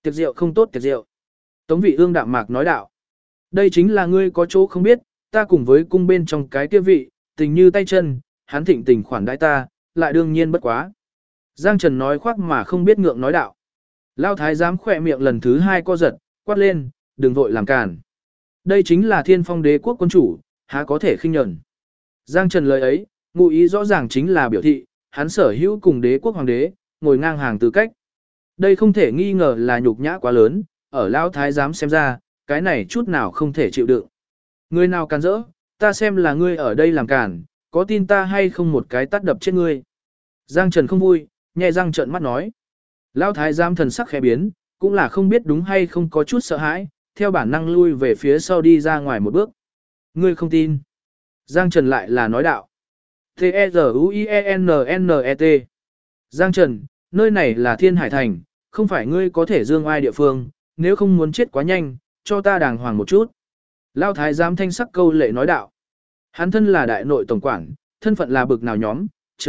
Tiệc rượu không tốt tiệc rượu. Tống Vị Ương đạm mạc nói đạo. Đây chính là ngươi có chỗ không biết, ta cùng với cung bên trong cái kia vị, tình như tay chân, hắn thịnh tình khoản đãi ta, lại đương nhiên bất quá. Giang Trần nói khoác mà không biết ngượng nói đạo. Lao thái giám khỏe miệng lần thứ 2 co giật, quát lên, đừng vội làm càn. Đây chính là Thiên Phong Đế quốc quân chủ, há có thể khinh nhẫn. Giang Trần lời ấy, ngụ ý rõ ràng chính là biểu thị, hắn sở hữu cùng đế quốc hoàng đế, ngồi ngang hàng tư cách. Đây không thể nghi ngờ là nhục nhã quá lớn, ở Lão thái giám xem ra, cái này chút nào không thể chịu đựng. Ngươi nào càn rỡ, ta xem là ngươi ở đây làm càn, có tin ta hay không một cái tát đập chết ngươi. Giang Trần không vui, nhẹ răng trợn mắt nói. Lão thái giám thần sắc khẽ biến, cũng là không biết đúng hay không có chút sợ hãi, theo bản năng lui về phía sau đi ra ngoài một bước. Ngươi không tin. Giang Trần lại là nói đạo. T-E-Z-U-I-E-N-N-E-T. Giang Trần, nơi này là Thiên Hải Thành, không phải ngươi có thể dương ai địa phương, nếu không muốn chết quá nhanh, cho ta đàng hoàng một chút. Lão thái giám thanh sắc câu lệ nói đạo. Hắn thân là đại nội tổng quản, thân phận là bực nào nhóm,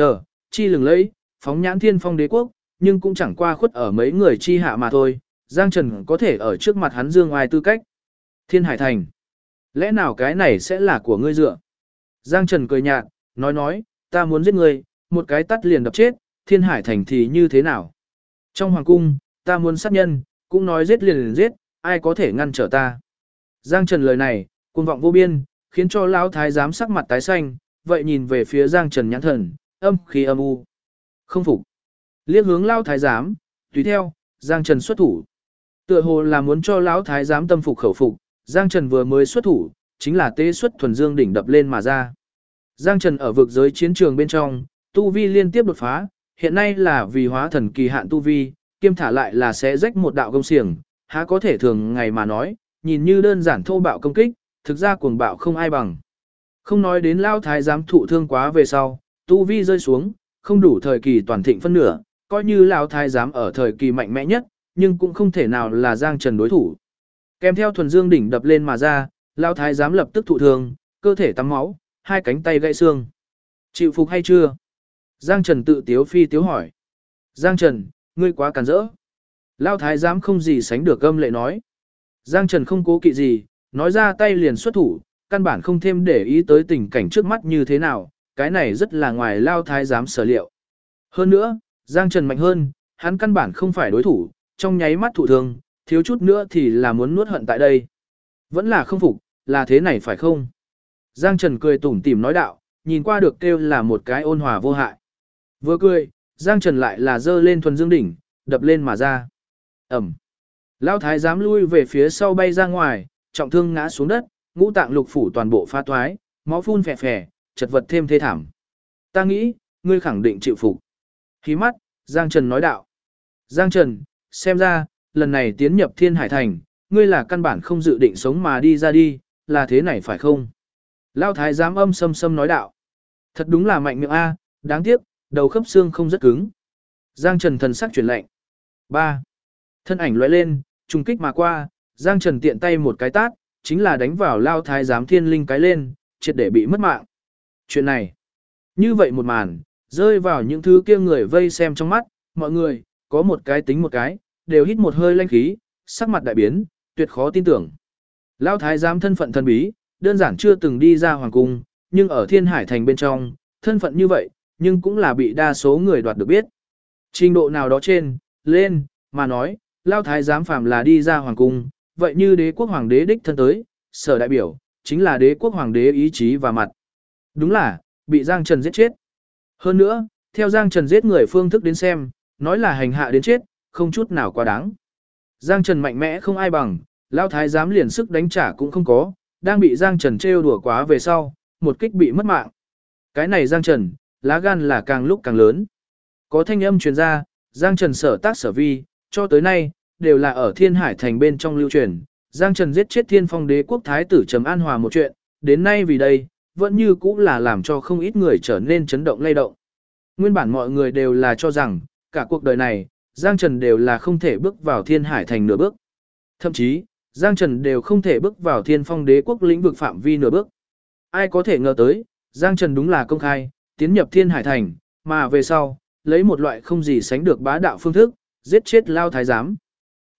chi lừng lẫy, phóng nhãn Thiên Phong Đế quốc, nhưng cũng chẳng qua khuất ở mấy người chi hạ mà thôi. Giang Trần có thể ở trước mặt hắn dương ai tư cách. Thiên Hải Thành. Lẽ nào cái này sẽ là của ngươi dựa? Giang Trần cười nhạt, nói, ta muốn giết ngươi, một cái tắt liền đập chết, Thiên Hải Thành thì như thế nào? Trong hoàng cung, ta muốn sát nhân, cũng nói giết liền giết, ai có thể ngăn trở ta? Giang Trần lời này, cuồng vọng vô biên, khiến cho Lão thái giám sắc mặt tái xanh, vậy nhìn về phía Giang Trần nhãn thần, âm khí âm u. Không phục. Liếc hướng Lão thái giám, tùy theo, Giang Trần xuất thủ. Tựa hồ là muốn cho Lão thái giám tâm phục khẩu phục, Giang Trần vừa mới xuất thủ, chính là tế xuất thuần dương đỉnh đập lên mà ra. Giang Trần ở vực giới chiến trường bên trong, tu vi liên tiếp đột phá, hiện nay là vì hóa thần kỳ hạn tu vi, kiêm thả lại là sẽ rách một đạo công xiềng, há có thể thường ngày mà nói, nhìn như đơn giản thô bạo công kích, thực ra cuồng bạo không ai bằng. Không nói đến Lão thái giám thụ thương quá về sau, tu vi rơi xuống, không đủ thời kỳ toàn thịnh phân nửa, coi như Lão thái giám ở thời kỳ mạnh mẽ nhất, nhưng cũng không thể nào là Giang Trần đối thủ. Kèm theo thuần dương đỉnh đập lên mà ra, Lão thái giám lập tức thụ thương, cơ thể tắm máu, hai cánh tay gãy xương. Chịu phục hay chưa? Giang Trần tự tiếu phi tiếu hỏi. Giang Trần, ngươi quá càn rỡ. Lão thái giám không gì sánh được gâm lệ nói. Giang Trần không cố kỵ gì, nói ra tay liền xuất thủ, căn bản không thêm để ý tới tình cảnh trước mắt như thế nào, cái này rất là ngoài Lão thái giám sở liệu. Hơn nữa, Giang Trần mạnh hơn, hắn căn bản không phải đối thủ, trong nháy mắt thụ thương, thiếu chút nữa thì là muốn nuốt hận tại đây. Vẫn là không phục, là thế này phải không? Giang Trần cười tủm tỉm nói đạo, nhìn qua được kêu là một cái ôn hòa vô hại. Vừa cười, Giang Trần lại là giơ lên thuần dương đỉnh, đập lên mà ra. Ẩm. Lão thái giám lui về phía sau bay ra ngoài, trọng thương ngã xuống đất, ngũ tạng lục phủ toàn bộ phá thoái, máu phun phè phè, chật vật thêm thê thảm. Ta nghĩ, ngươi khẳng định chịu phục. Khí mắt, Giang Trần nói đạo. Giang Trần, xem ra, lần này tiến nhập Thiên Hải Thành, ngươi là căn bản không dự định sống mà đi ra đi, là thế này phải không? Lão thái giám âm sâm sâm nói đạo. Thật đúng là mạnh miệng A, đáng tiếc, đầu khớp xương không rất cứng. Giang Trần thần sắc chuyển lệnh. 3. Thân ảnh lóe lên, trùng kích mà qua, Giang Trần tiện tay một cái tát, chính là đánh vào Lão thái giám thiên linh cái lên, triệt để bị mất mạng. Chuyện này, như vậy một màn, rơi vào những thứ kia người vây xem trong mắt, mọi người, có một cái tính một cái, đều hít một hơi lanh khí, sắc mặt đại biến, tuyệt khó tin tưởng. Lão thái giám thân phận thần bí, đơn giản chưa từng đi ra hoàng cung, nhưng ở Thiên Hải Thành bên trong, thân phận như vậy, nhưng cũng là bị đa số người đoạt được biết. Trình độ nào đó lên, mà nói, Lão thái giám phàm là đi ra hoàng cung, vậy như đế quốc hoàng đế đích thân tới, sở đại biểu, chính là đế quốc hoàng đế ý chí và mặt. Đúng là, bị Giang Trần giết chết. Hơn nữa, theo Giang Trần giết người phương thức đến xem, nói là hành hạ đến chết, không chút nào quá đáng. Giang Trần mạnh mẽ không ai bằng, Lão thái giám liền sức đánh trả cũng không có, đang bị Giang Trần trêu đùa quá về sau, một kích bị mất mạng. Cái này Giang Trần, lá gan là càng lúc càng lớn. Có thanh âm truyền ra, Giang Trần sở tác sở vi, cho tới nay, đều là ở Thiên Hải Thành bên trong lưu truyền. Giang Trần giết chết Thiên Phong Đế quốc thái tử Trầm An Hòa một chuyện, đến nay vì đây, vẫn như cũng là làm cho không ít người trở nên chấn động lay động. Nguyên bản mọi người đều là cho rằng, cả cuộc đời này, Giang Trần đều là không thể bước vào Thiên Hải Thành nửa bước. Thậm chí, Giang Trần đều không thể bước vào Thiên Phong Đế quốc lĩnh vực phạm vi nửa bước. Ai có thể ngờ tới, Giang Trần đúng là công khai, tiến nhập Thiên Hải Thành, mà về sau, lấy một loại không gì sánh được bá đạo phương thức, giết chết Lão thái giám.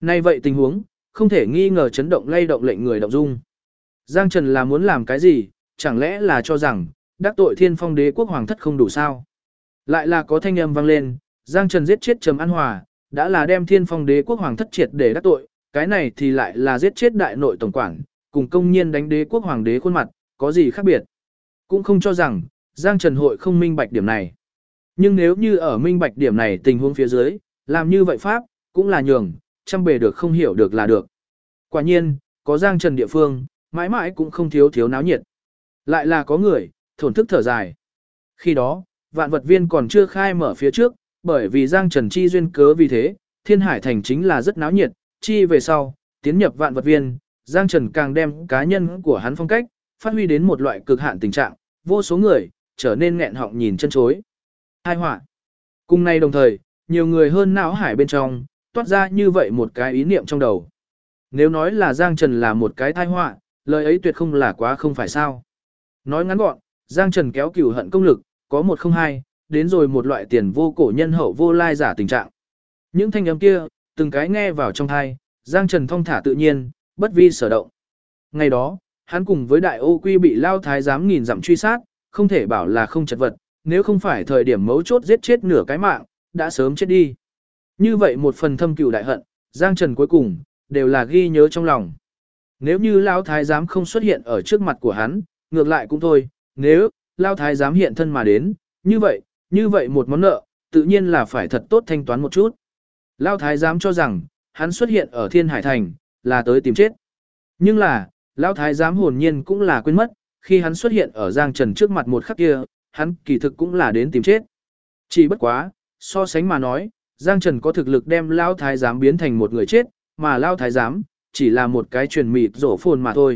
Nay vậy tình huống, không thể nghi ngờ chấn động lay động lệnh người động dung. Giang Trần là muốn làm cái gì, chẳng lẽ là cho rằng, đắc tội Thiên Phong Đế quốc hoàng thất không đủ sao? Lại là có thanh âm vang lên, Giang Trần giết chết Trầm An Hòa, đã là đem Thiên Phong Đế quốc hoàng thất triệt để đắc tội, cái này thì lại là giết chết đại nội tổng quản, cùng công nhiên đánh đế quốc hoàng đế khuôn mặt, có gì khác biệt? Cũng không cho rằng, Giang Trần hội không minh bạch điểm này. Nhưng nếu như ở minh bạch điểm này tình huống phía dưới, làm như vậy pháp, cũng là nhường, trăm bề được không hiểu được là được. Quả nhiên, có Giang Trần địa phương, mãi mãi cũng không thiếu thiếu náo nhiệt. Lại là có người, thổn thức thở dài. Khi đó, vạn vật viên còn chưa khai mở phía trước, bởi vì Giang Trần chi duyên cớ vì thế, Thiên Hải Thành chính là rất náo nhiệt, chi về sau, tiến nhập vạn vật viên, Giang Trần càng đem cá nhân của hắn phong cách, phát huy đến một loại cực hạn tình trạng, vô số người, trở nên nghẹn họng nhìn chân chối. Hai họa. Cùng nay đồng thời, nhiều người hơn não hải bên trong, toát ra như vậy một cái ý niệm trong đầu. Nếu nói là Giang Trần là một cái tai họa, lời ấy tuyệt không là quá không phải sao. Nói ngắn gọn, Giang Trần kéo cửu hận công lực, có 102, đến rồi một loại tiền vô cổ nhân hậu vô lai giả tình trạng. Những thanh âm kia, từng cái nghe vào trong tai, Giang Trần thong thả tự nhiên, bất vi sở động. Ngày đó, hắn cùng với đại ô quy bị lao thái giám nghìn dặm truy sát, không thể bảo là không chật vật, nếu không phải thời điểm mấu chốt giết chết nửa cái mạng, đã sớm chết đi. Như vậy một phần thâm cừu đại hận, Giang Trần cuối cùng, đều là ghi nhớ trong lòng. Nếu như lao thái giám không xuất hiện ở trước mặt của hắn, ngược lại cũng thôi, nếu lao thái giám hiện thân mà đến, như vậy một món nợ, tự nhiên là phải thật tốt thanh toán một chút. Lao thái giám cho rằng, hắn xuất hiện ở Thiên Hải Thành, là tới tìm chết. Nhưng là, Lão thái giám hồn nhiên cũng là quên mất, khi hắn xuất hiện ở Giang Trần trước mặt một khắc kia, hắn kỳ thực cũng là đến tìm chết. Chỉ bất quá, so sánh mà nói, Giang Trần có thực lực đem Lão thái giám biến thành một người chết, mà Lão thái giám chỉ là một cái truyền mịt rổ phồn mà thôi.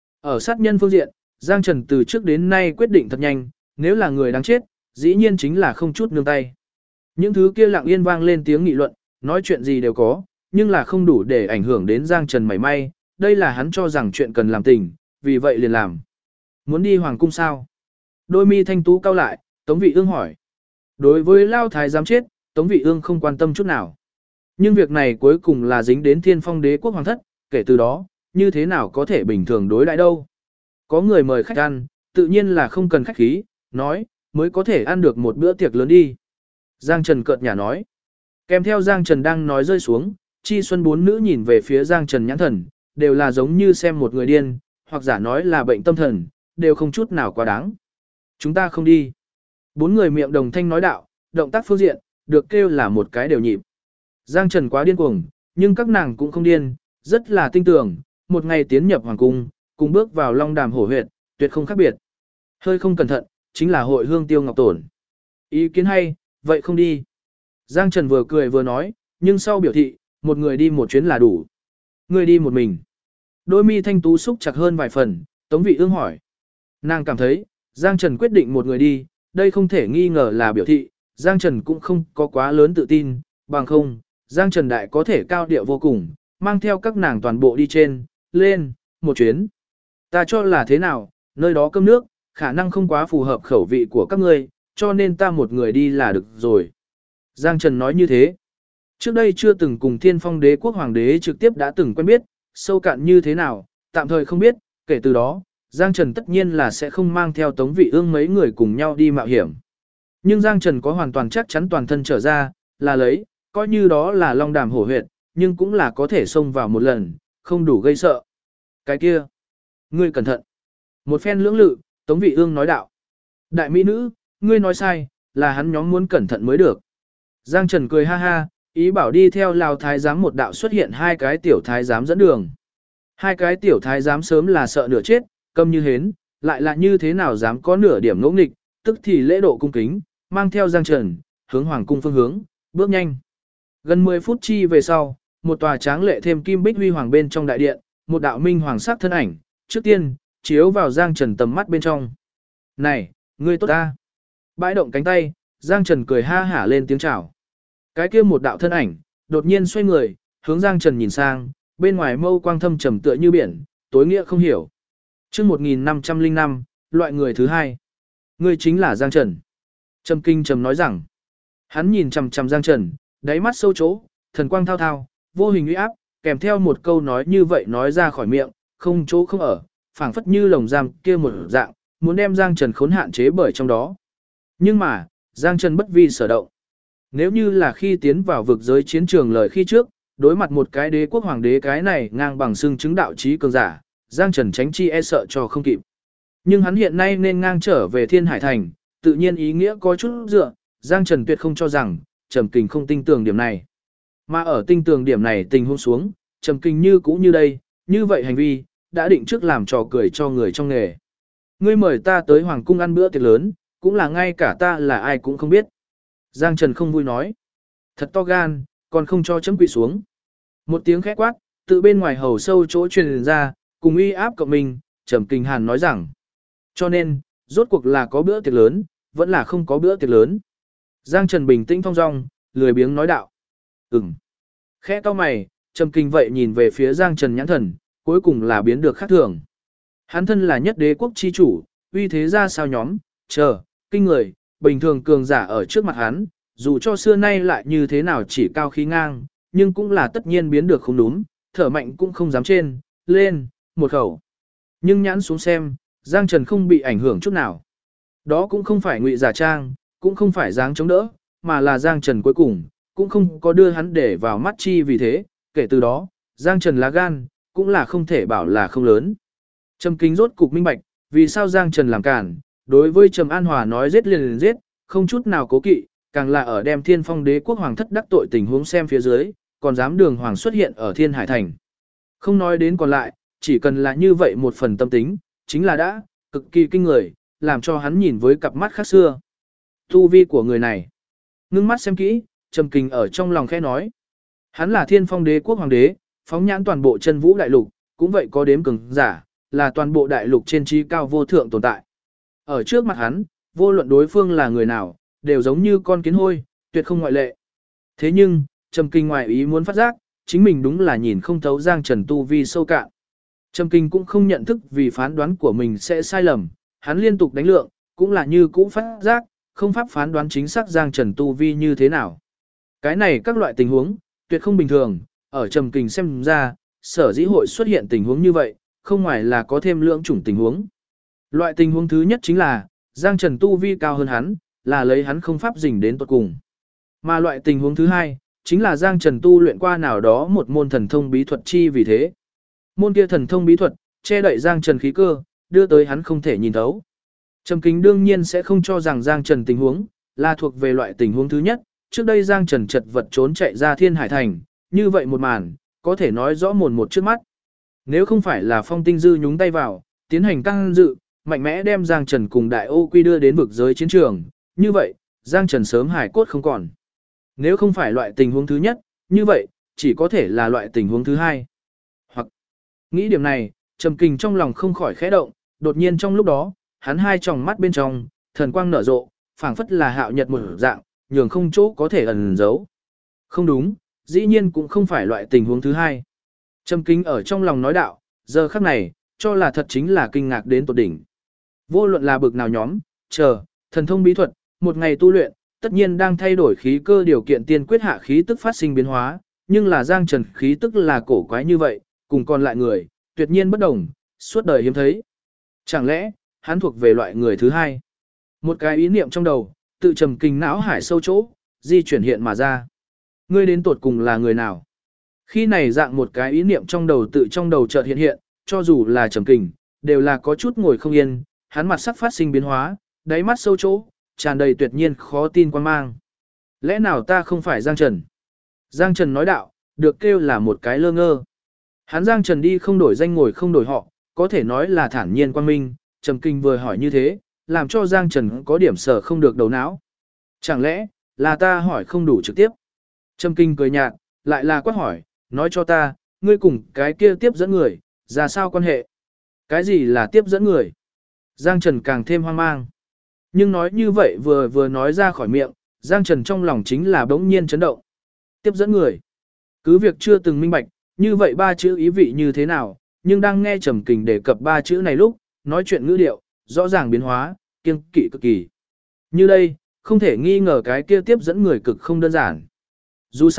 Ở sát nhân phương diện, Giang Trần từ trước đến nay quyết định thật nhanh, nếu là người đáng chết, dĩ nhiên chính là không chút nương tay. Những thứ kia lặng yên vang lên tiếng nghị luận, nói chuyện gì đều có, nhưng là không đủ để ảnh hưởng đến Giang Trần mảy may, đây là hắn cho rằng chuyện cần làm tình, vì vậy liền làm. Muốn đi hoàng cung sao? Đôi mi thanh tú cau lại, Tống Vị Ương hỏi. Đối với Lao thái giám chết, Tống Vị Ương không quan tâm chút nào. Nhưng việc này cuối cùng là dính đến Thiên Phong Đế quốc hoàng thất, kể từ đó, như thế nào có thể bình thường đối đãi đâu? Có người mời khách ăn, tự nhiên là không cần khách khí, nói, mới có thể ăn được một bữa tiệc lớn đi. Giang Trần cợt nhả nói. Kèm theo Giang Trần đang nói rơi xuống, Chi Xuân bốn nữ nhìn về phía Giang Trần nhãn thần, đều là giống như xem một người điên, hoặc giả nói là bệnh tâm thần, đều không chút nào quá đáng. Chúng ta không đi. Bốn người miệng đồng thanh nói đạo, động tác phương diện, được kêu là một cái đều nhịp. Giang Trần quá điên cuồng, nhưng các nàng cũng không điên, rất là tinh tưởng, một ngày tiến nhập hoàng cung, cùng bước vào long đàm hổ huyệt, tuyệt không khác biệt. Hơi không cẩn thận, chính là hội hương tiêu ngọc tổn. Ý kiến hay, vậy không đi. Giang Trần vừa cười vừa nói, nhưng sau biểu thị, một người đi một chuyến là đủ. Người đi một mình. Đôi mi thanh tú xúc chặt hơn vài phần, Tống Vị Ương hỏi. Nàng cảm thấy, Giang Trần quyết định một người đi, đây không thể nghi ngờ là biểu thị, Giang Trần cũng không có quá lớn tự tin, bằng không, Giang Trần đại có thể cao điệu vô cùng, mang theo các nàng toàn bộ đi lên, một chuyến. Ta cho là thế nào, nơi đó cơm nước, khả năng không quá phù hợp khẩu vị của các ngươi, cho nên ta một người đi là được rồi. Giang Trần nói như thế. Trước đây chưa từng cùng Thiên Phong Đế quốc hoàng đế trực tiếp đã từng quen biết, sâu cạn như thế nào, tạm thời không biết, kể từ đó, Giang Trần tất nhiên là sẽ không mang theo Tống Vị Ương mấy người cùng nhau đi mạo hiểm. Nhưng Giang Trần có hoàn toàn chắc chắn toàn thân trở ra, là lấy, coi như đó là long đàm hổ huyệt, nhưng cũng là có thể xông vào một lần, không đủ gây sợ. Cái kia, ngươi cẩn thận. Một phen lưỡng lự, Tống Vị Ương nói đạo. Đại mỹ nữ, ngươi nói sai, là hắn nhóm muốn cẩn thận mới được. Giang Trần cười ha ha, ý bảo đi theo Lào thái giám một đạo xuất hiện hai cái tiểu thái giám dẫn đường. Hai cái tiểu thái giám sớm là sợ nửa chết, câm như hến, lại là như thế nào dám có nửa điểm ngỗ nghịch, tức thì lễ độ cung kính, mang theo Giang Trần, hướng hoàng cung phương hướng, bước nhanh. Gần 10 phút chi về sau, một tòa tráng lệ thêm kim bích huy hoàng bên trong đại điện, một đạo minh hoàng sắc thân ảnh, trước tiên, chiếu vào Giang Trần tầm mắt bên trong. Này, ngươi tốt ta. Bãi động cánh tay, Giang Trần cười ha hả lên tiếng chào. Cái kia một đạo thân ảnh, đột nhiên xoay người, hướng Giang Trần nhìn sang, bên ngoài mâu quang thâm trầm tựa như biển, tối nghĩa không hiểu. Trước 1505, loại người thứ hai. Ngươi chính là Giang Trần. Trầm Kinh trầm nói rằng, hắn nhìn chằm chằm Giang Trần, đáy mắt sâu chỗ, thần quang thao thao, vô hình uy áp, kèm theo một câu nói như vậy nói ra khỏi miệng, không chỗ không ở, phảng phất như lồng giam kia một dạng, muốn đem Giang Trần khốn hạn chế bởi trong đó. Nhưng mà, Giang Trần bất vi sở động. Nếu như là khi tiến vào vực giới chiến trường lời khi trước, đối mặt một cái đế quốc hoàng đế cái này ngang bằng xưng chứng đạo trí cường giả, Giang Trần tránh chi e sợ cho không kịp. Nhưng hắn hiện nay nên ngang trở về Thiên Hải Thành, tự nhiên ý nghĩa có chút dựa, Giang Trần tuyệt không cho rằng, Trầm Kình không tin tưởng điểm này. Mà ở tin tưởng điểm này tình huống xuống, Trầm Kình như cũ như đây, như vậy hành vi, đã định trước làm trò cười cho người trong nghề. Ngươi mời ta tới Hoàng cung ăn bữa tiệc lớn, cũng là ngay cả ta là ai cũng không biết. Giang Trần không vui nói. Thật to gan, còn không cho chấm quỵ xuống. Một tiếng khẽ quát, từ bên ngoài hầu sâu chỗ truyền ra, cùng uy áp cộng mình, Trầm Kình Hàn nói rằng. Cho nên, rốt cuộc là có bữa tiệc lớn, vẫn là không có bữa tiệc lớn. Giang Trần bình tĩnh thong dong, lười biếng nói đạo. Khẽ cau mày, Trầm Kình vậy nhìn về phía Giang Trần nhãn thần, cuối cùng là biến được khác thường. Hắn thân là nhất đế quốc chi chủ, uy thế ra sao nhóm, kinh người, bình thường cường giả ở trước mặt hắn, dù cho xưa nay lại như thế nào chỉ cao khí ngang, nhưng cũng là tất nhiên biến được không đúng, thở mạnh cũng không dám lên, một khẩu. Nhưng nhãn xuống xem, Giang Trần không bị ảnh hưởng chút nào. Đó cũng không phải ngụy giả trang, cũng không phải dáng chống đỡ, mà là Giang Trần cuối cùng, cũng không có đưa hắn để vào mắt chi vì thế, kể từ đó, Giang Trần lá gan, cũng là không thể bảo là không lớn. Trầm Kính rốt cục minh bạch, vì sao Giang Trần làm cản, đối với Trầm An Hòa nói giết liền giết, không chút nào cố kỵ, càng là ở đem Thiên Phong Đế quốc hoàng thất đắc tội tình huống xem phía dưới, còn dám đường hoàng xuất hiện ở Thiên Hải Thành. Không nói đến còn lại, chỉ cần là như vậy một phần tâm tính, chính là đã, cực kỳ kinh người, làm cho hắn nhìn với cặp mắt khác xưa. Tu vi của người này, ngưng mắt xem kỹ, Trầm Kình ở trong lòng khẽ nói. Hắn là Thiên Phong Đế quốc hoàng đế, phóng nhãn toàn bộ chân vũ đại lục, cũng vậy có đếm cường giả, là toàn bộ đại lục trên trí cao vô thượng tồn tại. Ở trước mặt hắn, vô luận đối phương là người nào, đều giống như con kiến hôi, tuyệt không ngoại lệ. Thế nhưng, Trầm Kình ngoài ý muốn phát giác, chính mình đúng là nhìn không thấu Giang Trần tu vi sâu cạn. Trầm Kình cũng không nhận thức vì phán đoán của mình sẽ sai lầm, hắn liên tục đánh lượng, cũng là như cũ phát giác, không pháp phán đoán chính xác Giang Trần tu vi như thế nào. Cái này các loại tình huống, tuyệt không bình thường, ở Trầm Kình xem ra, sở dĩ hội xuất hiện tình huống như vậy, không ngoài là có thêm lượng chủng tình huống. Loại tình huống thứ nhất chính là, Giang Trần tu vi cao hơn hắn, là lấy hắn không pháp dình đến tuột cùng. Mà loại tình huống thứ hai, chính là Giang Trần tu luyện qua nào đó một môn thần thông bí thuật chi vì thế. Môn kia thần thông bí thuật, che đậy Giang Trần khí cơ, đưa tới hắn không thể nhìn thấu. Trầm Kính đương nhiên sẽ không cho rằng Giang Trần tình huống, là thuộc về loại tình huống thứ nhất, trước đây Giang Trần chật vật trốn chạy ra Thiên Hải Thành, như vậy một màn, có thể nói rõ mồn một trước mắt. Nếu không phải là Phong Tinh Dư nhúng tay vào, tiến hành căng dự, mạnh mẽ đem Giang Trần cùng Đại Ô Quy đưa đến vực giới chiến trường, như vậy, Giang Trần sớm hải cốt không còn. Nếu không phải loại tình huống thứ nhất, như vậy, chỉ có thể là loại tình huống thứ hai. Hoặc, nghĩ điểm này, Trầm Kình trong lòng không khỏi khẽ động, đột nhiên trong lúc đó, hắn hai tròng mắt bên trong, thần quang nở rộ, phảng phất là hạo nhật một dạng, nhường không chỗ có thể ẩn giấu. Không đúng, dĩ nhiên cũng không phải loại tình huống thứ hai. Trầm Kính ở trong lòng nói đạo, giờ khắc này, cho là thật chính là kinh ngạc đến tột đỉnh. Vô luận là bực nào nhóm, thần thông bí thuật, một ngày tu luyện, tất nhiên đang thay đổi khí cơ điều kiện tiên quyết hạ khí tức phát sinh biến hóa, nhưng là Giang Trần khí tức là cổ quái như vậy, cùng còn lại người, tuyệt nhiên bất đồng, suốt đời hiếm thấy. Chẳng lẽ, hắn thuộc về loại người thứ hai? Một cái ý niệm trong đầu, tự Trầm Kình não hải sâu chỗ, di chuyển hiện mà ra. Ngươi đến tột cùng là người nào? Khi này dạng một cái ý niệm trong đầu tự trong đầu chợt hiện, cho dù là Trầm Kình, đều là có chút ngồi không yên, hắn mặt sắc phát sinh biến hóa, đáy mắt sâu chỗ, tràn đầy tuyệt nhiên khó tin quan mang. Lẽ nào ta không phải Giang Trần? Giang Trần nói đạo, được kêu là một cái lơ ngơ. Hắn Giang Trần đi không đổi danh ngồi không đổi họ, có thể nói là thản nhiên quang minh, Trầm Kình vừa hỏi như thế, làm cho Giang Trần có điểm sở không được đầu não. Chẳng lẽ, là ta hỏi không đủ trực tiếp? Trầm Kình cười nhạt, lại là quát hỏi, nói cho ta, ngươi cùng cái kia tiếp dẫn người, ra sao quan hệ? Cái gì là tiếp dẫn người? Giang Trần càng thêm hoang mang. Nhưng nói như vậy vừa nói ra khỏi miệng, Giang Trần trong lòng chính là bỗng nhiên chấn động. Tiếp dẫn người. Cứ việc chưa từng minh bạch, như vậy ba chữ ý vị như thế nào, nhưng đang nghe Trầm Kình đề cập ba chữ này lúc, nói chuyện ngữ điệu, rõ ràng biến hóa, kiêng kỵ cực kỳ. Như đây, không thể nghi ngờ cái kia tiếp dẫn người cực không đơn giản. Dù sao,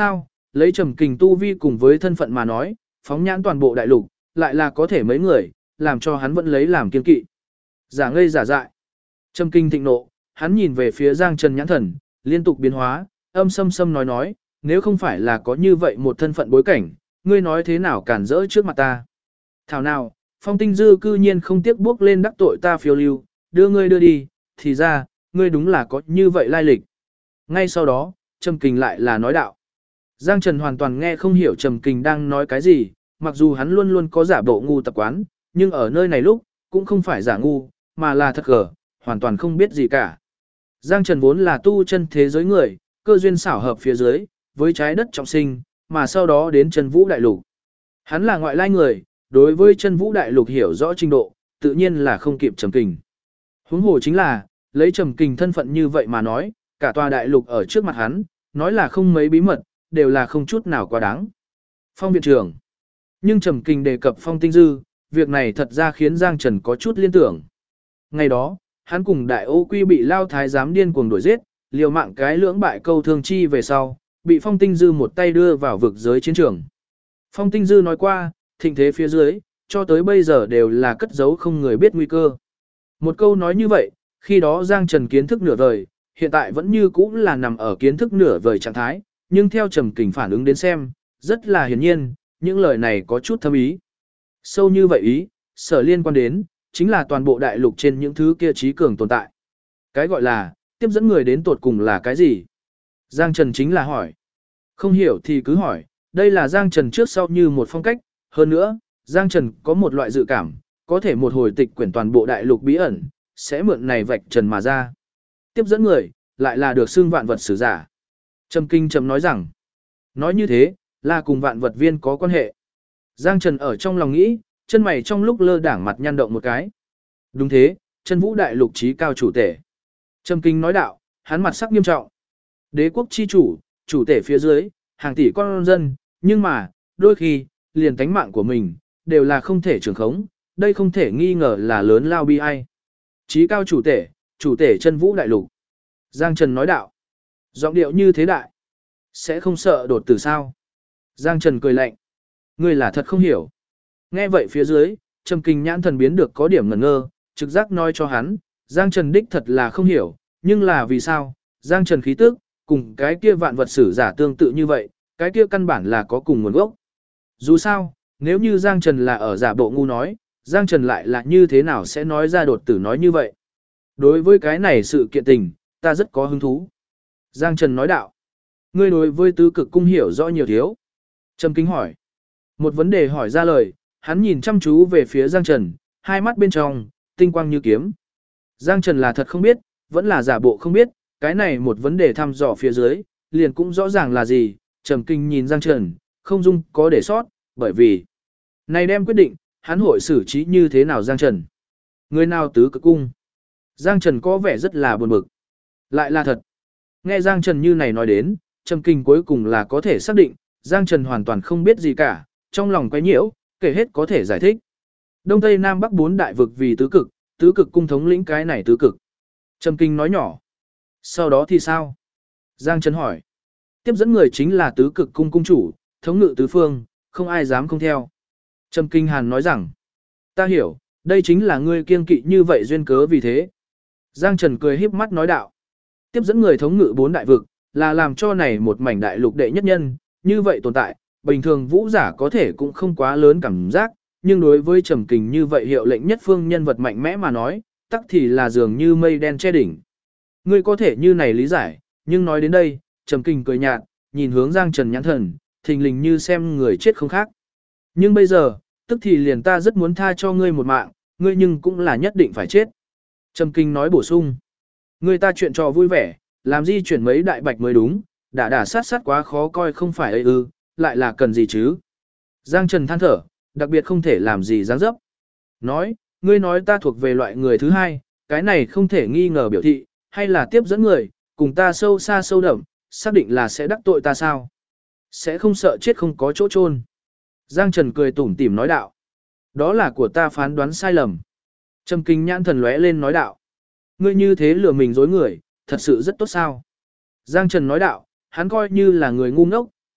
lấy Trầm Kình tu vi cùng với thân phận mà nói, phóng nhãn toàn bộ đại lục, lại là có thể mấy người, làm cho hắn vẫn lấy làm kiên kỵ. Giả ngây giả dại. Trầm Kình thịnh nộ, hắn nhìn về phía Giang Trần nhãn thần, liên tục biến hóa, âm sâm sâm nói, nếu không phải là có như vậy một thân phận bối cảnh, ngươi nói thế nào cản rỡ trước mặt ta. Thảo nào, Phong Tinh Dư cư nhiên không tiếc bước lên đắc tội ta phiêu lưu, đưa ngươi đưa đi, thì ra, ngươi đúng là có như vậy lai lịch. Ngay sau đó, Trầm Kình lại là nói đạo. Giang Trần hoàn toàn nghe không hiểu Trầm Kình đang nói cái gì, mặc dù hắn luôn luôn có giả bộ ngu tập quán, nhưng ở nơi này lúc, cũng không phải giả ngu, mà là thật gở, hoàn toàn không biết gì cả. Giang Trần vốn là tu chân thế giới người, cơ duyên xảo hợp phía dưới, với trái đất trọng sinh, mà sau đó đến chân vũ đại lục. Hắn là ngoại lai người, đối với chân vũ đại lục hiểu rõ trình độ, tự nhiên là không kịp Trầm Kình. Huống hồ chính là, lấy Trầm Kình thân phận như vậy mà nói, cả tòa đại lục ở trước mặt hắn, nói là không mấy bí mật, đều là không chút nào quá đáng. Phong viện trưởng. Nhưng Trầm Kình đề cập Phong Tinh Dư, việc này thật ra khiến Giang Trần có chút liên tưởng. Ngày đó, hắn cùng Đại Ô Quy bị Lao Thái giám điên cuồng đuổi giết, liều mạng cái lưỡng bại câu thương chi về sau, bị Phong Tinh Dư một tay đưa vào vực giới chiến trường. Phong Tinh Dư nói qua, thịnh thế phía dưới, cho tới bây giờ đều là cất giấu không người biết nguy cơ. Một câu nói như vậy, khi đó Giang Trần kiến thức nửa vời, hiện tại vẫn như cũ là nằm ở kiến thức nửa vời trạng thái, nhưng theo Trầm Kình phản ứng đến xem, rất là hiển nhiên, những lời này có chút thâm ý. Sâu như vậy ý, sở liên quan đến, chính là toàn bộ đại lục trên những thứ kia trí cường tồn tại. Cái gọi là, tiếp dẫn người đến tột cùng là cái gì? Giang Trần chính là hỏi. Không hiểu thì cứ hỏi, đây là Giang Trần trước sau như một phong cách, hơn nữa, Giang Trần có một loại dự cảm, có thể một hồi tịch quyển toàn bộ đại lục bí ẩn, sẽ mượn này vạch trần mà ra. Tiếp dẫn người, lại là được xưng vạn vật sử giả. Trầm Kinh trầm nói rằng, nói như thế, là cùng vạn vật viên có quan hệ. Giang Trần ở trong lòng nghĩ, chân mày trong lúc lơ đảng mặt nhăn động một cái. Đúng thế, chân vũ đại lục trí cao chủ tể. Trầm Kinh nói đạo, hắn mặt sắc nghiêm trọng. Đế quốc chi chủ, chủ tể phía dưới, hàng tỷ con dân, nhưng mà, đôi khi, liền tánh mạng của mình, đều là không thể trường khống, đây không thể nghi ngờ là lớn lao bi ai. Trí cao chủ tể chân vũ đại lục. Giang Trần nói đạo, giọng điệu như thế đại, sẽ không sợ đột tử sao? Giang Trần cười lạnh, ngươi là thật không hiểu. Nghe vậy phía dưới, Trầm Kình nhãn thần biến được có điểm ngẩn ngơ, trực giác nói cho hắn, Giang Trần đích thật là không hiểu, nhưng là vì sao? Giang Trần khí tức, cùng cái kia vạn vật sử giả tương tự như vậy, cái kia căn bản là có cùng nguồn gốc. Dù sao, nếu như Giang Trần là ở giả bộ ngu nói, Giang Trần lại là như thế nào sẽ nói ra đột tử nói như vậy. Đối với cái này sự kiện tình, ta rất có hứng thú. Giang Trần nói đạo, ngươi đối với tứ cực cung hiểu rõ nhiều thiếu. Trầm Kính hỏi, một vấn đề hỏi ra lời, hắn nhìn chăm chú về phía Giang Trần, hai mắt bên trong, tinh quang như kiếm. Giang Trần là thật không biết, vẫn là giả bộ không biết, cái này một vấn đề thăm dò phía dưới, liền cũng rõ ràng là gì. Trầm Kinh nhìn Giang Trần, không dung có để sót, bởi vì này đem quyết định, hắn hội xử trí như thế nào Giang Trần. Người nào tứ cực cung. Giang Trần có vẻ rất là buồn bực. Lại là thật. Nghe Giang Trần như này nói đến, Trầm Kinh cuối cùng là có thể xác định, Giang Trần hoàn toàn không biết gì cả, trong lòng quấy nhiễu, kể hết có thể giải thích. Đông Tây Nam Bắc bốn đại vực vì tứ cực cung thống lĩnh cái này tứ cực. Trầm Kinh nói nhỏ. Sau đó thì sao? Giang Trần hỏi. Tiếp dẫn người chính là tứ cực cung cung chủ, thống ngự tứ phương, không ai dám không theo. Trầm Kinh Hàn nói rằng, ta hiểu, đây chính là ngươi kiêng kỵ như vậy duyên cớ vì thế. Giang Trần cười híp mắt nói đạo, tiếp dẫn người thống ngự bốn đại vực, là làm cho này một mảnh đại lục đệ nhất nhân, như vậy tồn tại, bình thường vũ giả có thể cũng không quá lớn cảm giác, nhưng đối với Trầm Kình như vậy hiệu lệnh nhất phương nhân vật mạnh mẽ mà nói, tắc thì là dường như mây đen che đỉnh. Ngươi có thể như này lý giải, nhưng nói đến đây, Trầm Kình cười nhạt, nhìn hướng Giang Trần nhãn thần, thình lình như xem người chết không khác. Nhưng bây giờ, tức thì liền ta rất muốn tha cho ngươi một mạng, ngươi nhưng cũng là nhất định phải chết. Trầm Kình nói bổ sung, ngươi ta chuyện trò vui vẻ, làm gì chuyển mấy đại bạch mới đúng, đả sát quá khó coi không phải ấy ư, lại là cần gì chứ. Giang Trần than thở, đặc biệt không thể làm gì dáng dấp. Nói, ngươi nói ta thuộc về loại người thứ hai, cái này không thể nghi ngờ biểu thị, hay là tiếp dẫn người, cùng ta sâu xa sâu đậm, xác định là sẽ đắc tội ta sao? Sẽ không sợ chết không có chỗ chôn. Giang Trần cười tủm tỉm nói đạo. Đó là của ta phán đoán sai lầm. Trầm Kinh nhãn thần lóe lên nói đạo. Ngươi như thế lừa mình dối người, thật sự rất tốt sao? Giang Trần nói đạo, hắn coi như là người ngu ngốc,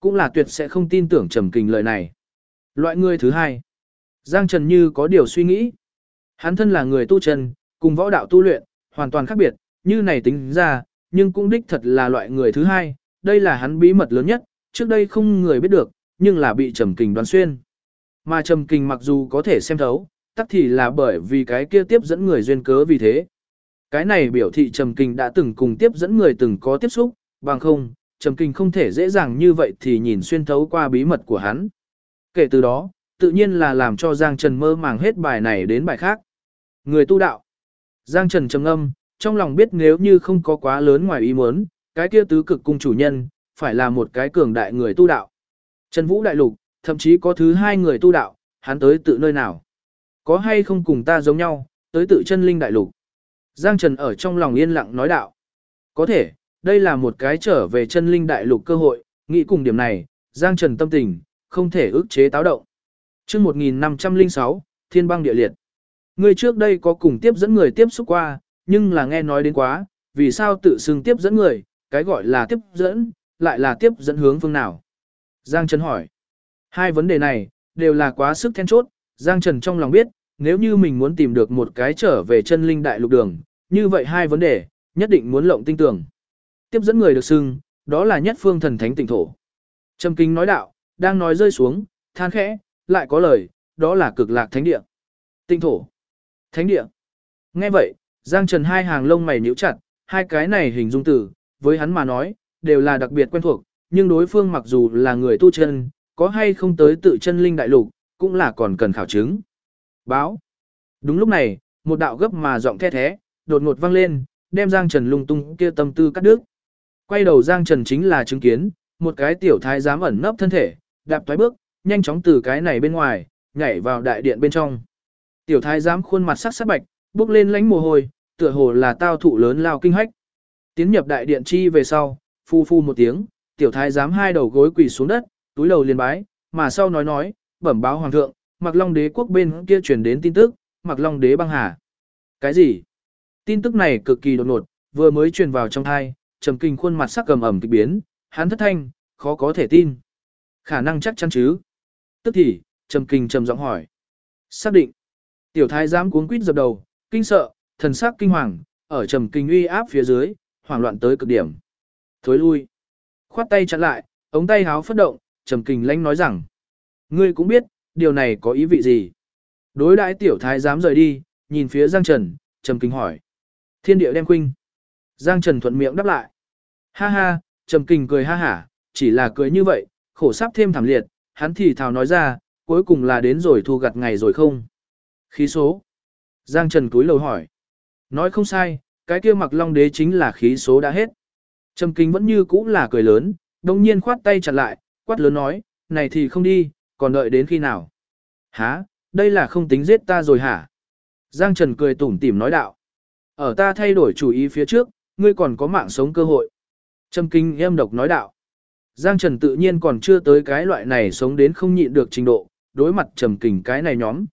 cũng là tuyệt sẽ không tin tưởng Trầm Kình lời này. Loại người thứ hai. Giang Trần như có điều suy nghĩ. Hắn thân là người tu chân, cùng võ đạo tu luyện, hoàn toàn khác biệt, như này tính ra, nhưng cũng đích thật là loại người thứ hai, đây là hắn bí mật lớn nhất, trước đây không người biết được, nhưng là bị Trầm Kình đoán xuyên. Mà Trầm Kình mặc dù có thể xem thấu, tắc thì là bởi vì cái kia tiếp dẫn người duyên cớ vì thế. Cái này biểu thị Trầm Kình đã từng cùng tiếp dẫn người từng có tiếp xúc, bằng không, Trầm Kình không thể dễ dàng như vậy thì nhìn xuyên thấu qua bí mật của hắn. Kể từ đó, tự nhiên là làm cho Giang Trần mơ màng hết bài này đến bài khác. Người tu đạo. Giang Trần trầm ngâm, trong lòng biết nếu như không có quá lớn ngoài ý muốn, cái kia tứ cực cung chủ nhân, phải là một cái cường đại người tu đạo. Trần Vũ đại lục, thậm chí có thứ hai người tu đạo, hắn tới tự nơi nào? Có hay không cùng ta giống nhau, tới tự chân linh đại lục? Giang Trần ở trong lòng yên lặng nói đạo. Có thể, đây là một cái trở về chân linh đại lục cơ hội, nghĩ cùng điểm này, Giang Trần tâm tình, không thể ức chế táo động. Trước 1506, Thiên băng địa liệt. Người trước đây có cùng tiếp dẫn người tiếp xúc qua, nhưng là nghe nói đến quá, vì sao tự xưng tiếp dẫn người, cái gọi là tiếp dẫn, lại là tiếp dẫn hướng phương nào? Giang Trần hỏi. Hai vấn đề này, đều là quá sức then chốt, Giang Trần trong lòng biết, nếu như mình muốn tìm được một cái trở về chân linh đại lục đường, như vậy hai vấn đề, nhất định muốn lộng tinh tường. Tiếp dẫn người được xưng, đó là nhất phương thần thánh tịnh thổ. Trầm Kính nói đạo, đang nói rơi xuống, than khẽ, lại có lời, đó là cực lạc thánh địa. Tịnh thổ, thánh địa. Nghe vậy, Giang Trần hai hàng lông mày nhíu chặt, hai cái này hình dung từ, với hắn mà nói, đều là đặc biệt quen thuộc, nhưng đối phương mặc dù là người tu chân, có hay không tới tự chân linh đại lục, cũng là còn cần khảo chứng. Báo. Đúng lúc này, một đạo gấp mà giọng the thế, đột ngột vang lên, đem Giang Trần lung tung kia tâm tư cắt đứt. Quay đầu Giang Trần chính là chứng kiến, một cái tiểu thái giám ẩn nấp thân thể, đạp thoái bước, nhanh chóng từ cái này bên ngoài, nhảy vào đại điện bên trong. Tiểu thái giám khuôn mặt sắc sắc bạch, bước lên lánh mồ hôi, tựa hồ là tao thụ lớn lao kinh hách. Tiến nhập đại điện chi về sau, phu phu một tiếng, tiểu thái giám hai đầu gối quỳ xuống đất, túi đầu liền bái, mà sau nói, bẩm báo hoàng thượng, Mạc Long đế quốc bên kia truyền đến tin tức, Mạc Long đế băng hà. Cái gì? Tin tức này cực kỳ đột ngột, vừa mới truyền vào trong tai, Trầm Kình khuôn mặt sắc cầm ẩm kịch biến, hắn thất thanh, khó có thể tin. Khả năng chắc chắn chứ? Tức thì, Trầm Kình trầm giọng hỏi. Xác định. Tiểu thái giám cuống quýt dập đầu, kinh sợ, thần sắc kinh hoàng, ở Trầm Kình uy áp phía dưới, hoảng loạn tới cực điểm. Thối lui. Khoát tay chặn lại, ống tay háo phất động, Trầm Kình lãnh nói rằng. Ngươi cũng biết, điều này có ý vị gì? Đối đãi tiểu thái giám rời đi, nhìn phía Giang Trần, Trầm Kình hỏi. Thiên địa đem khuynh. Giang Trần thuận miệng đáp lại. Ha ha, Trầm Kình cười ha hả, chỉ là cười như vậy, khổ sắp thêm thảm liệt, hắn thì thào nói ra, cuối cùng là đến rồi thu gặt ngày rồi không? Khí số. Giang Trần cúi đầu hỏi. Nói không sai, cái kia Mạc Long đế chính là khí số đã hết. Trầm Kình vẫn như cũ là cười lớn, đồng nhiên khoát tay chặt lại, quát lớn nói, này thì không đi, còn đợi đến khi nào? Hả, đây là không tính giết ta rồi hả? Giang Trần cười tủm tỉm nói đạo. Ở ta thay đổi chủ ý phía trước, ngươi còn có mạng sống cơ hội. Trầm Kình em độc nói đạo. Giang Trần tự nhiên còn chưa tới cái loại này sống đến không nhịn được trình độ, đối mặt Trầm Kình cái này nhóm,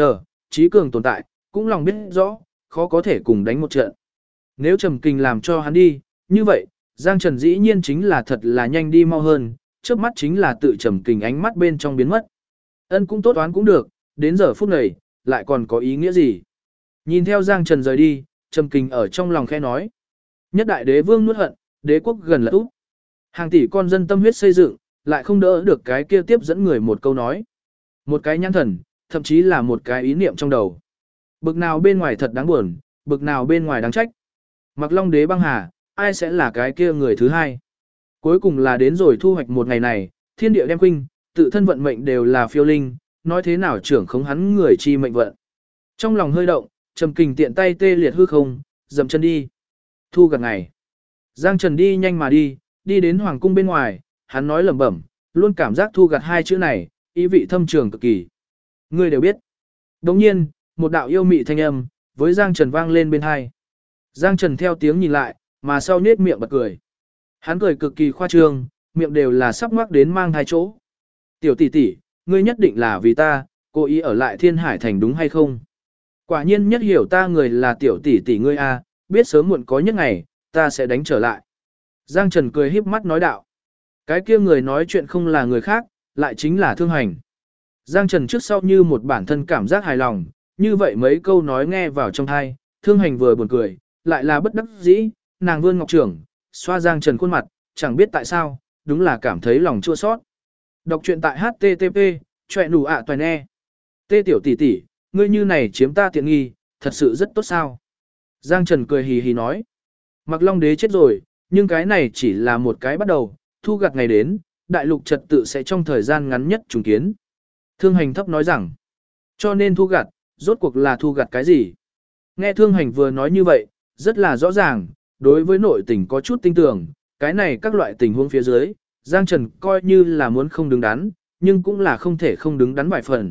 trí cường tồn tại, cũng lòng biết rõ, khó có thể cùng đánh một trận. Nếu Trầm Kình làm cho hắn đi, như vậy, Giang Trần dĩ nhiên chính là thật là nhanh đi mau hơn, trước mắt chính là tự Trầm Kình ánh mắt bên trong biến mất. Ân cũng tốt toán cũng được, đến giờ phút này, lại còn có ý nghĩa gì? Nhìn theo Giang Trần rời đi, Trầm Kình ở trong lòng khẽ nói. Nhất đại đế vương nuốt hận, đế quốc gần là úp. Hàng tỷ con dân tâm huyết xây dựng, lại không đỡ được cái kia tiếp dẫn người một câu nói. Một cái nhãn thần, thậm chí là một cái ý niệm trong đầu. Bực nào bên ngoài thật đáng buồn, bực nào bên ngoài đáng trách. Mạc Long đế băng hà, ai sẽ là cái kia người thứ hai? Cuối cùng là đến rồi thu hoạch một ngày này, thiên địa đem khuynh, tự thân vận mệnh đều là phiêu linh, nói thế nào trưởng khống hắn người chi mệnh vận. Trong lòng hơi động, Trầm Kình tiện tay tê liệt hư không, dậm chân đi. Thu gặt ngày. Giang Trần đi nhanh mà đi đến hoàng cung bên ngoài, hắn nói lẩm bẩm, luôn cảm giác thu gặt hai chữ này, ý vị thâm trường cực kỳ. Ngươi đều biết. Đồng nhiên, một đạo yêu mị thanh âm, với Giang Trần vang lên bên hai. Giang Trần theo tiếng nhìn lại, mà sau nết miệng bật cười. Hắn cười cực kỳ khoa trương, miệng đều là sắp ngoác đến mang hai chỗ. Tiểu tỷ tỷ, ngươi nhất định là vì ta, cố ý ở lại Thiên Hải Thành đúng hay không? Quả nhiên nhất hiểu ta người là tiểu tỷ tỷ ngươi a, biết sớm muộn có nhất ngày, ta sẽ đánh trở lại. Giang Trần cười híp mắt nói đạo. Cái kia người nói chuyện không là người khác, lại chính là Thương Hành. Giang Trần trước sau như một bản thân cảm giác hài lòng, như vậy mấy câu nói nghe vào trong tai, Thương Hành vừa buồn cười, lại là bất đắc dĩ, nàng vươn ngọc trưởng, xoa Giang Trần khuôn mặt, chẳng biết tại sao, đúng là cảm thấy lòng chua xót. Đọc truyện tại http, choẹ nụ ạ toàn e. Tê tiểu tỷ tỷ, ngươi như này chiếm ta tiện nghi, thật sự rất tốt sao. Giang Trần cười hì hì nói. Mặc Long Đế chết rồi, nhưng cái này chỉ là một cái bắt đầu, thu gặt ngày đến, đại lục trật tự sẽ trong thời gian ngắn nhất trùng kiến. Thương Hành thấp nói rằng, cho nên thu gặt, rốt cuộc là thu gặt cái gì? Nghe Thương Hành vừa nói như vậy, rất là rõ ràng, đối với nội tình có chút tin tưởng, cái này các loại tình huống phía dưới, Giang Trần coi như là muốn không đứng đắn, nhưng cũng là không thể không đứng đắn vài phần.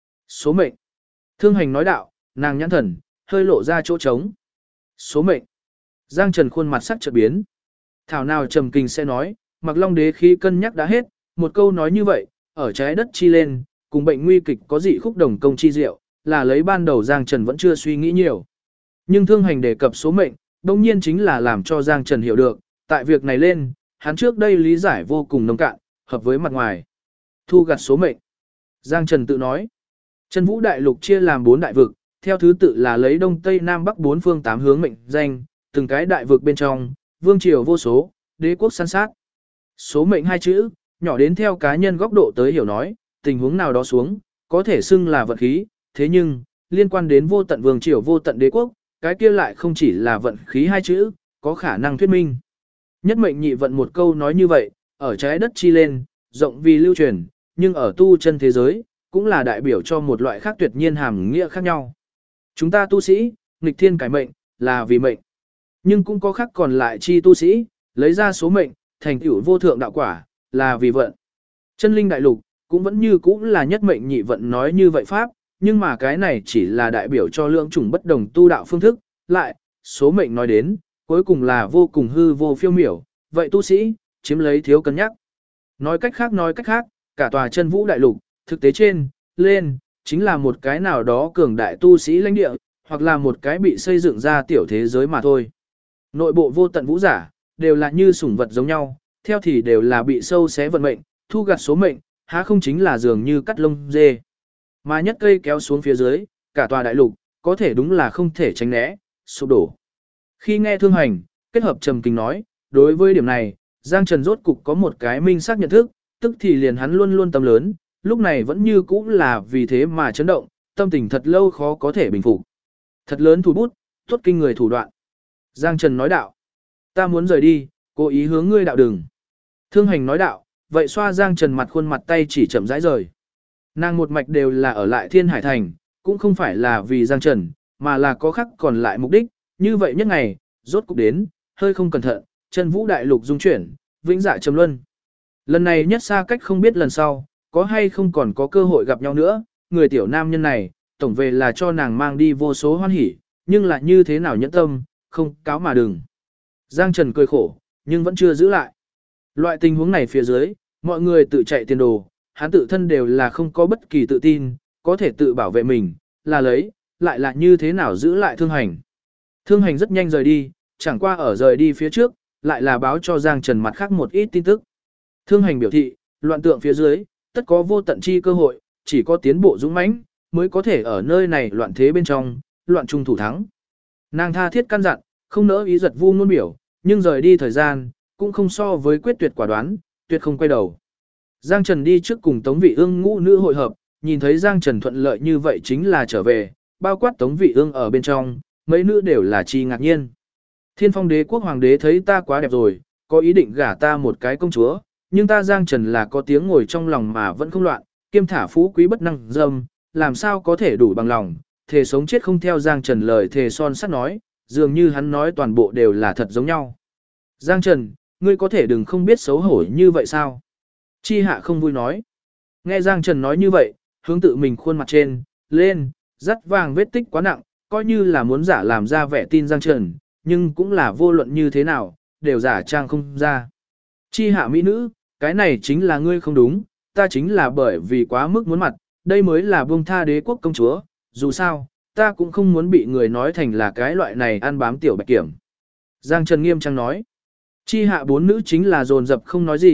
Số mệnh. Thương Hành nói đạo, nàng nhãn thần, hơi lộ ra chỗ trống. Số mệnh. Giang Trần khuôn mặt sắc chợt biến. Thảo nào Trầm Kình sẽ nói, Mặc Long Đế khi cân nhắc đã hết, một câu nói như vậy, ở trái đất chi lên, cùng bệnh nguy kịch có dị khúc đồng công chi diệu, là lấy ban đầu Giang Trần vẫn chưa suy nghĩ nhiều. Nhưng Thương Hành đề cập số mệnh, đồng nhiên chính là làm cho Giang Trần hiểu được, tại việc này lên, hắn trước đây lý giải vô cùng nông cạn, hợp với mặt ngoài. Thu gặt số mệnh. Giang Trần tự nói, Chân Vũ Đại Lục chia làm 4 đại vực, theo thứ tự là lấy Đông Tây Nam Bắc 4 phương 8 hướng mệnh danh, từng cái đại vực bên trong, vương triều vô số, đế quốc săn sát. Số mệnh hai chữ, nhỏ đến theo cá nhân góc độ tới hiểu nói, tình huống nào đó xuống, có thể xưng là vận khí, thế nhưng, liên quan đến vô tận vương triều vô tận đế quốc, cái kia lại không chỉ là vận khí hai chữ, có khả năng thuyết minh. Nhất mệnh nhị vận một câu nói như vậy, ở trái đất chi lên, rộng vì lưu truyền, nhưng ở tu chân thế giới, cũng là đại biểu cho một loại khác tuyệt nhiên hàm nghĩa khác nhau. Chúng ta tu sĩ, nghịch thiên cải mệnh, là vì mệnh. Nhưng cũng có khác còn lại chi tu sĩ, lấy ra số mệnh, thành tựu vô thượng đạo quả, là vì vận. Chân linh đại lục, cũng vẫn như cũng là nhất mệnh nhị vận nói như vậy pháp, nhưng mà cái này chỉ là đại biểu cho lượng chủng bất đồng tu đạo phương thức, lại, số mệnh nói đến, cuối cùng là vô cùng hư vô phiêu miểu, vậy tu sĩ, chiếm lấy thiếu cân nhắc. Nói cách khác, cả tòa chân vũ đại lục, thực tế trên, lên, chính là một cái nào đó cường đại tu sĩ lãnh địa, hoặc là một cái bị xây dựng ra tiểu thế giới mà thôi. Nội bộ vô tận vũ giả, đều là như sủng vật giống nhau, theo thì đều là bị sâu xé vận mệnh, thu gặt số mệnh, há không chính là dường như cắt lông dê. Mà nhất cây kéo xuống phía dưới, cả tòa đại lục, có thể đúng là không thể tránh né, sụp đổ. Khi nghe Thương Hành, kết hợp Trầm Kình nói, đối với điểm này, Giang Trần rốt cục có một cái minh xác nhận thức, tức thì liền hắn luôn luôn tâm lớn, lúc này vẫn như cũ là vì thế mà chấn động, tâm tình thật lâu khó có thể bình phục. Thật lớn thủ bút, tốt kinh người thủ đoạn. Giang Trần nói đạo, ta muốn rời đi, cố ý hướng ngươi đạo đường. Thương Hành nói đạo, vậy xoa Giang Trần mặt khuôn mặt tay chỉ chậm rãi rời. Nàng một mạch đều là ở lại Thiên Hải Thành, cũng không phải là vì Giang Trần, mà là có khác còn lại mục đích, như vậy nhất ngày, rốt cục đến, hơi không cẩn thận, chân vũ đại lục dung chuyển, vĩnh dạ trầm luân. Lần này nhất xa cách không biết lần sau, có hay không còn có cơ hội gặp nhau nữa, người tiểu nam nhân này, tổng về là cho nàng mang đi vô số hoan hỉ, nhưng là như thế nào nhẫn tâm, không cáo mà đừng. Giang Trần cười khổ, nhưng vẫn chưa giữ lại. Loại tình huống này phía dưới, mọi người tự chạy tiền đồ, hắn tự thân đều là không có bất kỳ tự tin, có thể tự bảo vệ mình, là lấy, lại là như thế nào giữ lại Thương Hành. Thương Hành rất nhanh rời đi, chẳng qua ở rời đi phía trước, lại là báo cho Giang Trần mặt khác một ít tin tức. Thương Hành biểu thị, loạn tượng phía dưới, tất có vô tận chi cơ hội, chỉ có tiến bộ dũng mãnh mới có thể ở nơi này loạn thế bên trong, loạn trung thủ thắng. Nàng tha thiết căn dặn, không nỡ ý giật vu ngôn biểu, nhưng rời đi thời gian, cũng không so với quyết tuyệt quả đoán, tuyệt không quay đầu. Giang Trần đi trước cùng Tống Vị Ương ngũ nữ hội hợp, nhìn thấy Giang Trần thuận lợi như vậy chính là trở về, bao quát Tống Vị Ương ở bên trong, mấy nữ đều là chi ngạc nhiên. Thiên Phong Đế quốc hoàng đế thấy ta quá đẹp rồi, có ý định gả ta một cái công chúa, nhưng ta Giang Trần là có tiếng ngồi trong lòng mà vẫn không loạn, kiêm thả phú quý bất năng dâm, làm sao có thể đủ bằng lòng, thề sống chết không theo Giang Trần lời thề son sắt nói, dường như hắn nói toàn bộ đều là thật giống nhau. Giang Trần, ngươi có thể đừng không biết xấu hổ như vậy sao? Chi hạ không vui nói. Nghe Giang Trần nói như vậy, hướng tự mình khuôn mặt trên, lên, dắt vàng vết tích quá nặng, coi như là muốn giả làm ra vẻ tin Giang Trần, nhưng cũng là vô luận như thế nào, đều giả trang không ra. Chi hạ mỹ nữ, cái này chính là ngươi không đúng, ta chính là bởi vì quá mức muốn mặt, đây mới là buông tha đế quốc công chúa, dù sao, ta cũng không muốn bị người nói thành là cái loại này ăn bám tiểu bạch kiểm. Giang Trần nghiêm trang nói, chi hạ bốn nữ chính là dồn dập không nói gì,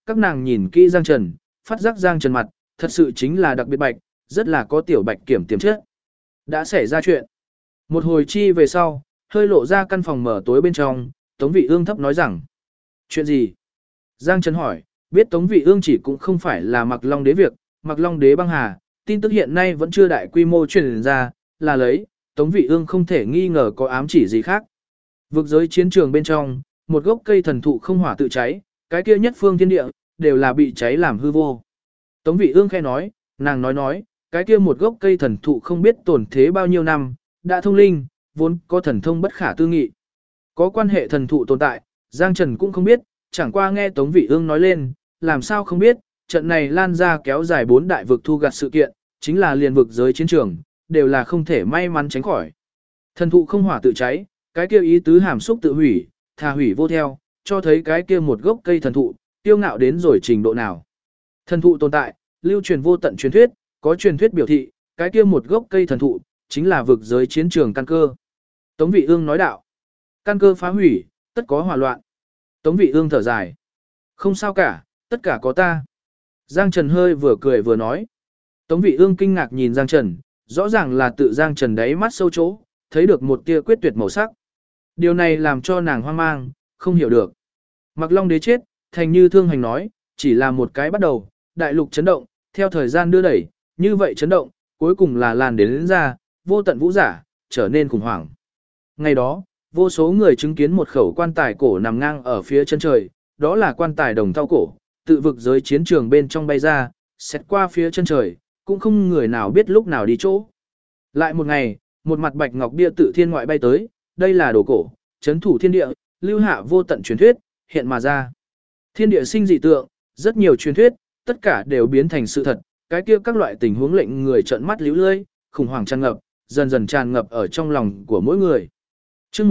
các nàng nhìn kỹ Giang Trần, phát giác Giang Trần mặt, thật sự chính là đặc biệt bạch, rất là có tiểu bạch kiểm tiềm chất. Đã xảy ra chuyện. Một hồi chi về sau, hơi lộ ra căn phòng mở tối bên trong, Tống Vị Ương thấp nói rằng. Chuyện gì? Giang Trần hỏi, biết Tống Vị Ương chỉ cũng không phải là Mặc Long Đế việc, Mặc Long Đế băng hà, tin tức hiện nay vẫn chưa đại quy mô truyền ra, là lấy, Tống Vị Ương không thể nghi ngờ có ám chỉ gì khác. Vực giới chiến trường bên trong, một gốc cây thần thụ không hỏa tự cháy, cái kia nhất phương thiên địa, đều là bị cháy làm hư vô. Tống Vị Ương khẽ nói, nàng nói, cái kia một gốc cây thần thụ không biết tồn thế bao nhiêu năm, đã thông linh, vốn có thần thông bất khả tư nghị. Có quan hệ thần thụ tồn tại, Giang Trần cũng không biết, chẳng qua nghe Tống Vị Ương nói lên, làm sao không biết, trận này lan ra kéo dài 4 đại vực thu gặt sự kiện, chính là liền vực giới chiến trường, đều là không thể may mắn tránh khỏi. Thần thụ không hỏa tự cháy, cái kia ý tứ hàm xúc tự hủy, thà hủy vô theo, cho thấy cái kia một gốc cây thần thụ, tiêu ngạo đến rồi trình độ nào. Thần thụ tồn tại, lưu truyền vô tận truyền thuyết, có truyền thuyết biểu thị, cái kia một gốc cây thần thụ, chính là vực giới chiến trường căn cơ. Tống Vị Ương nói đạo, căn cơ phá hủy, tất có hỏa loạn. Tống Vị Ương thở dài, không sao cả, tất cả có ta. Giang Trần hơi vừa cười vừa nói. Tống Vị Ương kinh ngạc nhìn Giang Trần, rõ ràng là tự Giang Trần đáy mắt sâu chỗ, thấy được một tia quyết tuyệt màu sắc. Điều này làm cho nàng hoang mang, không hiểu được. Mặc Long Đế chết, thành như Thương Hành nói, chỉ là một cái bắt đầu, đại lục chấn động, theo thời gian đưa đẩy, như vậy chấn động, cuối cùng là lan đến ra, vô tận vũ giả, trở nên khủng hoảng. Ngày đó, vô số người chứng kiến một khẩu quan tài cổ nằm ngang ở phía chân trời, đó là quan tài đồng thau cổ, tự vực giới chiến trường bên trong bay ra, xét qua phía chân trời, cũng không người nào biết lúc nào đi chỗ. Lại một ngày, một mặt bạch ngọc bia tự thiên ngoại bay tới, đây là đồ cổ, chấn thủ thiên địa, lưu hạ vô tận truyền thuyết, hiện mà ra. Thiên địa sinh dị tượng, rất nhiều truyền thuyết, tất cả đều biến thành sự thật, cái kia các loại tình huống lệnh người trợn mắt líu lơi, khủng hoảng tràn ngập, dần dần tràn ngập ở trong lòng của mỗi người. Chương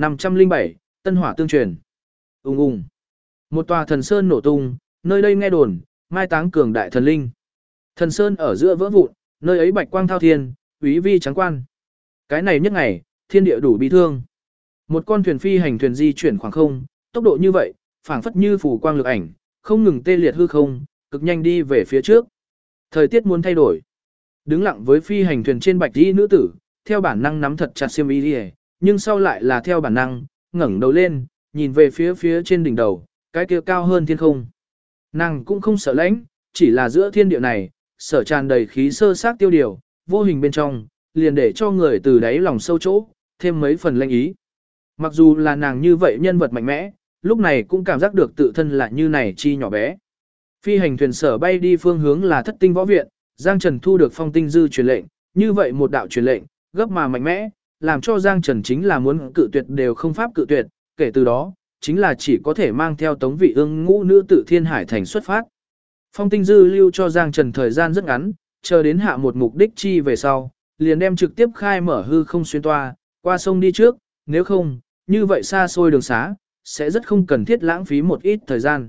1507, Tân Hỏa tương truyền. Ùng ùng. Một tòa thần sơn nổ tung, nơi đây nghe đồn, mai táng cường đại thần linh. Thần sơn ở giữa vỡ vụn, nơi ấy bạch quang thao thiên, úy vi trắng quan. Cái này nhất ngày, thiên địa đủ bi thương. Một con thuyền phi hành thuyền di chuyển khoảng không, tốc độ như vậy, phảng phất như phù quang lực ảnh, không ngừng tê liệt hư không, cực nhanh đi về phía trước. Thời tiết muốn thay đổi. Đứng lặng với phi hành thuyền trên bạch y nữ tử, theo bản năng nắm thật chặt xiêm y đi, nhưng sau lại là theo bản năng, ngẩng đầu lên, nhìn về phía trên đỉnh đầu, cái kia cao hơn thiên không. Nàng cũng không sợ lãnh, chỉ là giữa thiên địa này, sở tràn đầy khí sơ sát tiêu điều, vô hình bên trong, liền để cho người từ đáy lòng sâu chỗ, thêm mấy phần lãnh ý. Mặc dù là nàng như vậy nhân vật mạnh mẽ, lúc này cũng cảm giác được tự thân là như này chi nhỏ bé. Phi hành thuyền sở bay đi phương hướng là Thất Tinh Võ Viện, Giang Trần thu được Phong Tinh Dư truyền lệnh, như vậy một đạo truyền lệnh, gấp mà mạnh mẽ, làm cho Giang Trần chính là muốn cự tuyệt đều không pháp cự tuyệt, kể từ đó, chính là chỉ có thể mang theo Tống Vị Ương ngũ nữ tự Thiên Hải thành xuất phát. Phong Tinh Dư lưu cho Giang Trần thời gian rất ngắn, chờ đến hạ một mục đích chi về sau, liền đem trực tiếp khai mở hư không xuyên toa, qua sông đi trước, nếu không, như vậy xa xôi đường xá, sẽ rất không cần thiết lãng phí một ít thời gian.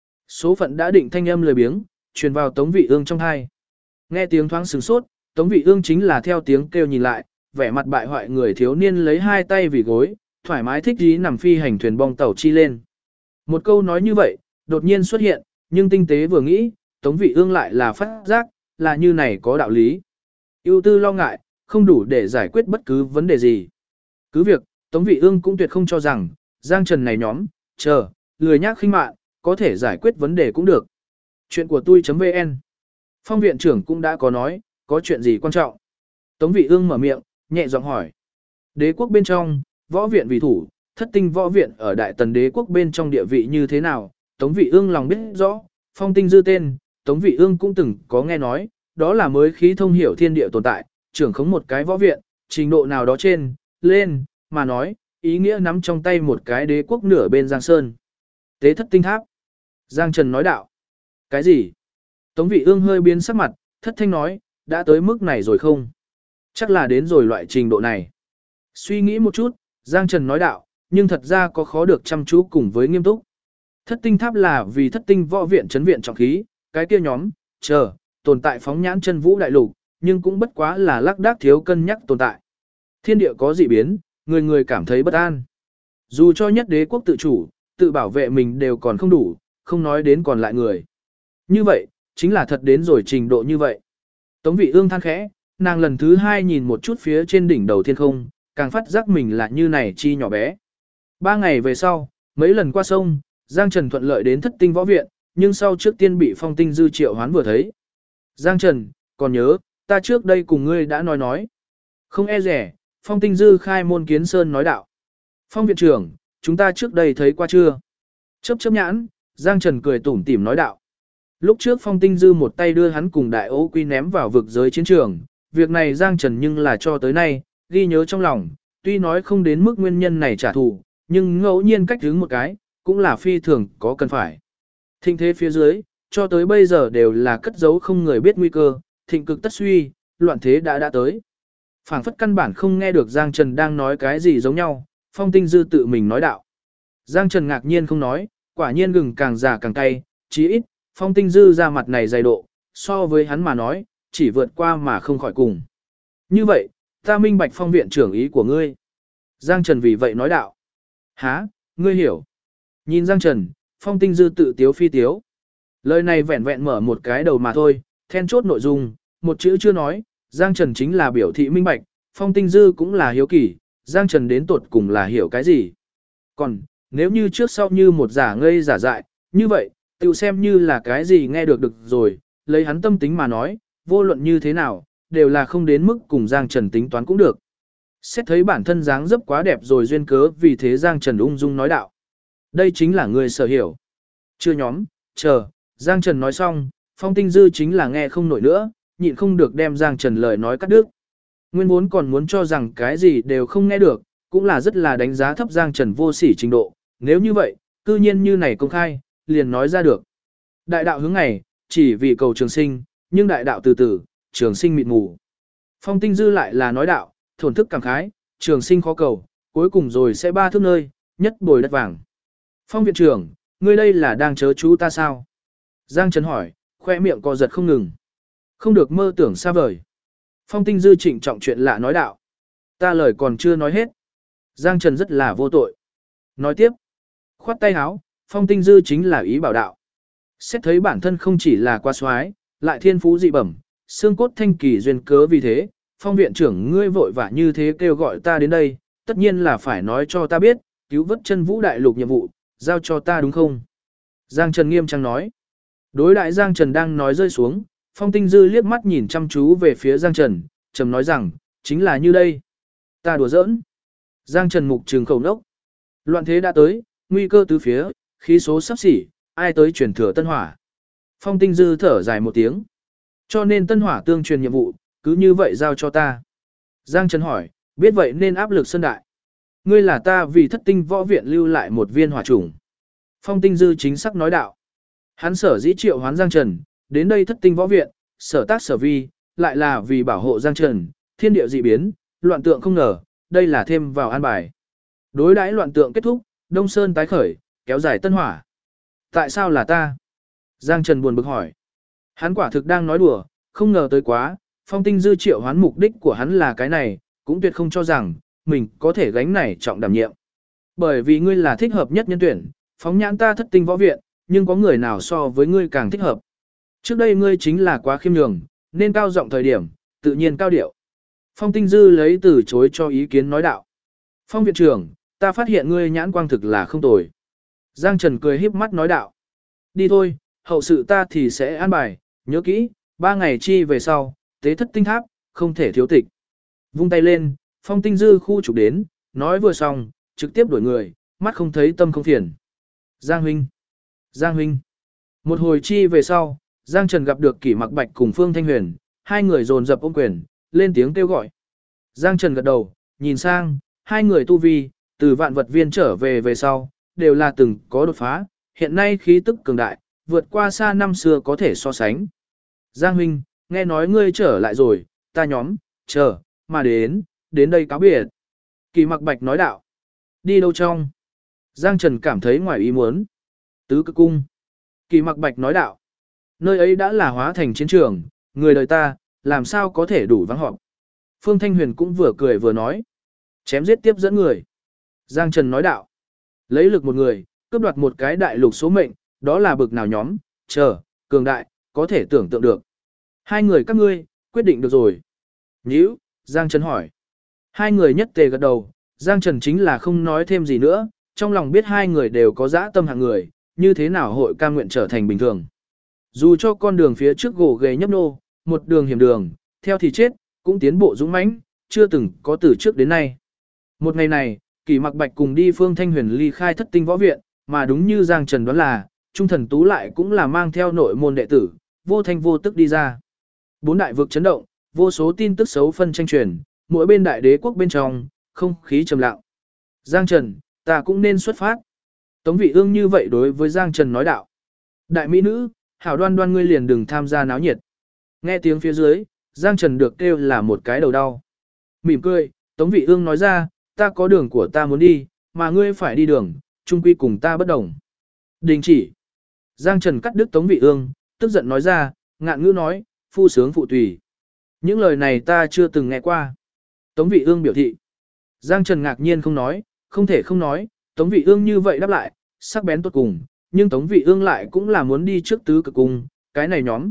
Số phận đã định thanh âm lười biếng, truyền vào Tống Vị Ương trong tai. Nghe tiếng thoáng sửng sốt, Tống Vị Ương chính là theo tiếng kêu nhìn lại, vẻ mặt bại hoại người thiếu niên lấy hai tay vì gối, thoải mái thích dí nằm phi hành thuyền bong tàu chi lên. Một câu nói như vậy, đột nhiên xuất hiện, nhưng tinh tế vừa nghĩ, Tống Vị Ương lại là phát giác, là như này có đạo lý. Ưu tư lo ngại, không đủ để giải quyết bất cứ vấn đề gì. Cứ việc, Tống Vị Ương cũng tuyệt không cho rằng, Giang Trần này nhóm, lười nhác khinh mạn, có thể giải quyết vấn đề cũng được. Chuyện của tôi.vn. Phong viện trưởng cũng đã có nói, có chuyện gì quan trọng. Tống Vị Ương mở miệng, nhẹ giọng hỏi. Đế quốc bên trong, võ viện vì thủ, Thất Tinh võ viện ở Đại Tần đế quốc bên trong địa vị như thế nào, Tống Vị Ương lòng biết rõ, Phong Tinh Dư tên, Tống Vị Ương cũng từng có nghe nói, đó là mới khí thông hiểu thiên địa tồn tại, trưởng khống một cái võ viện, trình độ nào đó trên, lên, mà nói, ý nghĩa nắm trong tay một cái đế quốc nửa bên Giang Sơn. Tế Thất Tinh Tháp. Giang Trần nói đạo. Cái gì? Tống Vị Ương hơi biến sắc mặt, thất thanh nói, đã tới mức này rồi không? Chắc là đến rồi loại trình độ này. Suy nghĩ một chút, Giang Trần nói đạo, nhưng thật ra có khó được chăm chú cùng với nghiêm túc. Thất Tinh Tháp là vì Thất Tinh võ viện trấn viện trọng khí, cái kia nhóm, tồn tại phóng nhãn chân vũ đại lục, nhưng cũng bất quá là lác đác thiếu cân nhắc tồn tại. Thiên địa có dị biến, người người cảm thấy bất an. Dù cho nhất đế quốc tự chủ, tự bảo vệ mình đều còn không đủ, không nói đến còn lại người. Như vậy, chính là thật đến rồi trình độ như vậy. Tống Vị Ương than khẽ, nàng lần thứ 2 nhìn một chút phía trên đỉnh đầu thiên không, càng phát giác mình là như này chi nhỏ bé. 3 ngày về sau, mấy lần qua sông, Giang Trần thuận lợi đến Thất Tinh Võ Viện, nhưng sau trước tiên bị Phong Tinh Dư triệu hoán vừa thấy. Giang Trần, còn nhớ, ta trước đây cùng ngươi đã nói. Không e rẻ, Phong Tinh Dư khai môn kiến sơn nói đạo. Phong viện trưởng, chúng ta trước đây thấy qua chưa? Chớp chớp nhãn, Giang Trần cười tủm tỉm nói đạo. Lúc trước Phong Tinh Dư một tay đưa hắn cùng Đại Ô Quy ném vào vực giới chiến trường, việc này Giang Trần nhưng là cho tới nay, ghi nhớ trong lòng, tuy nói không đến mức nguyên nhân này trả thù, nhưng ngẫu nhiên cách hướng một cái, cũng là phi thường có cần phải. Thịnh thế phía dưới, cho tới bây giờ đều là cất giấu không người biết nguy cơ, thịnh cực tất suy, loạn thế đã tới. Phảng phất căn bản không nghe được Giang Trần đang nói cái gì giống nhau, Phong Tinh Dư tự mình nói đạo. Giang Trần ngạc nhiên không nói, quả nhiên gừng càng già càng cay, chí ít, Phong Tinh Dư ra mặt này dày độ, so với hắn mà nói, chỉ vượt qua mà không khỏi cùng. Như vậy, ta minh bạch Phong viện trưởng ý của ngươi. Giang Trần vì vậy nói đạo. Hả, ngươi hiểu. Nhìn Giang Trần, Phong Tinh Dư tự tiếu phi tiếu. Lời này vẹn vẹn mở một cái đầu mà thôi, then chốt nội dung, một chữ chưa nói, Giang Trần chính là biểu thị minh bạch, Phong Tinh Dư cũng là hiếu kỳ, Giang Trần đến tột cùng là hiểu cái gì. Còn, nếu như trước sau như một giả ngây giả dại, như vậy, tự xem như là cái gì nghe được rồi, lấy hắn tâm tính mà nói, vô luận như thế nào, đều là không đến mức cùng Giang Trần tính toán cũng được. Xét thấy bản thân dáng dấp quá đẹp rồi duyên cớ vì thế Giang Trần ung dung nói đạo. Đây chính là người sở hiểu. Chưa nhóm, chờ, Giang Trần nói xong, Phong Tinh Dư chính là nghe không nổi nữa, nhịn không được đem Giang Trần lời nói cắt đứt. Nguyên vốn còn muốn cho rằng cái gì đều không nghe được, cũng là rất là đánh giá thấp Giang Trần vô sỉ trình độ, nếu như vậy, cư nhiên như này công khai, liền nói ra được. Đại đạo hướng ngày, chỉ vì cầu trường sinh, nhưng đại đạo từ từ, trường sinh mịt mù. Phong Tinh Dư lại là nói đạo, thổn thức cảm khái, trường sinh khó cầu, cuối cùng rồi sẽ ba thước nơi, nhất bồi đất vàng. Phong viện trưởng, ngươi đây là đang chớ chú ta sao? Giang Trần hỏi, khoe miệng co giật không ngừng. Không được mơ tưởng xa vời. Phong Tinh Dư trịnh trọng chuyện lạ nói đạo. Ta lời còn chưa nói hết. Giang Trần rất là vô tội. Nói tiếp. Khoát tay háo, Phong Tinh Dư chính là ý bảo đạo. Xét thấy bản thân không chỉ là qua soái, lại thiên phú dị bẩm, xương cốt thanh kỳ duyên cớ vì thế, Phong viện trưởng ngươi vội vã như thế kêu gọi ta đến đây, tất nhiên là phải nói cho ta biết, cứu vớt chân vũ đại lục nhiệm vụ, giao cho ta đúng không? Giang Trần nghiêm trang nói. Đối đại Giang Trần đang nói rơi xuống, Phong Tinh Dư liếc mắt nhìn chăm chú về phía Giang Trần, trầm nói rằng, chính là như đây. Ta đùa giỡn. Giang Trần mục trường khẩu nốc. Loạn thế đã tới, nguy cơ tứ phía, khí số sắp xỉ, ai tới truyền thừa tân hỏa. Phong Tinh Dư thở dài một tiếng. Cho nên tân hỏa tương truyền nhiệm vụ, cứ như vậy giao cho ta. Giang Trần hỏi, biết vậy nên áp lực sơn đại. Ngươi là ta vì Thất Tinh Võ Viện lưu lại một viên hỏa chủng. Phong Tinh Dư chính xác nói đạo. Hắn sở dĩ triệu hoán Giang Trần, đến đây Thất Tinh Võ Viện, sở tác sở vi, lại là vì bảo hộ Giang Trần, thiên địa dị biến, loạn tượng không ngờ, đây là thêm vào an bài. Đối đãi loạn tượng kết thúc, Đông Sơn tái khởi, kéo dài tân hỏa. Tại sao là ta? Giang Trần buồn bực hỏi. Hắn quả thực đang nói đùa, không ngờ tới quá, Phong Tinh Dư triệu hoán mục đích của hắn là cái này, cũng tuyệt không cho rằng, mình có thể gánh này trọng đảm nhiệm. Bởi vì ngươi là thích hợp nhất nhân tuyển, phóng nhãn ta Thất Tinh Võ Viện, nhưng có người nào so với ngươi càng thích hợp. Trước đây ngươi chính là quá khiêm nhường, nên cao giọng thời điểm, tự nhiên cao điệu. Phong Tinh Dư lấy từ chối cho ý kiến nói đạo. Phong viện trưởng, ta phát hiện ngươi nhãn quang thực là không tồi. Giang Trần cười híp mắt nói đạo. Đi thôi, hậu sự ta thì sẽ an bài, nhớ kỹ, 3 ngày chi về sau, tế Thất Tinh Tháp, không thể thiếu tịch. Vung tay lên, Phong Tinh Dư khu trục đến, nói vừa xong, trực tiếp đuổi người, mắt không thấy tâm không phiền. Giang huynh, Giang huynh. Một hồi chi về sau, Giang Trần gặp được Kỷ Mặc Bạch cùng Phương Thanh Huyền, hai người dồn dập ôm quyền, lên tiếng kêu gọi. Giang Trần gật đầu, nhìn sang, hai người tu vi, từ vạn vật viên trở về sau, đều là từng có đột phá, hiện nay khí tức cường đại, vượt qua xa năm xưa có thể so sánh. Giang huynh, nghe nói ngươi trở lại rồi, ta nhóm, chờ, mà đến đây cáo biệt. Kỷ Mặc Bạch nói đạo. Đi đâu trong? Giang Trần cảm thấy ngoài ý muốn. Tứ Cực Cung. Kỷ Mặc Bạch nói đạo. Nơi ấy đã là hóa thành chiến trường, người đời ta, làm sao có thể đủ vắng họp. Phương Thanh Huyền cũng vừa cười vừa nói. Chém giết tiếp dẫn người. Giang Trần nói đạo. Lấy lực một người, cướp đoạt một cái đại lục số mệnh, đó là bực nào nhóm, cường đại, có thể tưởng tượng được. Hai người các ngươi, quyết định được rồi. Nhữ, Giang Trần hỏi. Hai người nhất tề gật đầu, Giang Trần chính là không nói thêm gì nữa, trong lòng biết hai người đều có dã tâm hạng người, như thế nào hội cam nguyện trở thành bình thường. Dù cho con đường phía trước gồ ghề nhấp nô, một đường hiểm đường, theo thì chết, cũng tiến bộ dũng mãnh, chưa từng có từ trước đến nay. Một ngày này, Kỷ Mặc Bạch cùng đi Phương Thanh Huyền ly khai Thất Tinh Võ Viện, mà đúng như Giang Trần đoán là, Trung Thần Tú lại cũng là mang theo nội môn đệ tử, vô thanh vô tức đi ra. Bốn đại vực chấn động, vô số tin tức xấu phân tranh truyền, mỗi bên đại đế quốc bên trong, không khí trầm lặng. Giang Trần, ta cũng nên xuất phát. Tống Vị Ương như vậy đối với Giang Trần nói đạo. Đại mỹ nữ, hảo đoan đoan ngươi liền đừng tham gia náo nhiệt. Nghe tiếng phía dưới, Giang Trần được kêu là một cái đầu đau. Mỉm cười, Tống Vị Ương nói ra, ta có đường của ta muốn đi, mà ngươi phải đi đường, chung quy cùng ta bất đồng. Đình chỉ. Giang Trần cắt đứt Tống Vị Ương, tức giận nói ra, ngạn ngữ nói, phu sướng phụ tùy. Những lời này ta chưa từng nghe qua. Tống Vị Ương biểu thị. Giang Trần ngạc nhiên không nói, không thể không nói, Tống Vị Ương như vậy đáp lại, sắc bén tốt cùng, nhưng Tống Vị Ương lại cũng là muốn đi trước tứ cực cung, cái này nhóm,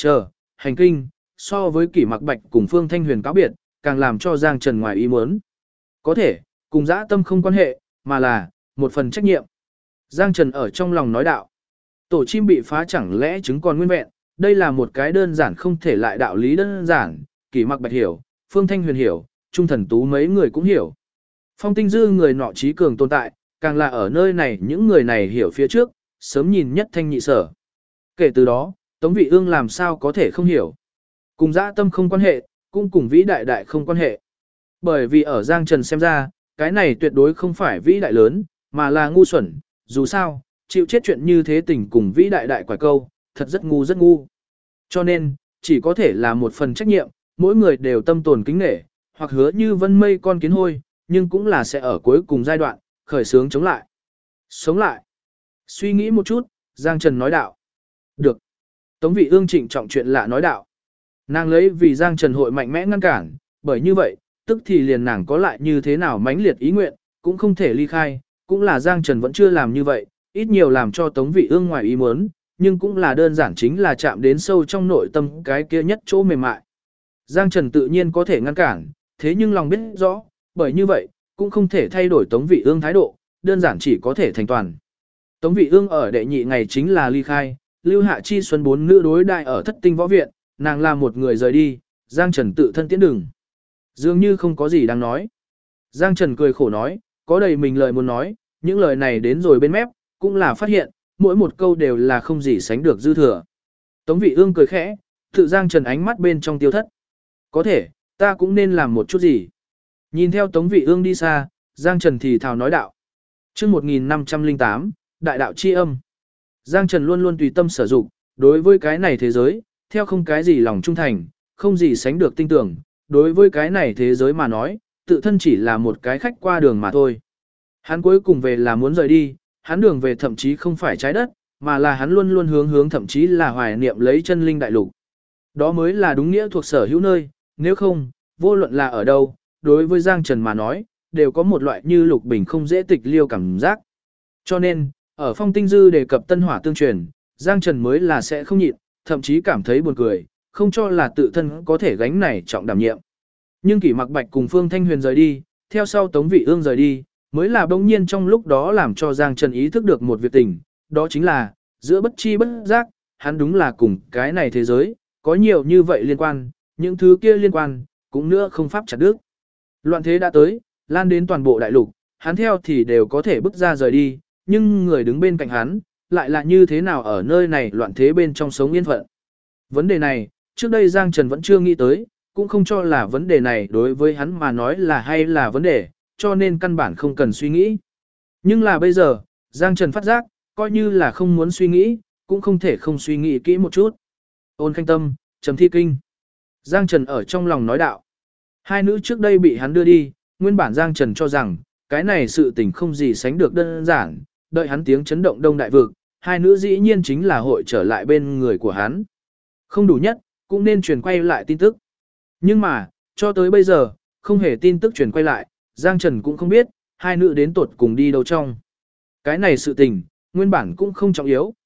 hành kinh, so với Kỷ Mặc Bạch cùng Phương Thanh Huyền cáo biệt, càng làm cho Giang Trần ngoài ý muốn. Có thể, cùng dã tâm không quan hệ, mà là, một phần trách nhiệm. Giang Trần ở trong lòng nói đạo. Tổ chim bị phá chẳng lẽ trứng còn nguyên vẹn, đây là một cái đơn giản không thể lại đạo lý đơn giản, Kỷ Mặc Bạch hiểu, Phương Thanh Huyền hiểu, Trung Thần Tú mấy người cũng hiểu. Phong Tinh Dư người nọ trí cường tồn tại, càng là ở nơi này những người này hiểu phía trước, sớm nhìn nhất thanh nhị sở. Kể từ đó, Tống Vị Ương làm sao có thể không hiểu. Cùng dã tâm không quan hệ, cũng cùng vĩ đại đại không quan hệ. Bởi vì ở Giang Trần xem ra, cái này tuyệt đối không phải vĩ đại lớn, mà là ngu xuẩn, dù sao, chịu chết chuyện như thế tình cùng vĩ đại đại quả câu, thật rất ngu rất ngu. Cho nên, chỉ có thể là một phần trách nhiệm, mỗi người đều tâm tồn kính nể, hoặc hứa như vân mây con kiến hôi, nhưng cũng là sẽ ở cuối cùng giai đoạn, khởi sướng chống lại. Sống lại. Suy nghĩ một chút, Giang Trần nói đạo. Được. Tống Vị Ương trịnh trọng chuyện lạ nói đạo. Nàng lấy vì Giang Trần hội mạnh mẽ ngăn cản, bởi như vậy, tức thì liền nàng có lại như thế nào mãnh liệt ý nguyện, cũng không thể ly khai, cũng là Giang Trần vẫn chưa làm như vậy, ít nhiều làm cho Tống Vị Ương ngoài ý muốn, nhưng cũng là đơn giản chính là chạm đến sâu trong nội tâm cái kia nhất chỗ mềm mại. Giang Trần tự nhiên có thể ngăn cản, thế nhưng lòng biết rõ, bởi như vậy, cũng không thể thay đổi Tống Vị Ương thái độ, đơn giản chỉ có thể thành toàn. Tống Vị Ương ở đệ nhị ngày chính là ly khai, Lưu Hạ Chi Xuân bốn nữ đối đại ở Thất Tinh Võ Viện, nàng là một người rời đi, Giang Trần tự thân tiễn đường. Dường như không có gì đáng nói. Giang Trần cười khổ nói, có đầy mình lời muốn nói, những lời này đến rồi bên mép, cũng là phát hiện, mỗi một câu đều là không gì sánh được dư thừa. Tống Vị Ương cười khẽ, tự Giang Trần ánh mắt bên trong tiêu thất. Có thể, ta cũng nên làm một chút gì. Nhìn theo Tống Vị Ương đi xa, Giang Trần thì thào nói đạo. Trước 1508, Đại đạo chi âm. Giang Trần luôn luôn tùy tâm sở dụng, đối với cái này thế giới, theo không cái gì lòng trung thành, không gì sánh được tin tưởng, đối với cái này thế giới mà nói, tự thân chỉ là một cái khách qua đường mà thôi. Hắn cuối cùng về là muốn rời đi, hắn đường về thậm chí không phải trái đất, mà là hắn luôn luôn hướng thậm chí là hoài niệm lấy chân linh đại lục. Đó mới là đúng nghĩa thuộc sở hữu nơi, nếu không, vô luận là ở đâu, đối với Giang Trần mà nói, đều có một loại như lục bình không dễ tịch liêu cảm giác. Cho nên, ở Phong Tinh Dư đề cập tân hỏa tương truyền, Giang Trần mới là sẽ không nhịn, thậm chí cảm thấy buồn cười, không cho là tự thân có thể gánh này trọng đảm nhiệm. Nhưng Kỷ Mặc Bạch cùng Phương Thanh Huyền rời đi, theo sau Tống Vị Ương rời đi, mới là bỗng nhiên trong lúc đó làm cho Giang Trần ý thức được một việc tình, đó chính là, giữa bất chi bất giác, hắn đúng là cùng cái này thế giới, có nhiều như vậy liên quan, những thứ kia liên quan, cũng nữa không pháp chặt đứt. Loạn thế đã tới, lan đến toàn bộ đại lục, hắn theo thì đều có thể bước ra rời đi, nhưng người đứng bên cạnh hắn, lại là như thế nào ở nơi này loạn thế bên trong sống yên phận. Vấn đề này, trước đây Giang Trần vẫn chưa nghĩ tới, cũng không cho là vấn đề này đối với hắn mà nói là hay là vấn đề, cho nên căn bản không cần suy nghĩ. Nhưng là bây giờ, Giang Trần phát giác, coi như là không muốn suy nghĩ, cũng không thể không suy nghĩ kỹ một chút. Ôn Khanh Tâm, Trầm Thi Kinh. Giang Trần ở trong lòng nói đạo. Hai nữ trước đây bị hắn đưa đi, nguyên bản Giang Trần cho rằng, cái này sự tình không gì sánh được đơn giản, đợi hắn tiếng chấn động đông đại vực, hai nữ dĩ nhiên chính là hội trở lại bên người của hắn. Không đủ nhất, cũng nên truyền quay lại tin tức. Nhưng mà, cho tới bây giờ, không hề tin tức truyền quay lại, Giang Trần cũng không biết, hai nữ đến tuột cùng đi đâu trong. Cái này sự tình, nguyên bản cũng không trọng yếu,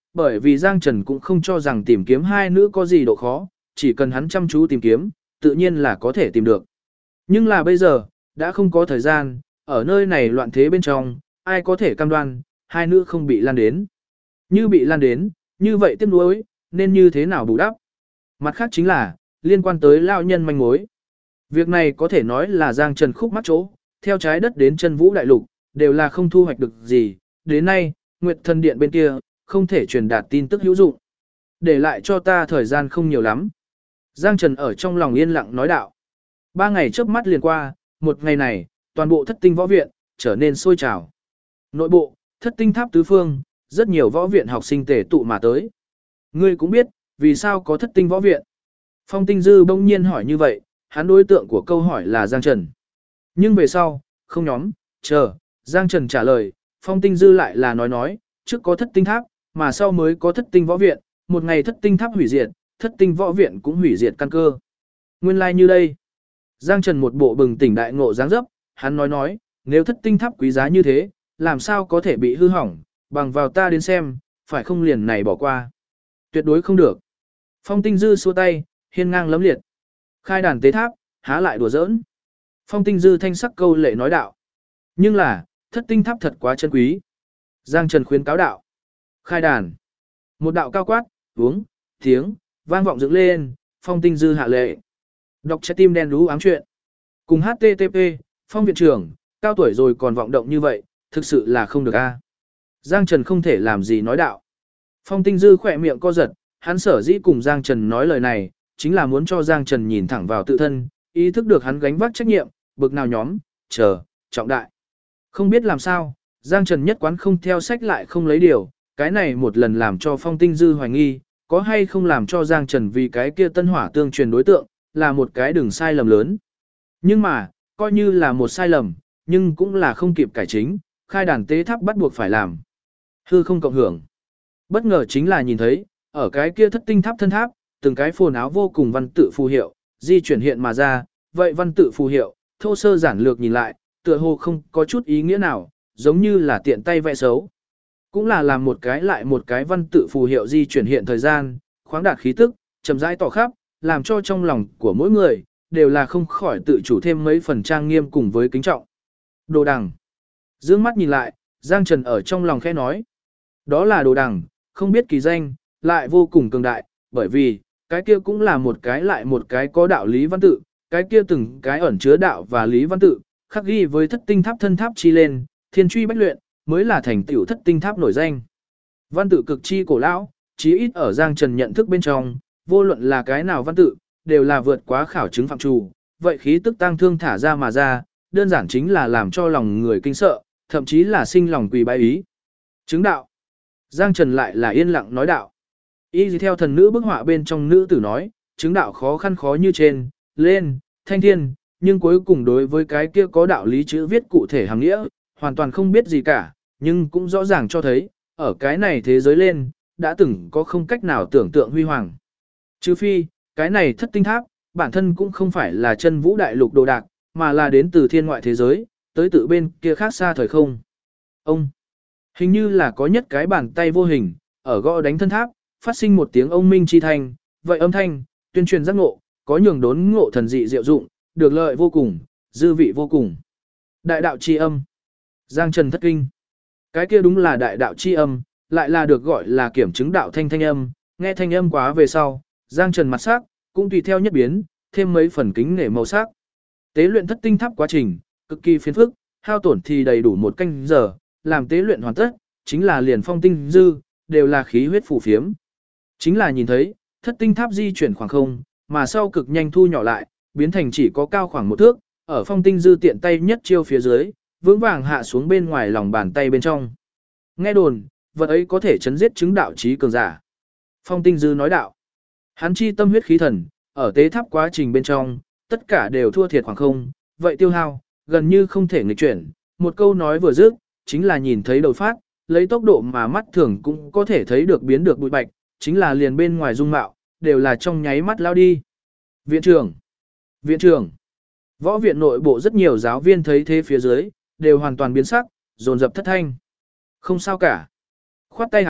bởi vì Giang Trần cũng không cho rằng tìm kiếm hai nữ có gì độ khó, chỉ cần hắn chăm chú tìm kiếm, tự nhiên là có thể tìm được. Nhưng là bây giờ, đã không có thời gian, ở nơi này loạn thế bên trong, ai có thể cam đoan, hai nữ không bị lan đến. Như bị lan đến, như vậy tiếc nuối, nên như thế nào bù đắp. Mặt khác chính là, liên quan tới lão nhân manh mối. Việc này có thể nói là Giang Trần khúc mắc chỗ, theo trái đất đến chân vũ đại lục, đều là không thu hoạch được gì. Đến nay, Nguyệt Thần Điện bên kia, không thể truyền đạt tin tức hữu dụng. Để lại cho ta thời gian không nhiều lắm. Giang Trần ở trong lòng yên lặng nói đạo. 3 ngày trước mắt liền qua, một ngày này, toàn bộ thất tinh võ viện, trở nên sôi trào. Nội bộ, thất tinh tháp tứ phương, rất nhiều võ viện học sinh tề tụ mà tới. Ngươi cũng biết, vì sao có thất tinh võ viện? Phong Tinh Dư bỗng nhiên hỏi như vậy, hắn đối tượng của câu hỏi là Giang Trần. Nhưng về sau, không nhóm, chờ, Giang Trần trả lời, Phong Tinh Dư lại là nói, trước có thất tinh tháp, mà sau mới có thất tinh võ viện, một ngày thất tinh tháp hủy diệt, thất tinh võ viện cũng hủy diệt căn cơ. Nguyên lai like như đây. Giang Trần một bộ bừng tỉnh đại ngộ dáng dấp, hắn nói, nếu thất tinh tháp quý giá như thế, làm sao có thể bị hư hỏng, bằng vào ta đến xem, phải không liền này bỏ qua. Tuyệt đối không được. Phong Tinh Dư xua tay, hiên ngang lấm liệt. Khai đàn tế tháp, há lại đùa giỡn. Phong Tinh Dư thanh sắc câu lệ nói đạo. Nhưng là, thất tinh tháp thật quá chân quý. Giang Trần khuyến cáo đạo. Khai đàn. Một đạo cao quát, uống, tiếng, vang vọng dựng lên, Phong Tinh Dư hạ lệ. Đọc trái tim đen đú áng chuyện. Cùng HTTP, Phong viện trưởng, cao tuổi rồi còn vọng động như vậy, thực sự là không được a. Giang Trần không thể làm gì nói đạo. Phong Tinh Dư khỏe miệng co giật, hắn sở dĩ cùng Giang Trần nói lời này, chính là muốn cho Giang Trần nhìn thẳng vào tự thân, ý thức được hắn gánh vác trách nhiệm, bực nào nhóm, chờ, trọng đại. Không biết làm sao, Giang Trần nhất quán không theo sách lại không lấy điều, cái này một lần làm cho Phong Tinh Dư hoài nghi, có hay không làm cho Giang Trần vì cái kia tân hỏa tương truyền đối tượng, là một cái đường sai lầm lớn. Nhưng mà, coi như là một sai lầm, nhưng cũng là không kịp cải chính, khai đàn tế tháp bắt buộc phải làm. Hư không cộng hưởng. Bất ngờ chính là nhìn thấy, ở cái kia thất tinh tháp thân tháp, từng cái phồn áo vô cùng văn tự phù hiệu, di chuyển hiện mà ra, vậy văn tự phù hiệu, thô sơ giản lược nhìn lại, tựa hồ không có chút ý nghĩa nào, giống như là tiện tay vẽ xấu. Cũng là làm một cái lại một cái văn tự phù hiệu di chuyển hiện thời gian, khoáng đạt khí tức, chậm rãi tỏ khắp, làm cho trong lòng của mỗi người, đều là không khỏi tự chủ thêm mấy phần trang nghiêm cùng với kính trọng. Đồ đằng. Dương mắt nhìn lại, Giang Trần ở trong lòng khẽ nói. Đó là đồ đằng, không biết kỳ danh, lại vô cùng cường đại, bởi vì, cái kia cũng là một cái lại một cái có đạo lý văn tự, cái kia từng cái ẩn chứa đạo và lý văn tự, khắc ghi với thất tinh tháp thân tháp chi lên, thiên truy bách luyện, mới là thành tựu thất tinh tháp nổi danh. Văn tự cực chi cổ lão, chí ít ở Giang Trần nhận thức bên trong, vô luận là cái nào văn tự, đều là vượt quá khảo chứng phạm trù, vậy khí tức tăng thương thả ra mà ra, đơn giản chính là làm cho lòng người kinh sợ, thậm chí là sinh lòng quỳ bái ý. Chứng đạo. Giang Trần lại là yên lặng nói đạo. Y theo thần nữ bức họa bên trong nữ tử nói, chứng đạo khó khăn khó như trên, lên, thanh thiên, nhưng cuối cùng đối với cái kia có đạo lý chữ viết cụ thể hàng nghĩa, hoàn toàn không biết gì cả, nhưng cũng rõ ràng cho thấy, ở cái này thế giới lên, đã từng có không cách nào tưởng tượng huy hoàng. Trừ phi, cái này thất tinh tháp, bản thân cũng không phải là chân vũ đại lục đồ đạc, mà là đến từ thiên ngoại thế giới, tới tự bên kia khác xa thời không. Ông, hình như là có nhất cái bàn tay vô hình, ở gõ đánh thân tháp, phát sinh một tiếng ông minh chi thanh, vậy âm thanh, tuyên truyền giác ngộ, có nhường đốn ngộ thần dị diệu dụng, được lợi vô cùng, dư vị vô cùng. Đại đạo chi âm. Giang Trần thất kinh. Cái kia đúng là đại đạo chi âm, lại là được gọi là kiểm chứng đạo thanh âm, nghe thanh âm quá về sau, Giang Trần mặt sắc, cũng tùy theo nhất biến, thêm mấy phần kính nể màu sắc. Tế luyện thất tinh tháp quá trình, cực kỳ phiền phức, hao tổn thì đầy đủ 1 canh giờ, làm tế luyện hoàn tất, chính là liền Phong Tinh Dư, đều là khí huyết phù phiếm. Chính là nhìn thấy, thất tinh tháp di chuyển khoảng không, mà sau cực nhanh thu nhỏ lại, biến thành chỉ có cao khoảng 1 thước, ở Phong Tinh Dư tiện tay nhất chiêu phía dưới, vững vàng hạ xuống bên ngoài lòng bàn tay bên trong. Nghe đồn, vật ấy có thể chấn giết chứng đạo chí cường giả. Phong Tinh Dư nói đạo. Hắn chi tâm huyết khí thần, ở tế tháp quá trình bên trong, tất cả đều thua thiệt khoảng không, vậy tiêu hao, gần như không thể nghịch chuyển. Một câu nói vừa dứt, chính là nhìn thấy đầu phát, lấy tốc độ mà mắt thường cũng có thể thấy được biến được bụi bạch, chính là liền bên ngoài dung mạo, đều là trong nháy mắt lao đi. Viện trưởng! Viện trưởng! Võ viện nội bộ rất nhiều giáo viên thấy thế phía dưới, đều hoàn toàn biến sắc, dồn dập thất thanh. Không sao cả. Khoát tay áo,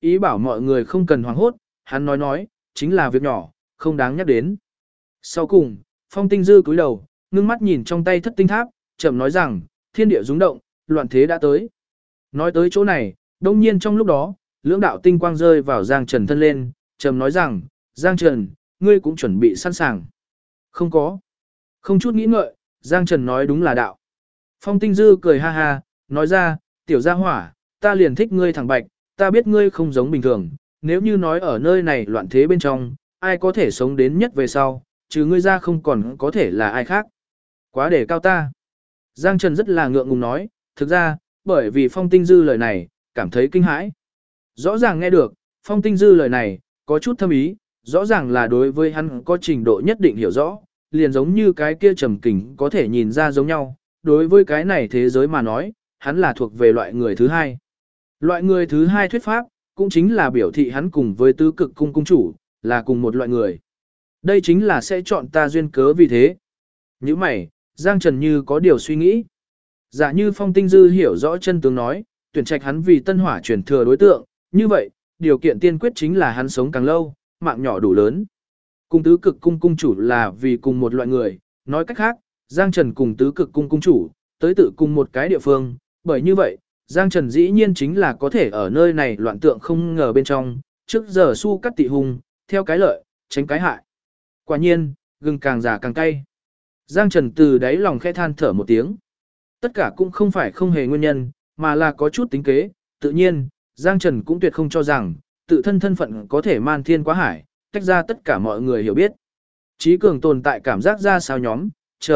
Ý bảo mọi người không cần hoảng hốt, hắn nói, chính là việc nhỏ, không đáng nhắc đến. Sau cùng, Phong Tinh Dư cúi đầu, ngưng mắt nhìn trong tay thất tinh tháp, chậm nói rằng, thiên địa rung động, loạn thế đã tới. Nói tới chỗ này, đông nhiên trong lúc đó, lưỡng đạo tinh quang rơi vào Giang Trần thân lên, trầm nói rằng, Giang Trần, ngươi cũng chuẩn bị sẵn sàng. Không có. Không chút nghĩ ngợi, Giang Trần nói đúng là đạo. Phong Tinh Dư cười ha ha, nói ra, tiểu gia hỏa, ta liền thích ngươi thẳng bạch, ta biết ngươi không giống bình thường, nếu như nói ở nơi này loạn thế bên trong, ai có thể sống đến nhất về sau, trừ ngươi ra không còn có thể là ai khác. Quá để cao ta. Giang Trần rất là ngượng ngùng nói, thực ra, bởi vì Phong Tinh Dư lời này, cảm thấy kinh hãi. Rõ ràng nghe được, Phong Tinh Dư lời này, có chút thâm ý, rõ ràng là đối với hắn có trình độ nhất định hiểu rõ, liền giống như cái kia trầm kình có thể nhìn ra giống nhau, đối với cái này thế giới mà nói, hắn là thuộc về loại người thứ hai. Loại người thứ hai thuyết pháp, cũng chính là biểu thị hắn cùng với tứ cực cung cung chủ, là cùng một loại người. Đây chính là sẽ chọn ta duyên cớ vì thế. Như mày, Giang Trần như có điều suy nghĩ. Giả như Phong Tinh Dư hiểu rõ chân tướng nói, tuyển trạch hắn vì tân hỏa truyền thừa đối tượng, như vậy, điều kiện tiên quyết chính là hắn sống càng lâu, mạng nhỏ đủ lớn. Cùng tứ cực cung cung chủ là vì cùng một loại người, nói cách khác, Giang Trần cùng tứ cực cung cung chủ, tới tự cùng một cái địa phương, bởi như vậy, Giang Trần dĩ nhiên chính là có thể ở nơi này loạn tượng không ngờ bên trong, trước giờ su cắt tị hung, theo cái lợi, tránh cái hại. Quả nhiên, gừng càng già càng cay. Giang Trần từ đáy lòng khẽ than thở một tiếng. Tất cả cũng không phải không hề nguyên nhân, mà là có chút tính kế, tự nhiên, Giang Trần cũng tuyệt không cho rằng, tự thân thân phận có thể man thiên quá hải, tách ra tất cả mọi người hiểu biết. Trí cường tồn tại cảm giác ra sao nhóm,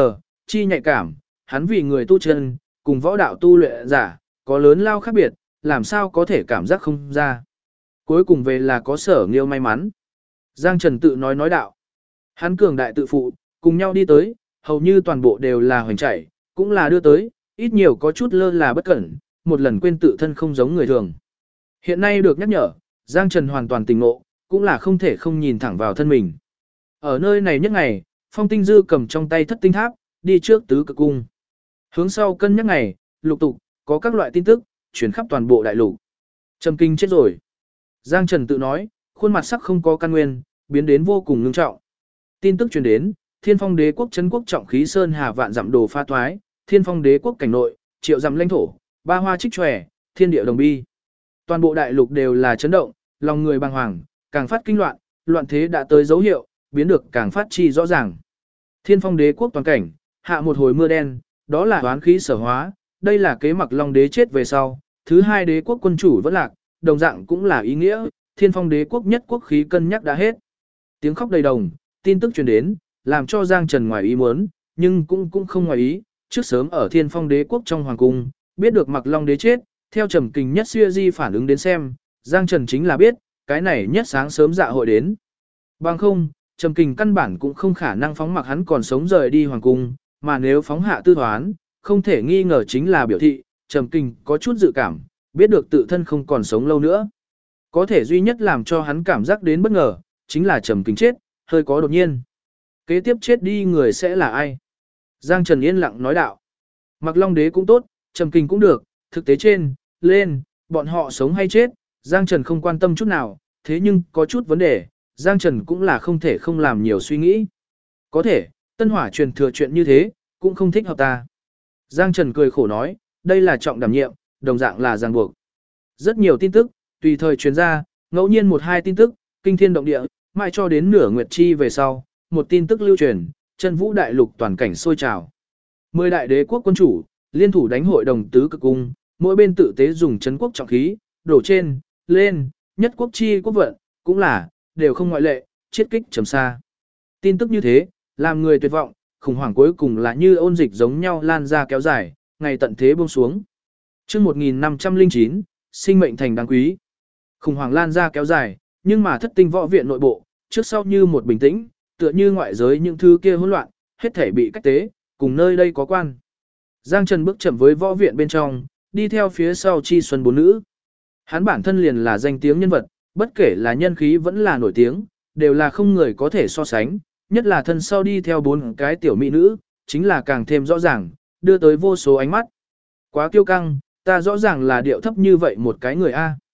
chi nhạy cảm, hắn vì người tu chân, cùng võ đạo tu luyện giả, có lớn lao khác biệt, làm sao có thể cảm giác không ra. Cuối cùng về là có sở nghiêu may mắn. Giang Trần tự nói đạo. Hắn cường đại tự phụ, cùng nhau đi tới, hầu như toàn bộ đều là hoành chảy, cũng là đưa tới, ít nhiều có chút lơ là bất cẩn, một lần quên tự thân không giống người thường. Hiện nay được nhắc nhở, Giang Trần hoàn toàn tỉnh ngộ, cũng là không thể không nhìn thẳng vào thân mình. Ở nơi này nhất ngày, Phong Tinh Dư cầm trong tay thất tinh tháp, đi trước tứ cực cung. Hướng sau cân nhắc ngày, lục tục, có các loại tin tức, chuyển khắp toàn bộ đại lục. Trầm Kinh chết rồi. Giang Trần tự nói, khuôn mặt sắc không có căn nguyên, biến đến vô cùng ngưng trọng. Tin tức truyền đến, Thiên Phong Đế quốc trấn quốc trọng khí sơn hà vạn dặm đồ pha thoái, Thiên Phong Đế quốc cảnh nội, triệu dặm lãnh thổ, ba hoa trích chòe, thiên địa đồng bi. Toàn bộ đại lục đều là chấn động, lòng người bàng hoàng, càng phát kinh loạn, loạn thế đã tới dấu hiệu, biến được càng phát chi rõ ràng. Thiên Phong Đế quốc toàn cảnh, hạ một hồi mưa đen, đó là oán khí sở hóa, đây là kế Mặc Long Đế chết về sau, thứ hai đế quốc quân chủ vẫn lạc, đồng dạng cũng là ý nghĩa, Thiên Phong Đế quốc nhất quốc khí cân nhắc đã hết. Tiếng khóc đầy đồng, tin tức truyền đến, làm cho Giang Trần ngoài ý muốn, nhưng cũng không ngoài ý, trước sớm ở Thiên Phong Đế quốc trong hoàng cung, biết được Mặc Long Đế chết, theo Trầm Kình nhất xuya di phản ứng đến xem, Giang Trần chính là biết, cái này nhất sáng sớm dạ hội đến. Bằng không, Trầm Kình căn bản cũng không khả năng phóng mặc hắn còn sống rời đi hoàng cung, mà nếu phóng hạ tư thoán, không thể nghi ngờ chính là biểu thị, Trầm Kình có chút dự cảm, biết được tự thân không còn sống lâu nữa. Có thể duy nhất làm cho hắn cảm giác đến bất ngờ, chính là Trầm Kình chết, hơi có đột nhiên. Kế tiếp chết đi người sẽ là ai? Giang Trần yên lặng nói đạo. Mặc Long Đế cũng tốt, Trầm Kình cũng được, thực tế trên, lên, bọn họ sống hay chết, Giang Trần không quan tâm chút nào, thế nhưng có chút vấn đề, Giang Trần cũng là không thể không làm nhiều suy nghĩ. Có thể, tân hỏa truyền thừa chuyện như thế, cũng không thích hợp ta. Giang Trần cười khổ nói, đây là trọng đảm nhiệm, đồng dạng là ràng buộc. Rất nhiều tin tức, tùy thời truyền ra, ngẫu nhiên một hai tin tức, kinh thiên động địa, mãi cho đến nửa nguyệt chi về sau, một tin tức lưu truyền, chân vũ đại lục toàn cảnh sôi trào. 10 đại đế quốc quân chủ, liên thủ đánh hội đồng tứ cực cung, mỗi bên tự tế dùng chấn quốc trọng khí, đổ trên, lên, nhất quốc chi quốc vận, cũng là, đều không ngoại lệ, chiết kích trầm xa. Tin tức như thế, làm người tuyệt vọng, khủng hoảng cuối cùng là như ôn dịch giống nhau lan ra kéo dài, ngày tận thế buông xuống. Chương 1509, sinh mệnh thành đáng quý. Khủng hoảng lan ra kéo dài, nhưng mà thất tinh võ viện nội bộ, trước sau như một bình tĩnh, tựa như ngoại giới những thứ kia hỗn loạn, hết thể bị cách tế, cùng nơi đây có quan. Giang Trần bước chậm với võ viện bên trong, đi theo phía sau Chi Xuân bốn nữ. Hắn bản thân liền là danh tiếng nhân vật, bất kể là nhân khí vẫn là nổi tiếng, đều là không người có thể so sánh, nhất là thân sau đi theo bốn cái tiểu mỹ nữ, chính là càng thêm rõ ràng, đưa tới vô số ánh mắt. Quá kiêu căng, ta rõ ràng là điệu thấp như vậy một cái người A.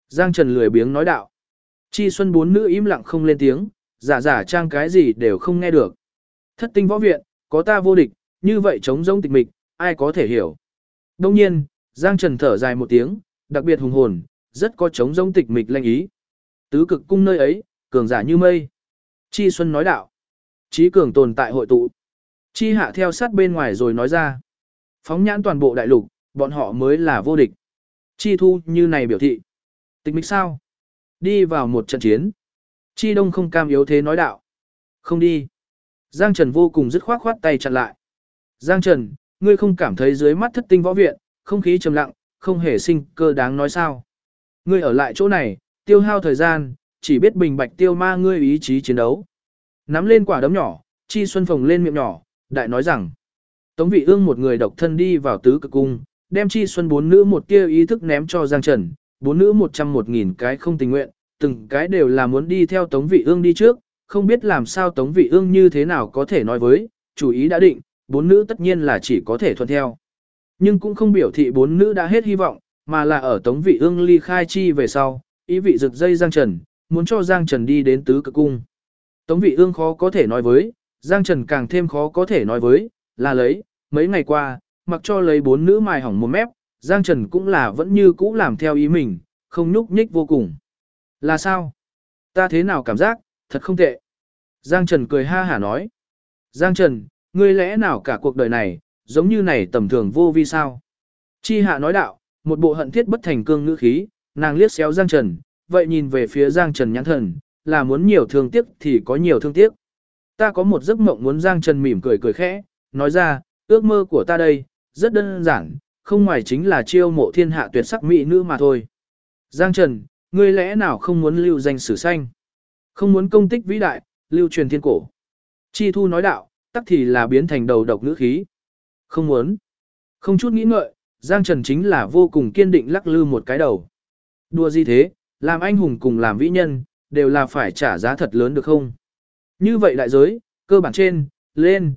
Giang Trần lười biếng nói đạo. Chi Xuân bốn nữ im lặng không lên tiếng, giả giả trang cái gì đều không nghe được. Thất tinh võ viện, có ta vô địch, như vậy trống rỗng tịch mịch, ai có thể hiểu. Đông nhiên, Giang Trần thở dài một tiếng, đặc biệt hùng hồn, rất có trống rỗng tịch mịch lanh ý. Tứ cực cung nơi ấy, cường giả như mây. Chi Xuân nói đạo. Chí cường tồn tại hội tụ. Chi hạ theo sát bên ngoài rồi nói ra. Phóng nhãn toàn bộ đại lục, bọn họ mới là vô địch. Chi thu như này biểu thị. Tịch mịch sao? Đi vào một trận chiến. Chi đông không cam yếu thế nói đạo. Không đi. Giang Trần vô cùng dứt khoát khoát tay chặn lại. Giang Trần, ngươi không cảm thấy dưới mắt thất tinh võ viện, không khí trầm lặng, không hề sinh cơ đáng nói sao. Ngươi ở lại chỗ này, tiêu hao thời gian, chỉ biết bình bạch tiêu ma ngươi ý chí chiến đấu. Nắm lên quả đấm nhỏ, Chi Xuân phồng lên miệng nhỏ, đại nói rằng. Tống Vị Ương một người độc thân đi vào tứ cực cung, đem Chi Xuân bốn nữ một tia ý thức ném cho Giang Trần, bốn nữ 101.000 cái không tình nguyện, từng cái đều là muốn đi theo Tống Vị Ương đi trước, không biết làm sao Tống Vị Ương như thế nào có thể nói với, chủ ý đã định, bốn nữ tất nhiên là chỉ có thể thuận theo. Nhưng cũng không biểu thị bốn nữ đã hết hy vọng, mà là ở Tống Vị Ương ly khai chi về sau, ý vị rực dây Giang Trần, muốn cho Giang Trần đi đến tứ cực cung. Tống Vị Ương khó có thể nói với, Giang Trần càng thêm khó có thể nói với, là lấy, mấy ngày qua, mặc cho lấy bốn nữ mài hỏng một mép, Giang Trần cũng là vẫn như cũ làm theo ý mình, không nhúc nhích vô cùng. Là sao? Ta thế nào cảm giác, thật không tệ. Giang Trần cười ha hả nói. Giang Trần, ngươi lẽ nào cả cuộc đời này, giống như này tầm thường vô vi sao? Chi hạ nói đạo, một bộ hận thiết bất thành cương ngữ khí, nàng liếc xéo Giang Trần, vậy nhìn về phía Giang Trần nhãn thần, là muốn nhiều thương tiếc thì có nhiều thương tiếc. Ta có một giấc mộng muốn Giang Trần mỉm cười cười khẽ, nói ra, ước mơ của ta đây, rất đơn giản, không ngoài chính là chiêu mộ thiên hạ tuyệt sắc mỹ nữ mà thôi. Giang Trần, ngươi lẽ nào không muốn lưu danh sử xanh? Không muốn công tích vĩ đại, lưu truyền thiên cổ. Chi Thu nói đạo, tắc thì là biến thành đầu độc ngữ khí. Không muốn. Không chút nghĩ ngợi, Giang Trần chính là vô cùng kiên định lắc lư một cái đầu. Đùa gì thế, làm anh hùng cùng làm vĩ nhân, đều là phải trả giá thật lớn được không? Như vậy đại giới, cơ bản trên, lên,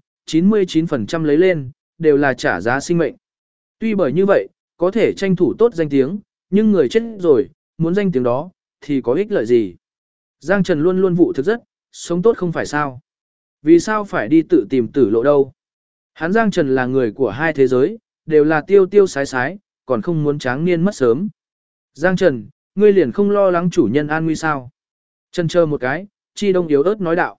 99% lấy lên, đều là trả giá sinh mệnh. Tuy bởi như vậy, có thể tranh thủ tốt danh tiếng, nhưng người chết rồi, muốn danh tiếng đó, thì có ích lợi gì? Giang Trần luôn luôn vụ thực rất, sống tốt không phải sao? Vì sao phải đi tự tìm tử lộ đâu? Hắn Giang Trần là người của hai thế giới, đều là tiêu tiêu sái sái, còn không muốn tráng niên mất sớm. Giang Trần, ngươi liền không lo lắng chủ nhân an nguy sao? Trần chờ một cái, Chi Đông yếu ớt nói đạo.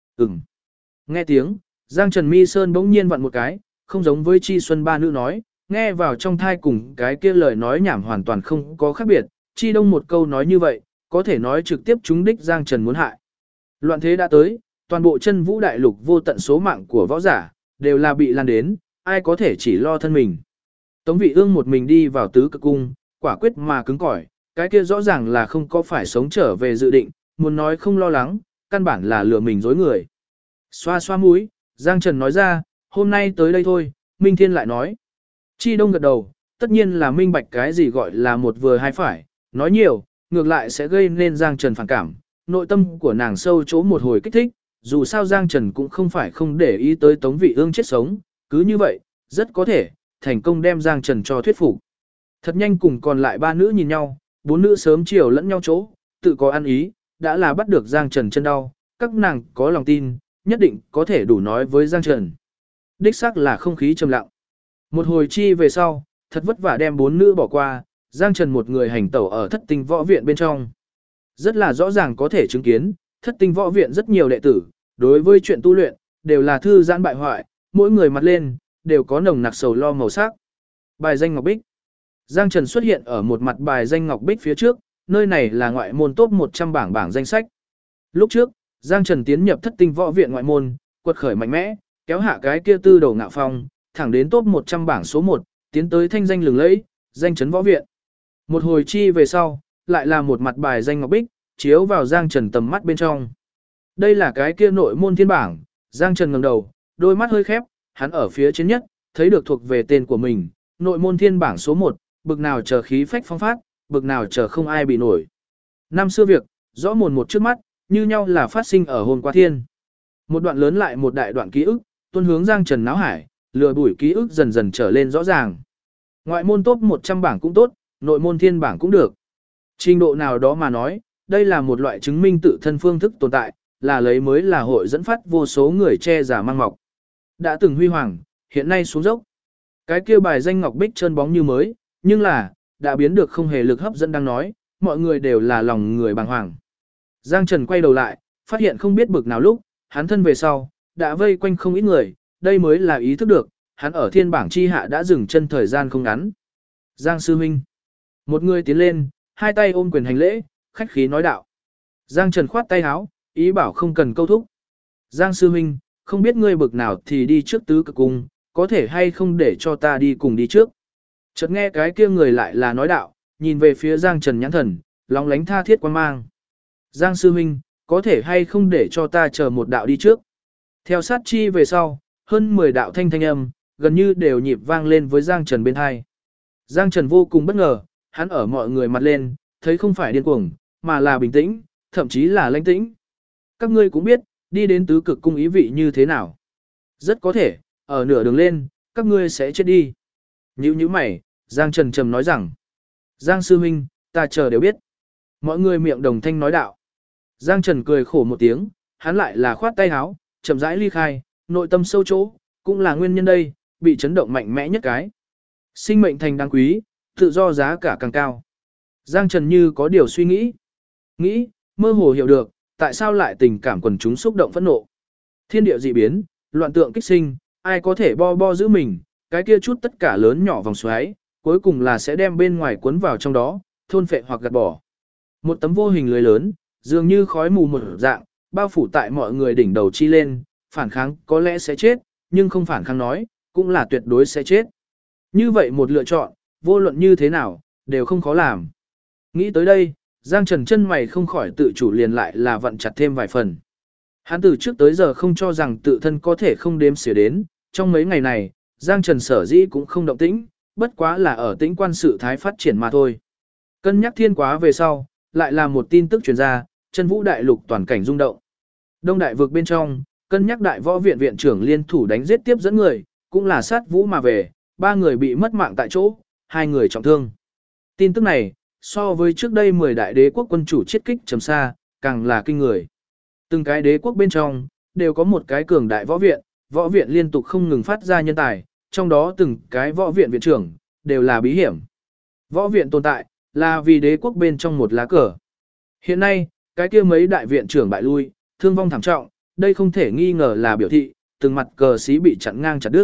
Nghe tiếng, Giang Trần mi sơn bỗng nhiên vặn một cái, không giống với Chi Xuân ba nữ nói, nghe vào trong thai cùng cái kia lời nói nhảm hoàn toàn không có khác biệt. Chi Đông một câu nói như vậy, có thể nói trực tiếp trúng đích Giang Trần muốn hại. Loạn thế đã tới, toàn bộ chân vũ đại lục vô tận số mạng của võ giả, đều là bị lan đến, ai có thể chỉ lo thân mình. Tống Vị Ương một mình đi vào tứ cực cung, quả quyết mà cứng cỏi, cái kia rõ ràng là không có phải sống trở về dự định, muốn nói không lo lắng, căn bản là lừa mình dối người. Xoa xoa mũi, Giang Trần nói ra, hôm nay tới đây thôi, Minh Thiên lại nói. Chi Đông gật đầu, tất nhiên là minh bạch cái gì gọi là một vừa hai phải, nói nhiều, ngược lại sẽ gây nên Giang Trần phản cảm, nội tâm của nàng sâu chỗ một hồi kích thích, dù sao Giang Trần cũng không phải không để ý tới Tống Vị Ương chết sống, cứ như vậy, rất có thể, thành công đem Giang Trần cho thuyết phục. Thật nhanh cùng còn lại ba nữ nhìn nhau, bốn nữ sớm chiều lẫn nhau chỗ, tự có ăn ý, đã là bắt được Giang Trần chân đau, các nàng có lòng tin, nhất định có thể đủ nói với Giang Trần. Đích xác là không khí trầm lặng. Một hồi chi về sau, thật vất vả đem bốn nữ bỏ qua, Giang Trần một người hành tẩu ở thất tinh võ viện bên trong. Rất là rõ ràng có thể chứng kiến, thất tinh võ viện rất nhiều đệ tử, đối với chuyện tu luyện, đều là thư giãn bại hoại, mỗi người mặt lên, đều có nồng nặc sầu lo màu sắc. Bài danh Ngọc Bích. Giang Trần xuất hiện ở một mặt bài danh Ngọc Bích phía trước, nơi này là ngoại môn top 100 bảng danh sách. Lúc trước, Giang Trần tiến nhập thất tinh võ viện ngoại môn, quật khởi mạnh mẽ, kéo hạ cái kia tư đầu ngạo phong, thẳng đến top 100 bảng số 1, tiến tới thanh danh lừng lẫy, danh chấn võ viện. Một hồi chi về sau, lại là một mặt bài danh Ngọc Bích, chiếu vào Giang Trần tầm mắt bên trong. Đây là cái kia nội môn thiên bảng, Giang Trần ngẩng đầu, đôi mắt hơi khép, hắn ở phía trên nhất, thấy được thuộc về tên của mình, nội môn thiên bảng số 1, bực nào chờ khí phách phong phát, bực nào chờ không ai bị nổi. Năm xưa việc, rõ mồn một trước mắt, như nhau là phát sinh ở hôm qua thiên. Một đoạn lớn lại một đại đoạn ký ức, tuôn hướng Giang Trần náo hải, lừa bụi ký ức dần dần trở lên rõ ràng. Ngoại môn top 100 bảng cũng tốt, nội môn thiên bảng cũng được. Trình độ nào đó mà nói, đây là một loại chứng minh tự thân phương thức tồn tại, là lấy mới là hội dẫn phát vô số người che giả mang mọc. Đã từng huy hoàng, hiện nay xuống dốc. Cái kia bài danh ngọc bích trơn bóng như mới, nhưng là, đã biến được không hề lực hấp dẫn đang nói, mọi người đều là lòng người bàng hoàng. Giang Trần quay đầu lại, phát hiện không biết bực nào lúc, hắn thân về sau, đã vây quanh không ít người, đây mới là ý thức được, hắn ở thiên bảng chi hạ đã dừng chân thời gian không ngắn. Giang sư huynh. Một người tiến lên, hai tay ôm quyền hành lễ, khách khí nói đạo. Giang Trần khoát tay áo, ý bảo không cần câu thúc. Giang sư huynh, không biết ngươi bực nào thì đi trước tứ cực cung, có thể hay không để cho ta đi cùng đi trước. Chợt nghe cái kia người lại là nói đạo, nhìn về phía Giang Trần nhãn thần, lóng lánh tha thiết quan mang. Giang sư huynh, có thể hay không để cho ta chờ một đạo đi trước. Theo sát chi về sau, hơn 10 đạo thanh âm, gần như đều nhịp vang lên với Giang Trần bên hai. Giang Trần vô cùng bất ngờ, hắn ở mọi người mặt lên, thấy không phải điên cuồng, mà là bình tĩnh, thậm chí là lãnh tĩnh. Các ngươi cũng biết, đi đến tứ cực cung ý vị như thế nào. Rất có thể, ở nửa đường lên, các ngươi sẽ chết đi. Nhữ mày, Giang Trần trầm nói rằng. Giang sư huynh, ta chờ đều biết. Mọi người miệng đồng thanh nói đạo. Giang Trần cười khổ một tiếng, hắn lại là khoát tay áo, chậm rãi ly khai, nội tâm sâu chỗ, cũng là nguyên nhân đây, bị chấn động mạnh mẽ nhất cái. Sinh mệnh thành đáng quý, tự do giá cả càng cao. Giang Trần như có điều suy nghĩ. Nghĩ, mơ hồ hiểu được, tại sao lại tình cảm quần chúng xúc động phẫn nộ. Thiên địa dị biến, loạn tượng kích sinh, ai có thể bo giữ mình, cái kia chút tất cả lớn nhỏ vòng xoáy, cuối cùng là sẽ đem bên ngoài cuốn vào trong đó, thôn phệ hoặc gạt bỏ. Một tấm vô hình lưới lớn, dường như khói mù một dạng, bao phủ tại mọi người đỉnh đầu chi lên, phản kháng có lẽ sẽ chết, nhưng không phản kháng nói, cũng là tuyệt đối sẽ chết. Như vậy một lựa chọn, vô luận như thế nào, đều không khó làm. Nghĩ tới đây, Giang Trần chân mày không khỏi tự chủ liền lại là vặn chặt thêm vài phần. Hắn từ trước tới giờ không cho rằng tự thân có thể không đếm xỉa đến, trong mấy ngày này, Giang Trần sở dĩ cũng không động tĩnh, bất quá là ở tĩnh quan sự thái phát triển mà thôi. Cân nhắc thiên quá về sau, lại là một tin tức truyền ra, chân vũ đại lục toàn cảnh rung động. Đông đại vực bên trong, cân nhắc đại võ viện viện trưởng liên thủ đánh giết tiếp dẫn người, cũng là sát vũ mà về, 3 người bị mất mạng tại chỗ, 2 người trọng thương. Tin tức này, so với trước đây 10 đại đế quốc quân chủ chiết kích trầm xa, càng là kinh người. Từng cái đế quốc bên trong, đều có một cái cường đại võ viện liên tục không ngừng phát ra nhân tài, trong đó từng cái võ viện viện trưởng, đều là bí hiểm. Võ viện tồn tại, là vì đế quốc bên trong một lá cờ. Hiện nay, cái kia mấy đại viện trưởng bại lui, thương vong thảm trọng, đây không thể nghi ngờ là biểu thị, từng mặt cờ xí bị chặn ngang chặt đứt.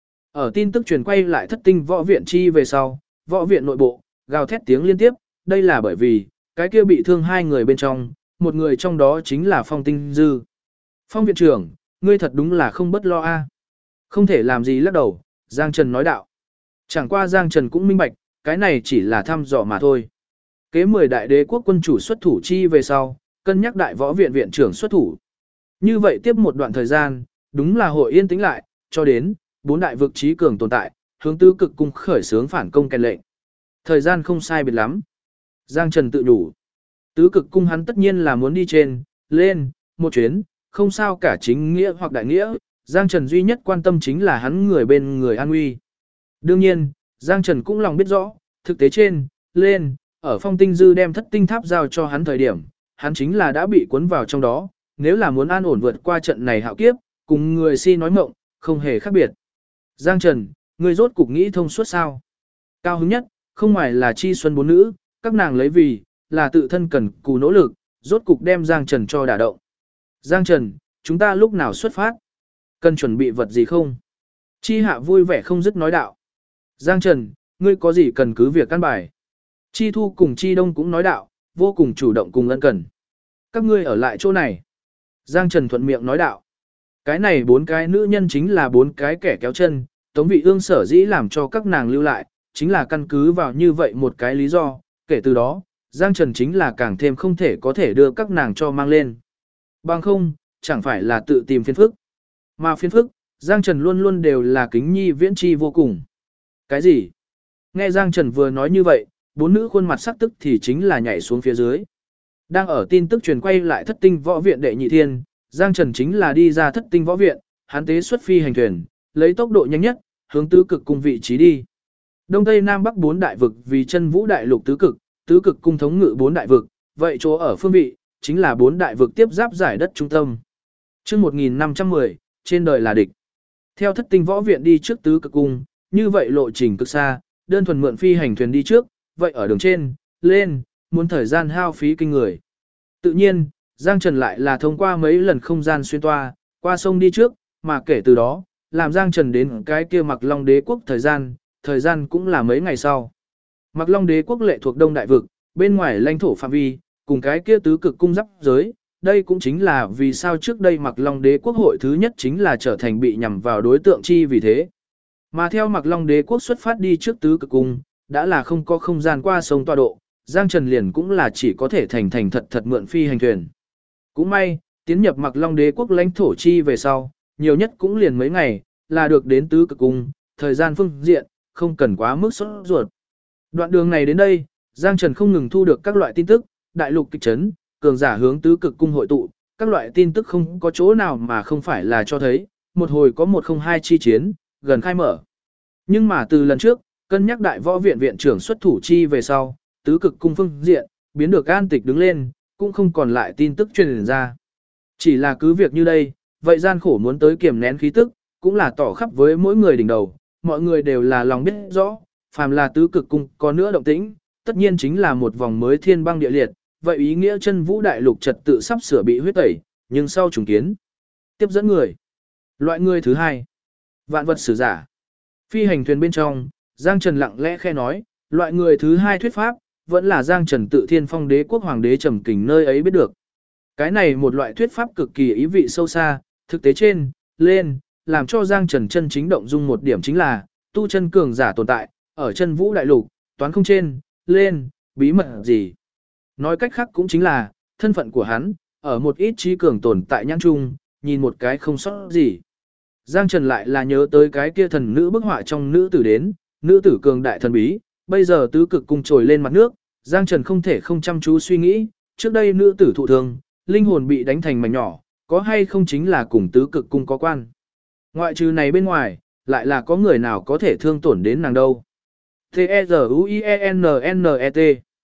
Ở tin tức truyền quay lại thất tinh võ viện chi về sau, võ viện nội bộ, gào thét tiếng liên tiếp, đây là bởi vì, cái kia bị thương 2 người bên trong, một người trong đó chính là Phong Tinh Dư. Phong viện trưởng, ngươi thật đúng là không bất lo a. Không thể làm gì lắc đầu, Giang Trần nói đạo. Chẳng qua Giang Trần cũng minh bạch, cái này chỉ là thăm dò mà thôi. Kế 10 đại đế quốc quân chủ xuất thủ chi về sau, cân nhắc đại võ viện viện trưởng xuất thủ. Như vậy tiếp một đoạn thời gian, đúng là hội yên tĩnh lại, cho đến 4 đại vực trí cường tồn tại, hướng tứ cực cung khởi xướng phản công kèn lệnh. Thời gian không sai biệt lắm. Giang Trần tự đủ. Tứ cực cung hắn tất nhiên là muốn đi lên, một chuyến, không sao cả chính nghĩa hoặc đại nghĩa, Giang Trần duy nhất quan tâm chính là hắn người bên người an nguy. Đương nhiên, Giang Trần cũng lòng biết rõ, thực tế lên, ở Phong Tinh Dư đem thất tinh tháp giao cho hắn thời điểm, hắn chính là đã bị cuốn vào trong đó, nếu là muốn an ổn vượt qua trận này hạo kiếp, cùng người si nói mộng, không hề khác biệt. Giang Trần, người rốt cục nghĩ thông suốt sao? Cao hứng nhất, không ngoài là chi xuân 4 nữ, các nàng lấy vì, là tự thân cần cù nỗ lực, rốt cục đem Giang Trần cho đả động. Giang Trần, chúng ta lúc nào xuất phát? Cần chuẩn bị vật gì không? Chi Hạ vui vẻ không dứt nói đạo. Giang Trần, ngươi có gì cần cứ việc căn bài. Chi Thu cùng Chi Đông cũng nói đạo, vô cùng chủ động cùng ân cần. Các ngươi ở lại chỗ này. Giang Trần thuận miệng nói đạo. Cái này 4 cái nữ nhân chính là 4 cái kẻ kéo chân, Tống Vị Ương sở dĩ làm cho các nàng lưu lại, chính là căn cứ vào như vậy một cái lý do, kể từ đó, Giang Trần chính là càng thêm không thể có thể đưa các nàng cho mang lên. Bằng không, chẳng phải là tự tìm phiền phức. Mà phiền phức, Giang Trần luôn luôn đều là kính nhi viễn chi vô cùng. Cái gì? Nghe Giang Trần vừa nói như vậy, 4 nữ khuôn mặt sắc tức thì chính là nhảy xuống phía dưới. Đang ở tin tức truyền quay lại thất tinh võ viện đệ nhị thiên, Giang Trần chính là đi ra thất tinh võ viện, hắn tế xuất phi hành thuyền, lấy tốc độ nhanh nhất, hướng tứ cực cùng vị trí đi. Đông Tây Nam Bắc 4 đại vực vì chân vũ đại lục tứ cực, tứ cực cung thống ngự 4 đại vực, vậy chỗ ở phương vị, chính là 4 đại vực tiếp giáp giải đất trung tâm. Trước 1510, trên đời là địch. Theo thất tinh võ viện đi trước tứ cực cung, như vậy lộ trình cực xa, đơn thuần mượn phi hành thuyền đi trước, vậy ở đường trên, lên, muốn thời gian hao phí kinh người. Tự nhiên, Giang Trần lại là thông qua mấy lần không gian xuyên toa, qua sông đi trước, mà kể từ đó, làm Giang Trần đến cái kia Mặc Long Đế quốc thời gian cũng là mấy ngày sau. Mặc Long Đế quốc lệ thuộc Đông Đại vực, bên ngoài lãnh thổ phạm vi, cùng cái kia tứ cực cung giáp giới, đây cũng chính là vì sao trước đây Mặc Long Đế quốc hội thứ nhất chính là trở thành bị nhằm vào đối tượng chi vì thế. Mà theo Mặc Long Đế quốc xuất phát đi trước tứ cực cung, đã là không có không gian qua sông tọa độ, Giang Trần liền cũng là chỉ có thể thành thật mượn phi hành thuyền. Cũng may, tiến nhập Mặc Long Đế quốc lãnh thổ chi về sau, nhiều nhất cũng liền mấy ngày, là được đến tứ cực cung, thời gian phương diện, không cần quá mức sốt ruột. Đoạn đường này đến đây, Giang Trần không ngừng thu được các loại tin tức, đại lục kịch trấn, cường giả hướng tứ cực cung hội tụ, các loại tin tức không có chỗ nào mà không phải là cho thấy, một hồi có 102 chi chiến, gần khai mở. Nhưng mà từ lần trước, cân nhắc đại võ viện viện trưởng xuất thủ chi về sau, tứ cực cung phương diện, biến được an tịch đứng lên, cũng không còn lại tin tức truyền ra. Chỉ là cứ việc như đây, vậy gian khổ muốn tới kiềm nén khí tức, cũng là tỏ khắp với mỗi người đỉnh đầu, mọi người đều là lòng biết rõ, phàm là tứ cực cung có nữa động tĩnh, tất nhiên chính là một vòng mới thiên băng địa liệt, vậy ý nghĩa chân vũ đại lục trật tự sắp sửa bị huyết tẩy, nhưng sau trùng kiến. Tiếp dẫn người. Loại người thứ hai. Vạn vật sử giả. Phi hành thuyền bên trong, Giang Trần lặng lẽ khe nói, loại người thứ hai thuyết pháp, vẫn là Giang Trần tự Thiên Phong Đế quốc hoàng đế trầm kình nơi ấy biết được. Cái này một loại thuyết pháp cực kỳ ý vị sâu xa, thực tế trên, lên, làm cho Giang Trần chân chính động dung một điểm chính là, tu chân cường giả tồn tại, ở chân vũ đại lục, toán không trên, lên, bí mật gì. Nói cách khác cũng chính là, thân phận của hắn, ở một ít trí cường tồn tại nhãn chung, nhìn một cái không sót gì. Giang Trần lại là nhớ tới cái kia thần nữ bức họa trong nữ tử đến, nữ tử cường đại thần bí, bây giờ tứ cực cung trồi lên mặt nước, Giang Trần không thể không chăm chú suy nghĩ, trước đây nữ tử thụ thương, linh hồn bị đánh thành mảnh nhỏ, có hay không chính là cùng tứ cực cung có quan. Ngoại trừ này bên ngoài, lại là có người nào có thể thương tổn đến nàng đâu. T-E-Z-U-I-E-N-N-E-T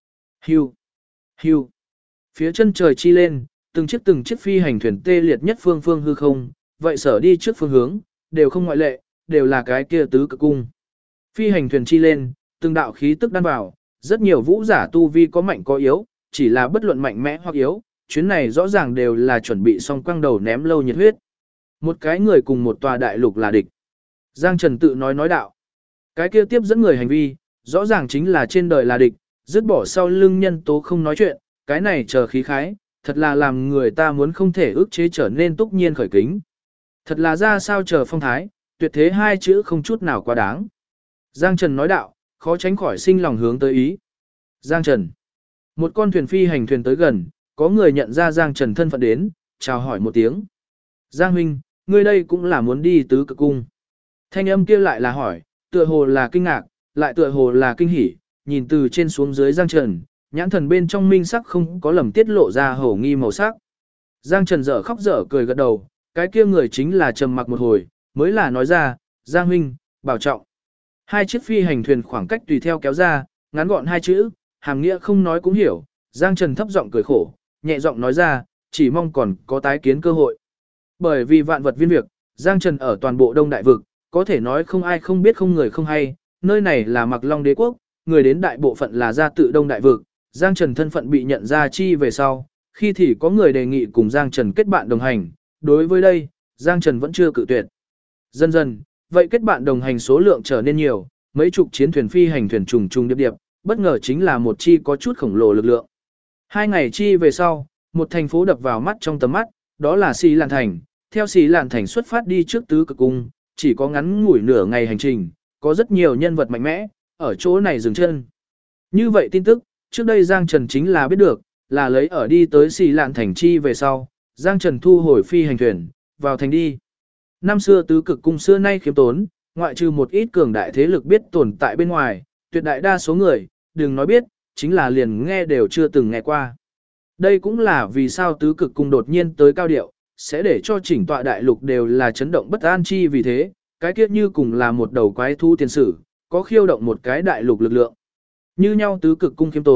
Hưu. Hưu. Phía chân trời chi lên, từng chiếc phi hành thuyền tê liệt nhất phương hư không, vậy sở đi trước phương hướng, đều không ngoại lệ, đều là cái kia tứ cực cung. Phi hành thuyền chi lên, từng đạo khí tức đan vào, rất nhiều vũ giả tu vi có mạnh có yếu, chỉ là bất luận mạnh mẽ hoặc yếu, chuyến này rõ ràng đều là chuẩn bị xong quăng đầu ném lâu nhiệt huyết. Một cái người cùng một tòa đại lục là địch. Giang Trần tự nói đạo. Cái kia tiếp dẫn người hành vi, rõ ràng chính là trên đời là địch, dứt bỏ sau lưng nhân tố không nói chuyện, cái này chờ khí khái, thật là làm người ta muốn không thể ức chế trở nên túc nhiên khởi kính. Thật là ra sao chờ phong thái, tuyệt thế hai chữ không chút nào quá đáng. Giang Trần nói đạo, khó tránh khỏi sinh lòng hướng tới ý. Giang Trần. Một con thuyền phi hành thuyền tới gần, có người nhận ra Giang Trần thân phận đến, chào hỏi một tiếng. Giang huynh, ngươi đây cũng là muốn đi tứ cực cung. Thanh âm kia lại là hỏi, tựa hồ là kinh ngạc, lại tựa hồ là kinh hỉ, nhìn từ trên xuống dưới Giang Trần, nhãn thần bên trong minh sắc không có lầm tiết lộ ra hổ nghi màu sắc. Giang Trần dở khóc dở cười gật đầu, cái kia người chính là trầm mặc một hồi, mới là nói ra, Giang huynh, bảo trọng. Hai chiếc phi hành thuyền khoảng cách tùy theo kéo ra, ngắn gọn hai chữ, hàm nghĩa không nói cũng hiểu. Giang Trần thấp giọng cười khổ, nhẹ giọng nói ra, chỉ mong còn có tái kiến cơ hội. Bởi vì vạn vật viên việc, Giang Trần ở toàn bộ Đông Đại Vực, có thể nói không ai không biết không người không hay, nơi này là Mặc Long Đế quốc, người đến đại bộ phận là ra tự Đông Đại Vực, Giang Trần thân phận bị nhận ra chi về sau, khi thì có người đề nghị cùng Giang Trần kết bạn đồng hành, đối với đây, Giang Trần vẫn chưa cự tuyệt. Dần dần, vậy kết bạn đồng hành số lượng trở nên nhiều, mấy chục chiến thuyền phi hành thuyền trùng trùng điệp điệp, bất ngờ chính là một chi có chút khổng lồ lực lượng. 2 ngày chi về sau, một thành phố đập vào mắt trong tầm mắt, đó là Xí Lạn Thành. Theo Xí Lạn Thành xuất phát đi trước tứ cực cung, chỉ có ngắn ngủi nửa ngày hành trình, có rất nhiều nhân vật mạnh mẽ, ở chỗ này dừng chân. Như vậy tin tức, trước đây Giang Trần chính là biết được, là lấy ở đi tới Xí Lạn Thành chi về sau, Giang Trần thu hồi phi hành thuyền, vào thành đi. Năm xưa tứ cực cung xưa nay khiêm tốn, ngoại trừ một ít cường đại thế lực biết tồn tại bên ngoài, tuyệt đại đa số người, đừng nói biết, chính là liền nghe đều chưa từng nghe qua. Đây cũng là vì sao tứ cực cung đột nhiên tới cao điệu, sẽ để cho chỉnh tọa đại lục đều là chấn động bất an chi vì thế, cái kiết như cùng là một đầu quái thú tiền sử, có khiêu động một cái đại lục lực lượng. Như nhau tứ cực cung khiêm tốn,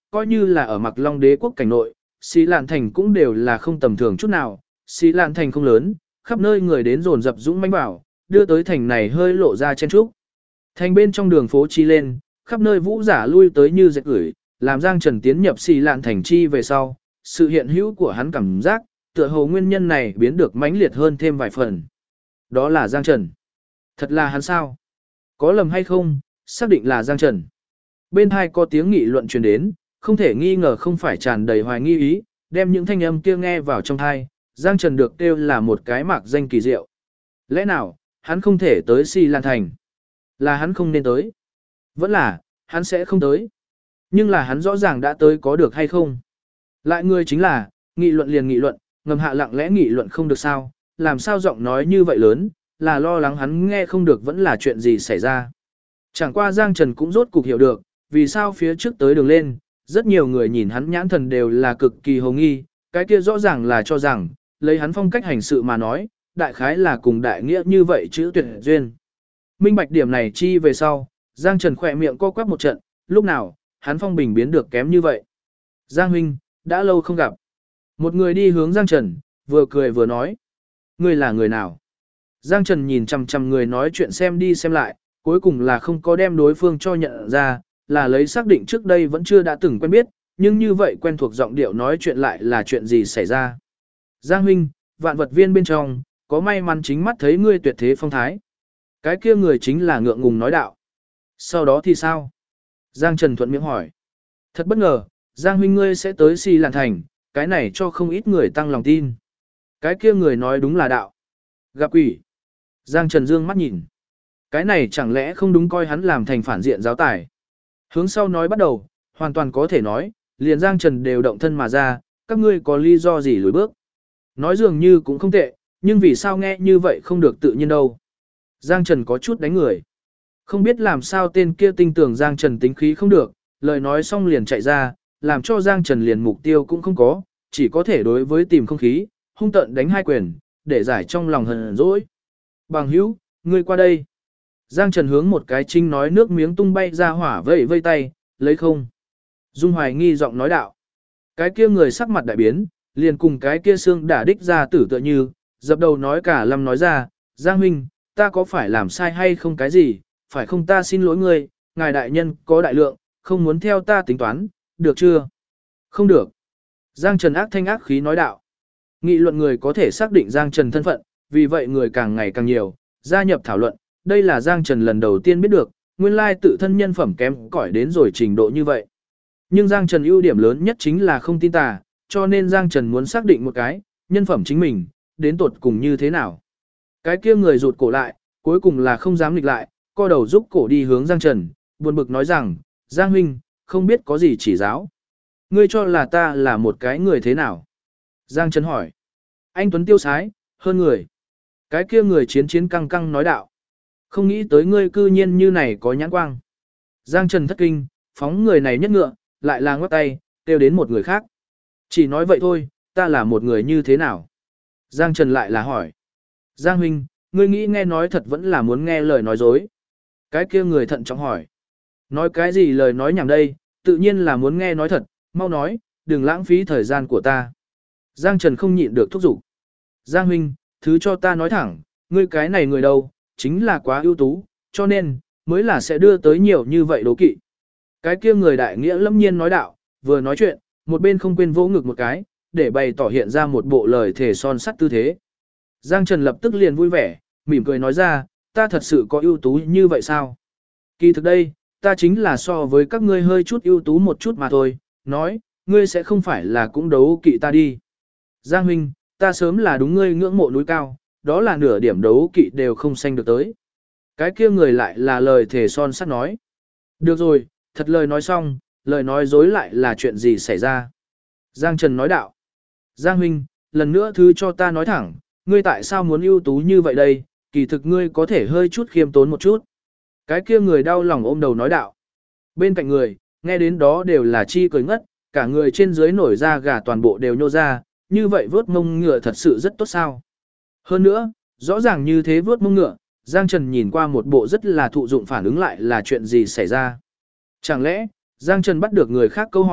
coi như là ở Mặc Long Đế quốc cảnh nội, Xí Lạn Thành cũng đều là không tầm thường chút nào. Xí Lạn Thành không lớn, khắp nơi người đến dồn dập dũng mãnh vào, đưa tới thành này hơi lộ ra chen trúc. Thành bên trong đường phố chi lên, khắp nơi vũ giả lui tới như dệt gửi, làm Giang Trần tiến nhập Xí Lạn Thành chi về sau, sự hiện hữu của hắn cảm giác, tựa hồ nguyên nhân này biến được mãnh liệt hơn thêm vài phần. Đó là Giang Trần. Thật là hắn sao? Có lầm hay không, xác định là Giang Trần. Bên hai có tiếng nghị luận truyền đến, không thể nghi ngờ không phải tràn đầy hoài nghi ý, đem những thanh âm kia nghe vào trong thai, Giang Trần được kêu là một cái mạc danh kỳ diệu. Lẽ nào, hắn không thể tới Xí Lan Thành? Là hắn không nên tới? Vẫn là, hắn sẽ không tới. Nhưng là hắn rõ ràng đã tới có được hay không? Lại người chính là, nghị luận liền nghị luận, ngầm hạ lặng lẽ nghị luận không được sao, làm sao giọng nói như vậy lớn, là lo lắng hắn nghe không được vẫn là chuyện gì xảy ra. Chẳng qua Giang Trần cũng rốt cục hiểu được, vì sao phía trước tới đường lên, rất nhiều người nhìn hắn nhãn thần đều là cực kỳ hồ nghi, cái kia rõ ràng là cho rằng, lấy hắn phong cách hành sự mà nói, đại khái là cùng đại nghĩa như vậy chữ tuyệt duyên. Minh bạch điểm này chi về sau, Giang Trần khỏe miệng co quắp một trận, lúc nào, hắn phong bình biến được kém như vậy. Giang huynh, đã lâu không gặp. Một người đi hướng Giang Trần, vừa cười vừa nói. Ngươi là người nào? Giang Trần nhìn chằm chằm người nói chuyện xem đi xem lại, cuối cùng là không có đem đối phương cho nhận ra, là lấy xác định trước đây vẫn chưa đã từng quen biết, nhưng như vậy quen thuộc giọng điệu nói chuyện lại là chuyện gì xảy ra. Giang huynh, vạn vật viên bên trong, có may mắn chính mắt thấy ngươi tuyệt thế phong thái. Cái kia người chính là ngượng ngùng nói đạo. Sau đó thì sao? Giang Trần thuận miệng hỏi. Thật bất ngờ, Giang huynh ngươi sẽ tới Xí Lạn Thành, cái này cho không ít người tăng lòng tin. Cái kia người nói đúng là đạo. Gặp quỷ. Giang Trần dương mắt nhìn. Cái này chẳng lẽ không đúng coi hắn làm thành phản diện giáo tài. Hướng sau nói bắt đầu, hoàn toàn có thể nói, liền Giang Trần đều động thân mà ra, các ngươi có lý do gì lùi bước. Nói dường như cũng không tệ, nhưng vì sao nghe như vậy không được tự nhiên đâu. Giang Trần có chút đánh người. Không biết làm sao tên kia tin tưởng Giang Trần tính khí không được, lời nói xong liền chạy ra, làm cho Giang Trần liền mục tiêu cũng không có, chỉ có thể đối với tìm không khí, hung tận đánh hai quyền, để giải trong lòng hờn dỗi. Bằng hữu, ngươi qua đây. Giang Trần hướng một cái trinh nói nước miếng tung bay ra hỏa vẫy vây tay, lấy không. Dung Hoài nghi giọng nói đạo. Cái kia người sắc mặt đại biến, liền cùng cái kia xương đả đích ra tử tựa như, dập đầu nói cả lâm nói ra, Giang huynh, ta có phải làm sai hay không cái gì, phải không ta xin lỗi ngươi, ngài đại nhân có đại lượng, không muốn theo ta tính toán, được chưa? Không được. Giang Trần ác thanh ác khí nói đạo. Nghị luận người có thể xác định Giang Trần thân phận, vì vậy người càng ngày càng nhiều, gia nhập thảo luận, đây là Giang Trần lần đầu tiên biết được, nguyên lai tự thân nhân phẩm kém cỏi đến rồi trình độ như vậy. Nhưng Giang Trần ưu điểm lớn nhất chính là không tin tà, cho nên Giang Trần muốn xác định một cái, nhân phẩm chính mình, đến tột cùng như thế nào. Cái kia người rụt cổ lại, cuối cùng là không dám nghịch lại, co đầu giúp cổ đi hướng Giang Trần, buồn bực nói rằng, Giang huynh, không biết có gì chỉ giáo. Ngươi cho là ta là một cái người thế nào? Giang Trần hỏi. Anh Tuấn tiêu sái, hơn người. Cái kia người chiến chiến căng căng nói đạo. Không nghĩ tới ngươi cư nhiên như này có nhãn quang. Giang Trần thất kinh, phóng người này nhất ngựa, lại là ngoắc tay, kêu đến một người khác. Chỉ nói vậy thôi, ta là một người như thế nào? Giang Trần lại là hỏi. Giang huynh, ngươi nghĩ nghe nói thật vẫn là muốn nghe lời nói dối. Cái kia người thận trọng hỏi. Nói cái gì lời nói nhảm đây, tự nhiên là muốn nghe nói thật, mau nói, đừng lãng phí thời gian của ta. Giang Trần không nhịn được thúc giục. Giang huynh, thứ cho ta nói thẳng, ngươi cái này người đâu, chính là quá ưu tú, cho nên, mới là sẽ đưa tới nhiều như vậy đố kỵ. Cái kia người đại nghĩa lâm nhiên nói đạo, vừa nói chuyện, một bên không quên vỗ ngực một cái, để bày tỏ hiện ra một bộ lời thể son sắt tư thế. Giang Trần lập tức liền vui vẻ, mỉm cười nói ra, ta thật sự có ưu tú như vậy sao? Kỳ thực đây, ta chính là so với các ngươi hơi chút ưu tú một chút mà thôi, nói, ngươi sẽ không phải là cũng đấu kỵ ta đi. Giang huynh, ta sớm là đúng ngươi ngưỡng mộ núi cao, đó là nửa điểm đấu kỵ đều không sanh được tới. Cái kia người lại là lời thể son sắt nói. Được rồi, thật lời nói xong, lời nói dối lại là chuyện gì xảy ra. Giang Trần nói đạo. Giang huynh, lần nữa thứ cho ta nói thẳng, ngươi tại sao muốn ưu tú như vậy đây, kỳ thực ngươi có thể hơi chút khiêm tốn một chút. Cái kia người đau lòng ôm đầu nói đạo. Bên cạnh người, nghe đến đó đều là chi cười ngất, cả người trên dưới nổi da gà toàn bộ đều nhô ra, như vậy vớt mông ngựa thật sự rất tốt sao. Hơn nữa, rõ ràng như thế vớt mông ngựa, Giang Trần nhìn qua một bộ rất là thụ dụng phản ứng lại là chuyện gì xảy ra. Chẳng lẽ, Giang Trần bắt được người khác câu hỏi,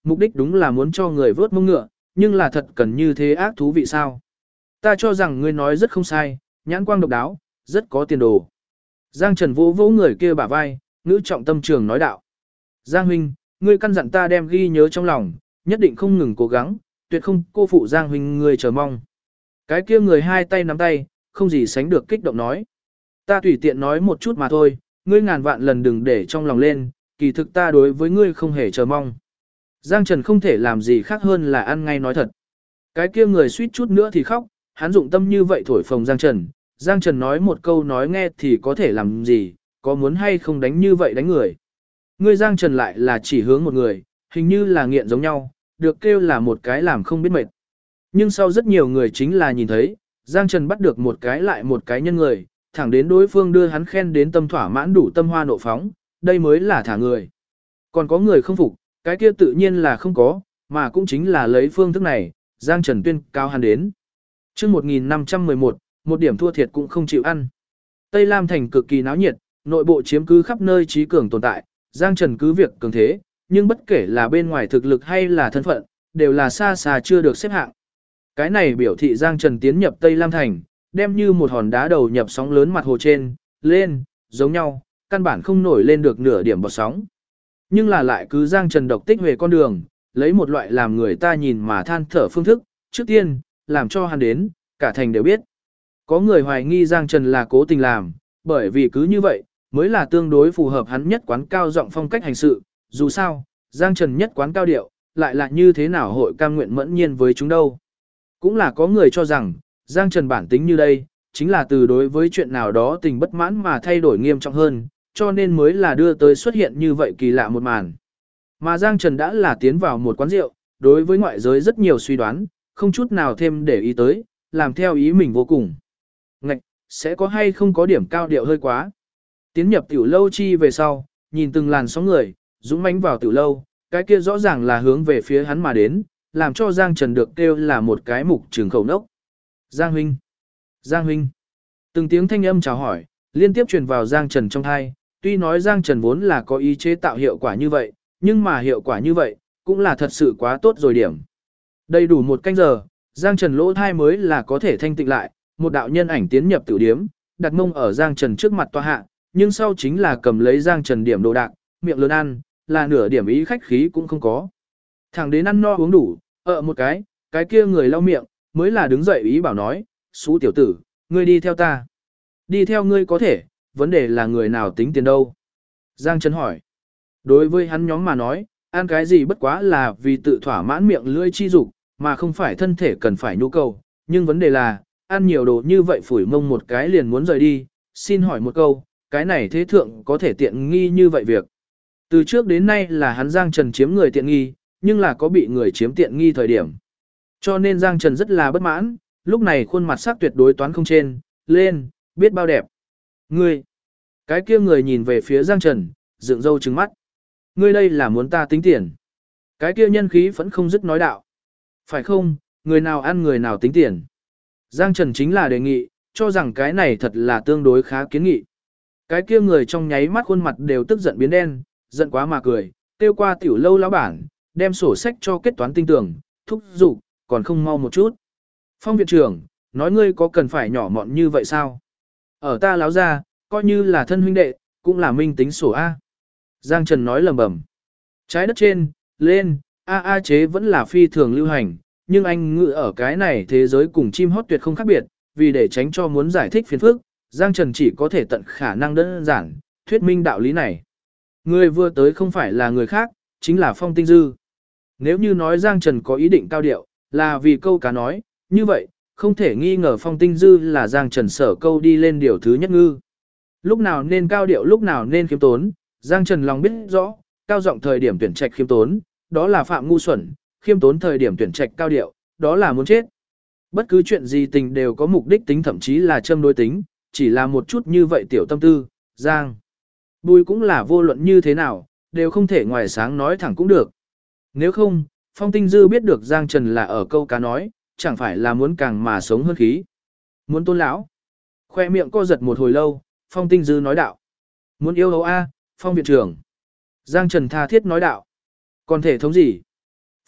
mục đích đúng là muốn cho người vớt mông ngựa, nhưng là thật cần như thế ác thú vị sao? Ta cho rằng ngươi nói rất không sai, nhãn quang độc đáo, rất có tiền đồ. Giang Trần vỗ vỗ người kia bả vai, ngữ trọng tâm trường nói đạo. Giang huynh, ngươi căn dặn ta đem ghi nhớ trong lòng, nhất định không ngừng cố gắng, tuyệt không cô phụ Giang huynh ngươi chờ mong. Cái kia người hai tay nắm tay, không gì sánh được kích động nói. Ta tùy tiện nói một chút mà thôi, ngươi ngàn vạn lần đừng để trong lòng lên, kỳ thực ta đối với ngươi không hề chờ mong. Giang Trần không thể làm gì khác hơn là ăn ngay nói thật. Cái kia người suýt chút nữa thì khóc, hắn dụng tâm như vậy thổi phồng Giang Trần. Giang Trần nói một câu nói nghe thì có thể làm gì, có muốn hay không đánh như vậy đánh người. Ngươi Giang Trần lại là chỉ hướng một người, hình như là nghiện giống nhau, được kêu là một cái làm không biết mệt. Nhưng sau rất nhiều người chính là nhìn thấy, Giang Trần bắt được một cái lại một cái nhân người, thẳng đến đối phương đưa hắn khen đến tâm thỏa mãn đủ tâm hoa nộ phóng, đây mới là thả người. Còn có người không phục, cái kia tự nhiên là không có, mà cũng chính là lấy phương thức này, Giang Trần tuyên cao hắn đến. Chương 1511, một điểm thua thiệt cũng không chịu ăn. Tây Lam thành cực kỳ náo nhiệt, nội bộ chiếm cứ khắp nơi trí cường tồn tại, Giang Trần cứ việc cường thế, nhưng bất kể là bên ngoài thực lực hay là thân phận, đều là xa xa chưa được xếp hạng. Cái này biểu thị Giang Trần tiến nhập Tây Lam thành, đem như một hòn đá đầu nhập sóng lớn mặt hồ trên, lên, giống nhau, căn bản không nổi lên được nửa điểm bọt sóng. Nhưng là lại cứ Giang Trần độc tích về con đường, lấy một loại làm người ta nhìn mà than thở phương thức, trước tiên, làm cho hắn đến, cả thành đều biết. Có người hoài nghi Giang Trần là cố tình làm, bởi vì cứ như vậy, mới là tương đối phù hợp hắn nhất quán cao giọng phong cách hành sự, dù sao, Giang Trần nhất quán cao điệu, lại là như thế nào hội cam nguyện mẫn nhiên với chúng đâu. Cũng là có người cho rằng, Giang Trần bản tính như đây, chính là từ đối với chuyện nào đó tình bất mãn mà thay đổi nghiêm trọng hơn, cho nên mới là đưa tới xuất hiện như vậy kỳ lạ một màn. Mà Giang Trần đã là tiến vào một quán rượu, đối với ngoại giới rất nhiều suy đoán, không chút nào thêm để ý tới, làm theo ý mình vô cùng. Ngạch, sẽ có hay không có điểm cao điệu hơi quá. Tiến nhập tiểu lâu chi về sau, nhìn từng làn sóng người, dũng mãnh vào tiểu lâu, cái kia rõ ràng là hướng về phía hắn mà đến, làm cho Giang Trần được kêu là một cái mục trường khẩu nốc. Giang huynh, Giang huynh. Từng tiếng thanh âm chào hỏi, liên tiếp truyền vào Giang Trần trong tai, tuy nói Giang Trần vốn là có ý chế tạo hiệu quả như vậy, nhưng mà hiệu quả như vậy, cũng là thật sự quá tốt rồi điểm. Đầy đủ một canh giờ, Giang Trần lỗ thai mới là có thể thanh tịnh lại, một đạo nhân ảnh tiến nhập tiểu điếm, đặt mông ở Giang Trần trước mặt tòa hạ, nhưng sau chính là cầm lấy Giang Trần điểm đồ đạc, miệng lớn ăn, là nửa điểm ý khách khí cũng không có. Thẳng đến ăn no uống đủ, một cái kia người lau miệng, mới là đứng dậy ý bảo nói, xú tiểu tử, ngươi đi theo ta. Đi theo ngươi có thể, vấn đề là người nào tính tiền đâu. Giang Trần hỏi. Đối với hắn nhóm mà nói, ăn cái gì bất quá là vì tự thỏa mãn miệng lưỡi chi dục, mà không phải thân thể cần phải nhu cầu. Nhưng vấn đề là, ăn nhiều đồ như vậy phủi mông một cái liền muốn rời đi. Xin hỏi một câu, cái này thế thượng có thể tiện nghi như vậy việc. Từ trước đến nay là hắn Giang Trần chiếm người tiện nghi, nhưng là có bị người chiếm tiện nghi thời điểm. Cho nên Giang Trần rất là bất mãn, lúc này khuôn mặt sắc tuyệt đối toán không trên, lên, biết bao đẹp. Ngươi, cái kia người nhìn về phía Giang Trần, dựng râu trừng mắt. Ngươi đây là muốn ta tính tiền. Cái kia nhân khí vẫn không dứt nói đạo. Phải không, người nào ăn người nào tính tiền. Giang Trần chính là đề nghị, cho rằng cái này thật là tương đối khá kiến nghị. Cái kia người trong nháy mắt khuôn mặt đều tức giận biến đen, giận quá mà cười, kêu qua tiểu lâu lão bản, đem sổ sách cho kết toán tinh tưởng, thúc giục, còn không mau một chút. Phong viện trưởng, nói ngươi có cần phải nhỏ mọn như vậy sao? Ở ta láo ra, coi như là thân huynh đệ, cũng là minh tính sổ A. Giang Trần nói lầm bầm. Trái đất trên, lên, A chế vẫn là phi thường lưu hành, nhưng anh ngự ở cái này thế giới cùng chim hót tuyệt không khác biệt, vì để tránh cho muốn giải thích phiền phức, Giang Trần chỉ có thể tận khả năng đơn giản, thuyết minh đạo lý này. Người vừa tới không phải là người khác, chính là Phong Tinh Dư. Nếu như nói Giang Trần có ý định cao điệu, là vì câu cá nói, như vậy, không thể nghi ngờ Phong Tinh Dư là Giang Trần sở câu đi lên điều thứ nhất ngư. Lúc nào nên cao điệu lúc nào nên khiêm tốn, Giang Trần lòng biết rõ, cao giọng thời điểm tuyển trạch khiêm tốn, đó là phạm ngu xuẩn, khiêm tốn thời điểm tuyển trạch cao điệu, đó là muốn chết. Bất cứ chuyện gì tình đều có mục đích tính thậm chí là châm đối tính, chỉ là một chút như vậy tiểu tâm tư, Giang. Bùi cũng là vô luận như thế nào, đều không thể ngoài sáng nói thẳng cũng được. Nếu không, Phong Tinh Dư biết được Giang Trần là ở câu cá nói, chẳng phải là muốn càng mà sống hơn khí. Muốn tôn lão. Khoe miệng co giật một hồi lâu, Phong Tinh Dư nói đạo. Muốn yêu hấu A, Phong viện trưởng. Giang Trần tha thiết nói đạo. Còn thể thống gì?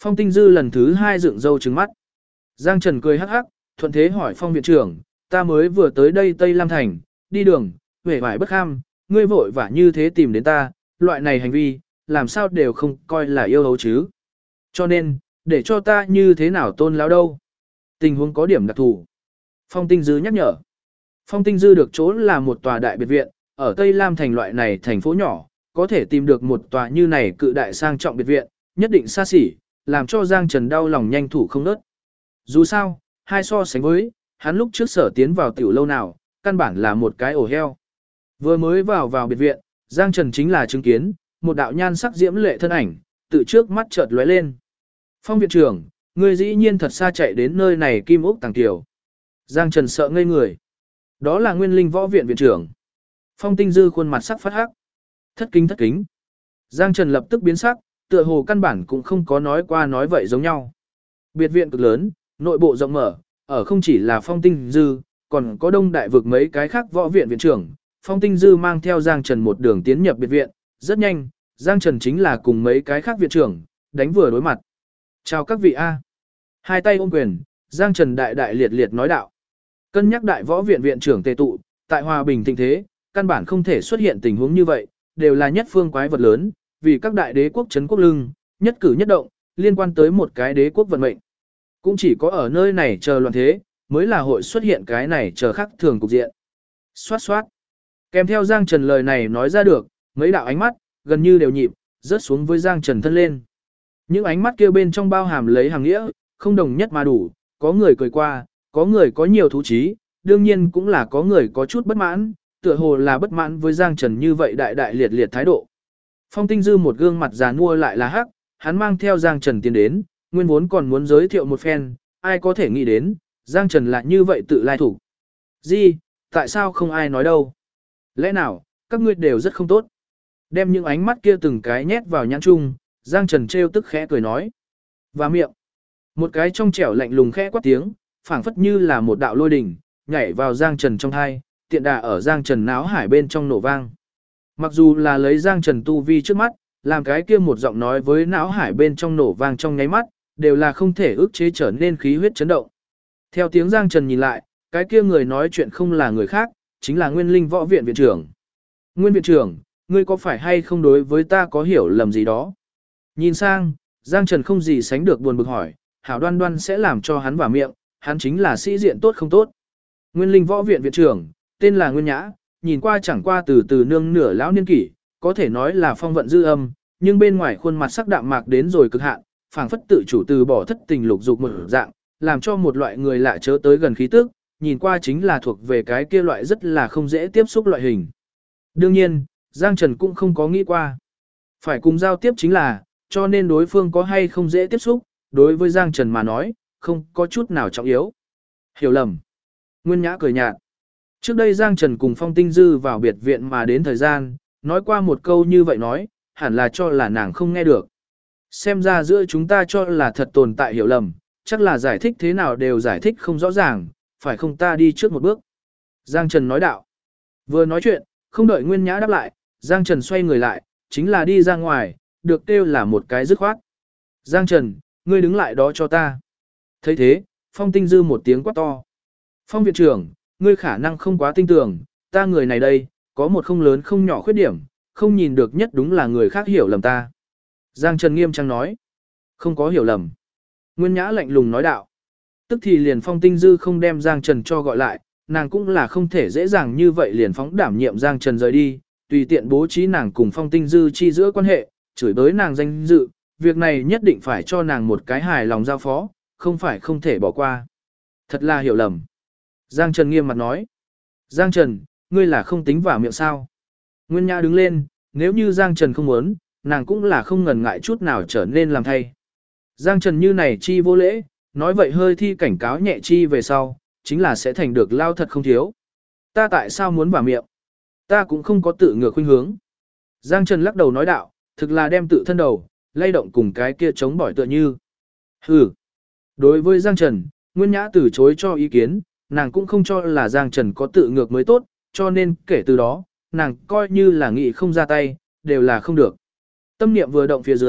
Phong Tinh Dư lần thứ 2 dựng râu trừng mắt. Giang Trần cười hắc hắc, thuận thế hỏi Phong viện trưởng, ta mới vừa tới đây Tây Lam Thành, đi đường, vẻ vải bất kham, ngươi vội vã như thế tìm đến ta, loại này hành vi, làm sao đều không coi là yêu hấu chứ. Cho nên, để cho ta như thế nào tôn lão đâu. Tình huống có điểm đặc thù. Phong Tinh Dư nhắc nhở. Phong Tinh Dư được chỗ là một tòa đại biệt viện, ở Tây Lam Thành loại này thành phố nhỏ, có thể tìm được một tòa như này cự đại sang trọng biệt viện, nhất định xa xỉ, làm cho Giang Trần đau lòng nhanh thủ không nớt. Dù sao, hai so sánh với, hắn lúc trước sở tiến vào tiểu lâu nào, căn bản là một cái ổ heo. Vừa mới vào biệt viện, Giang Trần chính là chứng kiến, một đạo nhan sắc diễm lệ thân ảnh, tự trước mắt chợt lóe lên. Phong viện trưởng, người dĩ nhiên thật xa chạy đến nơi này Kim Ốc Tàng Tiểu. Giang Trần sợ ngây người. Đó là Nguyên Linh Võ Viện viện trưởng. Phong Tinh Dư khuôn mặt sắc phát hắc. Thất kính. Giang Trần lập tức biến sắc, tựa hồ căn bản cũng không có nói qua nói vậy giống nhau. Biệt viện cực lớn, nội bộ rộng mở, ở không chỉ là Phong Tinh Dư, còn có đông đại vực mấy cái khác võ viện viện trưởng. Phong Tinh Dư mang theo Giang Trần một đường tiến nhập biệt viện, rất nhanh, Giang Trần chính là cùng mấy cái khác viện trưởng, đánh vừa đối mặt. Chào các vị A. Hai tay ôm quyền, Giang Trần đại liệt nói đạo. Cân nhắc đại võ viện viện trưởng tề tụ, tại hòa bình thịnh thế, căn bản không thể xuất hiện tình huống như vậy, đều là nhất phương quái vật lớn, vì các đại đế quốc trấn quốc lưng, nhất cử nhất động, liên quan tới một cái đế quốc vận mệnh. Cũng chỉ có ở nơi này chờ loạn thế, mới là hội xuất hiện cái này chờ khắc thường cục diện. Xoát. Kèm theo Giang Trần lời này nói ra được, mấy đạo ánh mắt, gần như đều nhịp, rớt xuống với Giang Trần thân lên. Những ánh mắt kia bên trong bao hàm lấy hàng nghĩa, không đồng nhất mà đủ, có người cười qua, có người có nhiều thú trí, đương nhiên cũng là có người có chút bất mãn, tựa hồ là bất mãn với Giang Trần như vậy đại liệt thái độ. Phong Tinh Dư một gương mặt già nua lại là hắc, hắn mang theo Giang Trần tiến đến, nguyên vốn còn muốn giới thiệu một phen, ai có thể nghĩ đến, Giang Trần lại như vậy tự lai thủ. Gì, tại sao không ai nói đâu? Lẽ nào, các ngươi đều rất không tốt. Đem những ánh mắt kia từng cái nhét vào nhãn chung, Giang Trần trêu tức khẽ cười nói. Và miệng, một cái trong trẻo lạnh lùng khẽ quát tiếng, phảng phất như là một đạo lôi đỉnh, nhảy vào Giang Trần trong thai, tiện đà ở Giang Trần náo hải bên trong nổ vang. Mặc dù là lấy Giang Trần tu vi trước mắt, làm cái kia một giọng nói với náo hải bên trong nổ vang trong nháy mắt, đều là không thể ức chế trở nên khí huyết chấn động. Theo tiếng Giang Trần nhìn lại, cái kia người nói chuyện không là người khác, chính là Nguyên Linh Võ Viện viện trưởng. Nguyên viện trưởng, ngươi có phải hay không đối với ta có hiểu lầm gì đó? Nhìn sang, Giang Trần không gì sánh được buồn bực hỏi, hảo đoan sẽ làm cho hắn vào miệng, hắn chính là sĩ diện tốt không tốt. Nguyên Linh Võ Viện viện trưởng, tên là Nguyên Nhã, nhìn qua chẳng qua từ nương nửa lão niên kỷ, có thể nói là phong vận dư âm, nhưng bên ngoài khuôn mặt sắc đạm mạc đến rồi cực hạn, phảng phất tự chủ từ bỏ thất tình lục dục một dạng, làm cho một loại người lạ chớ tới gần khí tức, nhìn qua chính là thuộc về cái kia loại rất là không dễ tiếp xúc loại hình. Đương nhiên, Giang Trần cũng không có nghĩ qua. Phải cùng giao tiếp chính là, cho nên đối phương có hay không dễ tiếp xúc, đối với Giang Trần mà nói, không có chút nào trọng yếu. Hiểu lầm. Nguyên Nhã cười nhạt. Trước đây Giang Trần cùng Phong Tinh Dư vào biệt viện mà đến thời gian, nói qua một câu như vậy nói, hẳn là cho là nàng không nghe được. Xem ra giữa chúng ta cho là thật tồn tại hiểu lầm, chắc là giải thích thế nào đều giải thích không rõ ràng, phải không ta đi trước một bước. Giang Trần nói đạo. Vừa nói chuyện, không đợi Nguyên Nhã đáp lại, Giang Trần xoay người lại, chính là đi ra ngoài, được kêu là một cái dứt khoát. Giang Trần, ngươi đứng lại đó cho ta. Thấy thế, Phong Tinh Dư một tiếng quát to. Phong viện trưởng, ngươi khả năng không quá tin tưởng, ta người này đây, có một không lớn không nhỏ khuyết điểm, không nhìn được nhất đúng là người khác hiểu lầm ta. Giang Trần nghiêm trang nói. Không có hiểu lầm. Nguyên Nhã lạnh lùng nói đạo. Tức thì liền Phong Tinh Dư không đem Giang Trần cho gọi lại, nàng cũng là không thể dễ dàng như vậy liền phóng đảm nhiệm Giang Trần rời đi, tùy tiện bố trí nàng cùng Phong Tinh Dư chi giữa quan hệ, chửi bới nàng danh dự, việc này nhất định phải cho nàng một cái hài lòng giao phó, không phải không thể bỏ qua. Thật là hiểu lầm. Giang Trần nghiêm mặt nói. Giang Trần, ngươi là không tính vào miệng sao. Nguyên Nhã đứng lên, nếu như Giang Trần không muốn, nàng cũng là không ngần ngại chút nào trở nên làm thay. Giang Trần như này chi vô lễ, nói vậy hơi thi cảnh cáo nhẹ chi về sau, chính là sẽ thành được lao thật không thiếu. Ta tại sao muốn vào miệng? Ta cũng không có tự ngược khuynh hướng. Giang Trần lắc đầu nói đạo, thực là đem tự thân đầu, lay động cùng cái kia chống bỏi tựa như. Hừ. Đối với Giang Trần, Nguyên Nhã từ chối cho ý kiến, nàng cũng không cho là Giang Trần có tự ngược mới tốt, cho nên kể từ đó, nàng coi như là nghị không ra tay, đều là không được. Tâm niệm vừa động phía dưới,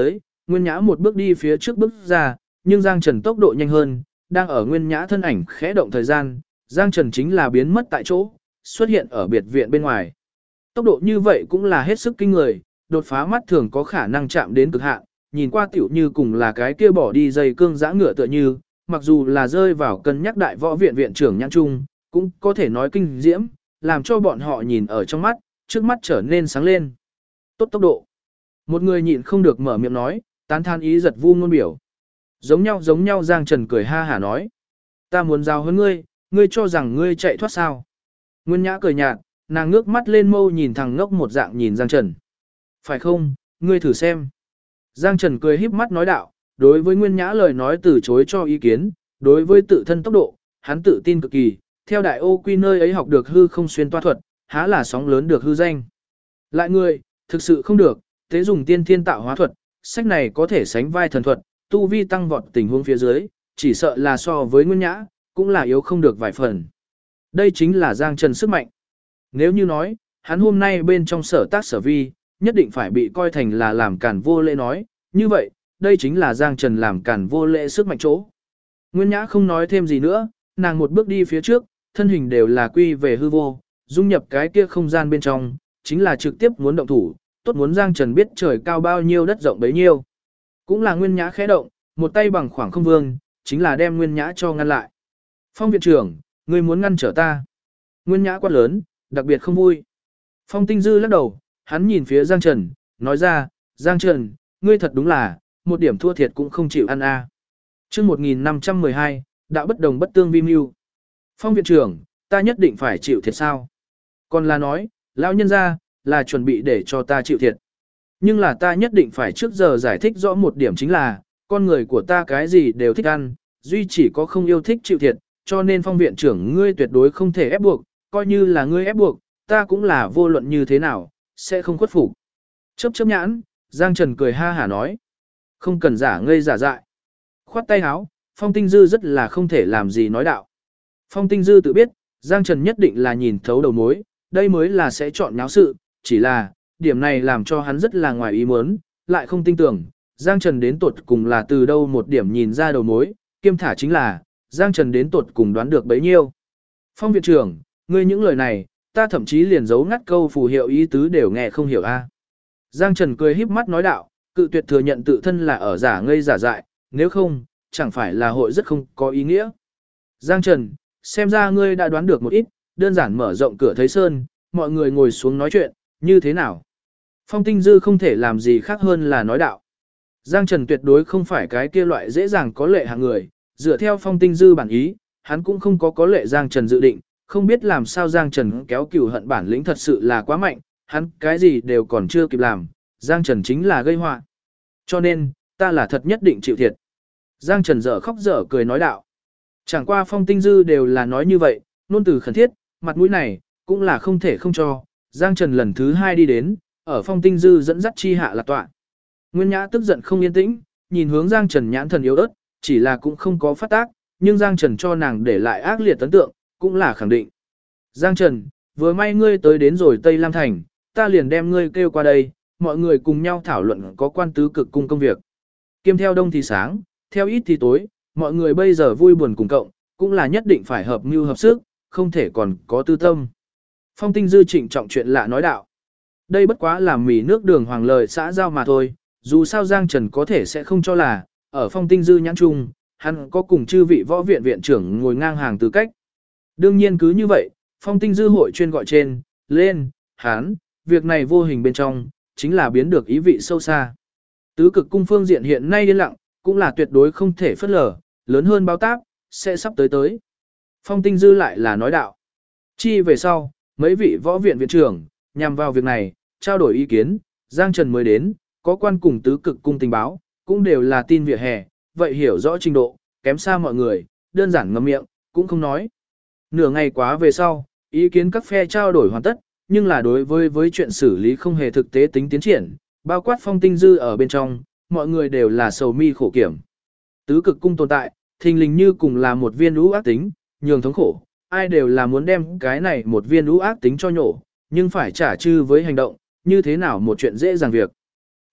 Nguyên Nhã một bước đi phía trước bước ra, nhưng Giang Trần tốc độ nhanh hơn, đang ở Nguyên Nhã thân ảnh khẽ động thời gian, Giang Trần chính là biến mất tại chỗ, xuất hiện ở biệt viện bên ngoài. Tốc độ như vậy cũng là hết sức kinh người, đột phá mắt thường có khả năng chạm đến cực hạn, nhìn qua tiểu như cùng là cái kia bỏ đi dây cương giã ngựa tựa như, mặc dù là rơi vào cân nhắc đại võ viện viện trưởng nhãn trung, cũng có thể nói kinh diễm, làm cho bọn họ nhìn ở trong mắt, trước mắt trở nên sáng lên. Tốt tốc độ. Một người nhịn không được mở miệng nói, tán than ý giật vu ngôn biểu. Giống nhau Giang Trần cười ha hả nói. Ta muốn giao hơn ngươi, ngươi cho rằng ngươi chạy thoát sao. Nguyên Nhã cười nhạt, nàng ngước mắt lên mâu nhìn thằng ngốc một dạng nhìn Giang Trần. Phải không, ngươi thử xem. Giang Trần cười híp mắt nói đạo, đối với Nguyên Nhã lời nói từ chối cho ý kiến, đối với tự thân tốc độ, hắn tự tin cực kỳ, theo đại ô quy nơi ấy học được hư không xuyên toa thuật, há là sóng lớn được hư danh. Lại người, thực sự không được, thế dùng tiên thiên tạo hóa thuật, sách này có thể sánh vai thần thuật, tu vi tăng vọt tình huống phía dưới, chỉ sợ là so với Nguyên Nhã, cũng là yếu không được vài phần. Đây chính là Giang Trần sức mạnh. Nếu như nói, hắn hôm nay bên trong sở tác sở vi, nhất định phải bị coi thành là làm cản vô lễ nói, như vậy, đây chính là Giang Trần làm cản vô lễ sức mạnh chỗ. Nguyên Nhã không nói thêm gì nữa, nàng một bước đi phía trước, thân hình đều là quy về hư vô, dung nhập cái kia không gian bên trong, chính là trực tiếp muốn động thủ, tốt muốn Giang Trần biết trời cao bao nhiêu đất rộng bấy nhiêu. Cũng là Nguyên Nhã khẽ động, một tay bằng khoảng không vương, chính là đem Nguyên Nhã cho ngăn lại. Phong viện trưởng, ngươi muốn ngăn trở ta. Nguyên Nhã quát lớn, đặc biệt không vui. Phong Tinh Dư lắc đầu, hắn nhìn phía Giang Trần, nói ra, Giang Trần, ngươi thật đúng là, một điểm thua thiệt cũng không chịu ăn a. Chương 1512, đạo bất đồng bất tương vi mưu. Phong viện trưởng, ta nhất định phải chịu thiệt sao? Còn là nói, lão nhân gia là chuẩn bị để cho ta chịu thiệt. Nhưng là ta nhất định phải trước giờ giải thích rõ một điểm chính là, con người của ta cái gì đều thích ăn, duy chỉ có không yêu thích chịu thiệt, cho nên Phong viện trưởng ngươi tuyệt đối không thể ép buộc, coi như là ngươi ép buộc, ta cũng là vô luận như thế nào, sẽ không khuất phục. Chớp chớp nhãn, Giang Trần cười ha hả nói, không cần giả ngây giả dại. Khoát tay áo, Phong Tinh Dư rất là không thể làm gì nói đạo. Phong Tinh Dư tự biết, Giang Trần nhất định là nhìn thấu đầu mối, đây mới là sẽ chọn nháo sự, chỉ là, điểm này làm cho hắn rất là ngoài ý muốn, lại không tin tưởng, Giang Trần đến tột cùng là từ đâu một điểm nhìn ra đầu mối, kiêm thả chính là, Giang Trần đến tột cùng đoán được bấy nhiêu. Phong viện trưởng, ngươi những lời này, ta thậm chí liền giấu ngắt câu phù hiệu ý tứ đều nghe không hiểu a. Giang Trần cười híp mắt nói đạo, cự tuyệt thừa nhận tự thân là ở giả ngây giả dại, nếu không, chẳng phải là hội rất không có ý nghĩa. Giang Trần, xem ra ngươi đã đoán được một ít, đơn giản mở rộng cửa thấy sơn, mọi người ngồi xuống nói chuyện, như thế nào? Phong Tinh Dư không thể làm gì khác hơn là nói đạo. Giang Trần tuyệt đối không phải cái kia loại dễ dàng có lệ hạng người, dựa theo Phong Tinh Dư bản ý, hắn cũng không có lệ Giang Trần dự định, không biết làm sao Giang Trần kéo cừu hận bản lĩnh thật sự là quá mạnh, hắn cái gì đều còn chưa kịp làm, Giang Trần chính là gây họa. Cho nên, ta là thật nhất định chịu thiệt. Giang Trần dở khóc dở cười nói đạo. Chẳng qua Phong Tinh Dư đều là nói như vậy, nôn từ khẩn thiết, mặt mũi này, cũng là không thể không cho. Giang Trần lần thứ 2 đi đến, ở Phong Tinh Dư dẫn dắt chi hạ là tọa. Nguyên Nhã tức giận không yên tĩnh, nhìn hướng Giang Trần nhãn thần yếu ớt, chỉ là cũng không có phát tác, nhưng Giang Trần cho nàng để lại ác liệt ấn tượng, cũng là khẳng định. Giang Trần, vừa may ngươi tới đến rồi Tây Lam Thành, ta liền đem ngươi kêu qua đây, mọi người cùng nhau thảo luận có quan tứ cực cung công việc. Kiêm theo đông thì sáng, theo ít thì tối, mọi người bây giờ vui buồn cùng cộng, cũng là nhất định phải hợp mưu hợp sức, không thể còn có tư tâm. Phong Tinh Dư trịnh trọng chuyện lạ nói đạo. Đây bất quá là mì nước đường hoàng lời xã giao mà thôi, dù sao Giang Trần có thể sẽ không cho là, ở Phong Tinh Dư nhãn chung, hắn có cùng chư vị võ viện viện trưởng ngồi ngang hàng tư cách. Đương nhiên cứ như vậy, Phong Tinh Dư hội chuyên gọi trên, lên, hắn, việc này vô hình bên trong, chính là biến được ý vị sâu xa. Tứ cực cung phương diện hiện nay yên lặng, cũng là tuyệt đối không thể phất lờ, lớn hơn báo táp, sẽ sắp tới. Phong Tinh Dư lại là nói đạo. Chi về sau, mấy vị võ viện viện trưởng, nhằm vào việc này, trao đổi ý kiến, Giang Trần mới đến, có quan cùng tứ cực cung tình báo, cũng đều là tin vỉa hè, vậy hiểu rõ trình độ, kém xa mọi người, đơn giản ngậm miệng, cũng không nói. Nửa ngày quá về sau, ý kiến các phe trao đổi hoàn tất, nhưng là đối với chuyện xử lý không hề thực tế tính tiến triển, bao quát Phong Tinh Dư ở bên trong, mọi người đều là sầu mi khổ kiểm. Tứ cực cung tồn tại, thình lình như cùng là một viên lũ ác tính, nhường thống khổ, ai đều là muốn đem cái này một viên lũ ác tính cho nhổ, nhưng phải trả trừ với hành động, như thế nào một chuyện dễ dàng việc.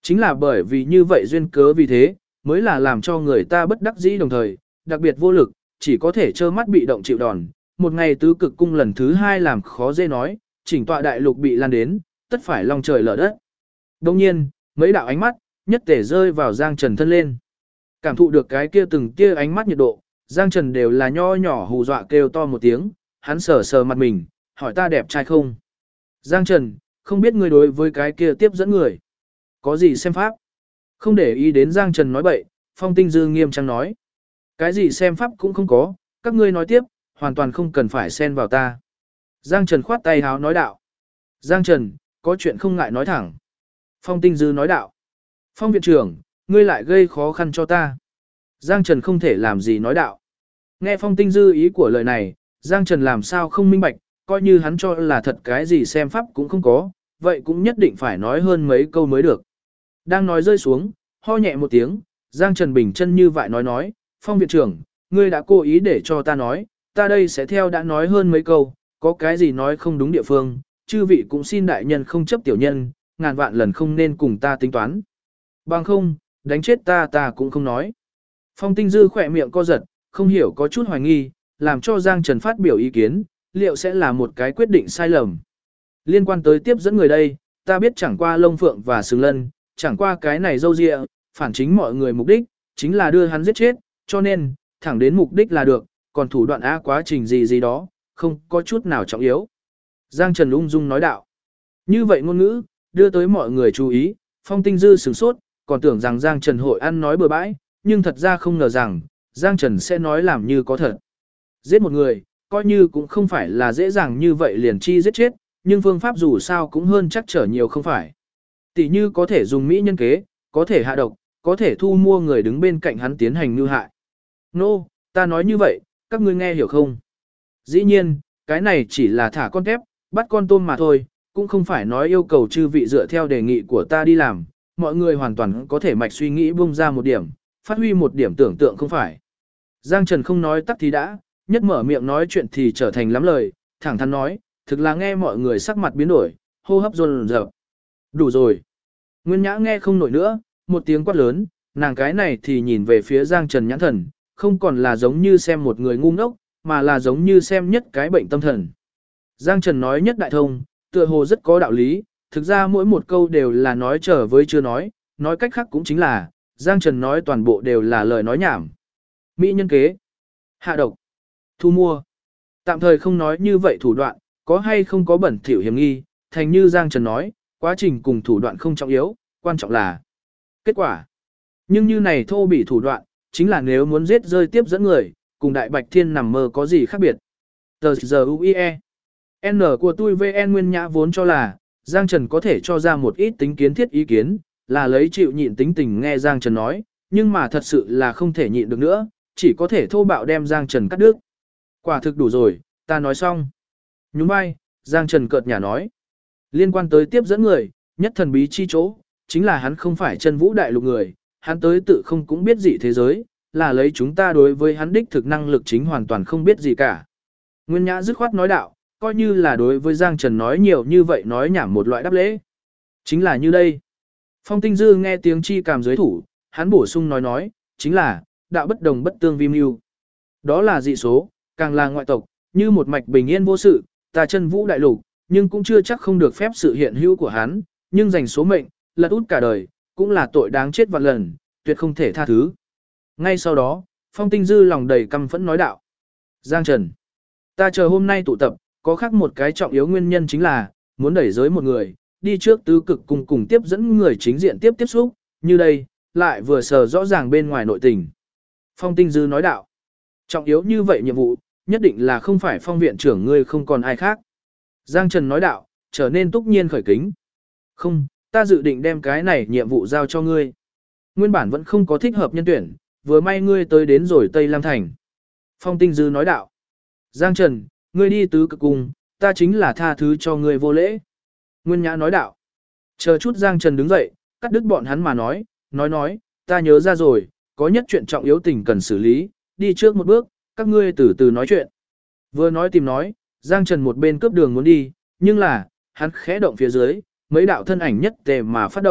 Chính là bởi vì như vậy duyên cớ vì thế, mới là làm cho người ta bất đắc dĩ đồng thời, đặc biệt vô lực, chỉ có thể trơ mắt bị động chịu đòn. Một ngày tứ cực cung lần thứ 2 làm khó dễ nói, chỉnh tọa đại lục bị lan đến, tất phải long trời lở đất. Đồng nhiên, mấy đạo ánh mắt, nhất thể rơi vào Giang Trần thân lên. Cảm thụ được cái kia từng tia ánh mắt nhiệt độ, Giang Trần đều là nho nhỏ hù dọa kêu to một tiếng, hắn sờ sờ mặt mình, hỏi ta đẹp trai không? Giang Trần, không biết ngươi đối với cái kia tiếp dẫn người. Có gì xem pháp? Không để ý đến Giang Trần nói bậy, Phong Tinh Dư nghiêm trang nói. Cái gì xem pháp cũng không có, các ngươi nói tiếp, hoàn toàn không cần phải xen vào ta. Giang Trần khoát tay háo nói đạo. Giang Trần, có chuyện không ngại nói thẳng. Phong Tinh Dư nói đạo. Phong viện trưởng, ngươi lại gây khó khăn cho ta. Giang Trần không thể làm gì nói đạo. Nghe Phong Tinh Dư ý của lời này, Giang Trần làm sao không minh bạch, coi như hắn cho là thật cái gì xem pháp cũng không có, vậy cũng nhất định phải nói hơn mấy câu mới được. Đang nói rơi xuống, ho nhẹ một tiếng, Giang Trần bình chân như vậy nói, Phong viện trưởng, ngươi đã cố ý để cho ta nói, ta đây sẽ theo đã nói hơn mấy câu, có cái gì nói không đúng địa phương, chư vị cũng xin đại nhân không chấp tiểu nhân, ngàn vạn lần không nên cùng ta tính toán. Bằng không, đánh chết ta cũng không nói. Phong Tinh Dư khỏe miệng co giật, không hiểu có chút hoài nghi, làm cho Giang Trần phát biểu ý kiến, liệu sẽ là một cái quyết định sai lầm. Liên quan tới tiếp dẫn người đây, ta biết chẳng qua Lông Phượng và Sừng Lân, chẳng qua cái này dâu dịa, phản chính mọi người mục đích, chính là đưa hắn giết chết, cho nên, thẳng đến mục đích là được, còn thủ đoạn quá trình gì đó, không có chút nào trọng yếu. Giang Trần ung dung nói đạo. Như vậy ngôn ngữ, đưa tới mọi người chú ý, Phong Tinh Dư sửng sốt, còn tưởng rằng Giang Trần hội ăn nói bừa bãi, nhưng thật ra không ngờ rằng, Giang Trần sẽ nói làm như có thật. Giết một người, coi như cũng không phải là dễ dàng như vậy liền chi giết chết, nhưng phương pháp dù sao cũng hơn chắc trở nhiều không phải. Tỷ như có thể dùng mỹ nhân kế, có thể hạ độc, có thể thu mua người đứng bên cạnh hắn tiến hành mưu hại. Nô, ta nói như vậy, các ngươi nghe hiểu không? Dĩ nhiên, cái này chỉ là thả con tép, bắt con tôm mà thôi, cũng không phải nói yêu cầu chư vị dựa theo đề nghị của ta đi làm, mọi người hoàn toàn có thể mạch suy nghĩ bung ra một điểm, phát huy một điểm tưởng tượng không phải. Giang Trần không nói tắt thì đã, nhất mở miệng nói chuyện thì trở thành lắm lời, thẳng thắn nói, thực là nghe mọi người sắc mặt biến đổi, hô hấp dồn dập. Đủ rồi. Nguyên Nhã nghe không nổi nữa, một tiếng quát lớn, nàng cái này thì nhìn về phía Giang Trần nhãn thần, không còn là giống như xem một người ngu ngốc, mà là giống như xem nhất cái bệnh tâm thần. Giang Trần nói nhất đại thông, tựa hồ rất có đạo lý, thực ra mỗi một câu đều là nói trở với chưa nói cách khác cũng chính là, Giang Trần nói toàn bộ đều là lời nói nhảm. Mỹ nhân kế, hạ độc, thu mua. Tạm thời không nói như vậy thủ đoạn, có hay không có bẩn thỉu hiểm nghi, thành như Giang Trần nói, quá trình cùng thủ đoạn không trọng yếu, quan trọng là kết quả. Nhưng như này thô bỉ thủ đoạn, chính là nếu muốn giết rơi tiếp dẫn người, cùng Đại Bạch Thiên nằm mơ có gì khác biệt. Tờ giờ UIE. N của tôi VN Nguyên Nhã vốn cho là, Giang Trần có thể cho ra một ít tính kiến thiết ý kiến, là lấy chịu nhịn tính tình nghe Giang Trần nói, nhưng mà thật sự là không thể nhịn được nữa, chỉ có thể thô bạo đem Giang Trần cắt đứt. Quả thực đủ rồi, ta nói xong. Nhún vai, Giang Trần cợt nhả nói. Liên quan tới tiếp dẫn người, nhất thần bí chi chỗ, chính là hắn không phải chân vũ đại lục người, hắn tới tự không cũng biết gì thế giới, là lấy chúng ta đối với hắn đích thực năng lực chính hoàn toàn không biết gì cả. Nguyên Nhã dứt khoát nói đạo, coi như là đối với Giang Trần nói nhiều như vậy nói nhảm một loại đáp lễ. Chính là như đây. Phong Tinh Dư nghe tiếng chi cảm dưới thủ, hắn bổ sung nói, chính là, đạo bất đồng bất tương vi mưu. Đó là dị số, càng là ngoại tộc, như một mạch bình yên vô sự, ta chân vũ đại lục, nhưng cũng chưa chắc không được phép sự hiện hữu của hắn, nhưng giành số mệnh, lật út cả đời, cũng là tội đáng chết vạn lần, tuyệt không thể tha thứ. Ngay sau đó, Phong Tinh Dư lòng đầy căm phẫn nói đạo. Giang Trần, ta chờ hôm nay tụ tập, có khác một cái trọng yếu nguyên nhân chính là, muốn đẩy giới một người, đi trước tứ cực cùng tiếp dẫn người chính diện tiếp xúc, như đây, lại vừa sờ rõ ràng bên ngoài nội tình. Phong Tinh Dư nói đạo, trọng yếu như vậy nhiệm vụ, nhất định là không phải Phong viện trưởng ngươi không còn ai khác. Giang Trần nói đạo, trở nên túc nhiên khởi kính. Không, ta dự định đem cái này nhiệm vụ giao cho ngươi. Nguyên bản vẫn không có thích hợp nhân tuyển, vừa may ngươi tới đến rồi Tây Lam Thành. Phong Tinh Dư nói đạo, Giang Trần, ngươi đi tứ cực cùng, ta chính là tha thứ cho ngươi vô lễ. Nguyên Nhã nói đạo, chờ chút Giang Trần đứng dậy, cắt đứt bọn hắn mà nói, ta nhớ ra rồi, có nhất chuyện trọng yếu tình cần xử lý, đi trước một bước, các ngươi từ từ nói chuyện. Vừa nói tìm nói, Giang Trần một bên cướp đường muốn đi, nhưng là, hắn khẽ động phía dưới, mấy đạo thân ảnh nhất tề mà phát động,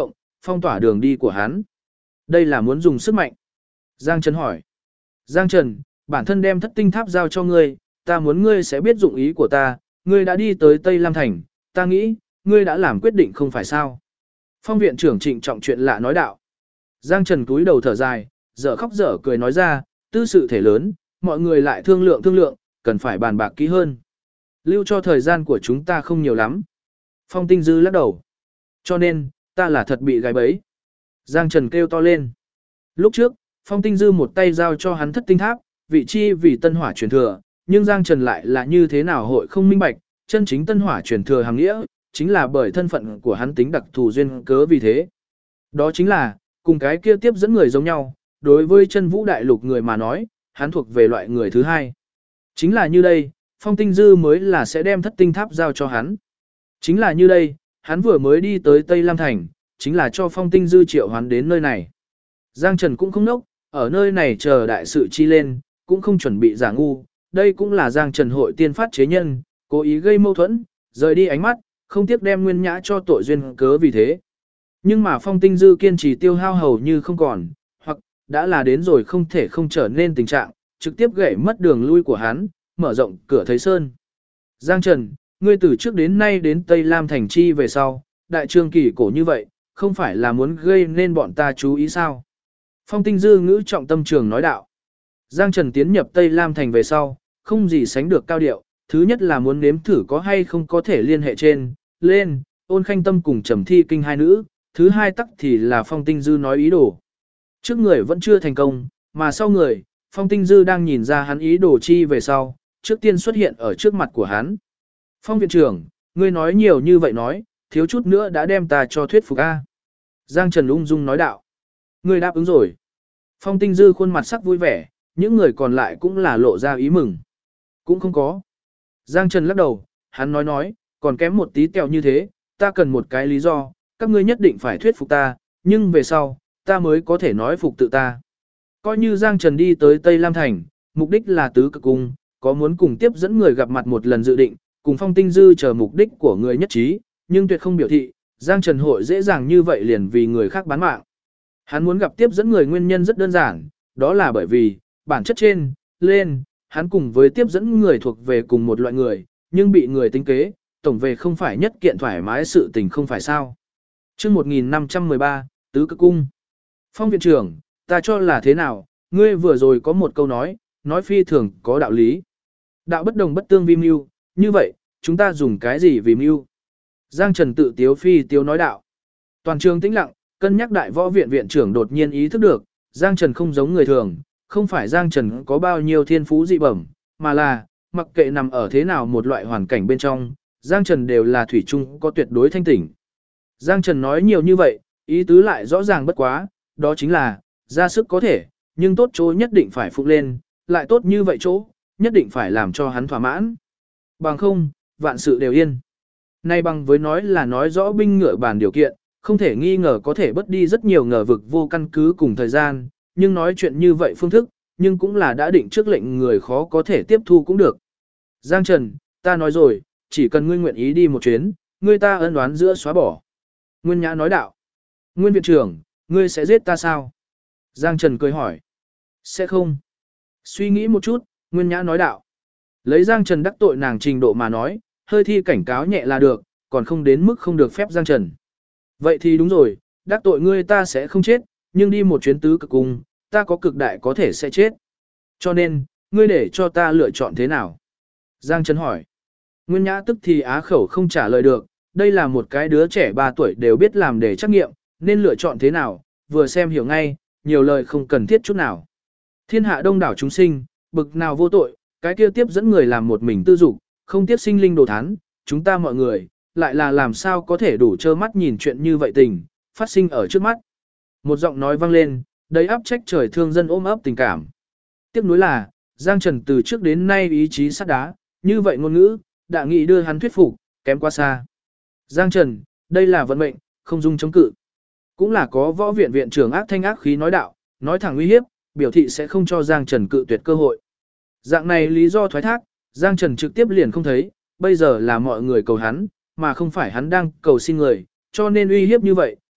phong tỏa đường đi của hắn. Đây là muốn dùng sức mạnh. Giang Trần hỏi. Giang Trần, bản thân đem thất tinh tháp giao cho ngươi, ta muốn ngươi sẽ biết dụng ý của ta, ngươi đã đi tới Tây Lam Thành, ta nghĩ, ngươi đã làm quyết định không phải sao. Phong viện trưởng trịnh trọng chuyện lạ nói đạo. Giang Trần cúi đầu thở dài, dở khóc dở cười nói ra, tư sự thể lớn, mọi người lại thương lượng, cần phải bàn bạc kỹ hơn. Lưu cho thời gian của chúng ta không nhiều lắm. Phong Tinh Dư lắc đầu. Cho nên, ta là thật bị gài bẫy. Giang Trần kêu to lên. Lúc trước, Phong Tinh Dư một tay giao cho hắn thất tinh tháp, vị chi vì tân hỏa truyền thừa, nhưng Giang Trần lại là như thế nào hội không minh bạch, chân chính tân hỏa truyền thừa hàng nghĩa, chính là bởi thân phận của hắn tính đặc thù duyên cớ vì thế. Đó chính là, cùng cái kia tiếp dẫn người giống nhau, đối với chân vũ đại lục người mà nói, hắn thuộc về loại người thứ hai. Chính là như đây, Phong Tinh Dư mới là sẽ đem thất tinh tháp giao cho hắn. Chính là như đây, hắn vừa mới đi tới Tây Lam Thành, chính là cho Phong Tinh Dư triệu hoán đến nơi này. Giang Trần cũng không nốc, ở nơi này chờ đại sự chi lên, cũng không chuẩn bị giả ngu, đây cũng là Giang Trần hội tiên phát chế nhân, cố ý gây mâu thuẫn, rời đi ánh mắt, không tiếc đem Nguyên Nhã cho tội duyên cớ vì thế. Nhưng mà Phong Tinh Dư kiên trì tiêu hao hầu như không còn, hoặc đã là đến rồi không thể không trở nên tình trạng, trực tiếp gãy mất đường lui của hắn, mở rộng cửa thấy sơn. Giang Trần, ngươi từ trước đến nay đến Tây Lam Thành chi về sau, đại trương kỳ cổ như vậy, không phải là muốn gây nên bọn ta chú ý sao? Phong Tinh Dư ngữ trọng tâm trường nói đạo. Giang Trần tiến nhập Tây Lam Thành về sau, không gì sánh được cao điệu, thứ nhất là muốn nếm thử có hay không có thể liên hệ trên, lên, Ôn Khanh Tâm cùng Trầm Thi Kinh hai nữ, thứ hai tắc thì là Phong Tinh Dư nói ý đồ. Trước người vẫn chưa thành công, mà sau người, Phong Tinh Dư đang nhìn ra hắn ý đồ chi về sau, trước tiên xuất hiện ở trước mặt của hắn. Phong viện trưởng, ngươi nói nhiều như vậy nói, thiếu chút nữa đã đem ta cho thuyết phục a. Giang Trần ung dung nói đạo. Ngươi đáp ứng rồi. Phong Tinh Dư khuôn mặt sắc vui vẻ, những người còn lại cũng là lộ ra ý mừng. Cũng không có. Giang Trần lắc đầu, hắn nói, còn kém một tí tẹo như thế, ta cần một cái lý do, các ngươi nhất định phải thuyết phục ta, nhưng về sau, ta mới có thể nói phục tự ta. Coi như Giang Trần đi tới Tây Lam Thành, mục đích là tứ cực cung, có muốn cùng tiếp dẫn người gặp mặt một lần dự định, cùng Phong Tinh Dư chờ mục đích của người nhất trí, nhưng tuyệt không biểu thị, Giang Trần hội dễ dàng như vậy liền vì người khác bán mạng. Hắn muốn gặp tiếp dẫn người nguyên nhân rất đơn giản, đó là bởi vì, bản chất trên, lên, hắn cùng với tiếp dẫn người thuộc về cùng một loại người, nhưng bị người tính kế, tổng về không phải nhất kiện thoải mái sự tình không phải sao. Chương 1513, Tứ Cực Cung. Phong viện trưởng, ta cho là thế nào, ngươi vừa rồi có một câu nói phi thường có đạo lý. Đạo bất đồng bất tương vi mưu, như vậy, chúng ta dùng cái gì vì mưu? Giang Trần tự tiếu phi tiếu nói đạo. Toàn trường tĩnh lặng, cân nhắc đại võ viện viện trưởng đột nhiên ý thức được, Giang Trần không giống người thường, không phải Giang Trần có bao nhiêu thiên phú dị bẩm, mà là, mặc kệ nằm ở thế nào một loại hoàn cảnh bên trong, Giang Trần đều là thủy chung có tuyệt đối thanh tỉnh. Giang Trần nói nhiều như vậy, ý tứ lại rõ ràng bất quá, đó chính là, ra sức có thể, nhưng tốt chỗ nhất định phải phục lên, lại tốt như vậy chỗ, nhất định phải làm cho hắn thỏa mãn. Bằng không, vạn sự đều yên. Nay bằng với nói là nói rõ binh ngựa bàn điều kiện, không thể nghi ngờ có thể bất đi rất nhiều ngờ vực vô căn cứ cùng thời gian, nhưng nói chuyện như vậy phương thức, nhưng cũng là đã định trước lệnh người khó có thể tiếp thu cũng được. Giang Trần, ta nói rồi, chỉ cần ngươi nguyện ý đi một chuyến, ngươi ta ân oán giữa xóa bỏ. Nguyên Nhã nói đạo. Nguyên viện trưởng, ngươi sẽ giết ta sao? Giang Trần cười hỏi. Sẽ không. Suy nghĩ một chút, Nguyên Nhã nói đạo. Lấy Giang Trần đắc tội nàng trình độ mà nói, hơi thi cảnh cáo nhẹ là được, còn không đến mức không được phép Giang Trần. Vậy thì đúng rồi, đắc tội ngươi ta sẽ không chết, nhưng đi một chuyến tứ cực cung, ta có cực đại có thể sẽ chết. Cho nên, ngươi để cho ta lựa chọn thế nào? Giang Trần hỏi. Nguyên Nhã tức thì á khẩu không trả lời được, đây là một cái đứa trẻ 3 tuổi đều biết làm để trắc nghiệm, nên lựa chọn thế nào, vừa xem hiểu ngay, nhiều lời không cần thiết chút nào. Thiên hạ đông đảo chúng sinh, bực nào vô tội, cái kia tiếp dẫn người làm một mình tư dục, không tiếp sinh linh đồ thán, chúng ta mọi người, lại là làm sao có thể đủ trơ mắt nhìn chuyện như vậy tình, phát sinh ở trước mắt. Một giọng nói vang lên, đầy áp trách trời thương dân ôm ấp tình cảm. Tiếc nuối là, Giang Trần từ trước đến nay ý chí sắt đá, như vậy ngôn ngữ, đã nghĩ đưa hắn thuyết phục, kém quá xa. Giang Trần, đây là vận mệnh, không dung chống cự. Cũng là có võ viện viện trưởng ác thanh ác khí nói đạo, nói thẳng uy hiếp, biểu thị sẽ không cho Giang Trần cự tuyệt cơ hội. Dạng này lý do thoái thác, Giang Trần trực tiếp liền không thấy, bây giờ là mọi người cầu hắn, mà không phải hắn đang cầu xin người, cho nên uy hiếp như vậy,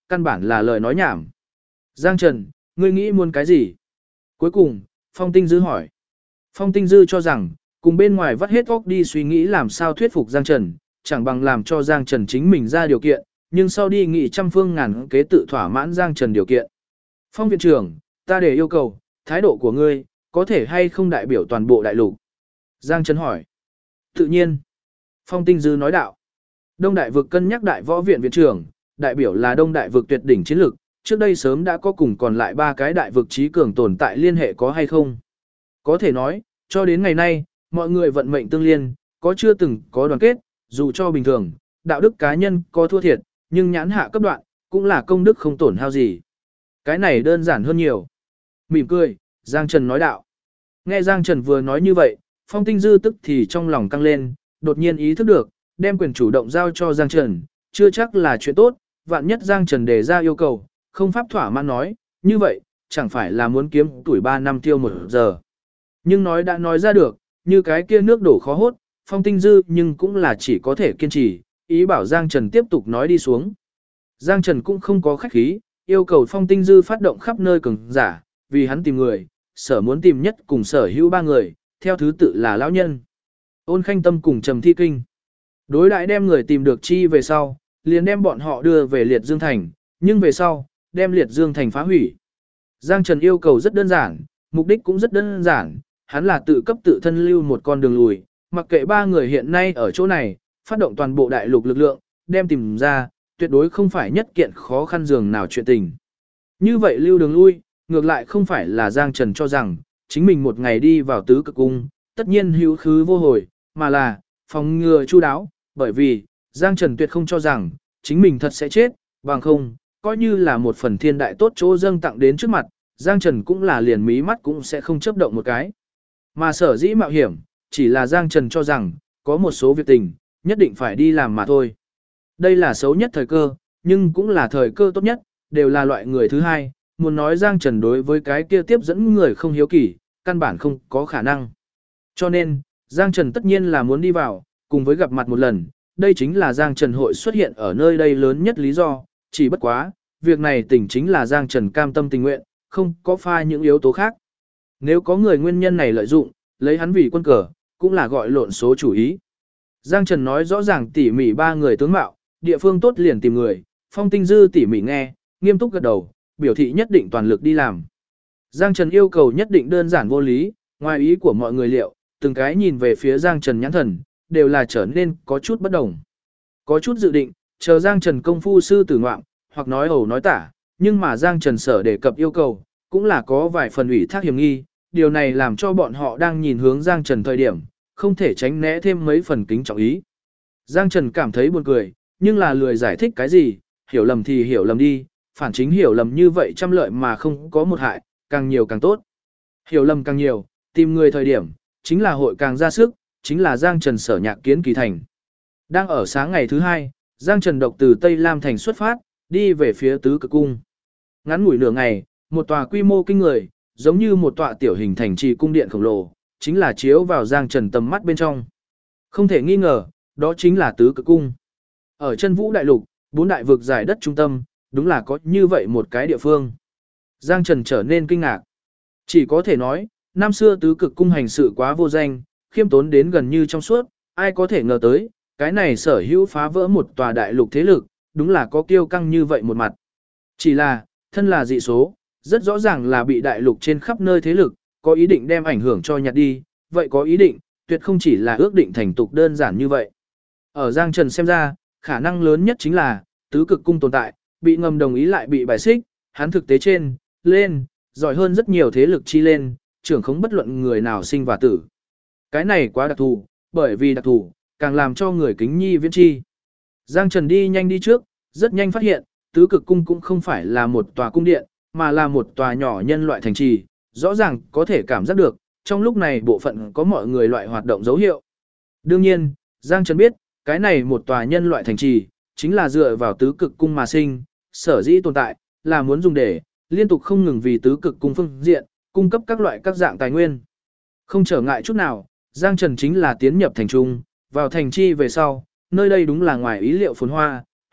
căn bản là lời nói nhảm. Giang Trần, ngươi nghĩ muốn cái gì? Cuối cùng, Phong Tinh Dư hỏi. Phong Tinh Dư cho rằng, cùng bên ngoài vắt hết óc đi suy nghĩ làm sao thuyết phục Giang Trần, chẳng bằng làm cho Giang Trần chính mình ra điều kiện, nhưng sau đi nghị trăm phương ngàn kế tự thỏa mãn Giang Trần điều kiện. Phong viện trưởng, ta để yêu cầu, thái độ của ngươi, có thể hay không đại biểu toàn bộ đại lục? Giang Trần hỏi. Tự nhiên. Phong Tinh Dư nói đạo. Đông Đại vực cân nhắc Đại Võ viện viện trưởng, đại biểu là Đông Đại vực tuyệt đỉnh chiến lực, trước đây sớm đã có cùng còn lại 3 cái đại vực trí cường tồn tại liên hệ có hay không? Có thể nói, cho đến ngày nay, mọi người vận mệnh tương liên, có chưa từng có đoàn kết, dù cho bình thường, đạo đức cá nhân có thua thiệt, nhưng nhãn hạ cấp đoạn, cũng là công đức không tổn hao gì. Cái này đơn giản hơn nhiều. Mỉm cười, Giang Trần nói đạo. Nghe Giang Trần vừa nói như vậy, Phong Tinh Dư tức thì trong lòng căng lên, đột nhiên ý thức được, đem quyền chủ động giao cho Giang Trần, chưa chắc là chuyện tốt, vạn nhất Giang Trần đề ra yêu cầu, không pháp thỏa mãn nói, như vậy, chẳng phải là muốn kiếm tuổi 3 năm tiêu 1 giờ. Nhưng nói đã nói ra được, như cái kia nước đổ khó hốt, Phong Tinh Dư nhưng cũng là chỉ có thể kiên trì, ý bảo Giang Trần tiếp tục nói đi xuống. Giang Trần cũng không có khách khí, yêu cầu Phong Tinh Dư phát động khắp nơi cường giả, vì hắn tìm người, sở muốn tìm nhất cùng sở hữu 3 người, theo thứ tự là lão nhân, Ôn Khanh Tâm cùng Trầm Thi Kinh. Đối đãi đem người tìm được chi về sau, liền đem bọn họ đưa về Liệt Dương Thành, nhưng về sau, đem Liệt Dương Thành phá hủy. Giang Trần yêu cầu rất đơn giản, mục đích cũng rất đơn giản, hắn là tự cấp tự thân lưu một con đường lùi, mặc kệ 3 người hiện nay ở chỗ này, phát động toàn bộ đại lục lực lượng, đem tìm ra, tuyệt đối không phải nhất kiện khó khăn dường nào chuyện tình. Như vậy lưu đường lui, ngược lại không phải là Giang Trần cho rằng, chính mình một ngày đi vào tứ cực cung, tất nhiên hữu khứ vô hồi, mà là, phòng ngừa chu đáo, bởi vì, Giang Trần tuyệt không cho rằng, chính mình thật sẽ chết, bằng không, coi như là một phần thiên đại tốt chỗ dâng tặng đến trước mặt, Giang Trần cũng là liền mí mắt cũng sẽ không chấp động một cái. Mà sở dĩ mạo hiểm, chỉ là Giang Trần cho rằng, có một số việc tình, nhất định phải đi làm mà thôi. Đây là xấu nhất thời cơ, nhưng cũng là thời cơ tốt nhất, đều là loại người thứ hai, muốn nói Giang Trần đối với cái kia tiếp dẫn người không hiếu kỳ, căn bản không có khả năng. Cho nên, Giang Trần tất nhiên là muốn đi vào, cùng với gặp mặt một lần, đây chính là Giang Trần hội xuất hiện ở nơi đây lớn nhất lý do, chỉ bất quá, việc này tỉnh chính là Giang Trần cam tâm tình nguyện, không có pha những yếu tố khác. Nếu có người nguyên nhân này lợi dụng, lấy hắn vì quân cờ, cũng là gọi lộn số chủ ý. Giang Trần nói rõ ràng tỉ mỉ 3 người tướng mạo, địa phương tốt liền tìm người, Phong Tinh Dư tỉ mỉ nghe, nghiêm túc gật đầu, biểu thị nhất định toàn lực đi làm. Giang Trần yêu cầu nhất định đơn giản vô lý, ngoài ý của mọi người liệu, từng cái nhìn về phía Giang Trần nhãn thần, đều là trở nên có chút bất đồng. Có chút dự định, chờ Giang Trần công phu sư tử ngoạm, hoặc nói ẩu nói tả, nhưng mà Giang Trần sở đề cập yêu cầu, cũng là có vài phần ủy thác hiểm nghi, điều này làm cho bọn họ đang nhìn hướng Giang Trần thời điểm, không thể tránh né thêm mấy phần kính trọng ý. Giang Trần cảm thấy buồn cười, nhưng là lười giải thích cái gì, hiểu lầm thì hiểu lầm đi, phản chính hiểu lầm như vậy trăm lợi mà không có một hại, càng nhiều càng tốt. Hiểu lầm càng nhiều, tìm người thời điểm, chính là hội càng ra sức, chính là Giang Trần sở nhạc kiến kỳ thành. Đang ở sáng ngày thứ 2, Giang Trần độc từ Tây Lam Thành xuất phát, đi về phía tứ cực cung. Ngắn ngủi nửa ngày, một tòa quy mô kinh người, giống như một tòa tiểu hình thành trì cung điện khổng lồ, chính là chiếu vào Giang Trần tầm mắt bên trong. Không thể nghi ngờ, đó chính là tứ cực cung. Ở chân vũ đại lục, 4 đại vực giải đất trung tâm, đúng là có như vậy một cái địa phương. Giang Trần trở nên kinh ngạc. Chỉ có thể nói, năm xưa tứ cực cung hành sự quá vô danh, khiêm tốn đến gần như trong suốt, ai có thể ngờ tới, cái này sở hữu phá vỡ một tòa đại lục thế lực, đúng là có kiêu căng như vậy một mặt. Chỉ là, thân là dị số, rất rõ ràng là bị đại lục trên khắp nơi thế lực, có ý định đem ảnh hưởng cho nhặt đi, vậy có ý định, tuyệt không chỉ là ước định thành tục đơn giản như vậy. Ở Giang Trần xem ra, khả năng lớn nhất chính là, tứ cực cung tồn tại, bị ngầm đồng ý lại bị bài xích, hắn thực tế trên, lên, giỏi hơn rất nhiều thế lực chi lên, trưởng không bất luận người nào sinh và tử. Cái này quá đặc thù, bởi vì đặc thù, càng làm cho người kính nhi viễn chi. Giang Trần đi nhanh đi trước, rất nhanh phát hiện, tứ cực cung cũng không phải là một tòa cung điện, mà là một tòa nhỏ nhân loại thành trì, rõ ràng có thể cảm giác được, trong lúc này bộ phận có mọi người loại hoạt động dấu hiệu. Đương nhiên, Giang Trần biết, cái này một tòa nhân loại thành trì, chính là dựa vào tứ cực cung mà sinh, sở dĩ tồn tại, là muốn dùng để, liên tục không ngừng vì tứ cực cung phương diện, cung cấp các loại các dạng tài nguyên. Không trở ngại chút nào, Giang Trần chính là tiến nhập thành trung, vào thành chi về sau, nơi đây đúng là ngoài ý liệu phồn hoa,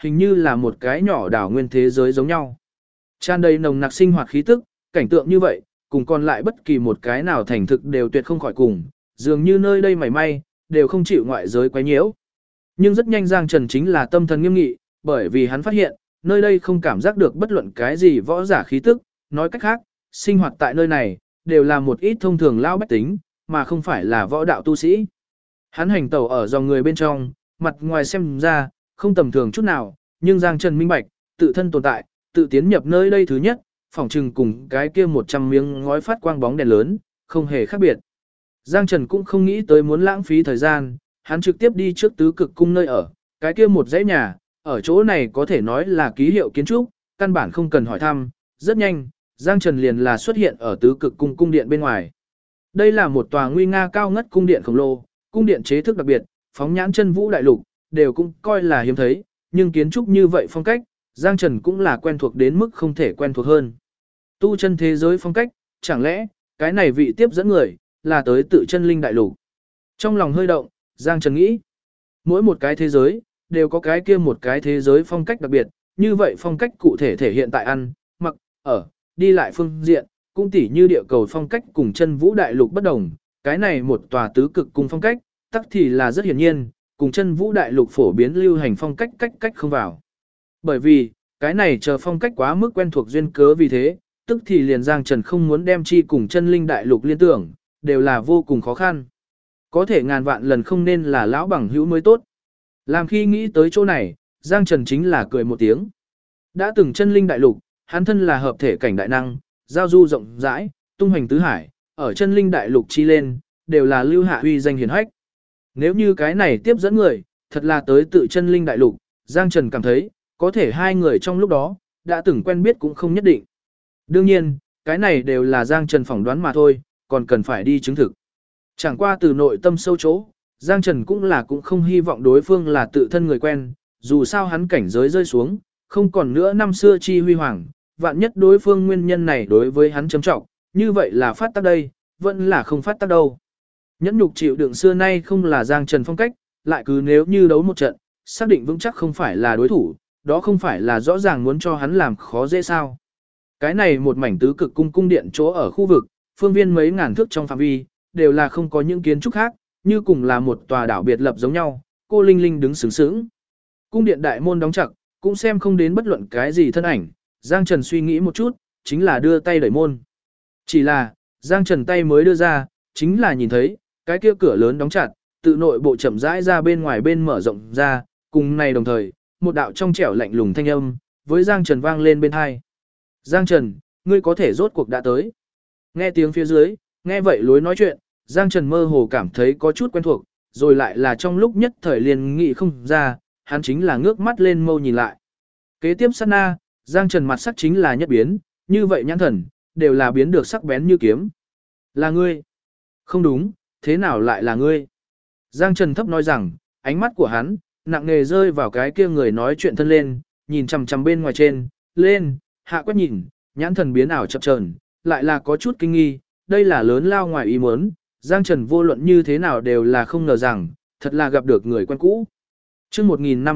hình như là một cái nhỏ đảo nguyên thế giới giống nhau. Tràn đầy nồng nặc sinh hoạt khí tức, cảnh tượng như vậy, cùng còn lại bất kỳ một cái nào thành thực đều tuyệt không khỏi cùng, dường như nơi đây mảy may, đều không chịu ngoại giới quấy nhiễu. Nhưng rất nhanh Giang Trần chính là tâm thần nghiêm nghị, bởi vì hắn phát hiện, nơi đây không cảm giác được bất luận cái gì võ giả khí tức, nói cách khác, sinh hoạt tại nơi này, đều là một ít thông thường lao bách tính, mà không phải là võ đạo tu sĩ. Hắn hành tẩu ở dòng người bên trong, mặt ngoài xem ra, không tầm thường chút nào, nhưng Giang Trần minh bạch, tự thân tồn tại, tự tiến nhập nơi đây thứ nhất, phỏng trừng cùng cái kia 100 miếng ngói phát quang bóng đèn lớn, không hề khác biệt. Giang Trần cũng không nghĩ tới muốn lãng phí thời gian, hắn trực tiếp đi trước tứ cực cung nơi ở, cái kia một dãy nhà, ở chỗ này có thể nói là ký hiệu kiến trúc, căn bản không cần hỏi thăm, rất nhanh, Giang Trần liền là xuất hiện ở tứ cực cung cung điện bên ngoài. Đây là một tòa nguy nga cao ngất cung điện khổng lồ, cung điện chế thức đặc biệt, phóng nhãn chân vũ đại lục, đều cũng coi là hiếm thấy, nhưng kiến trúc như vậy phong cách, Giang Trần cũng là quen thuộc đến mức không thể quen thuộc hơn. Tu chân thế giới phong cách, chẳng lẽ, cái này vị tiếp dẫn người, là tới tự chân linh đại lục. Trong lòng hơi động, Giang Trần nghĩ, mỗi một cái thế giới, đều có cái kia một cái thế giới phong cách đặc biệt, như vậy phong cách cụ thể thể hiện tại ăn, mặc, ở, đi lại phương diện, cũng tỉ như địa cầu phong cách cùng chân vũ đại lục bất đồng, cái này một tòa tứ cực cùng phong cách, tắc thì là rất hiển nhiên, cùng chân vũ đại lục phổ biến lưu hành phong cách cách không vào. Bởi vì, cái này chờ phong cách quá mức quen thuộc duyên cớ vì thế, tức thì liền Giang Trần không muốn đem chi cùng chân linh đại lục liên tưởng, đều là vô cùng khó khăn. Có thể ngàn vạn lần không nên là lão bằng hữu mới tốt. Làm khi nghĩ tới chỗ này, Giang Trần chính là cười một tiếng. Đã từng chân linh đại lục, hắn thân là hợp thể cảnh đại năng, giao du rộng rãi, tung hoành tứ hải, ở chân linh đại lục chi lên, đều là lưu hạ uy danh hiển hách. Nếu như cái này tiếp dẫn người, thật là tới tự chân linh đại lục, Giang Trần cảm thấy, có thể hai người trong lúc đó, đã từng quen biết cũng không nhất định. Đương nhiên, cái này đều là Giang Trần phỏng đoán mà thôi, còn cần phải đi chứng thực. Chẳng qua từ nội tâm sâu chỗ, Giang Trần cũng không hy vọng đối phương là tự thân người quen, dù sao hắn cảnh giới rơi xuống, không còn nữa năm xưa chi huy hoàng, vạn nhất đối phương nguyên nhân này đối với hắn chấm trọng, như vậy là phát tác đây, vẫn là không phát tác đâu. Nhẫn nhục chịu đựng xưa nay không là Giang Trần phong cách, lại cứ nếu như đấu một trận, xác định vững chắc không phải là đối thủ, đó không phải là rõ ràng muốn cho hắn làm khó dễ sao. Cái này một mảnh tứ cực cung cung điện chỗ ở khu vực, phương viên mấy ngàn thước trong phạm vi, đều là không có những kiến trúc khác, như cùng là một tòa đảo biệt lập giống nhau, cô Linh Linh đứng sướng sướng. Cung điện đại môn đóng chặt, cũng xem không đến bất luận cái gì thân ảnh, Giang Trần suy nghĩ một chút, chính là đưa tay đẩy môn. Chỉ là, Giang Trần tay mới đưa ra, chính là nhìn thấy, cái kia cửa lớn đóng chặt, tự nội bộ chậm rãi ra bên ngoài bên mở rộng ra, cùng này đồng thời, một đạo trong trẻo lạnh lùng thanh âm, với Giang Trần vang lên bên hai. Giang Trần, ngươi có thể rốt cuộc đã tới. Nghe tiếng phía dưới, nghe vậy lối nói chuyện, Giang Trần mơ hồ cảm thấy có chút quen thuộc, rồi lại là trong lúc nhất thời liền nghĩ không ra, hắn chính là ngước mắt lên mâu nhìn lại. Kế tiếp sát na, Giang Trần mặt sắc chính là nhất biến, như vậy nhãn thần, đều là biến được sắc bén như kiếm. Là ngươi. Không đúng, thế nào lại là ngươi? Giang Trần thấp nói rằng, ánh mắt của hắn, nặng nề rơi vào cái kia người nói chuyện thân lên, nhìn chằm chằm bên ngoài trên, lên, hạ quét nhìn, nhãn thần biến ảo chập chờn, lại là có chút kinh nghi, đây là lớn lao ngoài ý muốn, Giang Trần vô luận như thế nào đều là không ngờ rằng, thật là gặp được người quen cũ. Chương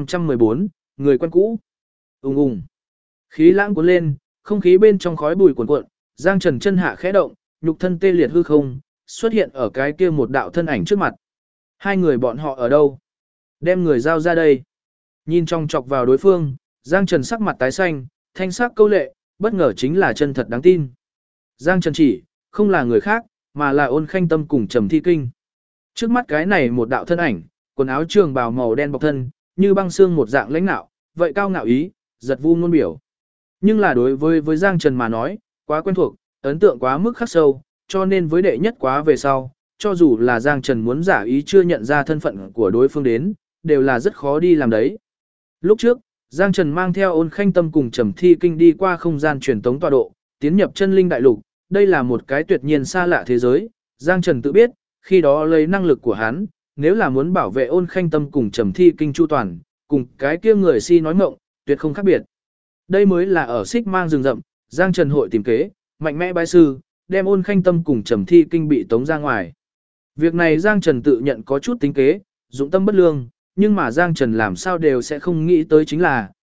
1514, người quen cũ. Ùng ùng. Khí lãng cuốn lên, không khí bên trong khói bụi cuồn cuộn, Giang Trần chân hạ khẽ động, nhục thân tê liệt hư không, xuất hiện ở cái kia một đạo thân ảnh trước mặt. Hai người bọn họ ở đâu? Đem người giao ra đây. Nhìn trong chọc vào đối phương, Giang Trần sắc mặt tái xanh, thanh sắc câu lệ, bất ngờ chính là chân thật đáng tin. Giang Trần chỉ, không là người khác, mà là Ôn Khanh Tâm cùng Trầm Thi Kinh. Trước mắt cái này một đạo thân ảnh, quần áo trường bào màu đen bọc thân, như băng xương một dạng lãnh nạo, vậy cao ngạo ý, giật vu ngôn biểu. Nhưng là đối với Giang Trần mà nói, quá quen thuộc, ấn tượng quá mức khắc sâu, cho nên với đệ nhất quá về sau, cho dù là Giang Trần muốn giả ý chưa nhận ra thân phận của đối phương đến, đều là rất khó đi làm đấy. Lúc trước, Giang Trần mang theo Ôn Khanh Tâm cùng Trầm Thi Kinh đi qua không gian truyền tống tọa độ, tiến nhập chân linh đại lục, đây là một cái tuyệt nhiên xa lạ thế giới, Giang Trần tự biết, khi đó lấy năng lực của hắn, nếu là muốn bảo vệ Ôn Khanh Tâm cùng Trầm Thi Kinh chu toàn, cùng cái kia người si nói mộng, tuyệt không khác biệt. Đây mới là ở xích mang rừng rậm, Giang Trần hội tìm kế, mạnh mẽ bái sư, đem Ôn Khanh Tâm cùng Trầm Thi Kinh bị tống ra ngoài. Việc này Giang Trần tự nhận có chút tính kế, dụng tâm bất lương, nhưng mà Giang Trần làm sao đều sẽ không nghĩ tới chính là,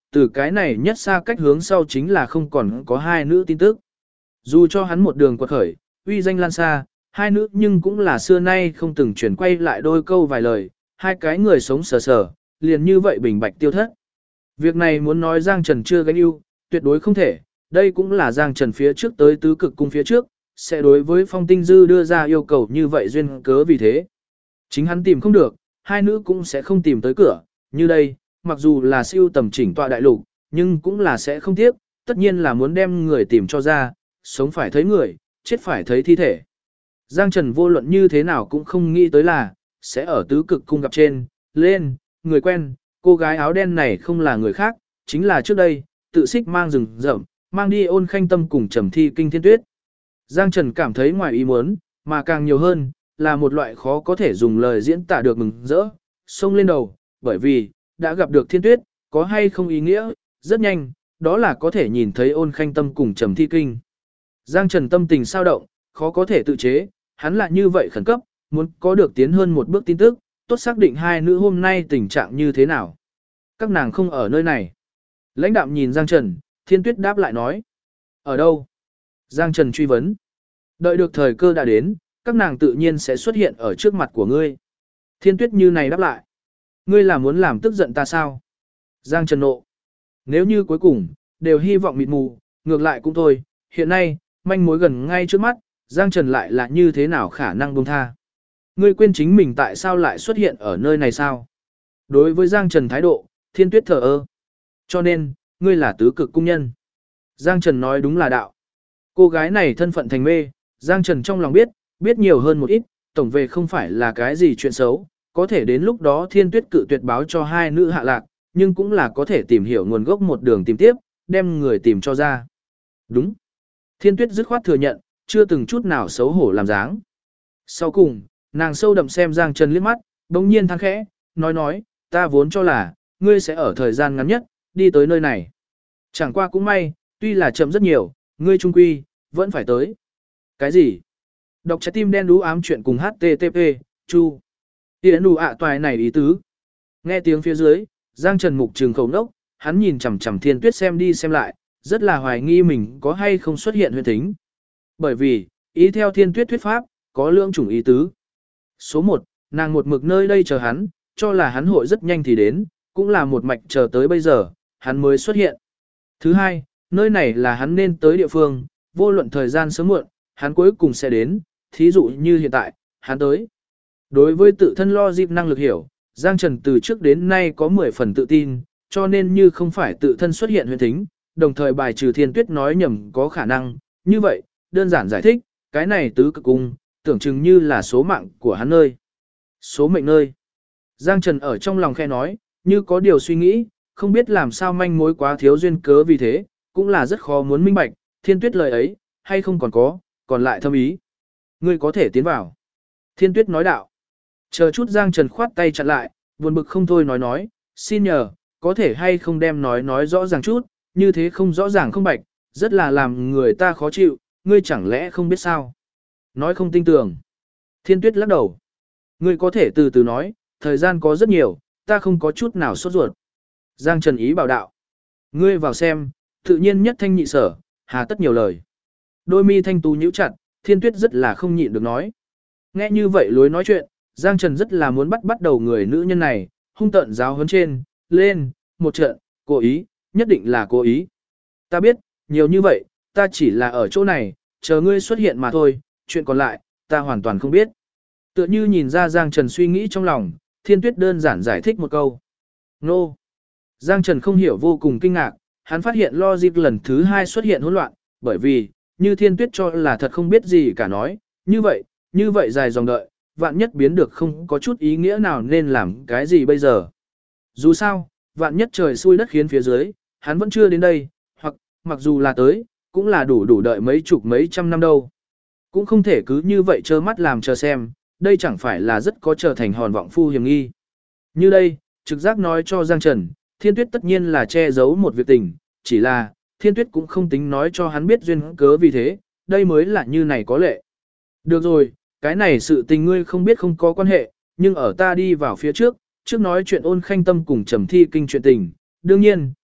từ cái này nhất xa cách hướng sau chính là không còn có hai nữ tin tức. Dù cho hắn một đường quật khởi, uy danh lan xa, hai nữ nhưng cũng là xưa nay không từng chuyển quay lại đôi câu vài lời, hai cái người sống sờ sờ, liền như vậy bình bạch tiêu thất. Việc này muốn nói Giang Trần chưa gánh ưu, tuyệt đối không thể, đây cũng là Giang Trần phía trước tới tứ cực cung phía trước, sẽ đối với Phong Tinh Dư đưa ra yêu cầu như vậy duyên cớ vì thế. Chính hắn tìm không được, hai nữ cũng sẽ không tìm tới cửa, như đây, mặc dù là siêu tầm chỉnh tọa đại lục, nhưng cũng là sẽ không tiếc, tất nhiên là muốn đem người tìm cho ra, sống phải thấy người, chết phải thấy thi thể. Giang Trần vô luận như thế nào cũng không nghĩ tới là, sẽ ở tứ cực cung gặp trên, lên, người quen, cô gái áo đen này không là người khác, chính là trước đây, tự xích mang rừng rậm, mang đi Ôn Khanh Tâm cùng Trầm Thi Kinh Thiên Tuyết. Giang Trần cảm thấy ngoài ý muốn, mà càng nhiều hơn, là một loại khó có thể dùng lời diễn tả được mừng rỡ, xông lên đầu, bởi vì, đã gặp được Thiên Tuyết, có hay không ý nghĩa, rất nhanh, đó là có thể nhìn thấy Ôn Khanh Tâm cùng Trầm Thi Kinh. Giang Trần tâm tình sao động, khó có thể tự chế, hắn lại như vậy khẩn cấp, muốn có được tiến hơn một bước tin tức, tốt xác định hai nữ hôm nay tình trạng như thế nào. Các nàng không ở nơi này. Lãnh đạm nhìn Giang Trần, Thiên Tuyết đáp lại nói. Ở đâu? Giang Trần truy vấn. Đợi được thời cơ đã đến, các nàng tự nhiên sẽ xuất hiện ở trước mặt của ngươi. Thiên Tuyết như này đáp lại. Ngươi là muốn làm tức giận ta sao? Giang Trần nộ. Nếu như cuối cùng, đều hy vọng mịt mù, ngược lại cũng thôi, hiện nay, manh mối gần ngay trước mắt, Giang Trần lại là như thế nào khả năng buông tha? Ngươi quên chính mình tại sao lại xuất hiện ở nơi này sao? Đối với Giang Trần thái độ, Thiên Tuyết thờ ơ. Cho nên, ngươi là tứ cực cung nhân. Giang Trần nói đúng là đạo. Cô gái này thân phận thành mê, Giang Trần trong lòng biết, biết nhiều hơn một ít, tổng về không phải là cái gì chuyện xấu, có thể đến lúc đó Thiên Tuyết cự tuyệt báo cho hai nữ hạ lạc, nhưng cũng là có thể tìm hiểu nguồn gốc một đường tìm tiếp, đem người tìm cho ra. Đúng. Thiên Tuyết dứt khoát thừa nhận, chưa từng chút nào xấu hổ làm dáng. Sau cùng, nàng sâu đậm xem Giang Trần liếc mắt, bỗng nhiên than khẽ, nói, ta vốn cho là, ngươi sẽ ở thời gian ngắn nhất, đi tới nơi này. Chẳng qua cũng may, tuy là chậm rất nhiều, ngươi trung quy, vẫn phải tới. Cái gì? Đọc trái tim đen đú ám chuyện cùng HTTP, chu. Tiễn đủ ạ toài này ý tứ. Nghe tiếng phía dưới, Giang Trần mục trừng khẩu nốc, hắn nhìn chằm chằm Thiên Tuyết xem đi xem lại, rất là hoài nghi mình có hay không xuất hiện huyền thính. Bởi vì, ý theo Thiên Tuyết thuyết pháp, có lưỡng chủng ý tứ. Số 1, nàng một mực nơi đây chờ hắn, cho là hắn hội rất nhanh thì đến, cũng là một mạch chờ tới bây giờ, hắn mới xuất hiện. Thứ hai, nơi này là hắn nên tới địa phương, vô luận thời gian sớm muộn, hắn cuối cùng sẽ đến, thí dụ như hiện tại, hắn tới. Đối với tự thân lo dịp năng lực hiểu, Giang Trần từ trước đến nay có 10 phần tự tin, cho nên như không phải tự thân xuất hiện huyền thính, đồng thời bài trừ Thiên Tuyết nói nhầm có khả năng, như vậy, đơn giản giải thích, cái này tứ cực cung, tưởng chừng như là số mạng của hắn nơi. Số mệnh nơi. Giang Trần ở trong lòng khe nói, như có điều suy nghĩ, không biết làm sao manh mối quá thiếu duyên cớ vì thế, cũng là rất khó muốn minh bạch, Thiên Tuyết lời ấy, hay không còn có, còn lại thâm ý. Ngươi có thể tiến vào. Thiên Tuyết nói đạo. Chờ chút Giang Trần khoát tay chặn lại, buồn bực không thôi nói, xin nhờ, có thể hay không đem nói rõ ràng chút, như thế không rõ ràng không bạch, rất là làm người ta khó chịu, ngươi chẳng lẽ không biết sao. Nói không tin tưởng. Thiên Tuyết lắc đầu. Ngươi có thể từ từ nói, thời gian có rất nhiều, ta không có chút nào sốt ruột. Giang Trần ý bảo đạo. Ngươi vào xem, tự nhiên nhất thanh nhị sở, hà tất nhiều lời. Đôi mi thanh tú nhíu chặt, Thiên Tuyết rất là không nhịn được nói. Nghe như vậy lối nói chuyện, Giang Trần rất là muốn bắt đầu người nữ nhân này, hung tận giáo huấn trên, lên, một trận, cố ý, nhất định là cố ý. Ta biết, nhiều như vậy, ta chỉ là ở chỗ này, chờ ngươi xuất hiện mà thôi, chuyện còn lại, ta hoàn toàn không biết. Tựa như nhìn ra Giang Trần suy nghĩ trong lòng, Thiên Tuyết đơn giản giải thích một câu. Nô! Giang Trần không hiểu vô cùng kinh ngạc, hắn phát hiện logic lần thứ 2 xuất hiện hỗn loạn, bởi vì, như Thiên Tuyết cho là thật không biết gì cả nói, như vậy dài dòng đợi, vạn nhất biến được không có chút ý nghĩa nào nên làm cái gì bây giờ. Dù sao, vạn nhất trời xui đất khiến phía dưới, hắn vẫn chưa đến đây, hoặc, mặc dù là tới, cũng là đủ đợi mấy chục mấy trăm năm đâu. Cũng không thể cứ như vậy trơ mắt làm chờ xem, đây chẳng phải là rất có trở thành hòn vọng phu hiểm nghi. Như đây, trực giác nói cho Giang Trần, Thiên Tuyết tất nhiên là che giấu một việc tình, chỉ là, Thiên Tuyết cũng không tính nói cho hắn biết duyên cớ vì thế, đây mới là như này có lệ. Được rồi, cái này sự tình ngươi không biết không có quan hệ, nhưng ở ta đi vào phía trước nói chuyện Ôn Khanh Tâm cùng Trầm Thi Kinh chuyện tình, đương nhiên,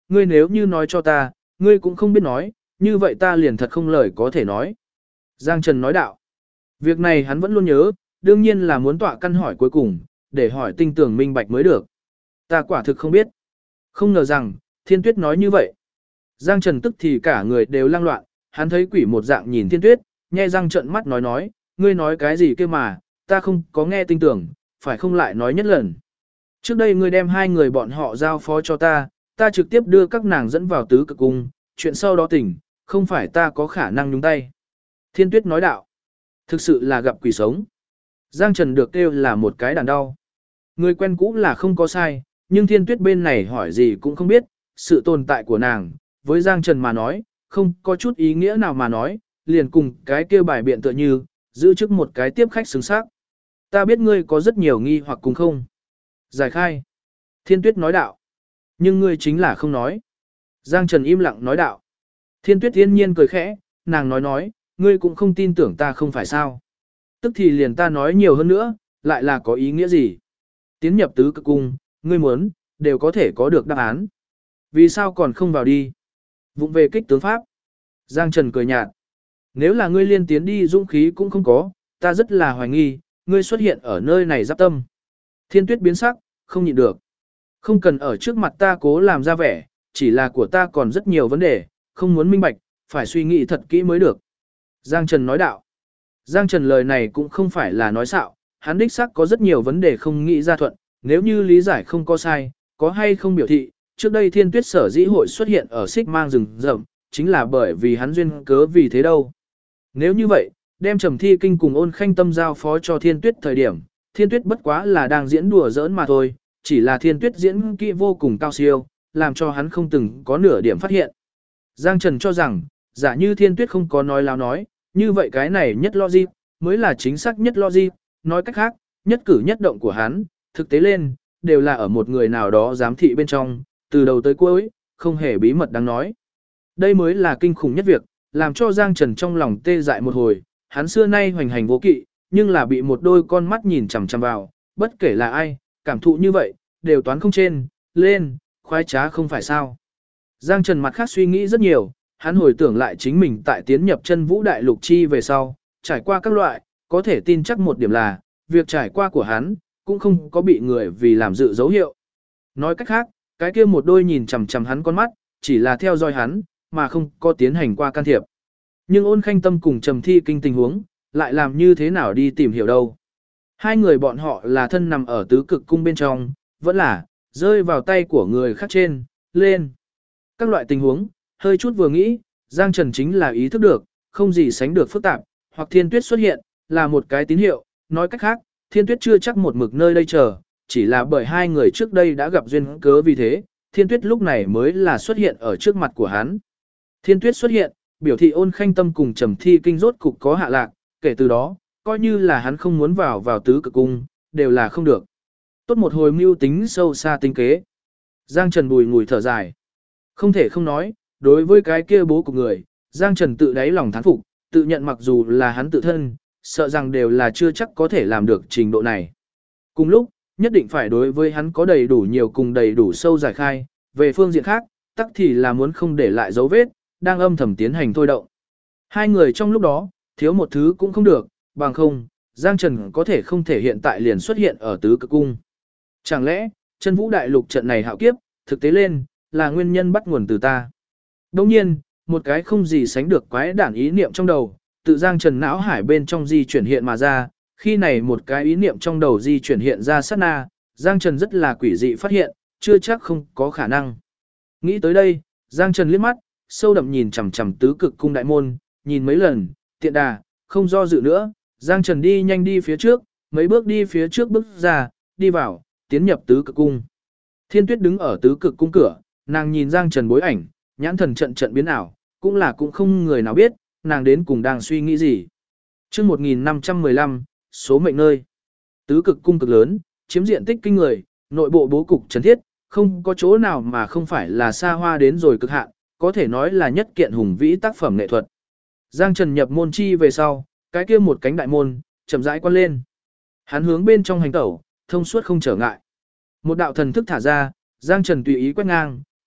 ngươi nếu như nói cho ta, ngươi cũng không biết nói, như vậy ta liền thật không lời có thể nói. Giang Trần nói đạo. Việc này hắn vẫn luôn nhớ, đương nhiên là muốn tọa căn hỏi cuối cùng, để hỏi tinh tường minh bạch mới được. Ta quả thực không biết. Không ngờ rằng, Thiên Tuyết nói như vậy. Giang Trần tức thì cả người đều lang loạn, hắn thấy quỷ một dạng nhìn Thiên Tuyết, nhe răng trợn mắt nói, ngươi nói cái gì kia mà, ta không có nghe tinh tưởng, phải không lại nói nhất lần. Trước đây ngươi đem hai người bọn họ giao phó cho ta trực tiếp đưa các nàng dẫn vào tứ cực cung, chuyện sau đó tỉnh, không phải ta có khả năng nhúng tay. Thiên Tuyết nói đạo, thực sự là gặp quỷ sống. Giang Trần được kêu là một cái đàn đau. Người quen cũ là không có sai, nhưng Thiên Tuyết bên này hỏi gì cũng không biết, sự tồn tại của nàng, với Giang Trần mà nói, không có chút ý nghĩa nào mà nói, liền cùng cái kêu bài biện tựa như, giữ chức một cái tiếp khách xứng xác. Ta biết ngươi có rất nhiều nghi hoặc cùng không. Giải khai. Thiên Tuyết nói đạo. Nhưng ngươi chính là không nói. Giang Trần im lặng nói đạo. Thiên Tuyết thiên nhiên cười khẽ, nàng nói, ngươi cũng không tin tưởng ta không phải sao. Tức thì liền ta nói nhiều hơn nữa, lại là có ý nghĩa gì. Tiến nhập tứ cực cung, ngươi muốn, đều có thể có được đáp án. Vì sao còn không vào đi? Vụng về kích tướng pháp. Giang Trần cười nhạt. Nếu là ngươi liên tiến đi dũng khí cũng không có, ta rất là hoài nghi, ngươi xuất hiện ở nơi này giáp tâm. Thiên Tuyết biến sắc, không nhịn được. Không cần ở trước mặt ta cố làm ra vẻ, chỉ là của ta còn rất nhiều vấn đề, không muốn minh bạch, phải suy nghĩ thật kỹ mới được. Giang Trần nói đạo. Giang Trần lời này cũng không phải là nói xạo, hắn đích xác có rất nhiều vấn đề không nghĩ ra thuận, nếu như lý giải không có sai, có hay không biểu thị, trước đây Thiên Tuyết sở dĩ hội xuất hiện ở xích mang rừng rậm, chính là bởi vì hắn duyên cớ vì thế đâu. Nếu như vậy, đem Trầm Thi Kinh cùng Ôn Khanh Tâm giao phó cho Thiên Tuyết thời điểm, Thiên Tuyết bất quá là đang diễn đùa giỡn mà thôi, chỉ là Thiên Tuyết diễn kỹ vô cùng cao siêu, làm cho hắn không từng có nửa điểm phát hiện. Giang Trần cho rằng, giả như Thiên Tuyết không có nói láo nói, như vậy cái này nhất logic, mới là chính xác nhất logic, nói cách khác, nhất cử nhất động của hắn, thực tế lên, đều là ở một người nào đó giám thị bên trong, từ đầu tới cuối, không hề bí mật đáng nói. Đây mới là kinh khủng nhất việc, làm cho Giang Trần trong lòng tê dại một hồi, hắn xưa nay hoành hành vô kỵ, nhưng là bị một đôi con mắt nhìn chằm chằm vào, bất kể là ai, cảm thụ như vậy, đều toán không trên, lên, khoái trá không phải sao. Giang Trần mặt khác suy nghĩ rất nhiều, hắn hồi tưởng lại chính mình tại tiến nhập chân vũ đại lục chi về sau, trải qua các loại, có thể tin chắc một điểm là, việc trải qua của hắn, cũng không có bị người vì làm dự dấu hiệu. Nói cách khác, cái kia một đôi nhìn chằm chằm hắn con mắt, chỉ là theo dõi hắn, mà không có tiến hành qua can thiệp. Nhưng Ôn Khanh Tâm cùng Trầm Thi Kinh tình huống, lại làm như thế nào đi tìm hiểu đâu. Hai người bọn họ là thân nằm ở tứ cực cung bên trong, vẫn là rơi vào tay của người khác trên, lên. Các loại tình huống, hơi chút vừa nghĩ, Giang Trần chính là ý thức được, không gì sánh được phức tạp, hoặc Thiên Tuyết xuất hiện, là một cái tín hiệu, nói cách khác, Thiên Tuyết chưa chắc một mực nơi đây chờ, chỉ là bởi hai người trước đây đã gặp duyên cớ vì thế, Thiên Tuyết lúc này mới là xuất hiện ở trước mặt của hắn. Thiên Tuyết xuất hiện, biểu thị Ôn Khanh Tâm cùng Trầm Thi Kinh rốt cục có hạ lạc, kể từ đó, coi như là hắn không muốn vào tứ cực cung, đều là không được. Tốt một hồi mưu tính sâu xa tinh kế. Giang Trần bùi ngùi thở dài. Không thể không nói, đối với cái kia bố cục người, Giang Trần tự đáy lòng thán phục, tự nhận mặc dù là hắn tự thân, sợ rằng đều là chưa chắc có thể làm được trình độ này. Cùng lúc, nhất định phải đối với hắn có đầy đủ nhiều cùng đầy đủ sâu giải khai, về phương diện khác, tắc thì là muốn không để lại dấu vết, đang âm thầm tiến hành thôi động. Hai người trong lúc đó, thiếu một thứ cũng không được, bằng không, Giang Trần có thể không thể hiện tại liền xuất hiện ở tứ cực cung. Chẳng lẽ, chân vũ đại lục trận này hạo kiếp, thực tế lên, là nguyên nhân bắt nguồn từ ta. Đồng nhiên, một cái không gì sánh được quái đản ý niệm trong đầu, tự Giang Trần não hải bên trong di chuyển hiện mà ra, khi này một cái ý niệm trong đầu di chuyển hiện ra sát na, Giang Trần rất là quỷ dị phát hiện, chưa chắc không có khả năng. Nghĩ tới đây, Giang Trần liếc mắt, sâu đậm nhìn chằm chằm tứ cực cung đại môn, nhìn mấy lần, tiện đà, không do dự nữa, Giang Trần đi nhanh đi phía trước, mấy bước đi phía trước bước ra, đi vào, tiến nhập tứ cực cung. Thiên Tuyết đứng ở tứ cực cung cửa, nàng nhìn Giang Trần bối ảnh, nhãn thần trận trận biến ảo, cũng không người nào biết, nàng đến cùng đang suy nghĩ gì. Chương 1515, số mệnh nơi. Tứ cực cung cực lớn, chiếm diện tích kinh người, nội bộ bố cục trấn thiết, không có chỗ nào mà không phải là xa hoa đến rồi cực hạn, có thể nói là nhất kiện hùng vĩ tác phẩm nghệ thuật. Giang Trần nhập môn chi về sau, cái kia một cánh đại môn, chậm rãi quan lên. Hắn hướng bên trong hành tẩu, thông suốt không trở ngại. Một đạo thần thức thả ra, Giang Trần tùy ý quét ngang,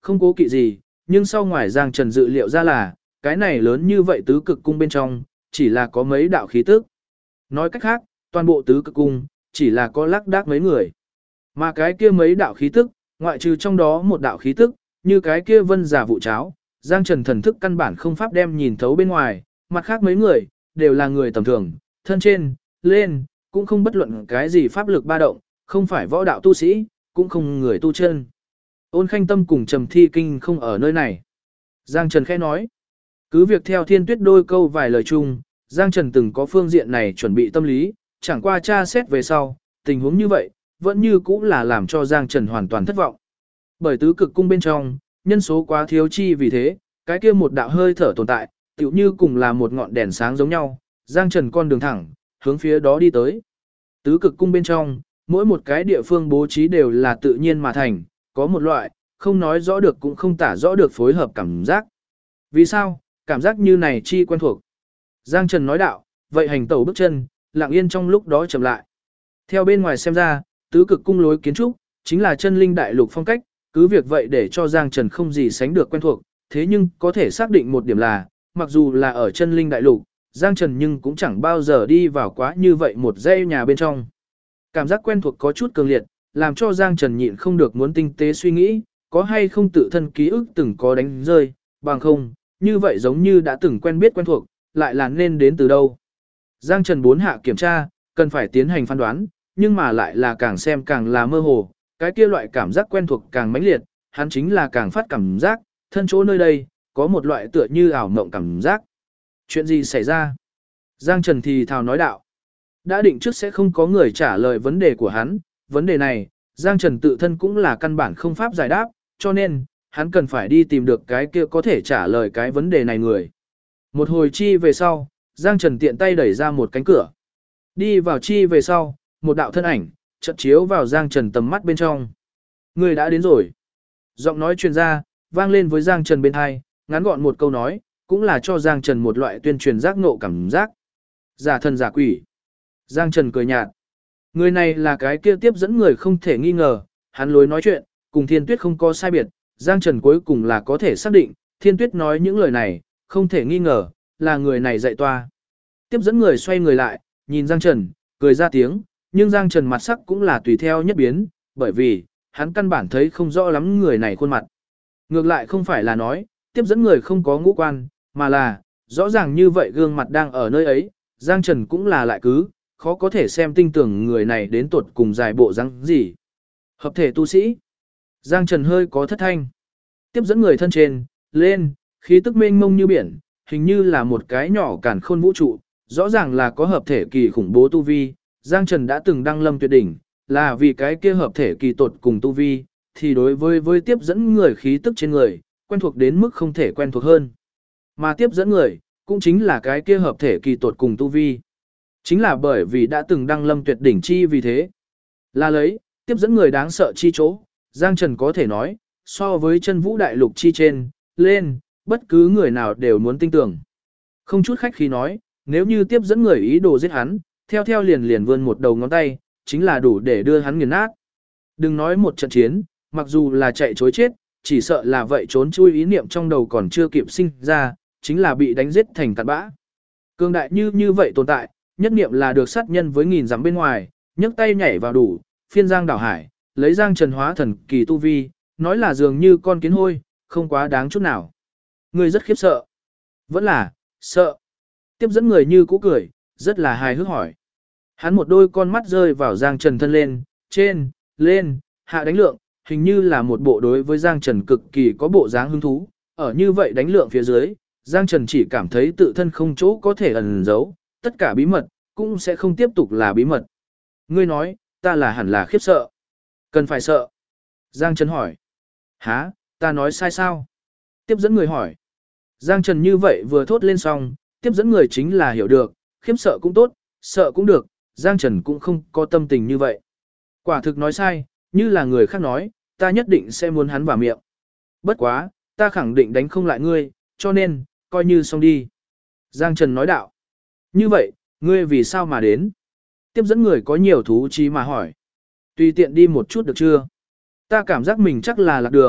không cố kỵ gì, nhưng sau ngoài Giang Trần dự liệu ra là, cái này lớn như vậy tứ cực cung bên trong, chỉ là có mấy đạo khí tức. Nói cách khác, toàn bộ tứ cực cung, chỉ là có lác đác mấy người. Mà cái kia mấy đạo khí tức, ngoại trừ trong đó một đạo khí tức, như cái kia vân giả vụ cháo, Giang Trần thần thức căn bản không pháp đem nhìn thấu bên ngoài, mặt khác mấy người, đều là người tầm thường, thân trên, lên, cũng không bất luận cái gì pháp lực ba động, không phải võ đạo tu sĩ, cũng không người tu chân. Ôn Khanh Tâm cùng Trầm Thi Kinh không ở nơi này. Giang Trần khẽ nói, cứ việc theo Thiên Tuyết đôi câu vài lời chung, Giang Trần từng có phương diện này chuẩn bị tâm lý, chẳng qua tra xét về sau, tình huống như vậy, vẫn như cũng là làm cho Giang Trần hoàn toàn thất vọng. Bởi tứ cực cung bên trong, nhân số quá thiếu chi vì thế, cái kia một đạo hơi thở tồn tại, tựu như cùng là một ngọn đèn sáng giống nhau, Giang Trần con đường thẳng, hướng phía đó đi tới. Tứ cực cung bên trong, mỗi một cái địa phương bố trí đều là tự nhiên mà thành, có một loại, không nói rõ được cũng không tả rõ được phối hợp cảm giác. Vì sao, cảm giác như này chi quen thuộc. Giang Trần nói đạo, vậy hành tẩu bước chân, lặng yên trong lúc đó chậm lại. Theo bên ngoài xem ra, tứ cực cung lối kiến trúc, chính là chân linh đại lục phong cách, cứ việc vậy để cho Giang Trần không gì sánh được quen thuộc, thế nhưng có thể xác định một điểm là, mặc dù là ở chân linh đại lục, Giang Trần nhưng cũng chẳng bao giờ đi vào quá như vậy một dãy nhà bên trong. Cảm giác quen thuộc có chút cường liệt, làm cho Giang Trần nhịn không được muốn tinh tế suy nghĩ, có hay không tự thân ký ức từng có đánh rơi, bằng không, như vậy giống như đã từng quen biết quen thuộc, lại là nên đến từ đâu. Giang Trần bốn hạ kiểm tra, cần phải tiến hành phán đoán, nhưng mà lại là càng xem càng là mơ hồ, cái kia loại cảm giác quen thuộc càng mãnh liệt, hắn chính là càng phát cảm giác, thân chỗ nơi đây, có một loại tựa như ảo mộng cảm giác. Chuyện gì xảy ra? Giang Trần thì thào nói đạo. Đã định trước sẽ không có người trả lời vấn đề của hắn, vấn đề này, Giang Trần tự thân cũng là căn bản không pháp giải đáp, cho nên, hắn cần phải đi tìm được cái kia có thể trả lời cái vấn đề này người. Một hồi chi về sau, Giang Trần tiện tay đẩy ra một cánh cửa. Đi vào chi về sau, một đạo thân ảnh, chợt chiếu vào Giang Trần tầm mắt bên trong. Người đã đến rồi. Giọng nói truyền ra, vang lên với Giang Trần bên hai, ngắn gọn một câu nói, cũng là cho Giang Trần một loại tuyên truyền giác ngộ cảm giác. Giả thần giả quỷ. Giang Trần cười nhạt. Người này là cái kia tiếp dẫn người không thể nghi ngờ, hắn lối nói chuyện, cùng Thiên Tuyết không có sai biệt, Giang Trần cuối cùng là có thể xác định, Thiên Tuyết nói những lời này, không thể nghi ngờ, là người này dạy toa. Tiếp dẫn người xoay người lại, nhìn Giang Trần, cười ra tiếng, nhưng Giang Trần mặt sắc cũng là tùy theo nhất biến, bởi vì, hắn căn bản thấy không rõ lắm người này khuôn mặt. Ngược lại không phải là nói, tiếp dẫn người không có ngũ quan, mà là, rõ ràng như vậy gương mặt đang ở nơi ấy, Giang Trần cũng là lại cứ, khó có thể xem tinh tưởng người này đến tuột cùng dài bộ răng gì. Hợp thể tu sĩ. Giang Trần hơi có thất thanh. Tiếp dẫn người thân trên, lên, khí tức mênh mông như biển, hình như là một cái nhỏ càn khôn vũ trụ, rõ ràng là có hợp thể kỳ khủng bố tu vi. Giang Trần đã từng đăng lâm tuyệt đỉnh, là vì cái kia hợp thể kỳ tột cùng tu vi, thì đối với tiếp dẫn người khí tức trên người, quen thuộc đến mức không thể quen thuộc hơn. Mà tiếp dẫn người, cũng chính là cái kia hợp thể kỳ tột cùng tu vi. Chính là bởi vì đã từng đăng lâm tuyệt đỉnh chi vì thế. Là lấy, tiếp dẫn người đáng sợ chi chỗ, Giang Trần có thể nói, so với chân vũ đại lục chi trên, lên, bất cứ người nào đều muốn tin tưởng. Không chút khách khí nói, nếu như tiếp dẫn người ý đồ giết hắn, theo liền liền vươn một đầu ngón tay, chính là đủ để đưa hắn nghiền nát. Đừng nói một trận chiến, mặc dù là chạy chối chết, chỉ sợ là vậy trốn chui ý niệm trong đầu còn chưa kịp sinh ra, chính là bị đánh giết thành cặn bã. Cường đại như vậy tồn tại, nhất niệm là được sát nhân với nghìn dặm bên ngoài, nhấc tay nhảy vào đủ, phiên giang đảo hải, lấy Giang Trần hóa thần kỳ tu vi, nói là dường như con kiến hôi, không quá đáng chút nào. Người rất khiếp sợ. Vẫn là, sợ. Tiếp dẫn người như cũ cười, rất là hài hước hỏi. Hắn một đôi con mắt rơi vào Giang Trần thân lên, trên, lên, hạ đánh lượng, hình như là một bộ đối với Giang Trần cực kỳ có bộ dáng hứng thú. Ở như vậy đánh lượng phía dưới, Giang Trần chỉ cảm thấy tự thân không chỗ có thể ẩn giấu, tất cả bí mật, cũng sẽ không tiếp tục là bí mật. Ngươi nói, ta là hẳn là khiếp sợ. Cần phải sợ. Giang Trần hỏi. Hả, ta nói sai sao? Tiếp dẫn người hỏi. Giang Trần như vậy vừa thốt lên xong, tiếp dẫn người chính là hiểu được, khiếp sợ cũng tốt, sợ cũng được, Giang Trần cũng không có tâm tình như vậy. Quả thực nói sai, như là người khác nói, ta nhất định sẽ muốn hắn vào miệng. Bất quá, ta khẳng định đánh không lại ngươi, cho nên, coi như xong đi. Giang Trần nói đạo. Như vậy, ngươi vì sao mà đến? Tiếp dẫn người có nhiều thú chí mà hỏi. Tùy tiện đi một chút được chưa? Ta cảm giác mình chắc là lạc đường,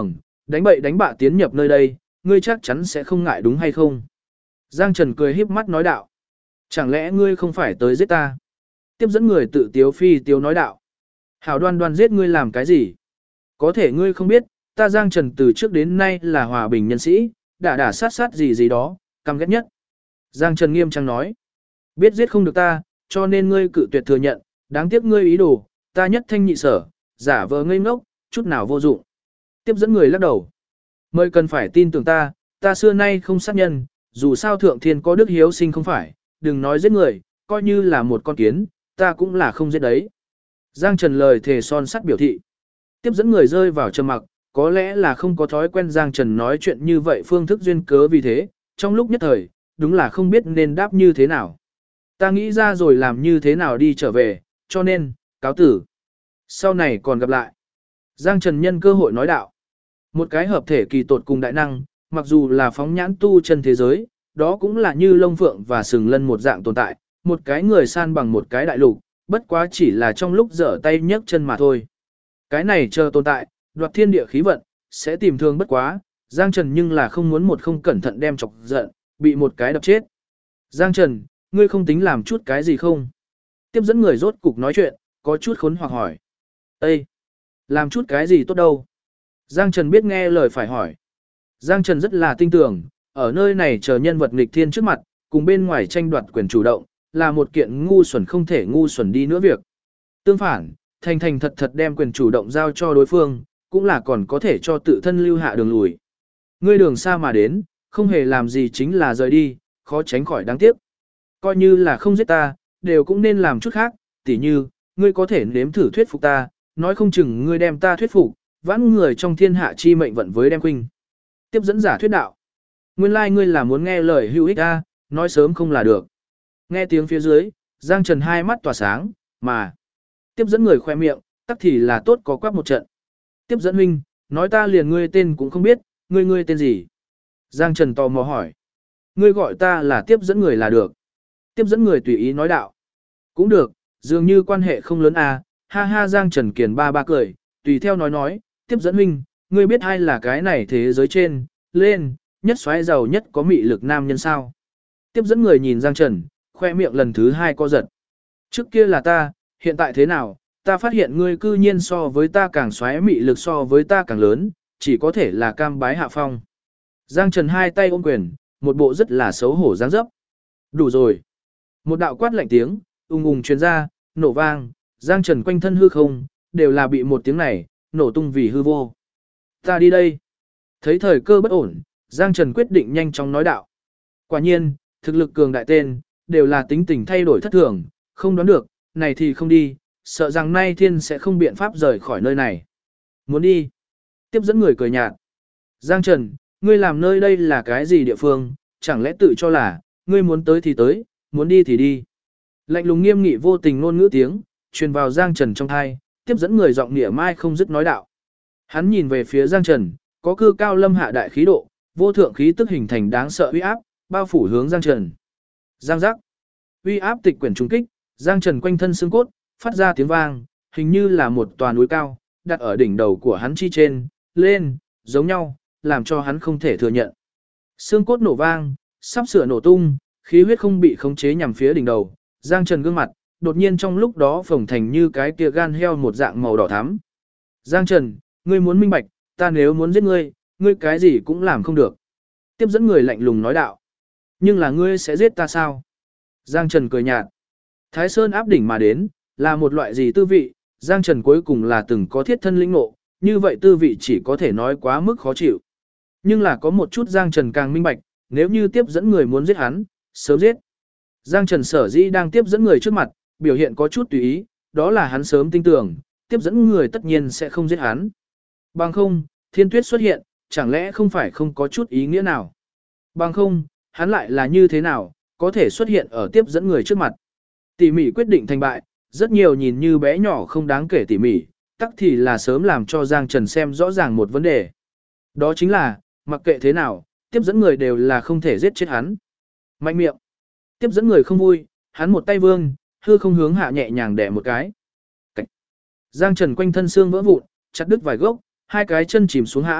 đánh bậy đánh bạ tiến nhập nơi đây, ngươi chắc chắn sẽ không ngại đúng hay không? Giang Trần cười híp mắt nói đạo. Chẳng lẽ ngươi không phải tới giết ta? Tiếp dẫn người tự tiếu phi tiếu nói đạo. Hảo Đoan Đoan giết ngươi làm cái gì? Có thể ngươi không biết, ta Giang Trần từ trước đến nay là hòa bình nhân sĩ, đả sát gì gì đó, căm ghét nhất. Giang Trần nghiêm trang nói. Biết giết không được ta, cho nên ngươi cự tuyệt thừa nhận, đáng tiếc ngươi ý đồ, ta nhất thanh nhị sở, giả vờ ngây ngốc, chút nào vô dụng. Tiếp dẫn người lắc đầu. Mời cần phải tin tưởng ta xưa nay không sát nhân, dù sao thượng thiên có đức hiếu sinh không phải, đừng nói giết người, coi như là một con kiến, ta cũng là không giết đấy. Giang Trần lời thề son sắt biểu thị. Tiếp dẫn người rơi vào trầm mặc, có lẽ là không có thói quen Giang Trần nói chuyện như vậy phương thức duyên cớ vì thế, trong lúc nhất thời, đúng là không biết nên đáp như thế nào. Ta nghĩ ra rồi làm như thế nào đi trở về, cho nên, cáo tử. Sau này còn gặp lại. Giang Trần nhân cơ hội nói đạo. Một cái hợp thể kỳ tột cùng đại năng, mặc dù là phóng nhãn tu chân thế giới, đó cũng là như lông phượng và sừng lân một dạng tồn tại, một cái người san bằng một cái đại lục, bất quá chỉ là trong lúc dở tay nhấc chân mà thôi. Cái này chờ tồn tại, đoạt thiên địa khí vận, sẽ tìm thương bất quá, Giang Trần nhưng là không muốn một không cẩn thận đem chọc giận, bị một cái đập chết. Giang Trần, ngươi không tính làm chút cái gì không? Tiếp dẫn người rốt cục nói chuyện, có chút khốn hoặc hỏi. Ê! Làm chút cái gì tốt đâu? Giang Trần biết nghe lời phải hỏi. Giang Trần rất là tin tưởng, ở nơi này chờ nhân vật nghịch thiên trước mặt, cùng bên ngoài tranh đoạt quyền chủ động, là một kiện ngu xuẩn không thể ngu xuẩn đi nữa việc. Tương phản, thành thành thật thật đem quyền chủ động giao cho đối phương, cũng là còn có thể cho tự thân lưu hạ đường lùi. Ngươi đường xa mà đến, không hề làm gì chính là rời đi, khó tránh khỏi đáng tiếc. Coi như là không giết ta, đều cũng nên làm chút khác, tỉ như, ngươi có thể nếm thử thuyết phục ta, nói không chừng ngươi đem ta thuyết phục, vãn người trong thiên hạ chi mệnh vận với đem khuynh. Tiếp dẫn giả thuyết đạo. Nguyên lai ngươi là muốn nghe lời hữu ích ta, nói sớm không là được. Nghe tiếng phía dưới, Giang Trần hai mắt tỏa sáng, mà. Tiếp dẫn người khoe miệng, tắc thì là tốt có quắc một trận. Tiếp dẫn huynh, nói ta liền ngươi tên cũng không biết, ngươi tên gì? Giang Trần tò mò hỏi. Ngươi gọi ta là tiếp dẫn người là được. Tiếp dẫn người tùy ý nói đạo. Cũng được, dường như quan hệ không lớn à, ha ha Giang Trần kiền ba cười, tùy theo nói, tiếp dẫn huynh, ngươi biết ai là cái này thế giới trên, lên, nhất xoáy giàu nhất có mị lực nam nhân sao? Tiếp dẫn người nhìn Giang Trần, khoe miệng lần thứ hai co giật. Trước kia là ta, hiện tại thế nào, ta phát hiện ngươi cư nhiên so với ta càng xoáy mị lực so với ta càng lớn, chỉ có thể là cam bái hạ phong. Giang Trần hai tay ôm quyền, một bộ rất là xấu hổ dáng dấp. Đủ rồi. Một đạo quát lạnh tiếng, ung truyền ra, nổ vang, Giang Trần quanh thân hư không, đều là bị một tiếng này, nổ tung vì hư vô. Ta đi đây. Thấy thời cơ bất ổn, Giang Trần quyết định nhanh chóng nói đạo. Quả nhiên, thực lực cường đại tên, đều là tính tình thay đổi thất thường, không đoán được, này thì không đi, sợ rằng nay thiên sẽ không biện pháp rời khỏi nơi này. Muốn đi. Tiếp dẫn người cười nhạt. Giang Trần, ngươi làm nơi đây là cái gì địa phương, chẳng lẽ tự cho là, ngươi muốn tới thì tới, muốn đi thì đi. Lạnh lùng nghiêm nghị vô tình ngôn ngữ tiếng, truyền vào Giang Trần trong thai, tiếp dẫn người giọng nịa mai không dứt nói đạo. Hắn nhìn về phía Giang Trần, có cư cao lâm hạ đại khí độ, vô thượng khí tức hình thành đáng sợ uy áp, bao phủ hướng Giang Trần. Giang giác. Uy áp tịch quyển trùng kích, Giang Trần quanh thân xương cốt, phát ra tiếng vang, hình như là một tòa núi cao, đặt ở đỉnh đầu của hắn chi trên, lên, giống nhau, làm cho hắn không thể thừa nhận. Xương cốt nổ vang, sắp sửa nổ tung, khí huyết không bị khống chế nhằm phía đỉnh đầu, Giang Trần gương mặt, đột nhiên trong lúc đó phồng thành như cái kia gan heo một dạng màu đỏ thắm. Giang Trần, ngươi muốn minh bạch, ta nếu muốn giết ngươi, ngươi cái gì cũng làm không được. Tiếp dẫn người lạnh lùng nói đạo. Nhưng là ngươi sẽ giết ta sao? Giang Trần cười nhạt. Thái Sơn áp đỉnh mà đến, là một loại gì tư vị, Giang Trần cuối cùng là từng có thiết thân lĩnh ngộ, như vậy tư vị chỉ có thể nói quá mức khó chịu. Nhưng là có một chút Giang Trần càng minh bạch, nếu như tiếp dẫn người muốn giết hắn, sớm giết. Giang Trần sở dĩ đang tiếp dẫn người trước mặt, biểu hiện có chút tùy ý, đó là hắn sớm tin tưởng, tiếp dẫn người tất nhiên sẽ không giết hắn. Bằng không, thiên tuyết xuất hiện, chẳng lẽ không phải không có chút ý nghĩa nào. Bằng không, hắn lại là như thế nào, có thể xuất hiện ở tiếp dẫn người trước mặt. Tỉ mỉ quyết định thành bại, rất nhiều nhìn như bé nhỏ không đáng kể tỉ mỉ, tắc thì là sớm làm cho Giang Trần xem rõ ràng một vấn đề. Đó chính là, mặc kệ thế nào, tiếp dẫn người đều là không thể giết chết hắn. Mạnh miệng. Tiếp dẫn người không vui, hắn một tay vương, hư không hướng hạ nhẹ nhàng đẻ một cái. Cảnh. Giang Trần quanh thân xương vỡ vụn, chặt đứt vài gốc, hai cái chân chìm xuống hãm,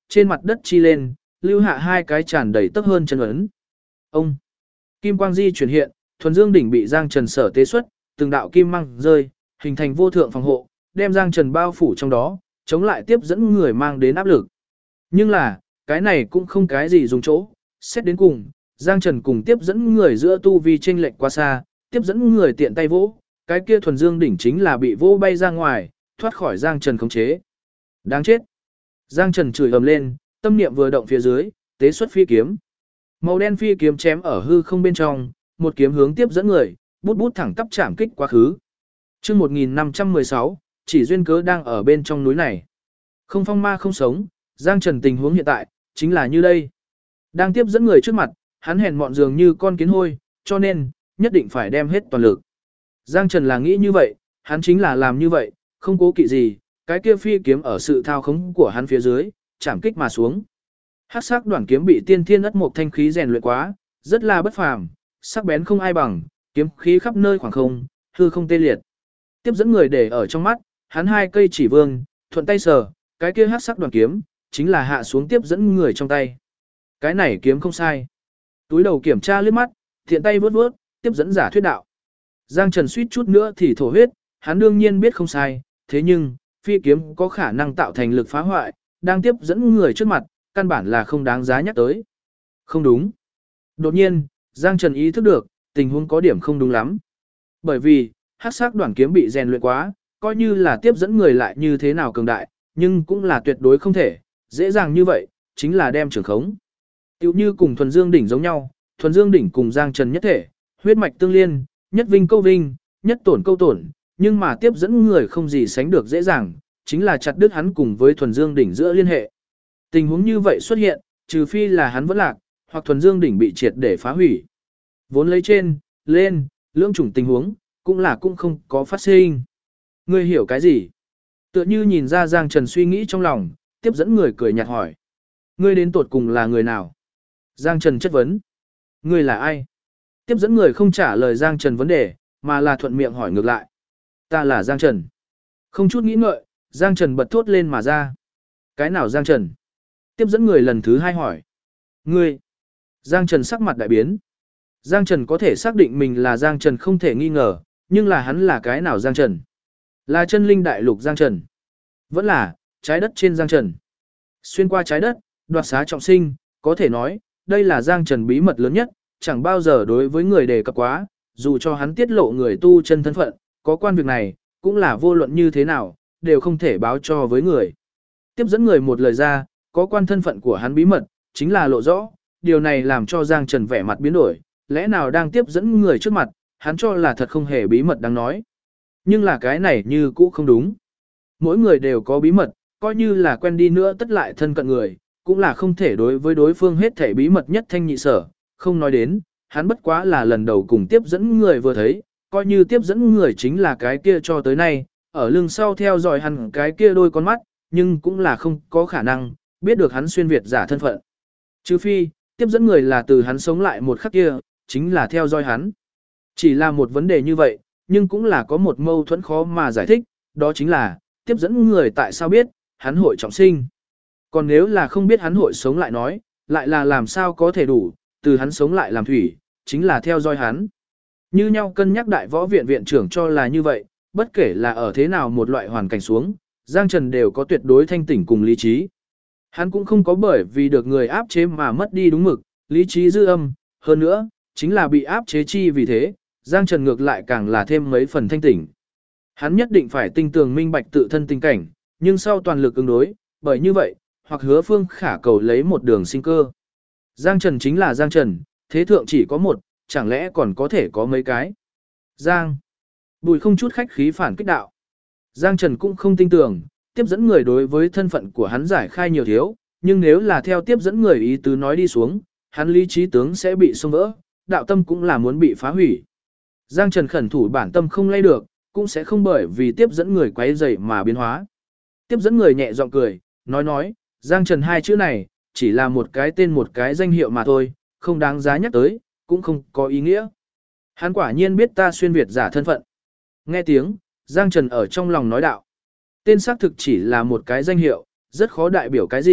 trên mặt đất chi lên, lưu hạ hai cái tràn đầy tấc hơn chân ấn. Ông kim quang di chuyển hiện, thuần dương đỉnh bị Giang Trần sở tế xuất, từng đạo kim mang rơi, hình thành vô thượng phòng hộ, đem Giang Trần bao phủ trong đó, chống lại tiếp dẫn người mang đến áp lực. Nhưng là, cái này cũng không cái gì dùng chỗ, xét đến cùng, Giang Trần cùng tiếp dẫn người giữa tu vi chênh lệch quá xa, tiếp dẫn người tiện tay vỗ, cái kia thuần dương đỉnh chính là bị vỗ bay ra ngoài, thoát khỏi Giang Trần khống chế. Đáng chết. Giang Trần chửi ầm lên, tâm niệm vừa động phía dưới, tế xuất phi kiếm. Màu đen phi kiếm chém ở hư không bên trong, một kiếm hướng tiếp dẫn người, bút bút thẳng tắp chạm kích quá khứ. Chương 1516, chỉ duyên cớ đang ở bên trong núi này. Không phong ma không sống, Giang Trần tình huống hiện tại chính là như đây. Đang tiếp dẫn người trước mặt, hắn hèn mọn dường như con kiến hôi, cho nên nhất định phải đem hết toàn lực. Giang Trần là nghĩ như vậy, hắn chính là làm như vậy, không cố kỵ gì, cái kia phi kiếm ở sự thao khống của hắn phía dưới, chạm kích mà xuống. Hắc sắc đoạn kiếm bị tiên thiên ất mộc thanh khí rèn luyện quá, rất là bất phàm, sắc bén không ai bằng, kiếm khí khắp nơi khoảng không, hư không tê liệt. Tiếp dẫn người để ở trong mắt, hắn hai cây chỉ vương, thuận tay sờ, cái kia hắc sắc đoạn kiếm, chính là hạ xuống tiếp dẫn người trong tay. Cái này kiếm không sai. Túi đầu kiểm tra liếc mắt, thiện tay vuốt vuốt, tiếp dẫn giả thuyết đạo. Giang Trần suýt chút nữa thì thổ huyết, hắn đương nhiên biết không sai, thế nhưng, phi kiếm có khả năng tạo thành lực phá hoại, đang tiếp dẫn người trước mặt, căn bản là không đáng giá nhắc tới. Không đúng. Đột nhiên, Giang Trần ý thức được, tình huống có điểm không đúng lắm. Bởi vì, hắc sắc đoạn kiếm bị rèn luyện quá, coi như là tiếp dẫn người lại như thế nào cường đại, nhưng cũng là tuyệt đối không thể, dễ dàng như vậy, chính là đem trường khống. Tiểu như cùng thuần dương đỉnh giống nhau, thuần dương đỉnh cùng Giang Trần nhất thể, huyết mạch tương liên, nhất vinh câu vinh, nhất tổn câu tổn, nhưng mà tiếp dẫn người không gì sánh được dễ dàng, chính là chặt đứt hắn cùng với thuần dương đỉnh giữa liên hệ. Tình huống như vậy xuất hiện, trừ phi là hắn vẫn lạc, hoặc thuần dương đỉnh bị triệt để phá hủy. Vốn lấy trên, lên, lưỡng chủng tình huống, cũng không có phát sinh. Ngươi hiểu cái gì? Tựa như nhìn ra Giang Trần suy nghĩ trong lòng, tiếp dẫn người cười nhạt hỏi. Ngươi đến tột cùng là người nào? Giang Trần chất vấn. Ngươi là ai? Tiếp dẫn người không trả lời Giang Trần vấn đề, mà là thuận miệng hỏi ngược lại. Ta là Giang Trần. Không chút nghĩ ngợi, Giang Trần bật thốt lên mà ra. Cái nào Giang Trần? Tiếp dẫn người lần thứ hai hỏi. Ngươi. Giang Trần sắc mặt đại biến. Giang Trần có thể xác định mình là Giang Trần không thể nghi ngờ, nhưng là hắn là cái nào Giang Trần? Là chân linh đại lục Giang Trần. Vẫn là, trái đất trên Giang Trần. Xuyên qua trái đất, đoạt xá trọng sinh, có thể nói, đây là Giang Trần bí mật lớn nhất, chẳng bao giờ đối với người đề cập quá, dù cho hắn tiết lộ người tu chân thân phận, có quan việc này, cũng là vô luận như thế nào, đều không thể báo cho với người. Tiếp dẫn người một lời ra, có quan thân phận của hắn bí mật, chính là lộ rõ, điều này làm cho Giang Trần vẻ mặt biến đổi, lẽ nào đang tiếp dẫn người trước mặt, hắn cho là thật không hề bí mật đáng nói. Nhưng là cái này như cũ không đúng. Mỗi người đều có bí mật, coi như là quen đi nữa tất lại thân cận người, cũng là không thể đối với đối phương hết thể bí mật nhất thanh nhị sở, không nói đến, hắn bất quá là lần đầu cùng tiếp dẫn người vừa thấy, coi như tiếp dẫn người chính là cái kia cho tới nay, ở lưng sau theo dõi hắn cái kia đôi con mắt, nhưng cũng là không có khả năng, biết được hắn xuyên Việt giả thân phận. Trừ phi, tiếp dẫn người là từ hắn sống lại một khắc kia, chính là theo dõi hắn. Chỉ là một vấn đề như vậy, nhưng cũng là có một mâu thuẫn khó mà giải thích, đó chính là, tiếp dẫn người tại sao biết, hắn hội trọng sinh. Còn nếu là không biết hắn hội sống lại nói, lại là làm sao có thể đủ, từ hắn sống lại làm thủy, chính là theo dõi hắn. Như nhau cân nhắc đại võ viện viện trưởng cho là như vậy, bất kể là ở thế nào một loại hoàn cảnh xuống, Giang Trần đều có tuyệt đối thanh tỉnh cùng lý trí. Hắn cũng không có bởi vì được người áp chế mà mất đi đúng mực, lý trí dư âm, hơn nữa, chính là bị áp chế chi vì thế, Giang Trần ngược lại càng là thêm mấy phần thanh tỉnh. Hắn nhất định phải tinh tường minh bạch tự thân tình cảnh, nhưng sau toàn lực ứng đối, bởi như vậy, hoặc hứa phương khả cầu lấy một đường sinh cơ. Giang Trần chính là Giang Trần, thế thượng chỉ có một, chẳng lẽ còn có thể có mấy cái. Giang. Bùi không chút khách khí phản kích đạo. Giang Trần cũng không tin tưởng, tiếp dẫn người đối với thân phận của hắn giải khai nhiều thiếu, nhưng nếu là theo tiếp dẫn người ý tứ nói đi xuống, hắn lý trí tướng sẽ bị xông vỡ, đạo tâm cũng là muốn bị phá hủy. Giang Trần khẩn thủ bản tâm không lay được, cũng sẽ không bởi vì tiếp dẫn người quấy rầy mà biến hóa. Tiếp dẫn người nhẹ giọng cười, nói, Giang Trần hai chữ này, chỉ là một cái tên một cái danh hiệu mà thôi, không đáng giá nhắc tới, cũng không có ý nghĩa. Hắn quả nhiên biết ta xuyên Việt giả thân phận. Nghe tiếng, Giang Trần ở trong lòng nói đạo. Tên xác thực chỉ là một cái danh hiệu, rất khó đại biểu cái gì,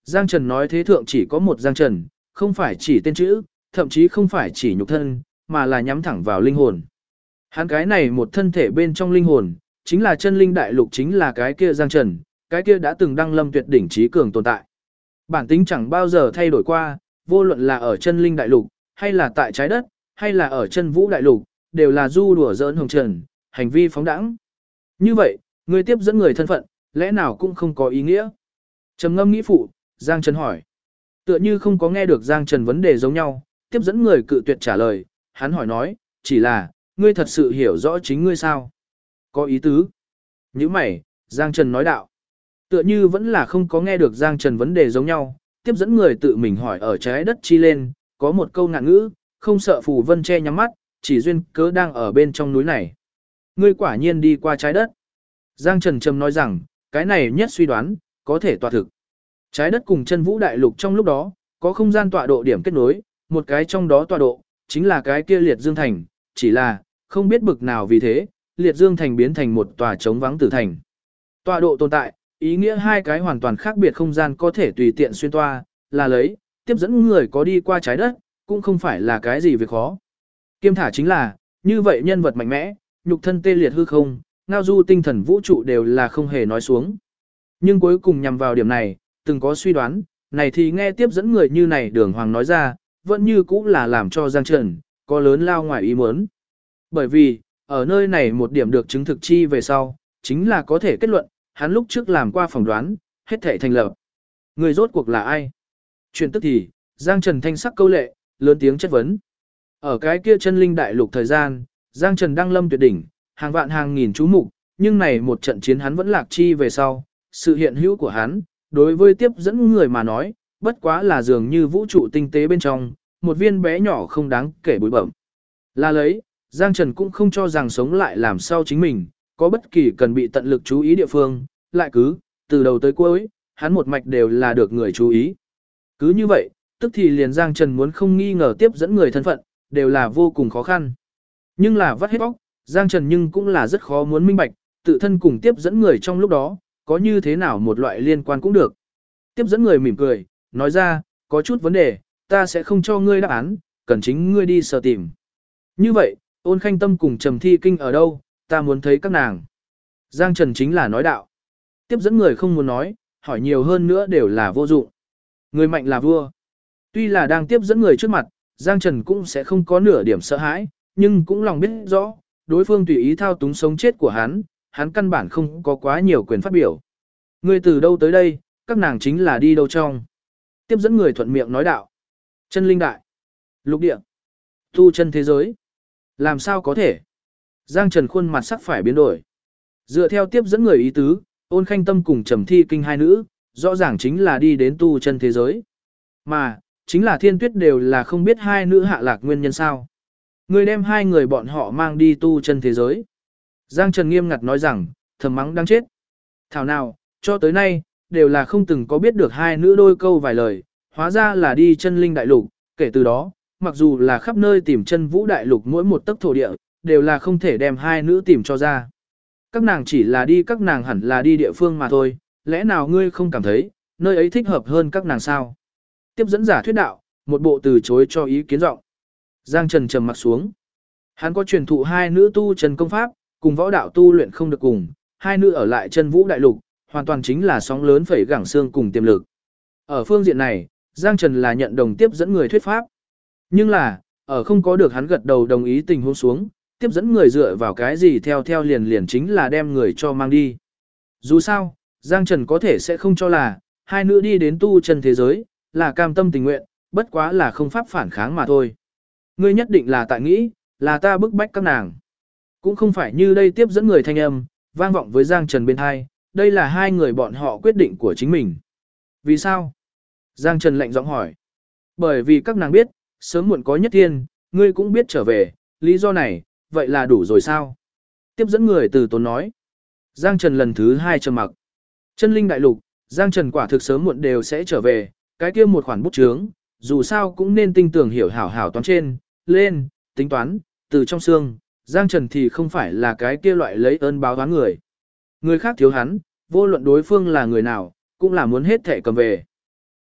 Giang Trần nói thế thượng chỉ có một Giang Trần, không phải chỉ tên chữ, thậm chí không phải chỉ nhục thân, mà là nhắm thẳng vào linh hồn. Hắn cái này một thân thể bên trong linh hồn, chính là chân linh đại lục, chính là cái kia Giang Trần, cái kia đã từng đăng lâm tuyệt đỉnh trí cường tồn tại. Bản tính chẳng bao giờ thay đổi qua, vô luận là ở chân linh đại lục, hay là tại trái đất, hay là ở chân vũ đại lục, đều là du đùa giỡn hồng trần, hành vi phóng đẳng. Như vậy, người tiếp dẫn người thân phận, lẽ nào cũng không có ý nghĩa. Trầm ngâm nghĩ phụ, Giang Trần hỏi. Tựa như không có nghe được Giang Trần vấn đề giống nhau, tiếp dẫn người cự tuyệt trả lời, hắn hỏi nói, chỉ là, ngươi thật sự hiểu rõ chính ngươi sao? Có ý tứ. Như mày, Giang Trần nói đạo. Tựa như vẫn là không có nghe được Giang Trần vấn đề giống nhau, tiếp dẫn người tự mình hỏi ở trái đất chi lên, có một câu ngạn ngữ, không sợ phù vân che nhắm mắt, chỉ duyên cớ đang ở bên trong núi này. Ngươi quả nhiên đi qua trái đất. Giang Trần trầm nói rằng, cái này nhất suy đoán, có thể tọa thực. Trái đất cùng chân vũ đại lục trong lúc đó, có không gian tọa độ điểm kết nối, một cái trong đó tọa độ, chính là cái kia liệt dương thành, chỉ là, không biết bực nào vì thế, liệt dương thành biến thành một tòa trống vắng tử thành. Tọa độ tồn tại, ý nghĩa hai cái hoàn toàn khác biệt không gian có thể tùy tiện xuyên toa, là lấy, tiếp dẫn người có đi qua trái đất, cũng không phải là cái gì việc khó. Kiêm thả chính là, như vậy nhân vật mạnh mẽ, nhục thân tê liệt hư không, ngao du tinh thần vũ trụ đều là không hề nói xuống. Nhưng cuối cùng nhằm vào điểm này, từng có suy đoán, này thì nghe tiếp dẫn người như này đường hoàng nói ra, vẫn như cũng là làm cho Giang Trần, có lớn lao ngoài ý muốn. Bởi vì, ở nơi này một điểm được chứng thực chi về sau, chính là có thể kết luận, hắn lúc trước làm qua phỏng đoán, hết thể thành lập. Người rốt cuộc là ai? Chuyện tức thì, Giang Trần thanh sắc câu lệ, lớn tiếng chất vấn. Ở cái kia chân linh đại lục thời gian, Giang Trần đăng lâm tuyệt đỉnh, hàng vạn hàng nghìn chú mục, nhưng này một trận chiến hắn vẫn lạc chi về sau, sự hiện hữu của hắn, đối với tiếp dẫn người mà nói, bất quá là dường như vũ trụ tinh tế bên trong, một viên bé nhỏ không đáng kể bụi bẩm. Là lấy, Giang Trần cũng không cho rằng sống lại làm sao chính mình, có bất kỳ cần bị tận lực chú ý địa phương, lại cứ, từ đầu tới cuối, hắn một mạch đều là được người chú ý. Cứ như vậy, tức thì liền Giang Trần muốn không nghi ngờ tiếp dẫn người thân phận, đều là vô cùng khó khăn. Nhưng là vắt hết bóc, Giang Trần nhưng cũng là rất khó muốn minh bạch, tự thân cùng tiếp dẫn người trong lúc đó, có như thế nào một loại liên quan cũng được. Tiếp dẫn người mỉm cười, nói ra, có chút vấn đề, ta sẽ không cho ngươi đáp án, cần chính ngươi đi sờ tìm. Như vậy, Ôn Khanh Tâm cùng Trầm Thi Kinh ở đâu, ta muốn thấy các nàng. Giang Trần chính là nói đạo. Tiếp dẫn người không muốn nói, hỏi nhiều hơn nữa đều là vô dụng. Người mạnh là vua. Tuy là đang tiếp dẫn người trước mặt, Giang Trần cũng sẽ không có nửa điểm sợ hãi, nhưng cũng lòng biết rõ, đối phương tùy ý thao túng sống chết của hắn căn bản không có quá nhiều quyền phát biểu. Người từ đâu tới đây, các nàng chính là đi đâu trong. Tiếp dẫn người thuận miệng nói đạo. Chân linh đại. Lục địa. Tu chân thế giới. Làm sao có thể? Giang Trần khuôn mặt sắc phải biến đổi. Dựa theo tiếp dẫn người ý tứ, Ôn Khanh Tâm cùng Trầm Thi Kinh hai nữ, rõ ràng chính là đi đến tu chân thế giới. Mà, chính là Thiên Tuyết đều là không biết hai nữ hạ lạc nguyên nhân sao. Người đem hai người bọn họ mang đi tu chân thế giới. Giang Trần nghiêm ngặt nói rằng, thầm mắng đang chết. Thảo nào, cho tới nay, đều là không từng có biết được hai nữ đôi câu vài lời, hóa ra là đi chân linh đại lục, kể từ đó, mặc dù là khắp nơi tìm chân vũ đại lục mỗi một tấc thổ địa, đều là không thể đem hai nữ tìm cho ra. Các nàng chỉ là đi các nàng hẳn là đi địa phương mà thôi, lẽ nào ngươi không cảm thấy, nơi ấy thích hợp hơn các nàng sao? Tiếp dẫn giả thuyết đạo, một bộ từ chối cho ý kiến rộng. Giang Trần trầm mặt xuống. Hắn có truyền thụ hai nữ tu chân công pháp, cùng võ đạo tu luyện không được cùng, hai nữ ở lại chân vũ đại lục, hoàn toàn chính là sóng lớn phẩy gẳng xương cùng tiềm lực. Ở phương diện này, Giang Trần là nhận đồng tiếp dẫn người thuyết pháp. Nhưng là, ở không có được hắn gật đầu đồng ý tình huống xuống, tiếp dẫn người dựa vào cái gì theo liền chính là đem người cho mang đi. Dù sao, Giang Trần có thể sẽ không cho là, hai nữ đi đến tu chân thế giới, là cam tâm tình nguyện, bất quá là không pháp phản kháng mà thôi. Ngươi nhất định là tại nghĩ, là ta bức bách các nàng. Cũng không phải như đây tiếp dẫn người thanh âm, vang vọng với Giang Trần bên hai, đây là hai người bọn họ quyết định của chính mình. Vì sao? Giang Trần lạnh giọng hỏi. Bởi vì các nàng biết, sớm muộn có nhất thiên, ngươi cũng biết trở về, lý do này, vậy là đủ rồi sao? Tiếp dẫn người từ tốn nói. Giang Trần lần thứ hai trầm mặc. Chân linh đại lục, Giang Trần quả thực sớm muộn đều sẽ trở về, cái kia một khoản bút chướng, dù sao cũng nên tinh tường hiểu hảo toán trên, lên, tính toán, từ trong xương, Giang Trần thì không phải là cái kia loại lấy ơn báo toán người. Người khác thiếu hắn, vô luận đối phương là người nào, cũng là muốn hết thẻ cầm về.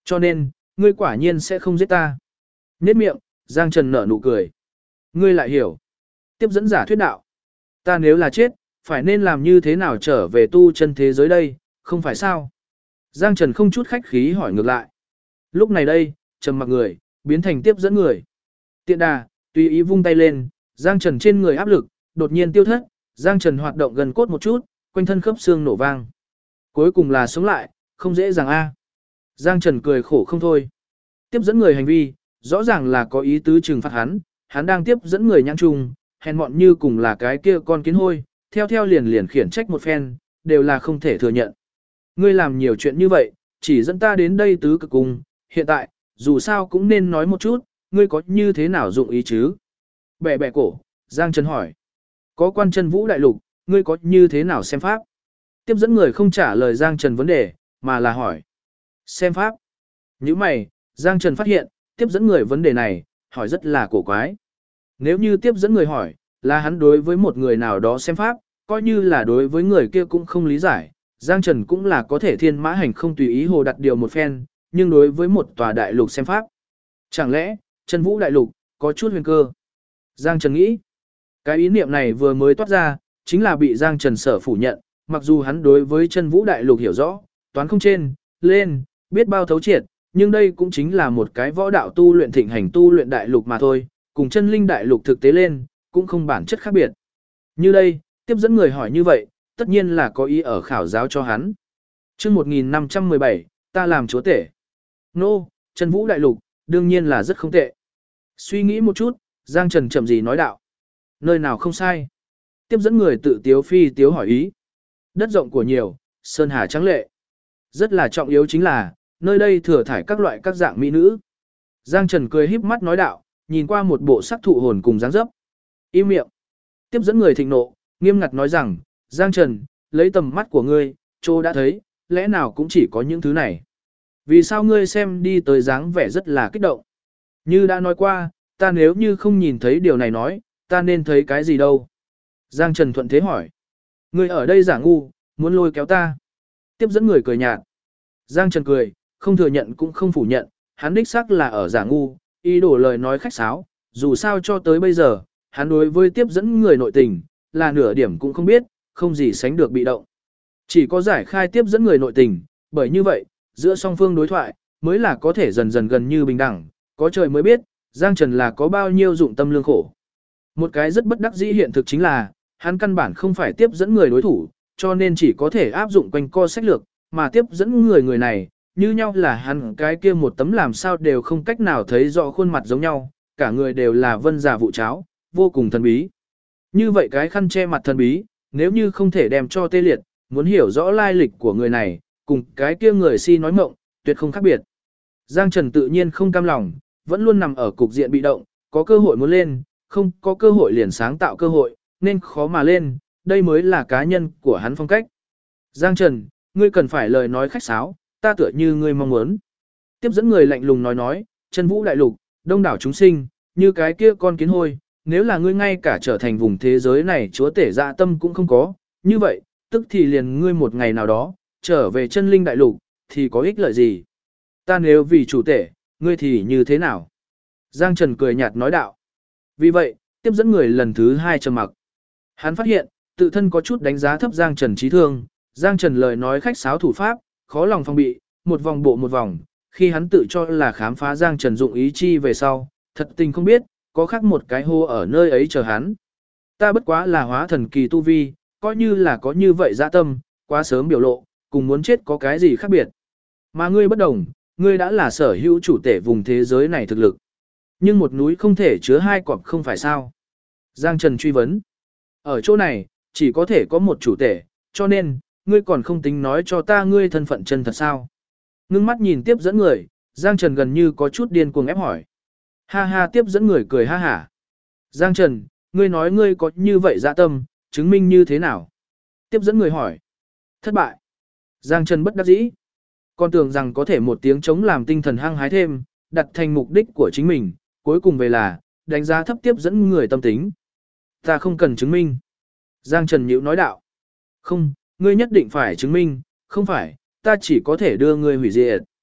Cho nên, ngươi quả nhiên sẽ không giết ta. Nhếch miệng, Giang Trần nở nụ cười. Ngươi lại hiểu. Tiếp dẫn giả thuyết đạo. Ta nếu là chết, phải nên làm như thế nào trở về tu chân thế giới đây, không phải sao? Giang Trần không chút khách khí hỏi ngược lại. Lúc này đây, trầm mặc người, biến thành tiếp dẫn người. Tiện đà, tùy ý vung tay lên, Giang Trần trên người áp lực, đột nhiên tiêu thất, Giang Trần hoạt động gần cốt một chút, quanh thân khớp xương nổ vang. Cuối cùng là sống lại, không dễ dàng a. Giang Trần cười khổ không thôi. Tiếp dẫn người hành vi, rõ ràng là có ý tứ trừng phạt hắn đang tiếp dẫn người nhãn trùng, hèn mọn như cùng là cái kia con kiến hôi, theo liền liền khiển trách một phen, đều là không thể thừa nhận. Ngươi làm nhiều chuyện như vậy, chỉ dẫn ta đến đây tứ cực cùng, hiện tại, dù sao cũng nên nói một chút, ngươi có như thế nào dụng ý chứ? Bẻ bẻ cổ, Giang Trần hỏi. Có quan chân vũ đại lục, ngươi có như thế nào xem pháp? Tiếp dẫn người không trả lời Giang Trần vấn đề, mà là hỏi. Xem pháp. Như mày, Giang Trần phát hiện, tiếp dẫn người vấn đề này, hỏi rất là cổ quái. Nếu như tiếp dẫn người hỏi, là hắn đối với một người nào đó xem pháp, coi như là đối với người kia cũng không lý giải, Giang Trần cũng là có thể thiên mã hành không tùy ý hồ đặt điều một phen, nhưng đối với một tòa đại lục xem pháp. Chẳng lẽ, chân vũ đại lục, có chút huyền cơ? Giang Trần nghĩ, cái ý niệm này vừa mới toát ra, chính là bị Giang Trần sở phủ nhận, mặc dù hắn đối với chân vũ đại lục hiểu rõ, toán không trên, lên, biết bao thấu triệt, nhưng đây cũng chính là một cái võ đạo tu luyện thịnh hành tu luyện đại lục mà thôi, cùng chân linh đại lục thực tế lên, cũng không bản chất khác biệt. Như đây, tiếp dẫn người hỏi như vậy, tất nhiên là có ý ở khảo giáo cho hắn. Chương 1517, ta làm chúa tể. Nô, chân vũ đại lục, đương nhiên là rất không tệ. Suy nghĩ một chút, Giang Trần chậm gì nói đạo. Nơi nào không sai. Tiếp dẫn người tự tiếu phi tiếu hỏi ý. Đất rộng của nhiều, sơn hà trắng lệ. Rất là trọng yếu chính là, nơi đây thừa thải các loại các dạng mỹ nữ. Giang Trần cười híp mắt nói đạo, nhìn qua một bộ sắc thụ hồn cùng dáng dấp. Im miệng. Tiếp dẫn người thịnh nộ, nghiêm ngặt nói rằng, Giang Trần, lấy tầm mắt của ngươi, Trô đã thấy, lẽ nào cũng chỉ có những thứ này. Vì sao ngươi xem đi tới dáng vẻ rất là kích động? Như đã nói qua, ta nếu như không nhìn thấy điều này nói, ta nên thấy cái gì đâu? Giang Trần thuận thế hỏi. Ngươi ở đây giả ngu, muốn lôi kéo ta. Tiếp dẫn người cười nhạt. Giang Trần cười, không thừa nhận cũng không phủ nhận, hắn đích xác là ở giả ngu, ý đồ lời nói khách sáo, dù sao cho tới bây giờ, hắn đối với tiếp dẫn người nội tình, là nửa điểm cũng không biết, không gì sánh được bị động. Chỉ có giải khai tiếp dẫn người nội tình, bởi như vậy, giữa song phương đối thoại, mới là có thể dần dần gần như bình đẳng, có trời mới biết, Giang Trần là có bao nhiêu dụng tâm lương khổ. Một cái rất bất đắc dĩ hiện thực chính là, hắn căn bản không phải tiếp dẫn người đối thủ, cho nên chỉ có thể áp dụng quanh co sách lược, mà tiếp dẫn người này, như nhau là hắn cái kia một tấm làm sao đều không cách nào thấy rõ khuôn mặt giống nhau, cả người đều là vân giả vụ cháo, vô cùng thần bí. Như vậy cái khăn che mặt thần bí, nếu như không thể đem cho tê liệt, muốn hiểu rõ lai lịch của người này, cùng cái kia người si nói mộng, tuyệt không khác biệt. Giang Trần tự nhiên không cam lòng, vẫn luôn nằm ở cục diện bị động, có cơ hội muốn lên, không có cơ hội liền sáng tạo cơ hội, nên khó mà lên, đây mới là cá nhân của hắn phong cách. Giang Trần, ngươi cần phải lời nói khách sáo, ta tựa như ngươi mong muốn. Tiếp dẫn người lạnh lùng nói, chân vũ đại lục, đông đảo chúng sinh, như cái kia con kiến hôi, nếu là ngươi ngay cả trở thành vùng thế giới này chúa tể dạ tâm cũng không có, như vậy, tức thì liền ngươi một ngày nào đó, trở về chân linh đại lục, thì có ích lợi gì? Ta nếu vì chủ tể, ngươi thì như thế nào? Giang Trần cười nhạt nói đạo. Vì vậy, tiếp dẫn người lần thứ 2 trầm mặc. Hắn phát hiện, tự thân có chút đánh giá thấp Giang Trần trí thương, Giang Trần lời nói khách sáo thủ pháp, khó lòng phòng bị, một vòng bộ một vòng, khi hắn tự cho là khám phá Giang Trần dụng ý chi về sau, thật tình không biết, có khác một cái hô ở nơi ấy chờ hắn. Ta bất quá là hóa thần kỳ tu vi, coi như là có như vậy dạ tâm, quá sớm biểu lộ, cùng muốn chết có cái gì khác biệt. Mà ngươi bất đồng, ngươi đã là sở hữu chủ tể vùng thế giới này thực lực. Nhưng một núi không thể chứa hai cọp không phải sao. Giang Trần truy vấn. Ở chỗ này, chỉ có thể có một chủ tể, cho nên, ngươi còn không tính nói cho ta ngươi thân phận chân thật sao. Ngưng mắt nhìn tiếp dẫn người, Giang Trần gần như có chút điên cuồng ép hỏi. Ha ha tiếp dẫn người cười ha hả. Giang Trần, ngươi nói ngươi có như vậy dạ tâm, chứng minh như thế nào? Tiếp dẫn người hỏi. Thất bại. Giang Trần bất đắc dĩ. Con tưởng rằng có thể một tiếng chống làm tinh thần hăng hái thêm, đặt thành mục đích của chính mình, cuối cùng về là, đánh giá thấp tiếp dẫn người tâm tính. Ta không cần chứng minh. Giang Trần nhíu nói đạo. Không, ngươi nhất định phải chứng minh, không phải, ta chỉ có thể đưa ngươi hủy diệt.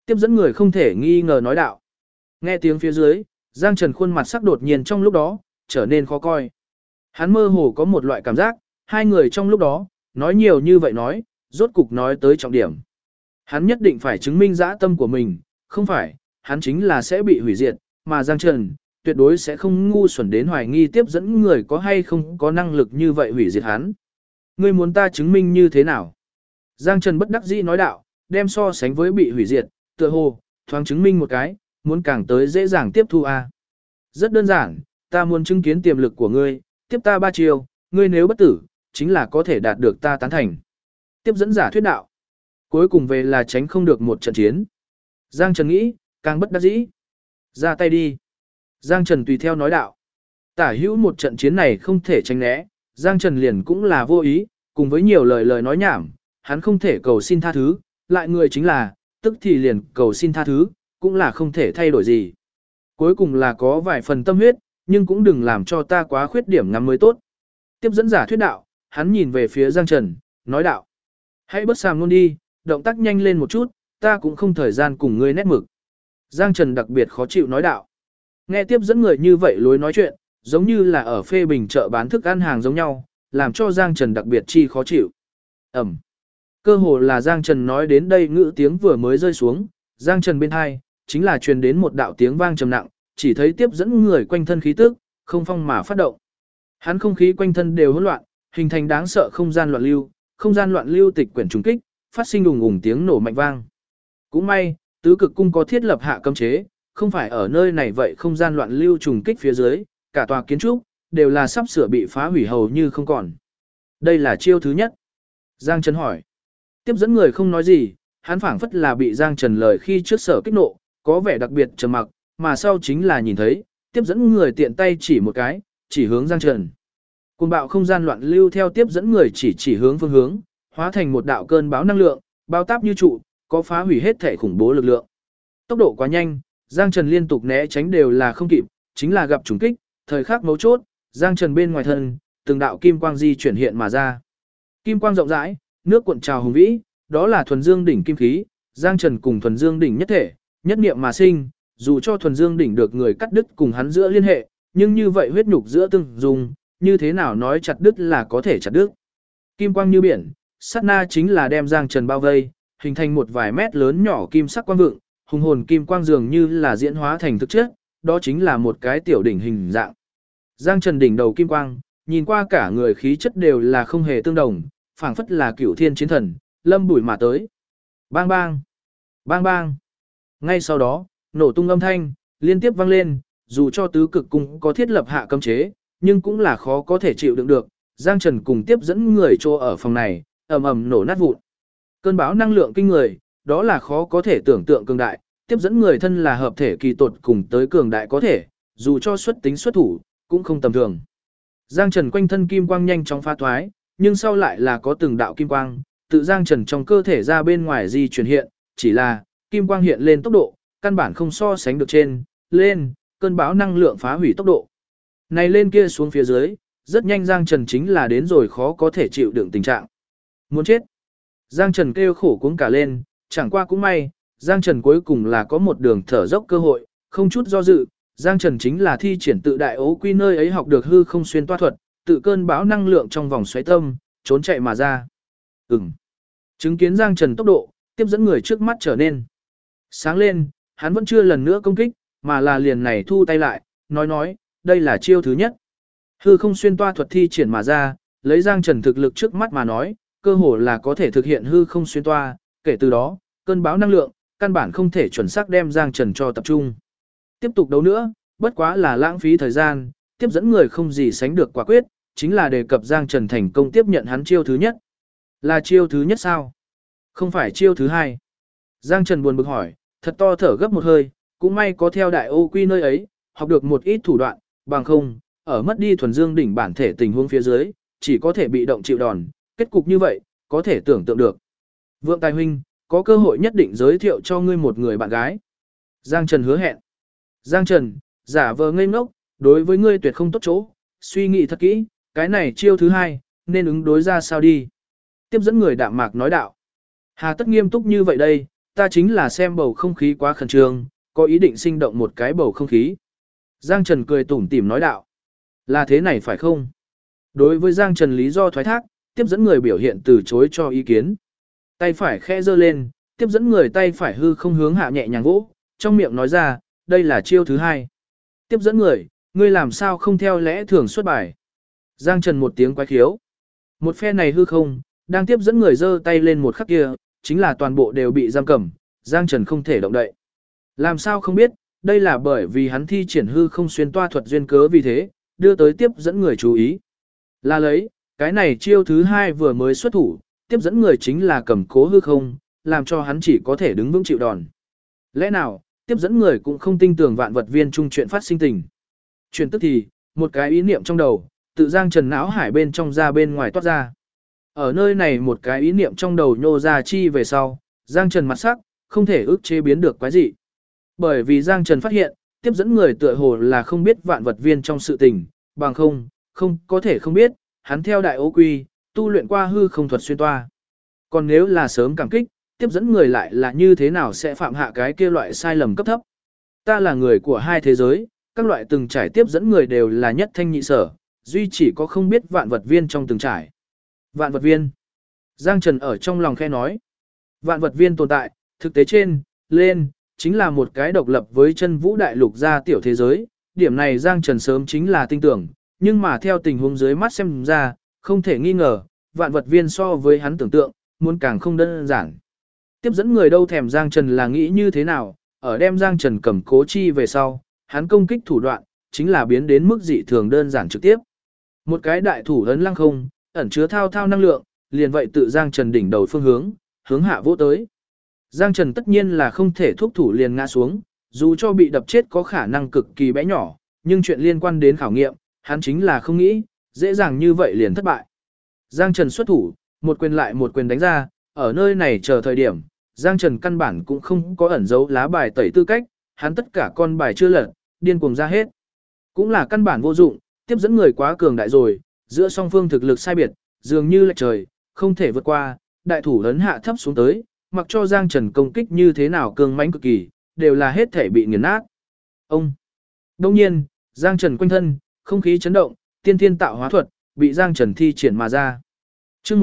Tiếp dẫn người không thể nghi ngờ nói đạo. Nghe tiếng phía dưới, Giang Trần khuôn mặt sắc đột nhiên trong lúc đó, trở nên khó coi. Hắn mơ hồ có một loại cảm giác, hai người trong lúc đó, nói nhiều như vậy nói, rốt cục nói tới trọng điểm. Hắn nhất định phải chứng minh dã tâm của mình, không phải, hắn chính là sẽ bị hủy diệt, mà Giang Trần, tuyệt đối sẽ không ngu xuẩn đến hoài nghi tiếp dẫn người có hay không có năng lực như vậy hủy diệt hắn. Ngươi muốn ta chứng minh như thế nào? Giang Trần bất đắc dĩ nói đạo, đem so sánh với bị hủy diệt, tựa hồ, thoáng chứng minh một cái, muốn càng tới dễ dàng tiếp thu a. Rất đơn giản, ta muốn chứng kiến tiềm lực của ngươi, tiếp ta 3 chiều, ngươi nếu bất tử, chính là có thể đạt được ta tán thành. Tiếp dẫn giả thuyết đạo. Cuối cùng về là tránh không được một trận chiến. Giang Trần nghĩ, càng bất đắc dĩ. Ra tay đi. Giang Trần tùy theo nói đạo. Tả hữu một trận chiến này không thể tránh né, Giang Trần liền cũng là vô ý, cùng với nhiều lời nói nhảm, hắn không thể cầu xin tha thứ, lại người chính là, tức thì liền cầu xin tha thứ, cũng là không thể thay đổi gì. Cuối cùng là có vài phần tâm huyết, nhưng cũng đừng làm cho ta quá khuyết điểm ngắm mới tốt. Tiếp dẫn giả thuyết đạo, hắn nhìn về phía Giang Trần, nói đạo. Hãy bớt sàm luôn đi, động tác nhanh lên một chút, ta cũng không thời gian cùng ngươi nét mực. Giang Trần đặc biệt khó chịu nói đạo. Nghe tiếp dẫn người như vậy lối nói chuyện, giống như là ở phê bình chợ bán thức ăn hàng giống nhau, làm cho Giang Trần đặc biệt chi khó chịu. Ẩm. Cơ hồ là Giang Trần nói đến đây ngữ tiếng vừa mới rơi xuống, Giang Trần bên hai, chính là truyền đến một đạo tiếng vang trầm nặng, chỉ thấy tiếp dẫn người quanh thân khí tức, không phong mà phát động. Hắn không khí quanh thân đều hỗn loạn, hình thành đáng sợ không gian loạn lưu tịch quyển trùng kích, phát sinh ùng ùng tiếng nổ mạnh vang. Cũng may, tứ cực cung có thiết lập hạ cấm chế, không phải ở nơi này vậy không gian loạn lưu trùng kích phía dưới, cả tòa kiến trúc đều là sắp sửa bị phá hủy hầu như không còn. Đây là chiêu thứ nhất. Giang Trần hỏi. Tiếp dẫn người không nói gì, hắn phảng phất là bị Giang Trần lời khi trước sở kích nộ, có vẻ đặc biệt trầm mặc, mà sau chính là nhìn thấy, tiếp dẫn người tiện tay chỉ một cái, chỉ hướng Giang Trần. Cuồng bạo không gian loạn lưu theo tiếp dẫn người chỉ hướng phương hướng, hóa thành một đạo cơn bão năng lượng, bao táp như trụ, có phá hủy hết thể khủng bố lực lượng. Tốc độ quá nhanh, Giang Trần liên tục né tránh đều là không kịp, chính là gặp trùng kích, thời khắc mấu chốt, Giang Trần bên ngoài thân, từng đạo kim quang di chuyển hiện mà ra. Kim quang rộng rãi, nước cuộn trào hùng vĩ, đó là thuần dương đỉnh kim khí, Giang Trần cùng thuần dương đỉnh nhất thể, nhất niệm mà sinh, dù cho thuần dương đỉnh được người cắt đứt cùng hắn giữa liên hệ, nhưng như vậy huyết nhục giữa tương dùng, như thế nào nói chặt đứt là có thể chặt đứt. Kim quang như biển, sát na chính là đem Giang Trần bao vây, hình thành một vài mét lớn nhỏ kim sắc quang vượng, hùng hồn kim quang dường như là diễn hóa thành thực chất, đó chính là một cái tiểu đỉnh hình dạng. Giang Trần đỉnh đầu kim quang, nhìn qua cả người khí chất đều là không hề tương đồng, phảng phất là cửu thiên chiến thần, lâm bụi mà tới. Bang bang, bang bang. Ngay sau đó, nổ tung âm thanh, liên tiếp vang lên, dù cho tứ cực cung có thiết lập hạ cấm chế, nhưng cũng là khó có thể chịu đựng được. Giang Trần cùng tiếp dẫn người trô ở phòng này, ầm ầm nổ nát vụn. Cơn bão năng lượng kinh người, đó là khó có thể tưởng tượng cường đại, tiếp dẫn người thân là hợp thể kỳ tột cùng tới cường đại có thể, dù cho xuất tính xuất thủ, cũng không tầm thường. Giang Trần quanh thân kim quang nhanh chóng phá thoái, nhưng sau lại là có từng đạo kim quang, tự Giang Trần trong cơ thể ra bên ngoài di chuyển hiện, chỉ là kim quang hiện lên tốc độ, căn bản không so sánh được trên, lên, cơn bão năng lượng phá hủy tốc độ. Này lên kia xuống phía dưới, rất nhanh Giang Trần chính là đến rồi khó có thể chịu đựng tình trạng. Muốn chết. Giang Trần kêu khổ cuống cả lên, chẳng qua cũng may, Giang Trần cuối cùng là có một đường thở dốc cơ hội, không chút do dự, Giang Trần chính là thi triển tự đại ố quy nơi ấy học được hư không xuyên toa thuật, tự cơn bão năng lượng trong vòng xoáy tâm, trốn chạy mà ra. Chứng kiến Giang Trần tốc độ, tiếp dẫn người trước mắt trở nên sáng lên, hắn vẫn chưa lần nữa công kích, mà là liền này thu tay lại, nói, đây là chiêu thứ nhất. Hư không xuyên toa thuật thi triển mà ra, lấy Giang Trần thực lực trước mắt mà nói, cơ hồ là có thể thực hiện hư không xuyên toa, kể từ đó, cơn bão năng lượng, căn bản không thể chuẩn xác đem Giang Trần cho tập trung. Tiếp tục đấu nữa, bất quá là lãng phí thời gian, tiếp dẫn người không gì sánh được quả quyết, chính là đề cập Giang Trần thành công tiếp nhận hắn chiêu thứ nhất. Là chiêu thứ nhất sao? Không phải chiêu thứ hai. Giang Trần buồn bực hỏi, thật to thở gấp một hơi, cũng may có theo đại ô quy nơi ấy, học được một ít thủ đoạn, bằng không, ở mất đi thuần dương đỉnh bản thể tình huống phía dưới, chỉ có thể bị động chịu đòn, kết cục như vậy, có thể tưởng tượng được. Vượng Tài huynh, có cơ hội nhất định giới thiệu cho ngươi một người bạn gái. Giang Trần hứa hẹn. Giang Trần, giả vờ ngây ngốc, đối với ngươi tuyệt không tốt chỗ, suy nghĩ thật kỹ, cái này chiêu thứ hai, nên ứng đối ra sao đi. Tiếp dẫn người đạm mạc nói đạo. Hà tất nghiêm túc như vậy đây, ta chính là xem bầu không khí quá khẩn trương, có ý định sinh động một cái bầu không khí. Giang Trần cười tủm tỉm nói đạo. Là thế này phải không? Đối với Giang Trần lý do thoái thác, tiếp dẫn người biểu hiện từ chối cho ý kiến. Tay phải khẽ giơ lên, tiếp dẫn người tay phải hư không hướng hạ nhẹ nhàng vỗ, trong miệng nói ra, đây là chiêu thứ hai. Tiếp dẫn người, ngươi làm sao không theo lẽ thường xuất bài. Giang Trần một tiếng quái khiếu. Một phe này hư không, đang tiếp dẫn người giơ tay lên một khắc kia, chính là toàn bộ đều bị giam cầm, Giang Trần không thể động đậy. Làm sao không biết, đây là bởi vì hắn thi triển hư không xuyên toa thuật duyên cớ vì thế, đưa tới tiếp dẫn người chú ý. Là lấy, cái này chiêu thứ hai vừa mới xuất thủ, tiếp dẫn người chính là cầm cố hư không, làm cho hắn chỉ có thể đứng vững chịu đòn. Lẽ nào, tiếp dẫn người cũng không tin tưởng vạn vật viên trung chuyện phát sinh tình. Chuyện tức thì, một cái ý niệm trong đầu, tự Giang Trần não hải bên trong ra bên ngoài toát ra. Ở nơi này một cái ý niệm trong đầu nhô ra chi về sau, Giang Trần mặt sắc, không thể ức chế biến được quái gì. Bởi vì Giang Trần phát hiện, tiếp dẫn người tựa hồ là không biết vạn vật viên trong sự tình, bằng không có thể không biết, hắn theo đại ô quy, tu luyện qua hư không thuật xuyên toa. Còn nếu là sớm cảm kích, tiếp dẫn người lại là như thế nào sẽ phạm hạ cái kia loại sai lầm cấp thấp. Ta là người của hai thế giới, các loại từng trải tiếp dẫn người đều là nhất thanh nhị sở, duy chỉ có không biết vạn vật viên trong từng trải. Vạn vật viên. Giang Trần ở trong lòng khe nói. Vạn vật viên tồn tại, thực tế trên, lên, chính là một cái độc lập với chân vũ đại lục ra tiểu thế giới. Điểm này Giang Trần sớm chính là tin tưởng, nhưng mà theo tình huống dưới mắt xem ra, không thể nghi ngờ, vạn vật viên so với hắn tưởng tượng, muốn càng không đơn giản. Tiếp dẫn người đâu thèm Giang Trần là nghĩ như thế nào, ở đem Giang Trần cầm cố chi về sau, hắn công kích thủ đoạn, chính là biến đến mức dị thường đơn giản trực tiếp. Một cái đại thủ ấn lăng không, ẩn chứa thao thao năng lượng, liền vậy tự Giang Trần đỉnh đầu phương hướng hạ vỗ tới. Giang Trần tất nhiên là không thể thúc thủ liền ngã xuống, dù cho bị đập chết có khả năng cực kỳ bé nhỏ, nhưng chuyện liên quan đến khảo nghiệm, hắn chính là không nghĩ, dễ dàng như vậy liền thất bại. Giang Trần xuất thủ, một quyền lại một quyền đánh ra, ở nơi này chờ thời điểm, Giang Trần căn bản cũng không có ẩn giấu lá bài tẩy tư cách, hắn tất cả con bài chưa lật, điên cuồng ra hết. Cũng là căn bản vô dụng, tiếp dẫn người quá cường đại rồi, giữa song phương thực lực sai biệt, dường như lệch trời, không thể vượt qua, đại thủ ấn hạ thấp xuống tới, mặc cho Giang Trần công kích như thế nào cường mãnh cực kỳ, đều là hết thể bị nghiền nát. Ông. Đông nhiên, Giang Trần quanh thân, không khí chấn động, tiên thiên tạo hóa thuật, bị Giang Trần thi triển mà ra. Chương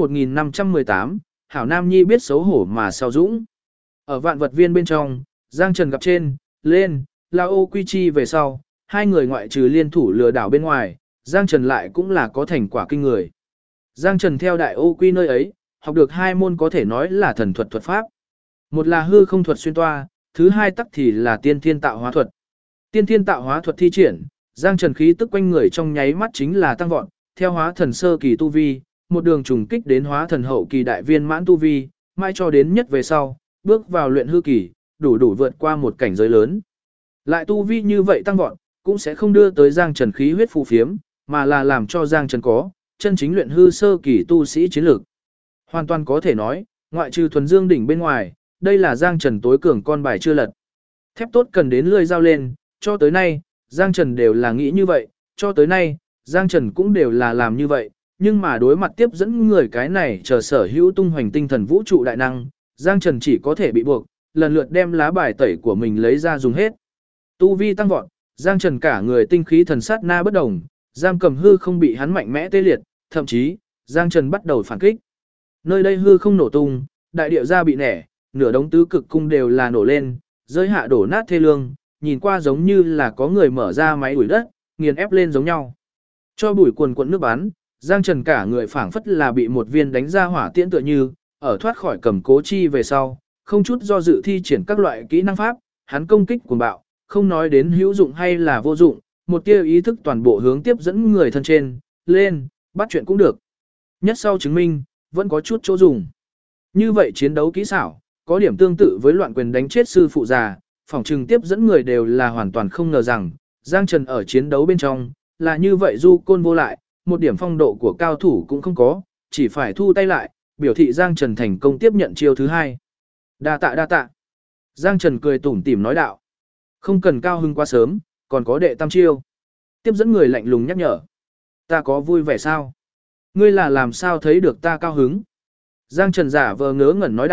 1518, Hảo Nam Nhi biết xấu hổ mà sao dũng. Ở vạn vật viên bên trong, Giang Trần gặp trên, lên, Lao ô quy chi về sau, hai người ngoại trừ liên thủ lừa đảo bên ngoài, Giang Trần lại cũng là có thành quả kinh người. Giang Trần theo đại ô quy nơi ấy, học được hai môn có thể nói là thần thuật thuật pháp. Một là hư không thuật xuyên toa, thứ hai tắc thì là tiên thiên tạo hóa thuật. Tiên thiên tạo hóa thuật thi triển, Giang Trần khí tức quanh người trong nháy mắt chính là tăng vọt, theo hóa thần sơ kỳ tu vi, một đường trùng kích đến hóa thần hậu kỳ đại viên mãn tu vi, mai cho đến nhất về sau, bước vào luyện hư kỳ, đủ vượt qua một cảnh giới lớn. Lại tu vi như vậy tăng vọt, cũng sẽ không đưa tới Giang Trần khí huyết phù phiếm, mà là làm cho Giang Trần có chân chính luyện hư sơ kỳ tu sĩ chiến lược. Hoàn toàn có thể nói, ngoại trừ thuần dương đỉnh bên ngoài, đây là Giang Trần tối cường con bài chưa lật. Thép tốt cần đến lưỡi dao lên, cho tới nay, Giang Trần đều là nghĩ như vậy, cho tới nay, Giang Trần cũng đều là làm như vậy, nhưng mà đối mặt tiếp dẫn người cái này chờ sở hữu tung hoành tinh thần vũ trụ đại năng, Giang Trần chỉ có thể bị buộc, lần lượt đem lá bài tẩy của mình lấy ra dùng hết. Tu vi tăng vọt, Giang Trần cả người tinh khí thần sát na bất đồng, giam cầm hư không bị hắn mạnh mẽ tê liệt, thậm chí, Giang Trần bắt đầu phản kích. Nơi đây hư không nổ tung, đại địa ra bị nẻ, nửa đống tứ cực cung đều là nổ lên, rơi hạ đổ nát thê lương, nhìn qua giống như là có người mở ra máy đuổi đất, nghiền ép lên giống nhau. Cho bụi quần quần nước bắn, Giang Trần cả người phảng phất là bị một viên đánh ra hỏa tiễn tựa như, ở thoát khỏi cầm cố chi về sau, không chút do dự thi triển các loại kỹ năng pháp, hắn công kích cuồng bạo, không nói đến hữu dụng hay là vô dụng, một tia ý thức toàn bộ hướng tiếp dẫn người thân trên, lên, bắt chuyện cũng được. Nhất sau chứng minh, vẫn có chút chỗ dùng. Như vậy chiến đấu kỹ xảo, có điểm tương tự với loạn quyền đánh chết sư phụ già, phỏng trừng tiếp dẫn người đều là hoàn toàn không ngờ rằng, Giang Trần ở chiến đấu bên trong, là như vậy du côn vô lại, một điểm phong độ của cao thủ cũng không có, chỉ phải thu tay lại, biểu thị Giang Trần thành công tiếp nhận chiêu thứ hai. Đa tạ. Giang Trần cười tủm tỉm nói đạo. Không cần cao hưng quá sớm, còn có đệ tam chiêu. Tiếp dẫn người lạnh lùng nhắc nhở. Ta có vui vẻ sao? Ngươi là làm sao thấy được ta cao hứng? Giang Trần giả vờ ngớ ngẩn nói đạo,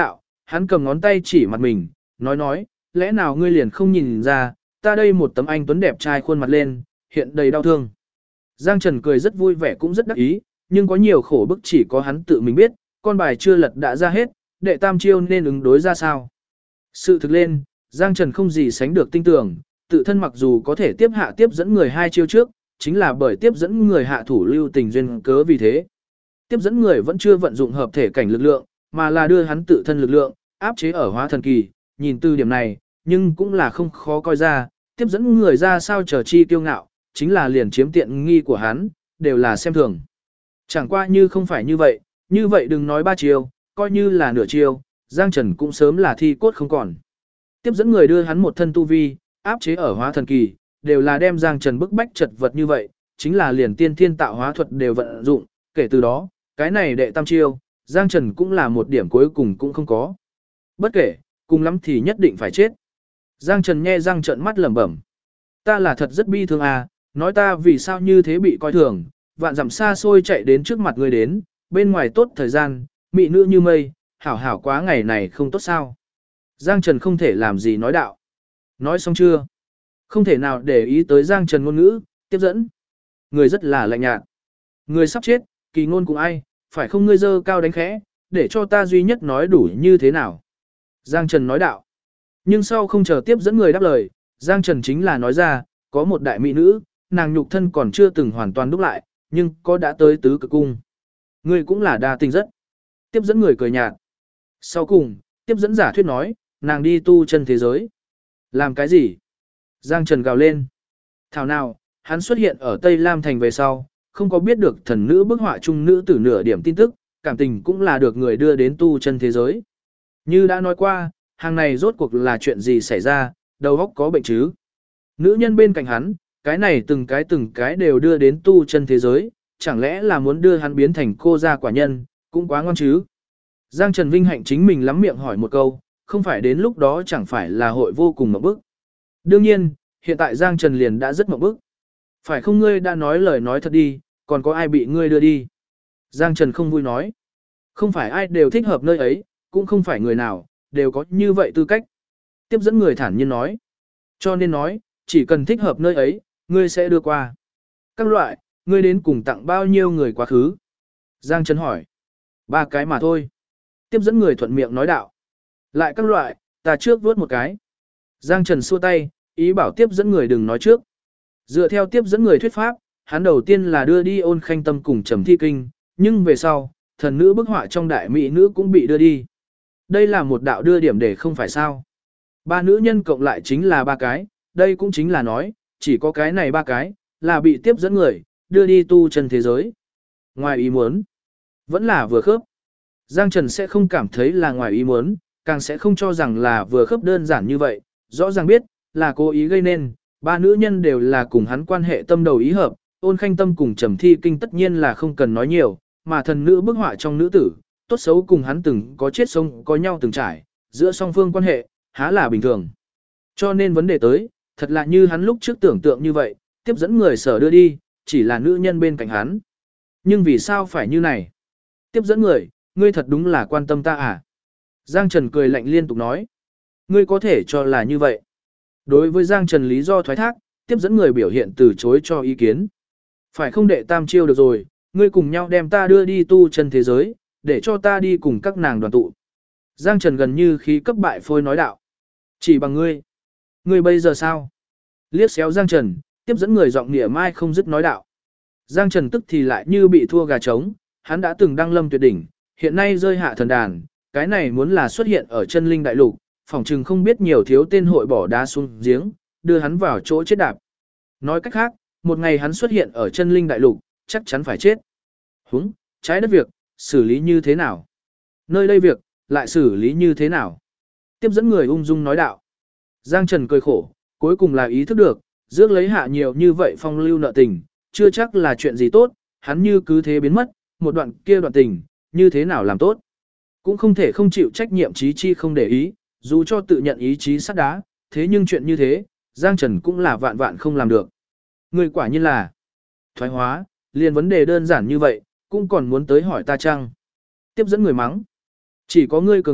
Hắn cầm ngón tay chỉ mặt mình, nói, lẽ nào ngươi liền không nhìn ra, ta đây một tấm anh tuấn đẹp trai khuôn mặt lên, hiện đầy đau thương. Giang Trần cười rất vui vẻ cũng rất đắc ý, nhưng có nhiều khổ bức chỉ có hắn tự mình biết, con bài chưa lật đã ra hết, đệ tam chiêu nên ứng đối ra sao. Sự thực lên, Giang Trần không gì sánh được tinh tưởng, tự thân mặc dù có thể tiếp hạ tiếp dẫn người 2 chiêu trước, chính là bởi tiếp dẫn người hạ thủ lưu tình duyên cớ vì thế. Tiếp dẫn người vẫn chưa vận dụng hợp thể cảnh lực lượng, mà là đưa hắn tự thân lực lượng, áp chế ở hóa thần kỳ, nhìn từ điểm này, nhưng cũng là không khó coi ra, tiếp dẫn người ra sao trở chi kiêu ngạo, chính là liền chiếm tiện nghi của hắn, đều là xem thường. Chẳng qua như không phải như vậy đừng nói 3 chiêu, coi như là nửa chiêu, Giang Trần cũng sớm là thi cốt không còn. Tiếp dẫn người đưa hắn một thân tu vi, áp chế ở hóa thần kỳ, đều là đem Giang Trần bức bách chật vật như vậy, chính là liền tiên thiên tạo hóa thuật đều vận dụng, kể từ đó, cái này đệ tam chiêu, Giang Trần cũng là một điểm cuối cùng cũng không có. Bất kể, cùng lắm thì nhất định phải chết. Giang Trần nghe răng trợn mắt lẩm bẩm. Ta là thật rất bi thương à, nói ta vì sao như thế bị coi thường, vạn dặm xa xôi chạy đến trước mặt ngươi đến, bên ngoài tốt thời gian, mị nữ như mây, hảo hảo quá ngày này không tốt sao. Giang Trần không thể làm gì nói đạo. Nói xong chưa? Không thể nào để ý tới Giang Trần ngôn ngữ, tiếp dẫn. Người rất là lạnh nhạt. Người sắp chết, kỳ ngôn cùng ai, phải không ngươi dơ cao đánh khẽ, để cho ta duy nhất nói đủ như thế nào. Giang Trần nói đạo. Nhưng sau không chờ tiếp dẫn người đáp lời, Giang Trần chính là nói ra, có một đại mỹ nữ, nàng nhục thân còn chưa từng hoàn toàn đúc lại, nhưng có đã tới tứ cực cung. Ngươi cũng là đa tình rất. Tiếp dẫn người cười nhạt. Sau cùng, tiếp dẫn giả thuyết nói, nàng đi tu chân thế giới. Làm cái gì? Giang Trần gào lên. Thảo nào, hắn xuất hiện ở Tây Lam Thành về sau, không có biết được thần nữ bức họa trung nữ tử nửa điểm tin tức, cảm tình cũng là được người đưa đến tu chân thế giới. Như đã nói qua, hàng này rốt cuộc là chuyện gì xảy ra, đầu óc có bệnh chứ. Nữ nhân bên cạnh hắn, cái này từng cái đều đưa đến tu chân thế giới, chẳng lẽ là muốn đưa hắn biến thành cô gia quả nhân, cũng quá ngon chứ. Giang Trần vinh hạnh chính mình lắm miệng hỏi một câu, không phải đến lúc đó chẳng phải là hội vô cùng mộng bức. Đương nhiên, hiện tại Giang Trần liền đã rất mộng bức. Phải không ngươi đã nói lời nói thật đi, còn có ai bị ngươi đưa đi? Giang Trần không vui nói. Không phải ai đều thích hợp nơi ấy, cũng không phải người nào, đều có như vậy tư cách. Tiếp dẫn người thản nhiên nói. Cho nên nói, chỉ cần thích hợp nơi ấy, ngươi sẽ đưa qua. Các loại, ngươi đến cùng tặng bao nhiêu người quá khứ? Giang Trần hỏi. 3 cái mà thôi. Tiếp dẫn người thuận miệng nói đạo. Lại các loại, ta trước vớt một cái. Giang Trần xua tay, ý bảo tiếp dẫn người đừng nói trước. Dựa theo tiếp dẫn người thuyết pháp, hắn đầu tiên là đưa đi Ôn Khanh Tâm cùng Trầm Thi Kinh, nhưng về sau, thần nữ bức họa trong đại mỹ nữ cũng bị đưa đi. Đây là một đạo đưa điểm để không phải sao. 3 nữ nhân cộng lại chính là 3 cái, đây cũng chính là nói, chỉ có cái này 3 cái, là bị tiếp dẫn người, đưa đi tu chân thế giới. Ngoài ý muốn, vẫn là vừa khớp. Giang Trần sẽ không cảm thấy là ngoài ý muốn, càng sẽ không cho rằng là vừa khớp đơn giản như vậy, rõ ràng biết, là cố ý gây nên, 3 nữ nhân đều là cùng hắn quan hệ tâm đầu ý hợp, Ôn Khanh Tâm cùng Trầm Thi Kinh tất nhiên là không cần nói nhiều, mà thần nữ bức họa trong nữ tử, tốt xấu cùng hắn từng có chết sống có nhau từng trải, giữa song phương quan hệ, há là bình thường. Cho nên vấn đề tới, thật là như hắn lúc trước tưởng tượng như vậy, tiếp dẫn người sở đưa đi, chỉ là nữ nhân bên cạnh hắn. Nhưng vì sao phải như này? Tiếp dẫn người, ngươi thật đúng là quan tâm ta à? Giang Trần cười lạnh liên tục nói. Ngươi có thể cho là như vậy. Đối với Giang Trần lý do thoái thác, tiếp dẫn người biểu hiện từ chối cho ý kiến. Phải không đệ tam chiêu được rồi, ngươi cùng nhau đem ta đưa đi tu chân thế giới, để cho ta đi cùng các nàng đoàn tụ. Giang Trần gần như khí cấp bại phôi nói đạo. Chỉ bằng ngươi. Ngươi bây giờ sao? Liếc xéo Giang Trần, tiếp dẫn người giọng nịa mai không dứt nói đạo. Giang Trần tức thì lại như bị thua gà trống, hắn đã từng đăng lâm tuyệt đỉnh, hiện nay rơi hạ thần đàn, cái này muốn là xuất hiện ở chân linh đại lục, phỏng chừng không biết nhiều thiếu tên hội bỏ đá xuống giếng, đưa hắn vào chỗ chết đạp. Nói cách khác, một ngày hắn xuất hiện ở chân linh đại lục, chắc chắn phải chết. Húng, trái đất việc, xử lý như thế nào? Nơi đây việc, lại xử lý như thế nào? Tiếp dẫn người ung dung nói đạo. Giang Trần cười khổ, cuối cùng là ý thức được, rước lấy hạ nhiều như vậy phong lưu nợ tình, chưa chắc là chuyện gì tốt, hắn như cứ thế biến mất, một đoạn kia đoạn tình, như thế nào làm tốt. Cũng không thể không chịu trách nhiệm chí chi không để ý, dù cho tự nhận ý chí sắt đá, thế nhưng chuyện như thế, Giang Trần cũng là vạn vạn không làm được. Người quả nhiên là thoái hóa, liền vấn đề đơn giản như vậy, cũng còn muốn tới hỏi ta chăng? Tiếp dẫn người mắng. Chỉ có ngươi cường đại,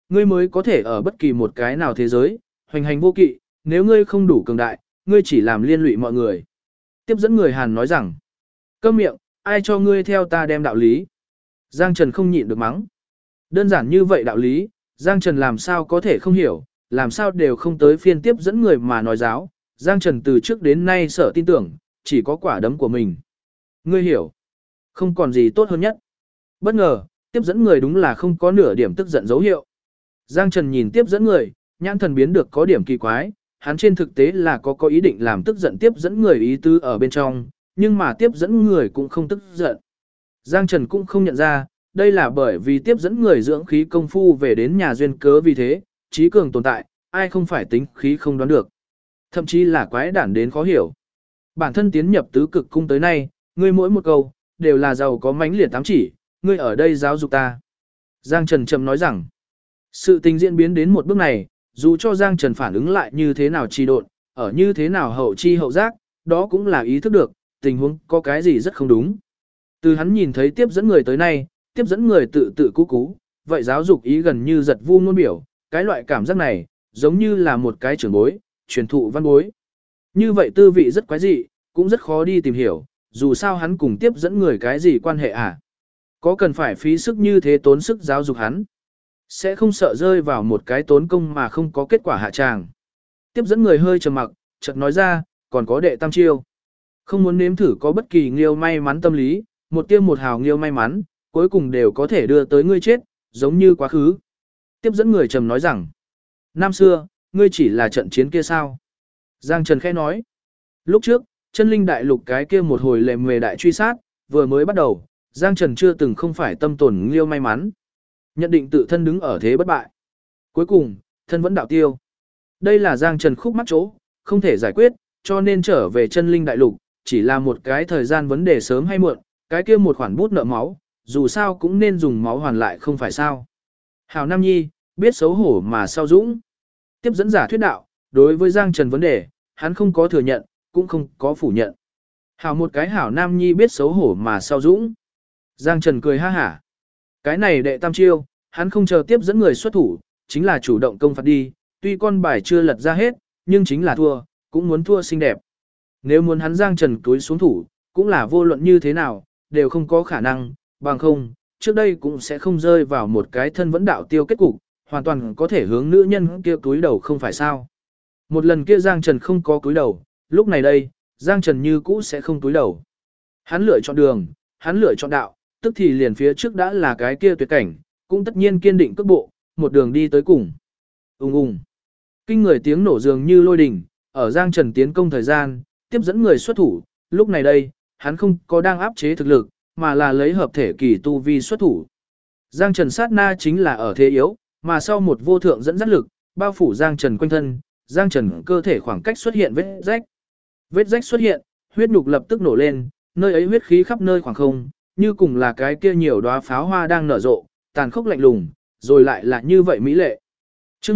ngươi mới có thể ở bất kỳ một cái nào thế giới, hoành hành vô kỵ, nếu ngươi không đủ cường đại, ngươi chỉ làm liên lụy mọi người. Tiếp dẫn người Hàn nói rằng, câm miệng, ai cho ngươi theo ta đem đạo lý. Giang Trần không nhịn được mắng. Đơn giản như vậy đạo lý, Giang Trần làm sao có thể không hiểu, làm sao đều không tới phiên tiếp dẫn người mà nói giáo. Giang Trần từ trước đến nay sợ tin tưởng, chỉ có quả đấm của mình. Ngươi hiểu, không còn gì tốt hơn nhất. Bất ngờ, tiếp dẫn người đúng là không có nửa điểm tức giận dấu hiệu. Giang Trần nhìn tiếp dẫn người, nhãn thần biến được có điểm kỳ quái, hắn trên thực tế là có ý định làm tức giận tiếp dẫn người ý tứ ở bên trong, nhưng mà tiếp dẫn người cũng không tức giận. Giang Trần cũng không nhận ra, đây là bởi vì tiếp dẫn người dưỡng khí công phu về đến nhà duyên cớ vì thế, trí cường tồn tại, ai không phải tính khí không đoán được. Thậm chí là quái đản đến khó hiểu. Bản thân tiến nhập tứ cực cung tới nay, ngươi mỗi một câu, đều là giàu có mãnh liệt tám chỉ, ngươi ở đây giáo dục ta. Giang Trần trầm nói rằng, sự tình diễn biến đến một bước này, dù cho Giang Trần phản ứng lại như thế nào trì độn, ở như thế nào hậu chi hậu giác, đó cũng là ý thức được, tình huống có cái gì rất không đúng. Từ hắn nhìn thấy tiếp dẫn người tới nay, tiếp dẫn người tự tự cú cú, vậy giáo dục ý gần như giật vu ngôn biểu, cái loại cảm giác này, giống như là một cái trưởng bối, truyền thụ văn bối. Như vậy tư vị rất quái dị, cũng rất khó đi tìm hiểu, dù sao hắn cùng tiếp dẫn người cái gì quan hệ à. Có cần phải phí sức như thế tốn sức giáo dục hắn, sẽ không sợ rơi vào một cái tốn công mà không có kết quả hạ tràng. Tiếp dẫn người hơi trầm mặc, chợt nói ra, còn có đệ tam chiêu. Không muốn nếm thử có bất kỳ nghiêu may mắn tâm lý, một tiêm một hào nghiêu may mắn, cuối cùng đều có thể đưa tới ngươi chết, giống như quá khứ. Tiếp dẫn người trầm nói rằng, năm xưa, ngươi chỉ là trận chiến kia sao? Giang Trần khẽ nói, lúc trước, chân linh đại lục cái kia một hồi lệ mề đại truy sát, vừa mới bắt đầu, Giang Trần chưa từng không phải tâm tổn nghiêu may mắn. Nhận định tự thân đứng ở thế bất bại. Cuối cùng, thân vẫn đạo tiêu. Đây là Giang Trần khúc mắc chỗ, không thể giải quyết, cho nên trở về chân linh đại lục, chỉ là một cái thời gian vấn đề sớm hay muộn, cái kia một khoản bút nợ máu, dù sao cũng nên dùng máu hoàn lại không phải sao. Hảo Nam Nhi, biết xấu hổ mà sao dũng. Tiếp dẫn giả thuyết đạo, đối với Giang Trần vấn đề, hắn không có thừa nhận, cũng không có phủ nhận. Hảo một cái Hảo Nam Nhi biết xấu hổ mà sao dũng. Giang Trần cười ha hả. Cái này đệ tam chiêu, hắn không chờ tiếp dẫn người xuất thủ, chính là chủ động công phạt đi, tuy con bài chưa lật ra hết, nhưng chính là thua, cũng muốn thua xinh đẹp. Nếu muốn hắn Giang Trần túi xuống thủ, cũng là vô luận như thế nào, đều không có khả năng, bằng không, trước đây cũng sẽ không rơi vào một cái thân vẫn đạo tiêu kết cục, hoàn toàn có thể hướng nữ nhân kia túi đầu không phải sao. Một lần kia Giang Trần không có túi đầu, lúc này đây, Giang Trần như cũ sẽ không túi đầu. Hắn lựa chọn đường, hắn lựa chọn đạo, tức thì liền phía trước đã là cái kia tuyệt cảnh, cũng tất nhiên kiên định cước bộ, một đường đi tới cùng. Ùng ùng. Kinh người tiếng nổ dường như lôi đình, ở Giang Trần tiến công thời gian, tiếp dẫn người xuất thủ, lúc này đây, hắn không có đang áp chế thực lực, mà là lấy hợp thể kỳ tu vi xuất thủ. Giang Trần sát na chính là ở thế yếu, mà sau một vô thượng dẫn dắt lực, bao phủ Giang Trần quanh thân, Giang Trần cơ thể khoảng cách xuất hiện vết rách. Vết rách xuất hiện, huyết nhục lập tức nổ lên, nơi ấy huyết khí khắp nơi khoảng không, như cùng là cái kia nhiều đóa pháo hoa đang nở rộ, tàn khốc lạnh lùng, rồi lại là như vậy mỹ lệ. Chương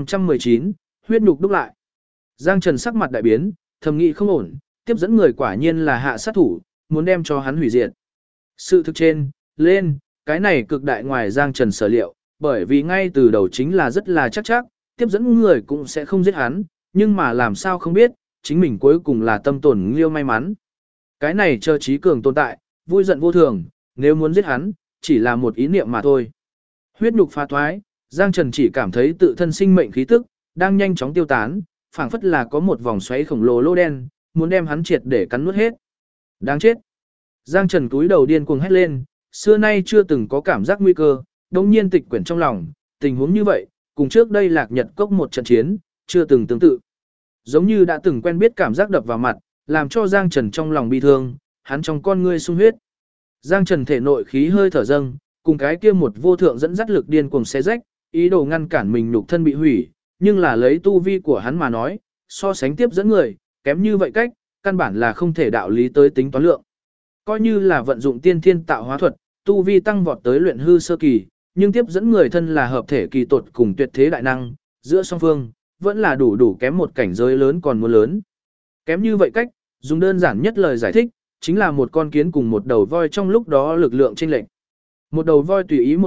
1519, huyết nhục đúc lại. Giang Trần sắc mặt đại biến, thầm nghĩ không ổn, tiếp dẫn người quả nhiên là hạ sát thủ, muốn đem cho hắn hủy diệt. Sự thực trên, lên, cái này cực đại ngoài Giang Trần sở liệu, bởi vì ngay từ đầu chính là rất là chắc, tiếp dẫn người cũng sẽ không giết hắn, nhưng mà làm sao không biết, chính mình cuối cùng là tâm tổn liêu may mắn. Cái này chờ trí cường tồn tại, vui giận vô thường, nếu muốn giết hắn, chỉ là một ý niệm mà thôi. Huyết nhục phá thoái, Giang Trần chỉ cảm thấy tự thân sinh mệnh khí tức, đang nhanh chóng tiêu tán, phảng phất là có một vòng xoáy khổng lồ lô đen, muốn đem hắn triệt để cắn nuốt hết. Đáng chết. Giang Trần cúi đầu điên cuồng hét lên, xưa nay chưa từng có cảm giác nguy cơ, đồng nhiên tịch quyển trong lòng, tình huống như vậy, cùng trước đây Lạc Nhật Cốc một trận chiến, chưa từng tương tự. Giống như đã từng quen biết cảm giác đập vào mặt, làm cho Giang Trần trong lòng bi thương, hắn trong con ngươi sung huyết. Giang Trần thể nội khí hơi thở dâng, cùng cái kia một vô thượng dẫn dắt lực điên cuồng xé rách, ý đồ ngăn cản mình nhục thân bị hủy, nhưng là lấy tu vi của hắn mà nói, so sánh tiếp dẫn người, kém như vậy cách, căn bản là không thể đạo lý tới tính toán lượng. Coi như là vận dụng tiên thiên tạo hóa thuật, tu vi tăng vọt tới luyện hư sơ kỳ, nhưng tiếp dẫn người thân là hợp thể kỳ tột cùng tuyệt thế đại năng, giữa song phương, vẫn là đủ kém một cảnh giới lớn còn muốn lớn. Kém như vậy cách, dùng đơn giản nhất lời giải thích, chính là một con kiến cùng một đầu voi trong lúc đó lực lượng chênh lệch. Một đầu voi tùy ý một cước,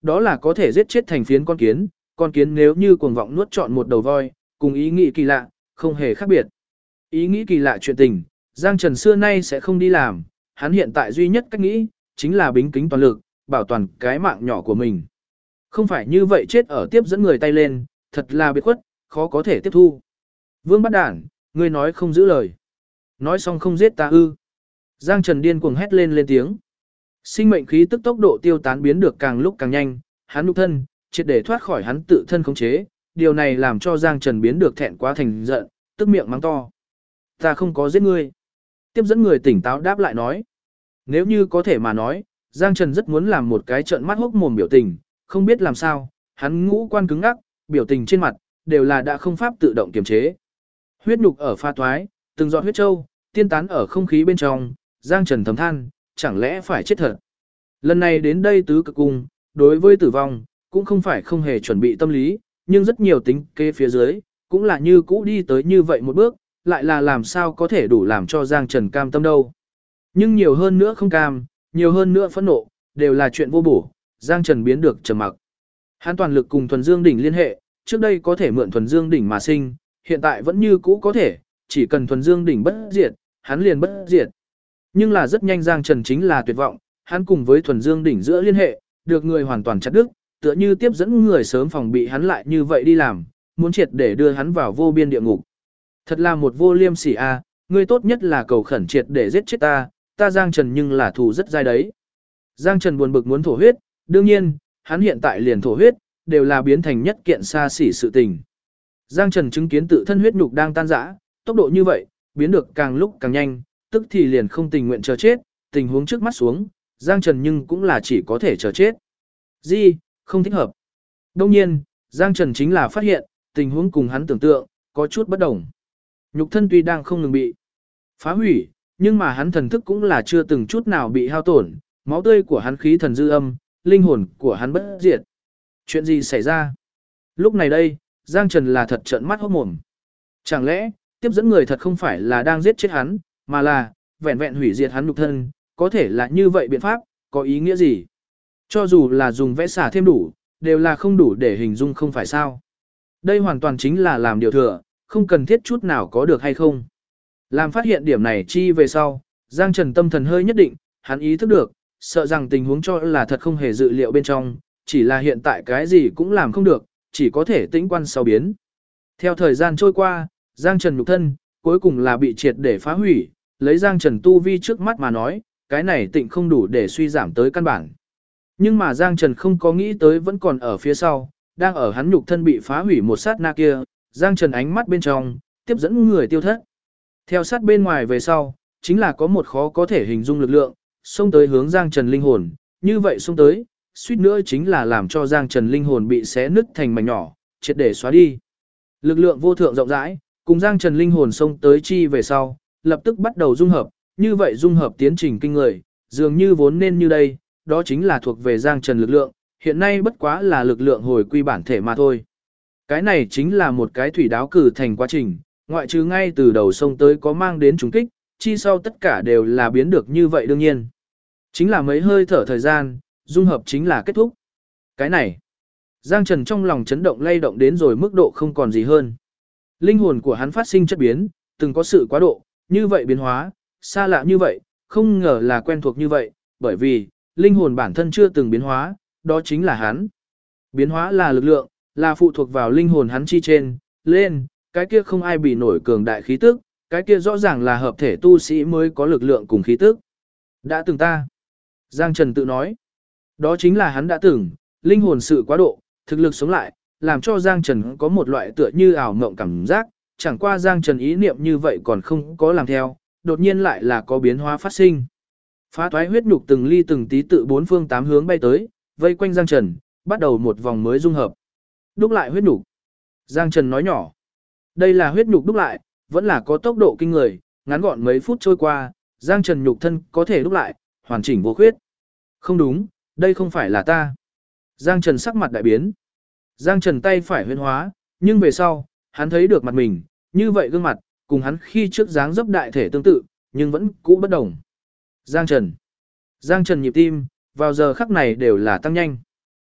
đó là có thể giết chết thành phiến con kiến nếu như cuồng vọng nuốt trọn một đầu voi, cùng ý nghĩ kỳ lạ, không hề khác biệt. Ý nghĩ kỳ lạ chuyện tình, Giang Trần xưa nay sẽ không đi làm, hắn hiện tại duy nhất cách nghĩ, chính là bính kính toàn lực, bảo toàn cái mạng nhỏ của mình. Không phải như vậy chết ở tiếp dẫn người tay lên, thật là biệt khuất, khó có thể tiếp thu. Vương bắt đản, ngươi nói không giữ lời. Nói xong không giết ta ư. Giang Trần điên cuồng hét lên tiếng. Sinh mệnh khí tức tốc độ tiêu tán biến được càng lúc càng nhanh, hắn nhục thân, triệt để thoát khỏi hắn tự thân khống chế, điều này làm cho Giang Trần biến được thẹn quá thành giận, tức miệng mắng to. Ta không có giết ngươi. Tiếp dẫn người tỉnh táo đáp lại nói. Nếu như có thể mà nói, Giang Trần rất muốn làm một cái trợn mắt hốc mồm biểu tình, không biết làm sao, hắn ngũ quan cứng ngắc, biểu tình trên mặt, đều là đã không pháp tự động kiềm chế. Huyết nhục ở pha thoái, từng giọt huyết châu, tiên tán ở không khí bên trong, Giang Trần thầm than, chẳng lẽ phải chết thật. Lần này đến đây tứ cực cung, đối với tử vong, cũng không phải không hề chuẩn bị tâm lý, nhưng rất nhiều tính kế phía dưới, cũng là như cũ đi tới như vậy một bước, lại là làm sao có thể đủ làm cho Giang Trần cam tâm đâu. Nhưng nhiều hơn nữa không cam, nhiều hơn nữa phẫn nộ, đều là chuyện vô bổ, Giang Trần biến được trầm mặc. Hắn toàn lực cùng Thuần Dương đỉnh liên hệ, trước đây có thể mượn Thuần Dương đỉnh mà sinh, hiện tại vẫn như cũ có thể, chỉ cần Thuần Dương đỉnh bất diệt, hắn liền bất diệt. Nhưng là rất nhanh Giang Trần chính là tuyệt vọng, hắn cùng với Thuần Dương đỉnh giữa liên hệ, được người hoàn toàn chặt đứt, tựa như tiếp dẫn người sớm phòng bị hắn lại như vậy đi làm, muốn triệt để đưa hắn vào vô biên địa ngục. Thật là một vô liêm sỉ a, ngươi tốt nhất là cầu khẩn triệt để giết chết ta, ta Giang Trần nhưng là thù rất dai đấy. Giang Trần buồn bực muốn thổ huyết, đương nhiên, hắn hiện tại liền thổ huyết, đều là biến thành nhất kiện xa xỉ sự tình. Giang Trần chứng kiến tự thân huyết nhục đang tan rã, tốc độ như vậy, biến được càng lúc càng nhanh, tức thì liền không tình nguyện chờ chết, tình huống trước mắt xuống, Giang Trần nhưng cũng là chỉ có thể chờ chết. Gì, không thích hợp. Đông nhiên, Giang Trần chính là phát hiện, tình huống cùng hắn tưởng tượng, có chút bất đồng. Nhục thân tuy đang không ngừng bị phá hủy, nhưng mà hắn thần thức cũng là chưa từng chút nào bị hao tổn, máu tươi của hắn khí thần dư âm, linh hồn của hắn bất diệt. Chuyện gì xảy ra? Lúc này đây, Giang Trần là thật trợn mắt hốt mồm. Chẳng lẽ, tiếp dẫn người thật không phải là đang giết chết hắn, mà là vẹn vẹn hủy diệt hắn nhục thân, có thể là như vậy biện pháp, có ý nghĩa gì? Cho dù là dùng vẽ xả thêm đủ, đều là không đủ để hình dung không phải sao. Đây hoàn toàn chính là làm điều thừa, không cần thiết chút nào có được hay không. Làm phát hiện điểm này chi về sau, Giang Trần tâm thần hơi nhất định, hắn ý thức được, sợ rằng tình huống cho là thật không hề dự liệu bên trong, chỉ là hiện tại cái gì cũng làm không được, chỉ có thể tĩnh quan sau biến. Theo thời gian trôi qua, Giang Trần nhục thân, cuối cùng là bị triệt để phá hủy, lấy Giang Trần tu vi trước mắt mà nói, cái này tịnh không đủ để suy giảm tới căn bản. Nhưng mà Giang Trần không có nghĩ tới vẫn còn ở phía sau, đang ở hắn nhục thân bị phá hủy một sát na kia, Giang Trần ánh mắt bên trong, tiếp dẫn người tiêu thất. Theo sát bên ngoài về sau, chính là có một khó có thể hình dung lực lượng, xông tới hướng Giang Trần linh hồn, như vậy xông tới, suýt nữa chính là làm cho Giang Trần linh hồn bị xé nứt thành mảnh nhỏ, triệt để xóa đi. Lực lượng vô thượng rộng rãi, cùng Giang Trần linh hồn xông tới chi về sau, lập tức bắt đầu dung hợp, như vậy dung hợp tiến trình kinh người, dường như vốn nên như đây, đó chính là thuộc về Giang Trần lực lượng, hiện nay bất quá là lực lượng hồi quy bản thể mà thôi. Cái này chính là một cái thủy đáo cử thành quá trình, ngoại trừ ngay từ đầu sông tới có mang đến trùng kích, chi sau tất cả đều là biến được như vậy đương nhiên. Chính là mấy hơi thở thời gian, dung hợp chính là kết thúc. Cái này, Giang Trần trong lòng chấn động lay động đến rồi mức độ không còn gì hơn. Linh hồn của hắn phát sinh chất biến, từng có sự quá độ, như vậy biến hóa, xa lạ như vậy, không ngờ là quen thuộc như vậy, bởi vì, linh hồn bản thân chưa từng biến hóa, đó chính là hắn. Biến hóa là lực lượng, là phụ thuộc vào linh hồn hắn chi trên, lên, cái kia không ai bị nổi cường đại khí tức, cái kia rõ ràng là hợp thể tu sĩ mới có lực lượng cùng khí tức. Đã từng ta. Giang Trần tự nói. Đó chính là hắn đã từng, linh hồn sự quá độ, thực lực sống lại, làm cho Giang Trần có một loại tựa như ảo mộng cảm giác, chẳng qua Giang Trần ý niệm như vậy còn không có làm theo, đột nhiên lại là có biến hóa phát sinh. Phá thoái huyết nhục từng ly từng tí tự bốn phương tám hướng bay tới, vây quanh Giang Trần, bắt đầu một vòng mới dung hợp. Đúc lại huyết nhục. Giang Trần nói nhỏ. Đây là huyết nhục đúc lại, vẫn là có tốc độ kinh người, ngắn gọn mấy phút trôi qua, Giang Trần nhục thân có thể đúc lại, hoàn chỉnh vô khuyết. Không đúng, đây không phải là ta. Giang Trần sắc mặt đại biến. Giang Trần tay phải huyễn hóa, nhưng về sau, hắn thấy được mặt mình, như vậy gương mặt, cùng hắn khi trước dáng dấp đại thể tương tự, nhưng vẫn cũ bất đồng. Giang Trần. Giang Trần nhịp tim, vào giờ khắc này đều là tăng nhanh.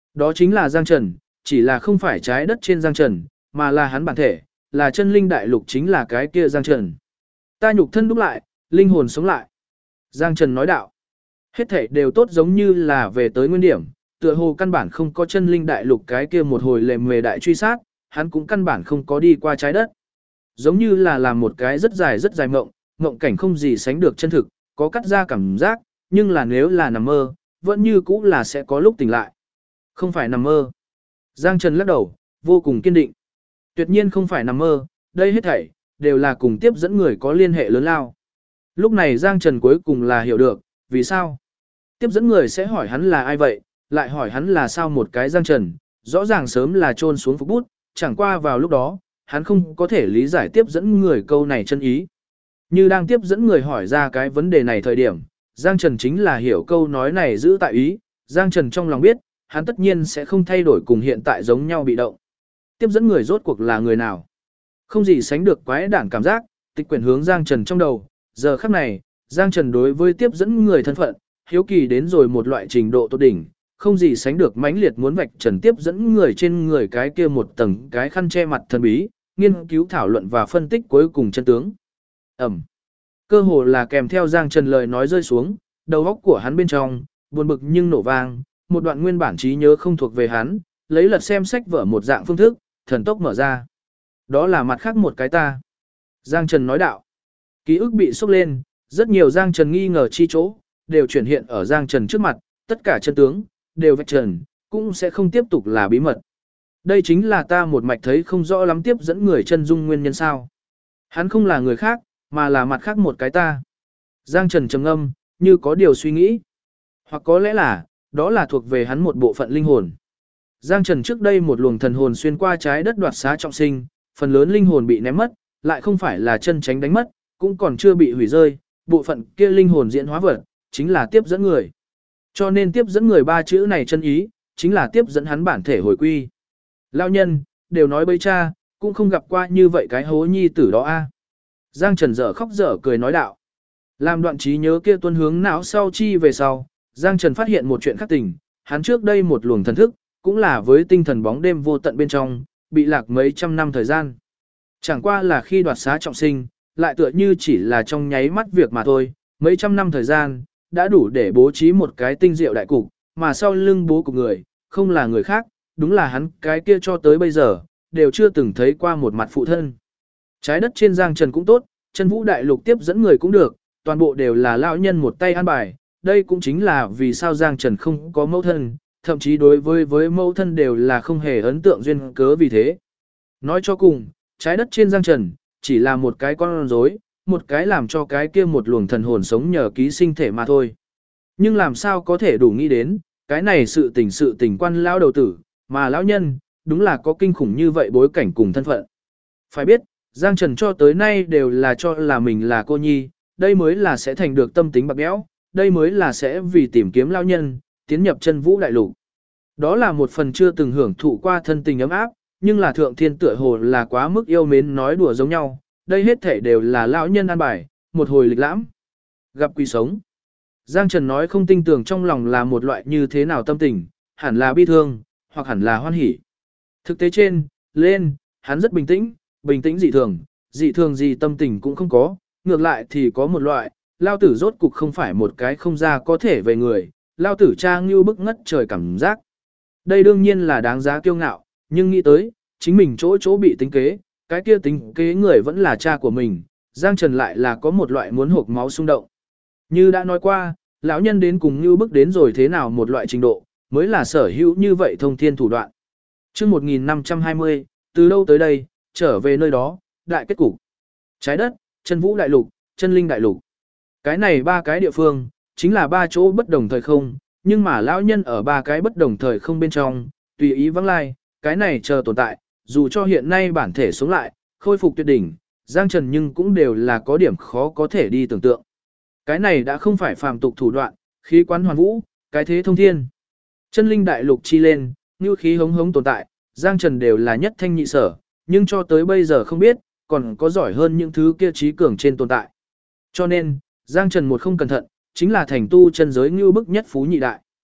Đó chính là Giang Trần, chỉ là không phải trái đất trên Giang Trần, mà là hắn bản thể, là chân linh đại lục chính là cái kia Giang Trần. Ta nhục thân đúc lại, linh hồn sống lại. Giang Trần nói đạo. Hết thảy đều tốt giống như là về tới nguyên điểm, tựa hồ căn bản không có chân linh đại lục cái kia một hồi lề mề đại truy sát, hắn cũng căn bản không có đi qua trái đất. Giống như là làm một cái rất dài mộng, mộng cảnh không gì sánh được chân thực, có cắt ra cảm giác, nhưng là nếu là nằm mơ, vẫn như cũ là sẽ có lúc tỉnh lại. Không phải nằm mơ. Giang Trần lắc đầu, vô cùng kiên định. Tuyệt nhiên không phải nằm mơ, đây hết thảy, đều là cùng tiếp dẫn người có liên hệ lớn lao. Lúc này Giang Trần cuối cùng là hiểu được, vì sao? Tiếp dẫn người sẽ hỏi hắn là ai vậy, lại hỏi hắn là sao một cái Giang Trần, rõ ràng sớm là trôn xuống phục bút, chẳng qua vào lúc đó, hắn không có thể lý giải tiếp dẫn người câu này chân ý. Như đang tiếp dẫn người hỏi ra cái vấn đề này thời điểm, Giang Trần chính là hiểu câu nói này giữ tại ý, Giang Trần trong lòng biết, hắn tất nhiên sẽ không thay đổi cùng hiện tại giống nhau bị động. Tiếp dẫn người rốt cuộc là người nào? Không gì sánh được quái đản cảm giác, tịch quyển hướng Giang Trần trong đầu, giờ khắc này, Giang Trần đối với tiếp dẫn người thân phận, hiếu kỳ đến rồi một loại trình độ tốt đỉnh, không gì sánh được mãnh liệt muốn vạch trần tiếp dẫn người trên người cái kia một tầng cái khăn che mặt thần bí, nghiên cứu thảo luận và phân tích cuối cùng chân tướng. Ẩm. Cơ hồ là kèm theo Giang Trần lời nói rơi xuống, đầu óc của hắn bên trong, buồn bực nhưng nổ vang, một đoạn nguyên bản trí nhớ không thuộc về hắn, lấy lật xem sách vở một dạng phương thức, thần tốc mở ra. Đó là mặt khác một cái ta. Giang Trần nói đạo. Ký ức bị sốc lên, rất nhiều Giang Trần nghi ngờ chi chỗ, đều chuyển hiện ở Giang Trần trước mặt, tất cả chân tướng, đều vạch trần, cũng sẽ không tiếp tục là bí mật. Đây chính là ta một mạch thấy không rõ lắm tiếp dẫn người chân dung nguyên nhân sao. Hắn không là người khác, mà là mặt khác một cái ta. Giang Trần trầm ngâm, như có điều suy nghĩ. Hoặc có lẽ là, đó là thuộc về hắn một bộ phận linh hồn. Giang Trần trước đây một luồng thần hồn xuyên qua trái đất đoạt xá trọng sinh, phần lớn linh hồn bị ném mất, lại không phải là chân tránh đánh mất, cũng còn chưa bị hủy rơi, bộ phận kia linh hồn diễn hóa vật, chính là tiếp dẫn người. Cho nên tiếp dẫn người ba chữ này chân ý, chính là tiếp dẫn hắn bản thể hồi quy. Lao nhân, đều nói bấy cha, cũng không gặp qua như vậy cái hố nhi tử đó a. Giang Trần dở khóc dở cười nói đạo. Làm đoạn trí nhớ kia tuân hướng não sau chi về sau, Giang Trần phát hiện một chuyện khác tình, hắn trước đây một luồng thần thức, cũng là với tinh thần bóng đêm vô tận bên trong, bị lạc mấy trăm năm thời gian. Chẳng qua là khi đoạt xá trọng sinh, lại tựa như chỉ là trong nháy mắt việc mà thôi, mấy trăm năm thời gian, đã đủ để bố trí một cái tinh diệu đại cục, mà sau lưng bố cục người, không là người khác, đúng là hắn cái kia cho tới bây giờ, đều chưa từng thấy qua một mặt phụ thân. Trái đất trên Giang Trần cũng tốt, chân vũ đại lục tiếp dẫn người cũng được, toàn bộ đều là lão nhân một tay an bài, đây cũng chính là vì sao Giang Trần không có mẫu thân, thậm chí đối với mẫu thân đều là không hề ấn tượng duyên cớ vì thế. Nói cho cùng, trái đất trên Giang Trần, chỉ là một cái con rối, một cái làm cho cái kia một luồng thần hồn sống nhờ ký sinh thể mà thôi. Nhưng làm sao có thể đủ nghĩ đến, cái này sự tình quan lão đầu tử, mà lão nhân, đúng là có kinh khủng như vậy bối cảnh cùng thân phận. Phải biết, Giang Trần cho tới nay đều là cho là mình là cô nhi, đây mới là sẽ thành được tâm tính bạc béo, đây mới là sẽ vì tìm kiếm lão nhân, tiến nhập chân vũ đại lục. Đó là một phần chưa từng hưởng thụ qua thân tình ấm áp, nhưng là thượng thiên tựa hồ là quá mức yêu mến nói đùa giống nhau, đây hết thể đều là lão nhân an bài, một hồi lịch lãm. Gặp quỷ sống. Giang Trần nói không tin tưởng trong lòng là một loại như thế nào tâm tình, hẳn là bi thương, hoặc hẳn là hoan hỉ. Thực tế trên, lên, hắn rất bình tĩnh dị thường gì tâm tình cũng không có, ngược lại thì có một loại, lao tử rốt cục không phải một cái không ra có thể về người, lao tử cha ngưu bức ngất trời cảm giác. Đây đương nhiên là đáng giá kiêu ngạo, nhưng nghĩ tới, chính mình chỗ bị tính kế, cái kia tính kế người vẫn là cha của mình, Giang Trần lại là có một loại muốn hộc máu xung động. Như đã nói qua, lão nhân đến cùng ngưu bức đến rồi thế nào một loại trình độ, mới là sở hữu như vậy thông thiên thủ đoạn. Chương 1520, từ đâu tới đây, trở về nơi đó, đại kết cục. Trái đất, chân vũ đại lục, chân linh đại lục. Cái này ba cái địa phương, chính là ba chỗ bất đồng thời không, nhưng mà lão nhân ở ba cái bất đồng thời không bên trong, tùy ý vắng lai, cái này chờ tồn tại, dù cho hiện nay bản thể sống lại, khôi phục tuyệt đỉnh, Giang Trần nhưng cũng đều là có điểm khó có thể đi tưởng tượng. Cái này đã không phải phàm tục thủ đoạn, khí quán hoàn vũ, cái thế thông thiên. Chân linh đại lục chi lên, như khí hống hống tồn tại, Giang Trần đều là nhất thanh nhị sở, nhưng cho tới bây giờ không biết, còn có giỏi hơn những thứ kia trí cường trên tồn tại. Cho nên, Giang Trần một không cẩn thận, chính là thành tu chân giới như bức nhất phú nhị đại.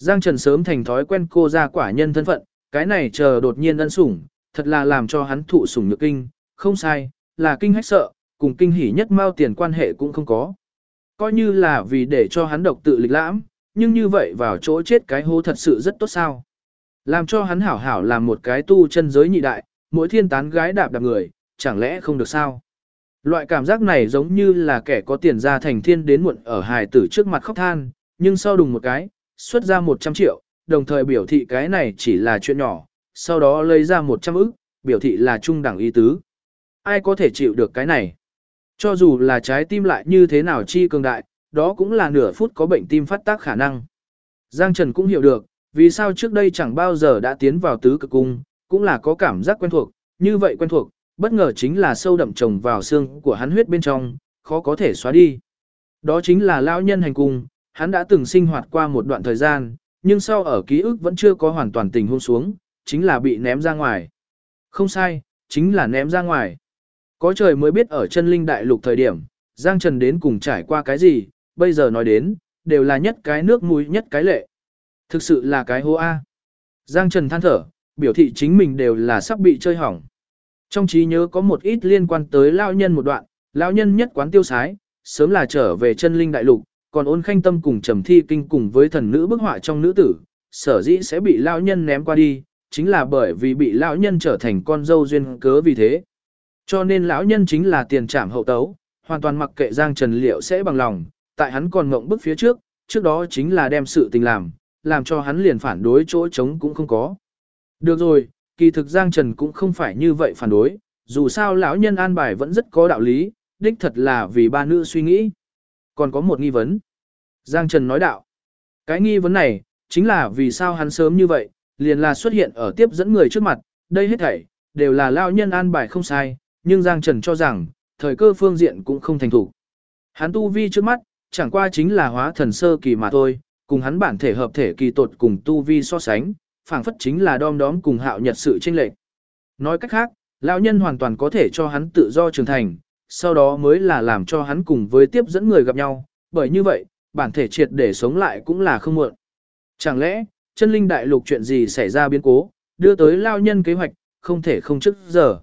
Giang Trần sớm thành thói quen cô gia quả nhân thân phận, cái này chờ đột nhiên ân sủng, thật là làm cho hắn thụ sủng nhược kinh, không sai, là kinh hách sợ, cùng kinh hỉ nhất mao tiền quan hệ cũng không có. Coi như là vì để cho hắn độc tự lịch lãm, nhưng như vậy vào chỗ chết cái hố thật sự rất tốt sao. Làm cho hắn hảo hảo làm một cái tu chân giới nhị đại, mỗi thiên tán gái đạp đạp người, chẳng lẽ không được sao? Loại cảm giác này giống như là kẻ có tiền ra thành thiên đến muộn ở hài tử trước mặt khóc than, nhưng sau đùng một cái, xuất ra 100 triệu, đồng thời biểu thị cái này chỉ là chuyện nhỏ, sau đó lấy ra 100 ức, biểu thị là trung đẳng ý tứ. Ai có thể chịu được cái này? Cho dù là trái tim lại như thế nào chi cường đại, đó cũng là nửa phút có bệnh tim phát tác khả năng. Giang Trần cũng hiểu được, vì sao trước đây chẳng bao giờ đã tiến vào tứ cực cung, cũng là có cảm giác quen thuộc, như vậy quen thuộc, bất ngờ chính là sâu đậm trồng vào xương của hắn huyết bên trong, khó có thể xóa đi. Đó chính là lão nhân hành cung, hắn đã từng sinh hoạt qua một đoạn thời gian, nhưng sau ở ký ức vẫn chưa có hoàn toàn tình huống xuống, chính là bị ném ra ngoài. Không sai, chính là ném ra ngoài. Có trời mới biết ở chân linh đại lục thời điểm, Giang Trần đến cùng trải qua cái gì, bây giờ nói đến, đều là nhất cái nước mũi nhất cái lệ. Thực sự là cái hố A. Giang Trần than thở, biểu thị chính mình đều là sắp bị chơi hỏng. Trong trí nhớ có một ít liên quan tới lão nhân một đoạn, lão nhân nhất quán tiêu sái, sớm là trở về chân linh đại lục, còn Ôn Khanh Tâm cùng Trầm Thi Kinh cùng với thần nữ bức họa trong nữ tử, sở dĩ sẽ bị lão nhân ném qua đi, chính là bởi vì bị lão nhân trở thành con dâu duyên cớ vì thế. Cho nên lão nhân chính là tiền trảm hậu tấu, hoàn toàn mặc kệ Giang Trần liệu sẽ bằng lòng, tại hắn còn ngộng bức phía trước, trước đó chính là đem sự tình làm cho hắn liền phản đối chỗ trống cũng không có. Được rồi, kỳ thực Giang Trần cũng không phải như vậy phản đối, dù sao lão nhân an bài vẫn rất có đạo lý, đích thật là vì ba nữ suy nghĩ. Còn có một nghi vấn. Giang Trần nói đạo. Cái nghi vấn này, chính là vì sao hắn sớm như vậy, liền là xuất hiện ở tiếp dẫn người trước mặt, đây hết thảy, đều là lão nhân an bài không sai, nhưng Giang Trần cho rằng, thời cơ phương diện cũng không thành thủ. Hắn tu vi trước mắt, chẳng qua chính là hóa thần sơ kỳ mà thôi, cùng hắn bản thể hợp thể kỳ tột cùng tu vi so sánh, phảng phất chính là đom đóm cùng hạo nhật sự chênh lệch. Nói cách khác, lão nhân hoàn toàn có thể cho hắn tự do trưởng thành, sau đó mới là làm cho hắn cùng với tiếp dẫn người gặp nhau, bởi như vậy, bản thể triệt để sống lại cũng là không muộn. Chẳng lẽ, chân linh đại lục chuyện gì xảy ra biến cố, đưa tới lão nhân kế hoạch, không thể không trước giờ.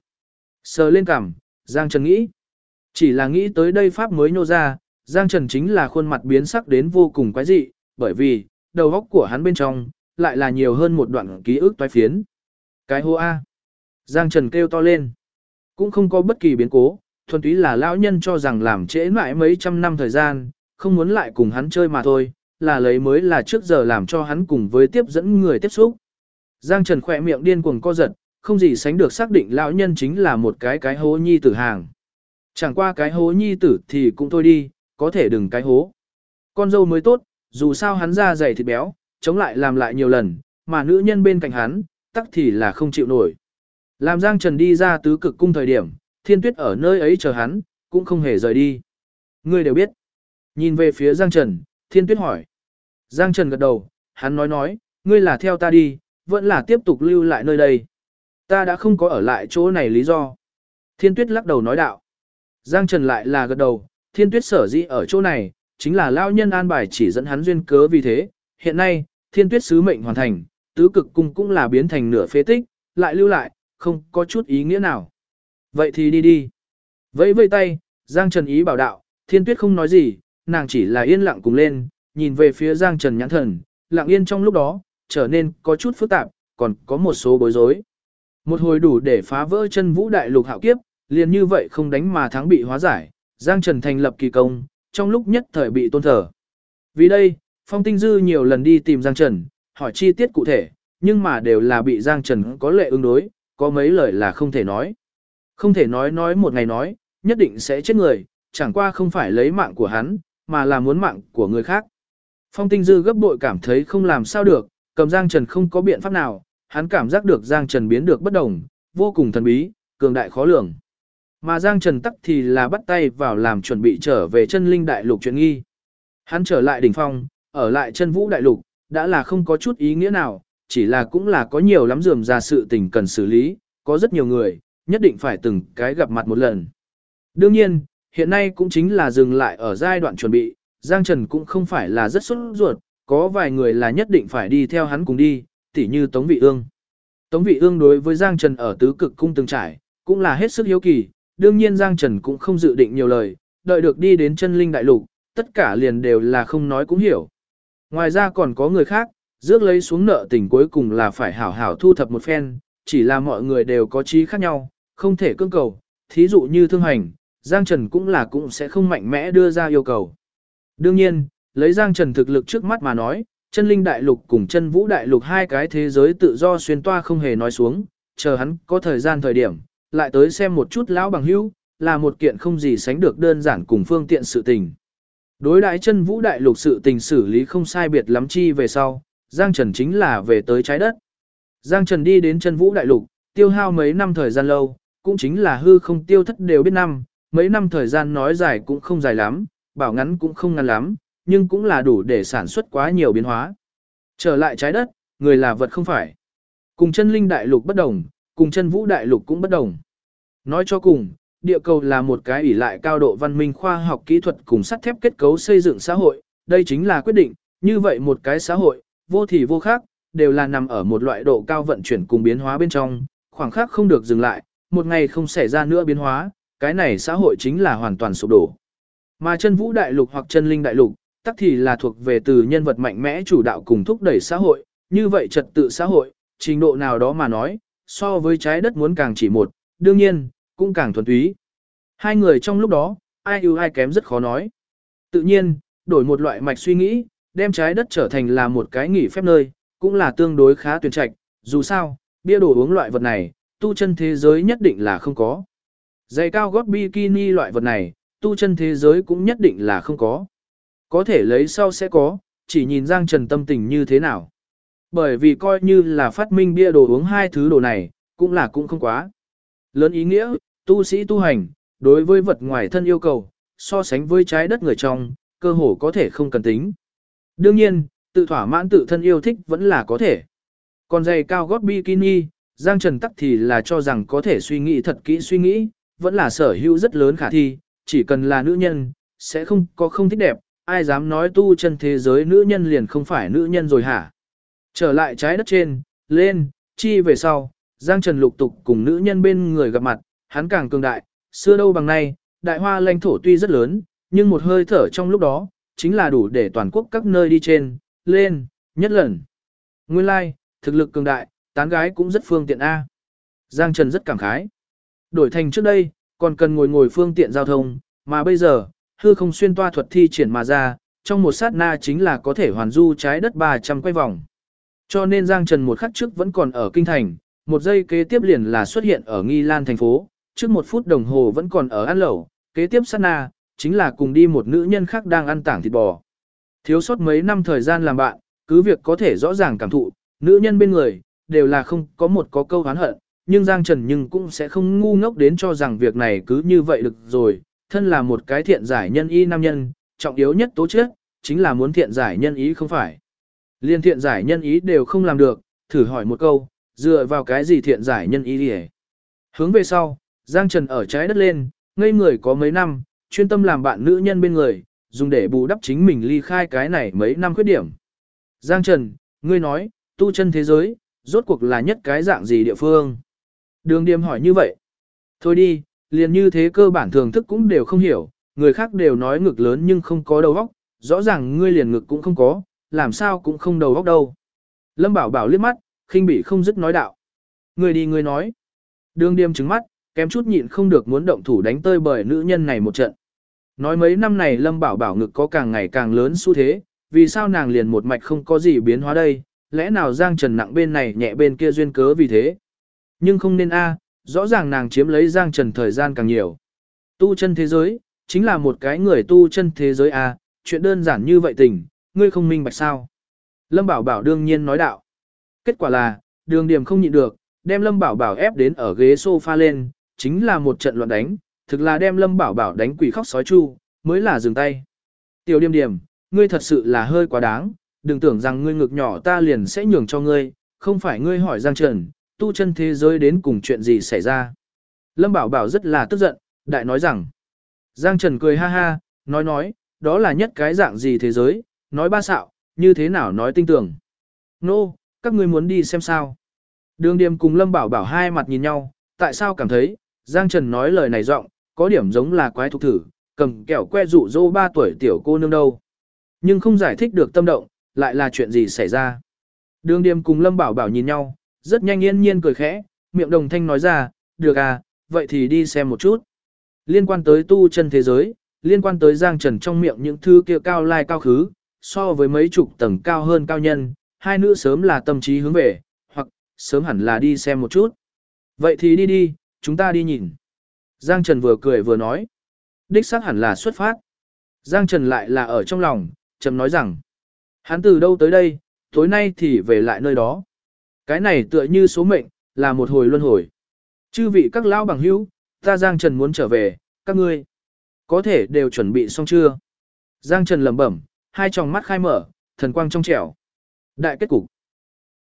Sờ lên cằm, Giang Trần nghĩ. Chỉ là nghĩ tới đây pháp mới nhô ra, Giang Trần chính là khuôn mặt biến sắc đến vô cùng quái dị, bởi vì, đầu óc của hắn bên trong, lại là nhiều hơn một đoạn ký ức toái phiến. Cái hô A. Giang Trần kêu to lên. Cũng không có bất kỳ biến cố, thuần túy là lão nhân cho rằng làm trễ mãi mấy trăm năm thời gian, không muốn lại cùng hắn chơi mà thôi, là lấy mới là trước giờ làm cho hắn cùng với tiếp dẫn người tiếp xúc. Giang Trần khỏe miệng điên cuồng co giật, không gì sánh được xác định lão nhân chính là một cái hố nhi tử hàng. Chẳng qua cái hố nhi tử thì cũng thôi đi, có thể đừng cái hố. Con dâu mới tốt, dù sao hắn da dày thịt béo, chống lại làm lại nhiều lần, mà nữ nhân bên cạnh hắn, tắc thì là không chịu nổi. Làm Giang Trần đi ra tứ cực cung thời điểm, Thiên Tuyết ở nơi ấy chờ hắn, cũng không hề rời đi. Ngươi đều biết. Nhìn về phía Giang Trần, Thiên Tuyết hỏi. Giang Trần gật đầu, hắn nói, ngươi là theo ta đi, vẫn là tiếp tục lưu lại nơi đây. Ta đã không có ở lại chỗ này lý do. Thiên Tuyết lắc đầu nói đạo. Giang Trần lại là gật đầu, Thiên Tuyết sở dĩ ở chỗ này, chính là lão nhân an bài chỉ dẫn hắn duyên cớ vì thế. Hiện nay, Thiên Tuyết sứ mệnh hoàn thành, tứ cực cung cũng là biến thành nửa phế tích, lại lưu lại, không có chút ý nghĩa nào. Vậy thì đi đi. Vẫy vây tay, Giang Trần ý bảo đạo, Thiên Tuyết không nói gì, nàng chỉ là yên lặng cùng lên, nhìn về phía Giang Trần nhãn thần, lặng yên trong lúc đó, trở nên có chút phức tạp, còn có một số bối rối. Một hồi đủ để phá vỡ chân vũ đại lục hạo kiếp, liền như vậy không đánh mà thắng bị hóa giải, Giang Trần thành lập kỳ công, trong lúc nhất thời bị tôn thờ. Vì đây, Phong Tinh Dư nhiều lần đi tìm Giang Trần, hỏi chi tiết cụ thể, nhưng mà đều là bị Giang Trần có lệ ứng đối, có mấy lời là không thể nói. Không thể nói một ngày nói, nhất định sẽ chết người, chẳng qua không phải lấy mạng của hắn, mà là muốn mạng của người khác. Phong Tinh Dư gấp bội cảm thấy không làm sao được, cầm Giang Trần không có biện pháp nào, hắn cảm giác được Giang Trần biến được bất đồng, vô cùng thần bí, cường đại khó lường. Mà Giang Trần tắc thì là bắt tay vào làm chuẩn bị trở về chân linh đại lục chuyện nghi. Hắn trở lại đỉnh phong, ở lại chân vũ đại lục, đã là không có chút ý nghĩa nào, chỉ là cũng là có nhiều lắm rườm rà sự tình cần xử lý, có rất nhiều người, nhất định phải từng cái gặp mặt một lần. Đương nhiên, hiện nay cũng chính là dừng lại ở giai đoạn chuẩn bị, Giang Trần cũng không phải là rất sốt ruột, có vài người là nhất định phải đi theo hắn cùng đi, tỉ như Tống Vị Ương. Tống Vị Ương đối với Giang Trần ở tứ cực cung từng trải, cũng là hết sức hiếu kỳ, đương nhiên Giang Trần cũng không dự định nhiều lời, đợi được đi đến chân linh đại lục, tất cả liền đều là không nói cũng hiểu. Ngoài ra còn có người khác, rước lấy xuống nợ tình cuối cùng là phải hảo hảo thu thập một phen, chỉ là mọi người đều có chí khác nhau, không thể cưỡng cầu, thí dụ như thương hành, Giang Trần cũng sẽ không mạnh mẽ đưa ra yêu cầu. Đương nhiên, lấy Giang Trần thực lực trước mắt mà nói, chân linh đại lục cùng chân vũ đại lục hai cái thế giới tự do xuyên toa không hề nói xuống, chờ hắn có thời gian thời điểm, lại tới xem một chút lão bằng hữu, là một kiện không gì sánh được đơn giản cùng phương tiện sự tình. Đối đãi chân vũ đại lục sự tình xử lý không sai biệt lắm chi về sau, Giang Trần chính là về tới trái đất. Giang Trần đi đến chân vũ đại lục, tiêu hao mấy năm thời gian lâu, cũng chính là hư không tiêu thất đều biết năm, mấy năm thời gian nói dài cũng không dài lắm, bảo ngắn cũng không ngắn lắm, nhưng cũng là đủ để sản xuất quá nhiều biến hóa. Trở lại trái đất, người là vật không phải. Cùng chân linh đại lục bất đồng, cùng chân vũ đại lục cũng bất đồng. Nói cho cùng, địa cầu là một cái ỷ lại cao độ văn minh khoa học kỹ thuật cùng sắt thép kết cấu xây dựng xã hội, đây chính là quyết định, như vậy một cái xã hội, vô thì vô khác, đều là nằm ở một loại độ cao vận chuyển cùng biến hóa bên trong, khoảng khắc không được dừng lại, một ngày không xảy ra nữa biến hóa, cái này xã hội chính là hoàn toàn sụp đổ. Mà chân vũ đại lục hoặc chân linh đại lục, tắc thì là thuộc về từ nhân vật mạnh mẽ chủ đạo cùng thúc đẩy xã hội, như vậy trật tự xã hội, trình độ nào đó mà nói, so với trái đất muốn càng chỉ một, đương nhiên, cũng càng thuần túy. Hai người trong lúc đó, ai ưu ai kém rất khó nói. Tự nhiên, đổi một loại mạch suy nghĩ, đem trái đất trở thành là một cái nghỉ phép nơi, cũng là tương đối khá tuyệt trạch, dù sao, bia đồ uống loại vật này, tu chân thế giới nhất định là không có. Giày cao gót bikini loại vật này, tu chân thế giới cũng nhất định là không có. Có thể lấy sau sẽ có, chỉ nhìn Giang Trần tâm tình như thế nào. Bởi vì coi như là phát minh bia đồ uống hai thứ đồ này, cũng không quá. Lớn ý nghĩa, tu sĩ tu hành, đối với vật ngoài thân yêu cầu, so sánh với trái đất người trong, cơ hồ có thể không cần tính. Đương nhiên, tự thỏa mãn tự thân yêu thích vẫn là có thể. Còn giày cao gót bikini, Giang Trần tắc thì là cho rằng có thể suy nghĩ thật kỹ suy nghĩ, vẫn là sở hữu rất lớn khả thi, chỉ cần là nữ nhân, sẽ không có không thích đẹp, ai dám nói tu chân thế giới nữ nhân liền không phải nữ nhân rồi hả? Trở lại trái đất trên, lên, chi về sau, Giang Trần lục tục cùng nữ nhân bên người gặp mặt, hắn càng cường đại, xưa đâu bằng nay, đại hoa lãnh thổ tuy rất lớn, nhưng một hơi thở trong lúc đó, chính là đủ để toàn quốc các nơi đi trên, lên, nhất lần. Nguyên lai, like, thực lực cường đại, tán gái cũng rất phương tiện A. Giang Trần rất cảm khái. Đổi thành trước đây, còn cần ngồi phương tiện giao thông, mà bây giờ, hư không xuyên toa thuật thi triển mà ra, trong một sát na chính là có thể hoàn du trái đất 300 quay vòng. Cho nên Giang Trần một khắc trước vẫn còn ở kinh thành, một giây kế tiếp liền là xuất hiện ở Nghi Lan thành phố, trước 1 phút đồng hồ vẫn còn ở ăn lẩu, kế tiếp sát na, chính là cùng đi một nữ nhân khác đang ăn tảng thịt bò. Thiếu sót mấy năm thời gian làm bạn, cứ việc có thể rõ ràng cảm thụ, nữ nhân bên người, đều là không có một có câu oán hận, nhưng Giang Trần cũng sẽ không ngu ngốc đến cho rằng việc này cứ như vậy được rồi, thân là một cái thiện giải nhân ý nam nhân, trọng yếu nhất tố chất, chính là muốn thiện giải nhân ý không phải. Liên thiện giải nhân ý đều không làm được, thử hỏi một câu, dựa vào cái gì thiện giải nhân ý đi. Hướng về sau, Giang Trần ở trái đất lên, ngây người có mấy năm, chuyên tâm làm bạn nữ nhân bên người, dùng để bù đắp chính mình ly khai cái này mấy năm khuyết điểm. Giang Trần, ngươi nói, tu chân thế giới, rốt cuộc là nhất cái dạng gì địa phương? Đường Điềm hỏi như vậy. Thôi đi, liền như thế cơ bản thường thức cũng đều không hiểu, người khác đều nói ngực lớn nhưng không có đầu óc, rõ ràng ngươi liền ngực cũng không có, làm sao cũng không đầu óc đâu. Lâm Bảo Bảo liếc mắt, khinh bỉ không dứt nói đạo. Ngươi đi ngươi nói. Đường Điềm trừng mắt, kém chút nhịn không được muốn động thủ đánh tơi bởi nữ nhân này một trận. Nói mấy năm này Lâm Bảo Bảo ngực có càng ngày càng lớn xu thế, vì sao nàng liền một mạch không có gì biến hóa đây, lẽ nào Giang Trần nặng bên này nhẹ bên kia duyên cớ vì thế. Nhưng không nên a, rõ ràng nàng chiếm lấy Giang Trần thời gian càng nhiều. Tu chân thế giới, chính là một cái người tu chân thế giới a, chuyện đơn giản như vậy tình, ngươi không minh bạch sao. Lâm Bảo Bảo đương nhiên nói đạo. Kết quả là, Đường Điềm không nhịn được, đem Lâm Bảo Bảo ép đến ở ghế sofa lên, chính là một trận loạn đánh, thực là đem Lâm Bảo Bảo đánh quỷ khóc sói chu, mới là dừng tay. Tiểu Điềm Điềm, ngươi thật sự là hơi quá đáng, đừng tưởng rằng ngươi ngực nhỏ ta liền sẽ nhường cho ngươi, không phải ngươi hỏi Giang Trần, tu chân thế giới đến cùng chuyện gì xảy ra. Lâm Bảo Bảo rất là tức giận, đại nói rằng. Giang Trần cười ha ha, nói, đó là nhất cái dạng gì thế giới, nói ba xạo, như thế nào nói tinh tưởng. Nô, các ngươi muốn đi xem sao. Đường Điềm cùng Lâm Bảo Bảo hai mặt nhìn nhau, tại sao cảm thấy, Giang Trần nói lời này giọng, có điểm giống là quái thục thử, cầm kẹo que dụ dỗ 3 tuổi tiểu cô nương đâu. Nhưng không giải thích được tâm động, lại là chuyện gì xảy ra. Đường Điềm cùng Lâm Bảo Bảo nhìn nhau, rất nhanh yên nhiên cười khẽ, miệng đồng thanh nói ra, được à, vậy thì đi xem một chút. Liên quan tới tu chân thế giới, liên quan tới Giang Trần trong miệng những thứ kia cao lai cao khứ, so với mấy chục tầng cao hơn cao nhân, hai nữ sớm là tâm trí hướng về, hoặc sớm hẳn là đi xem một chút. Vậy thì đi đi, chúng ta đi nhìn. Giang Trần vừa cười vừa nói. Đích xác hẳn là xuất phát. Giang Trần lại là ở trong lòng, chậm nói rằng. Hắn từ đâu tới đây, tối nay thì về lại nơi đó. Cái này tựa như số mệnh, là một hồi luân hồi. Chư vị các lão bằng hữu, ta Giang Trần muốn trở về, các ngươi có thể đều chuẩn bị xong chưa? Giang Trần lẩm bẩm, hai tròng mắt khai mở, thần quang trong trẻo. Đại kết cục.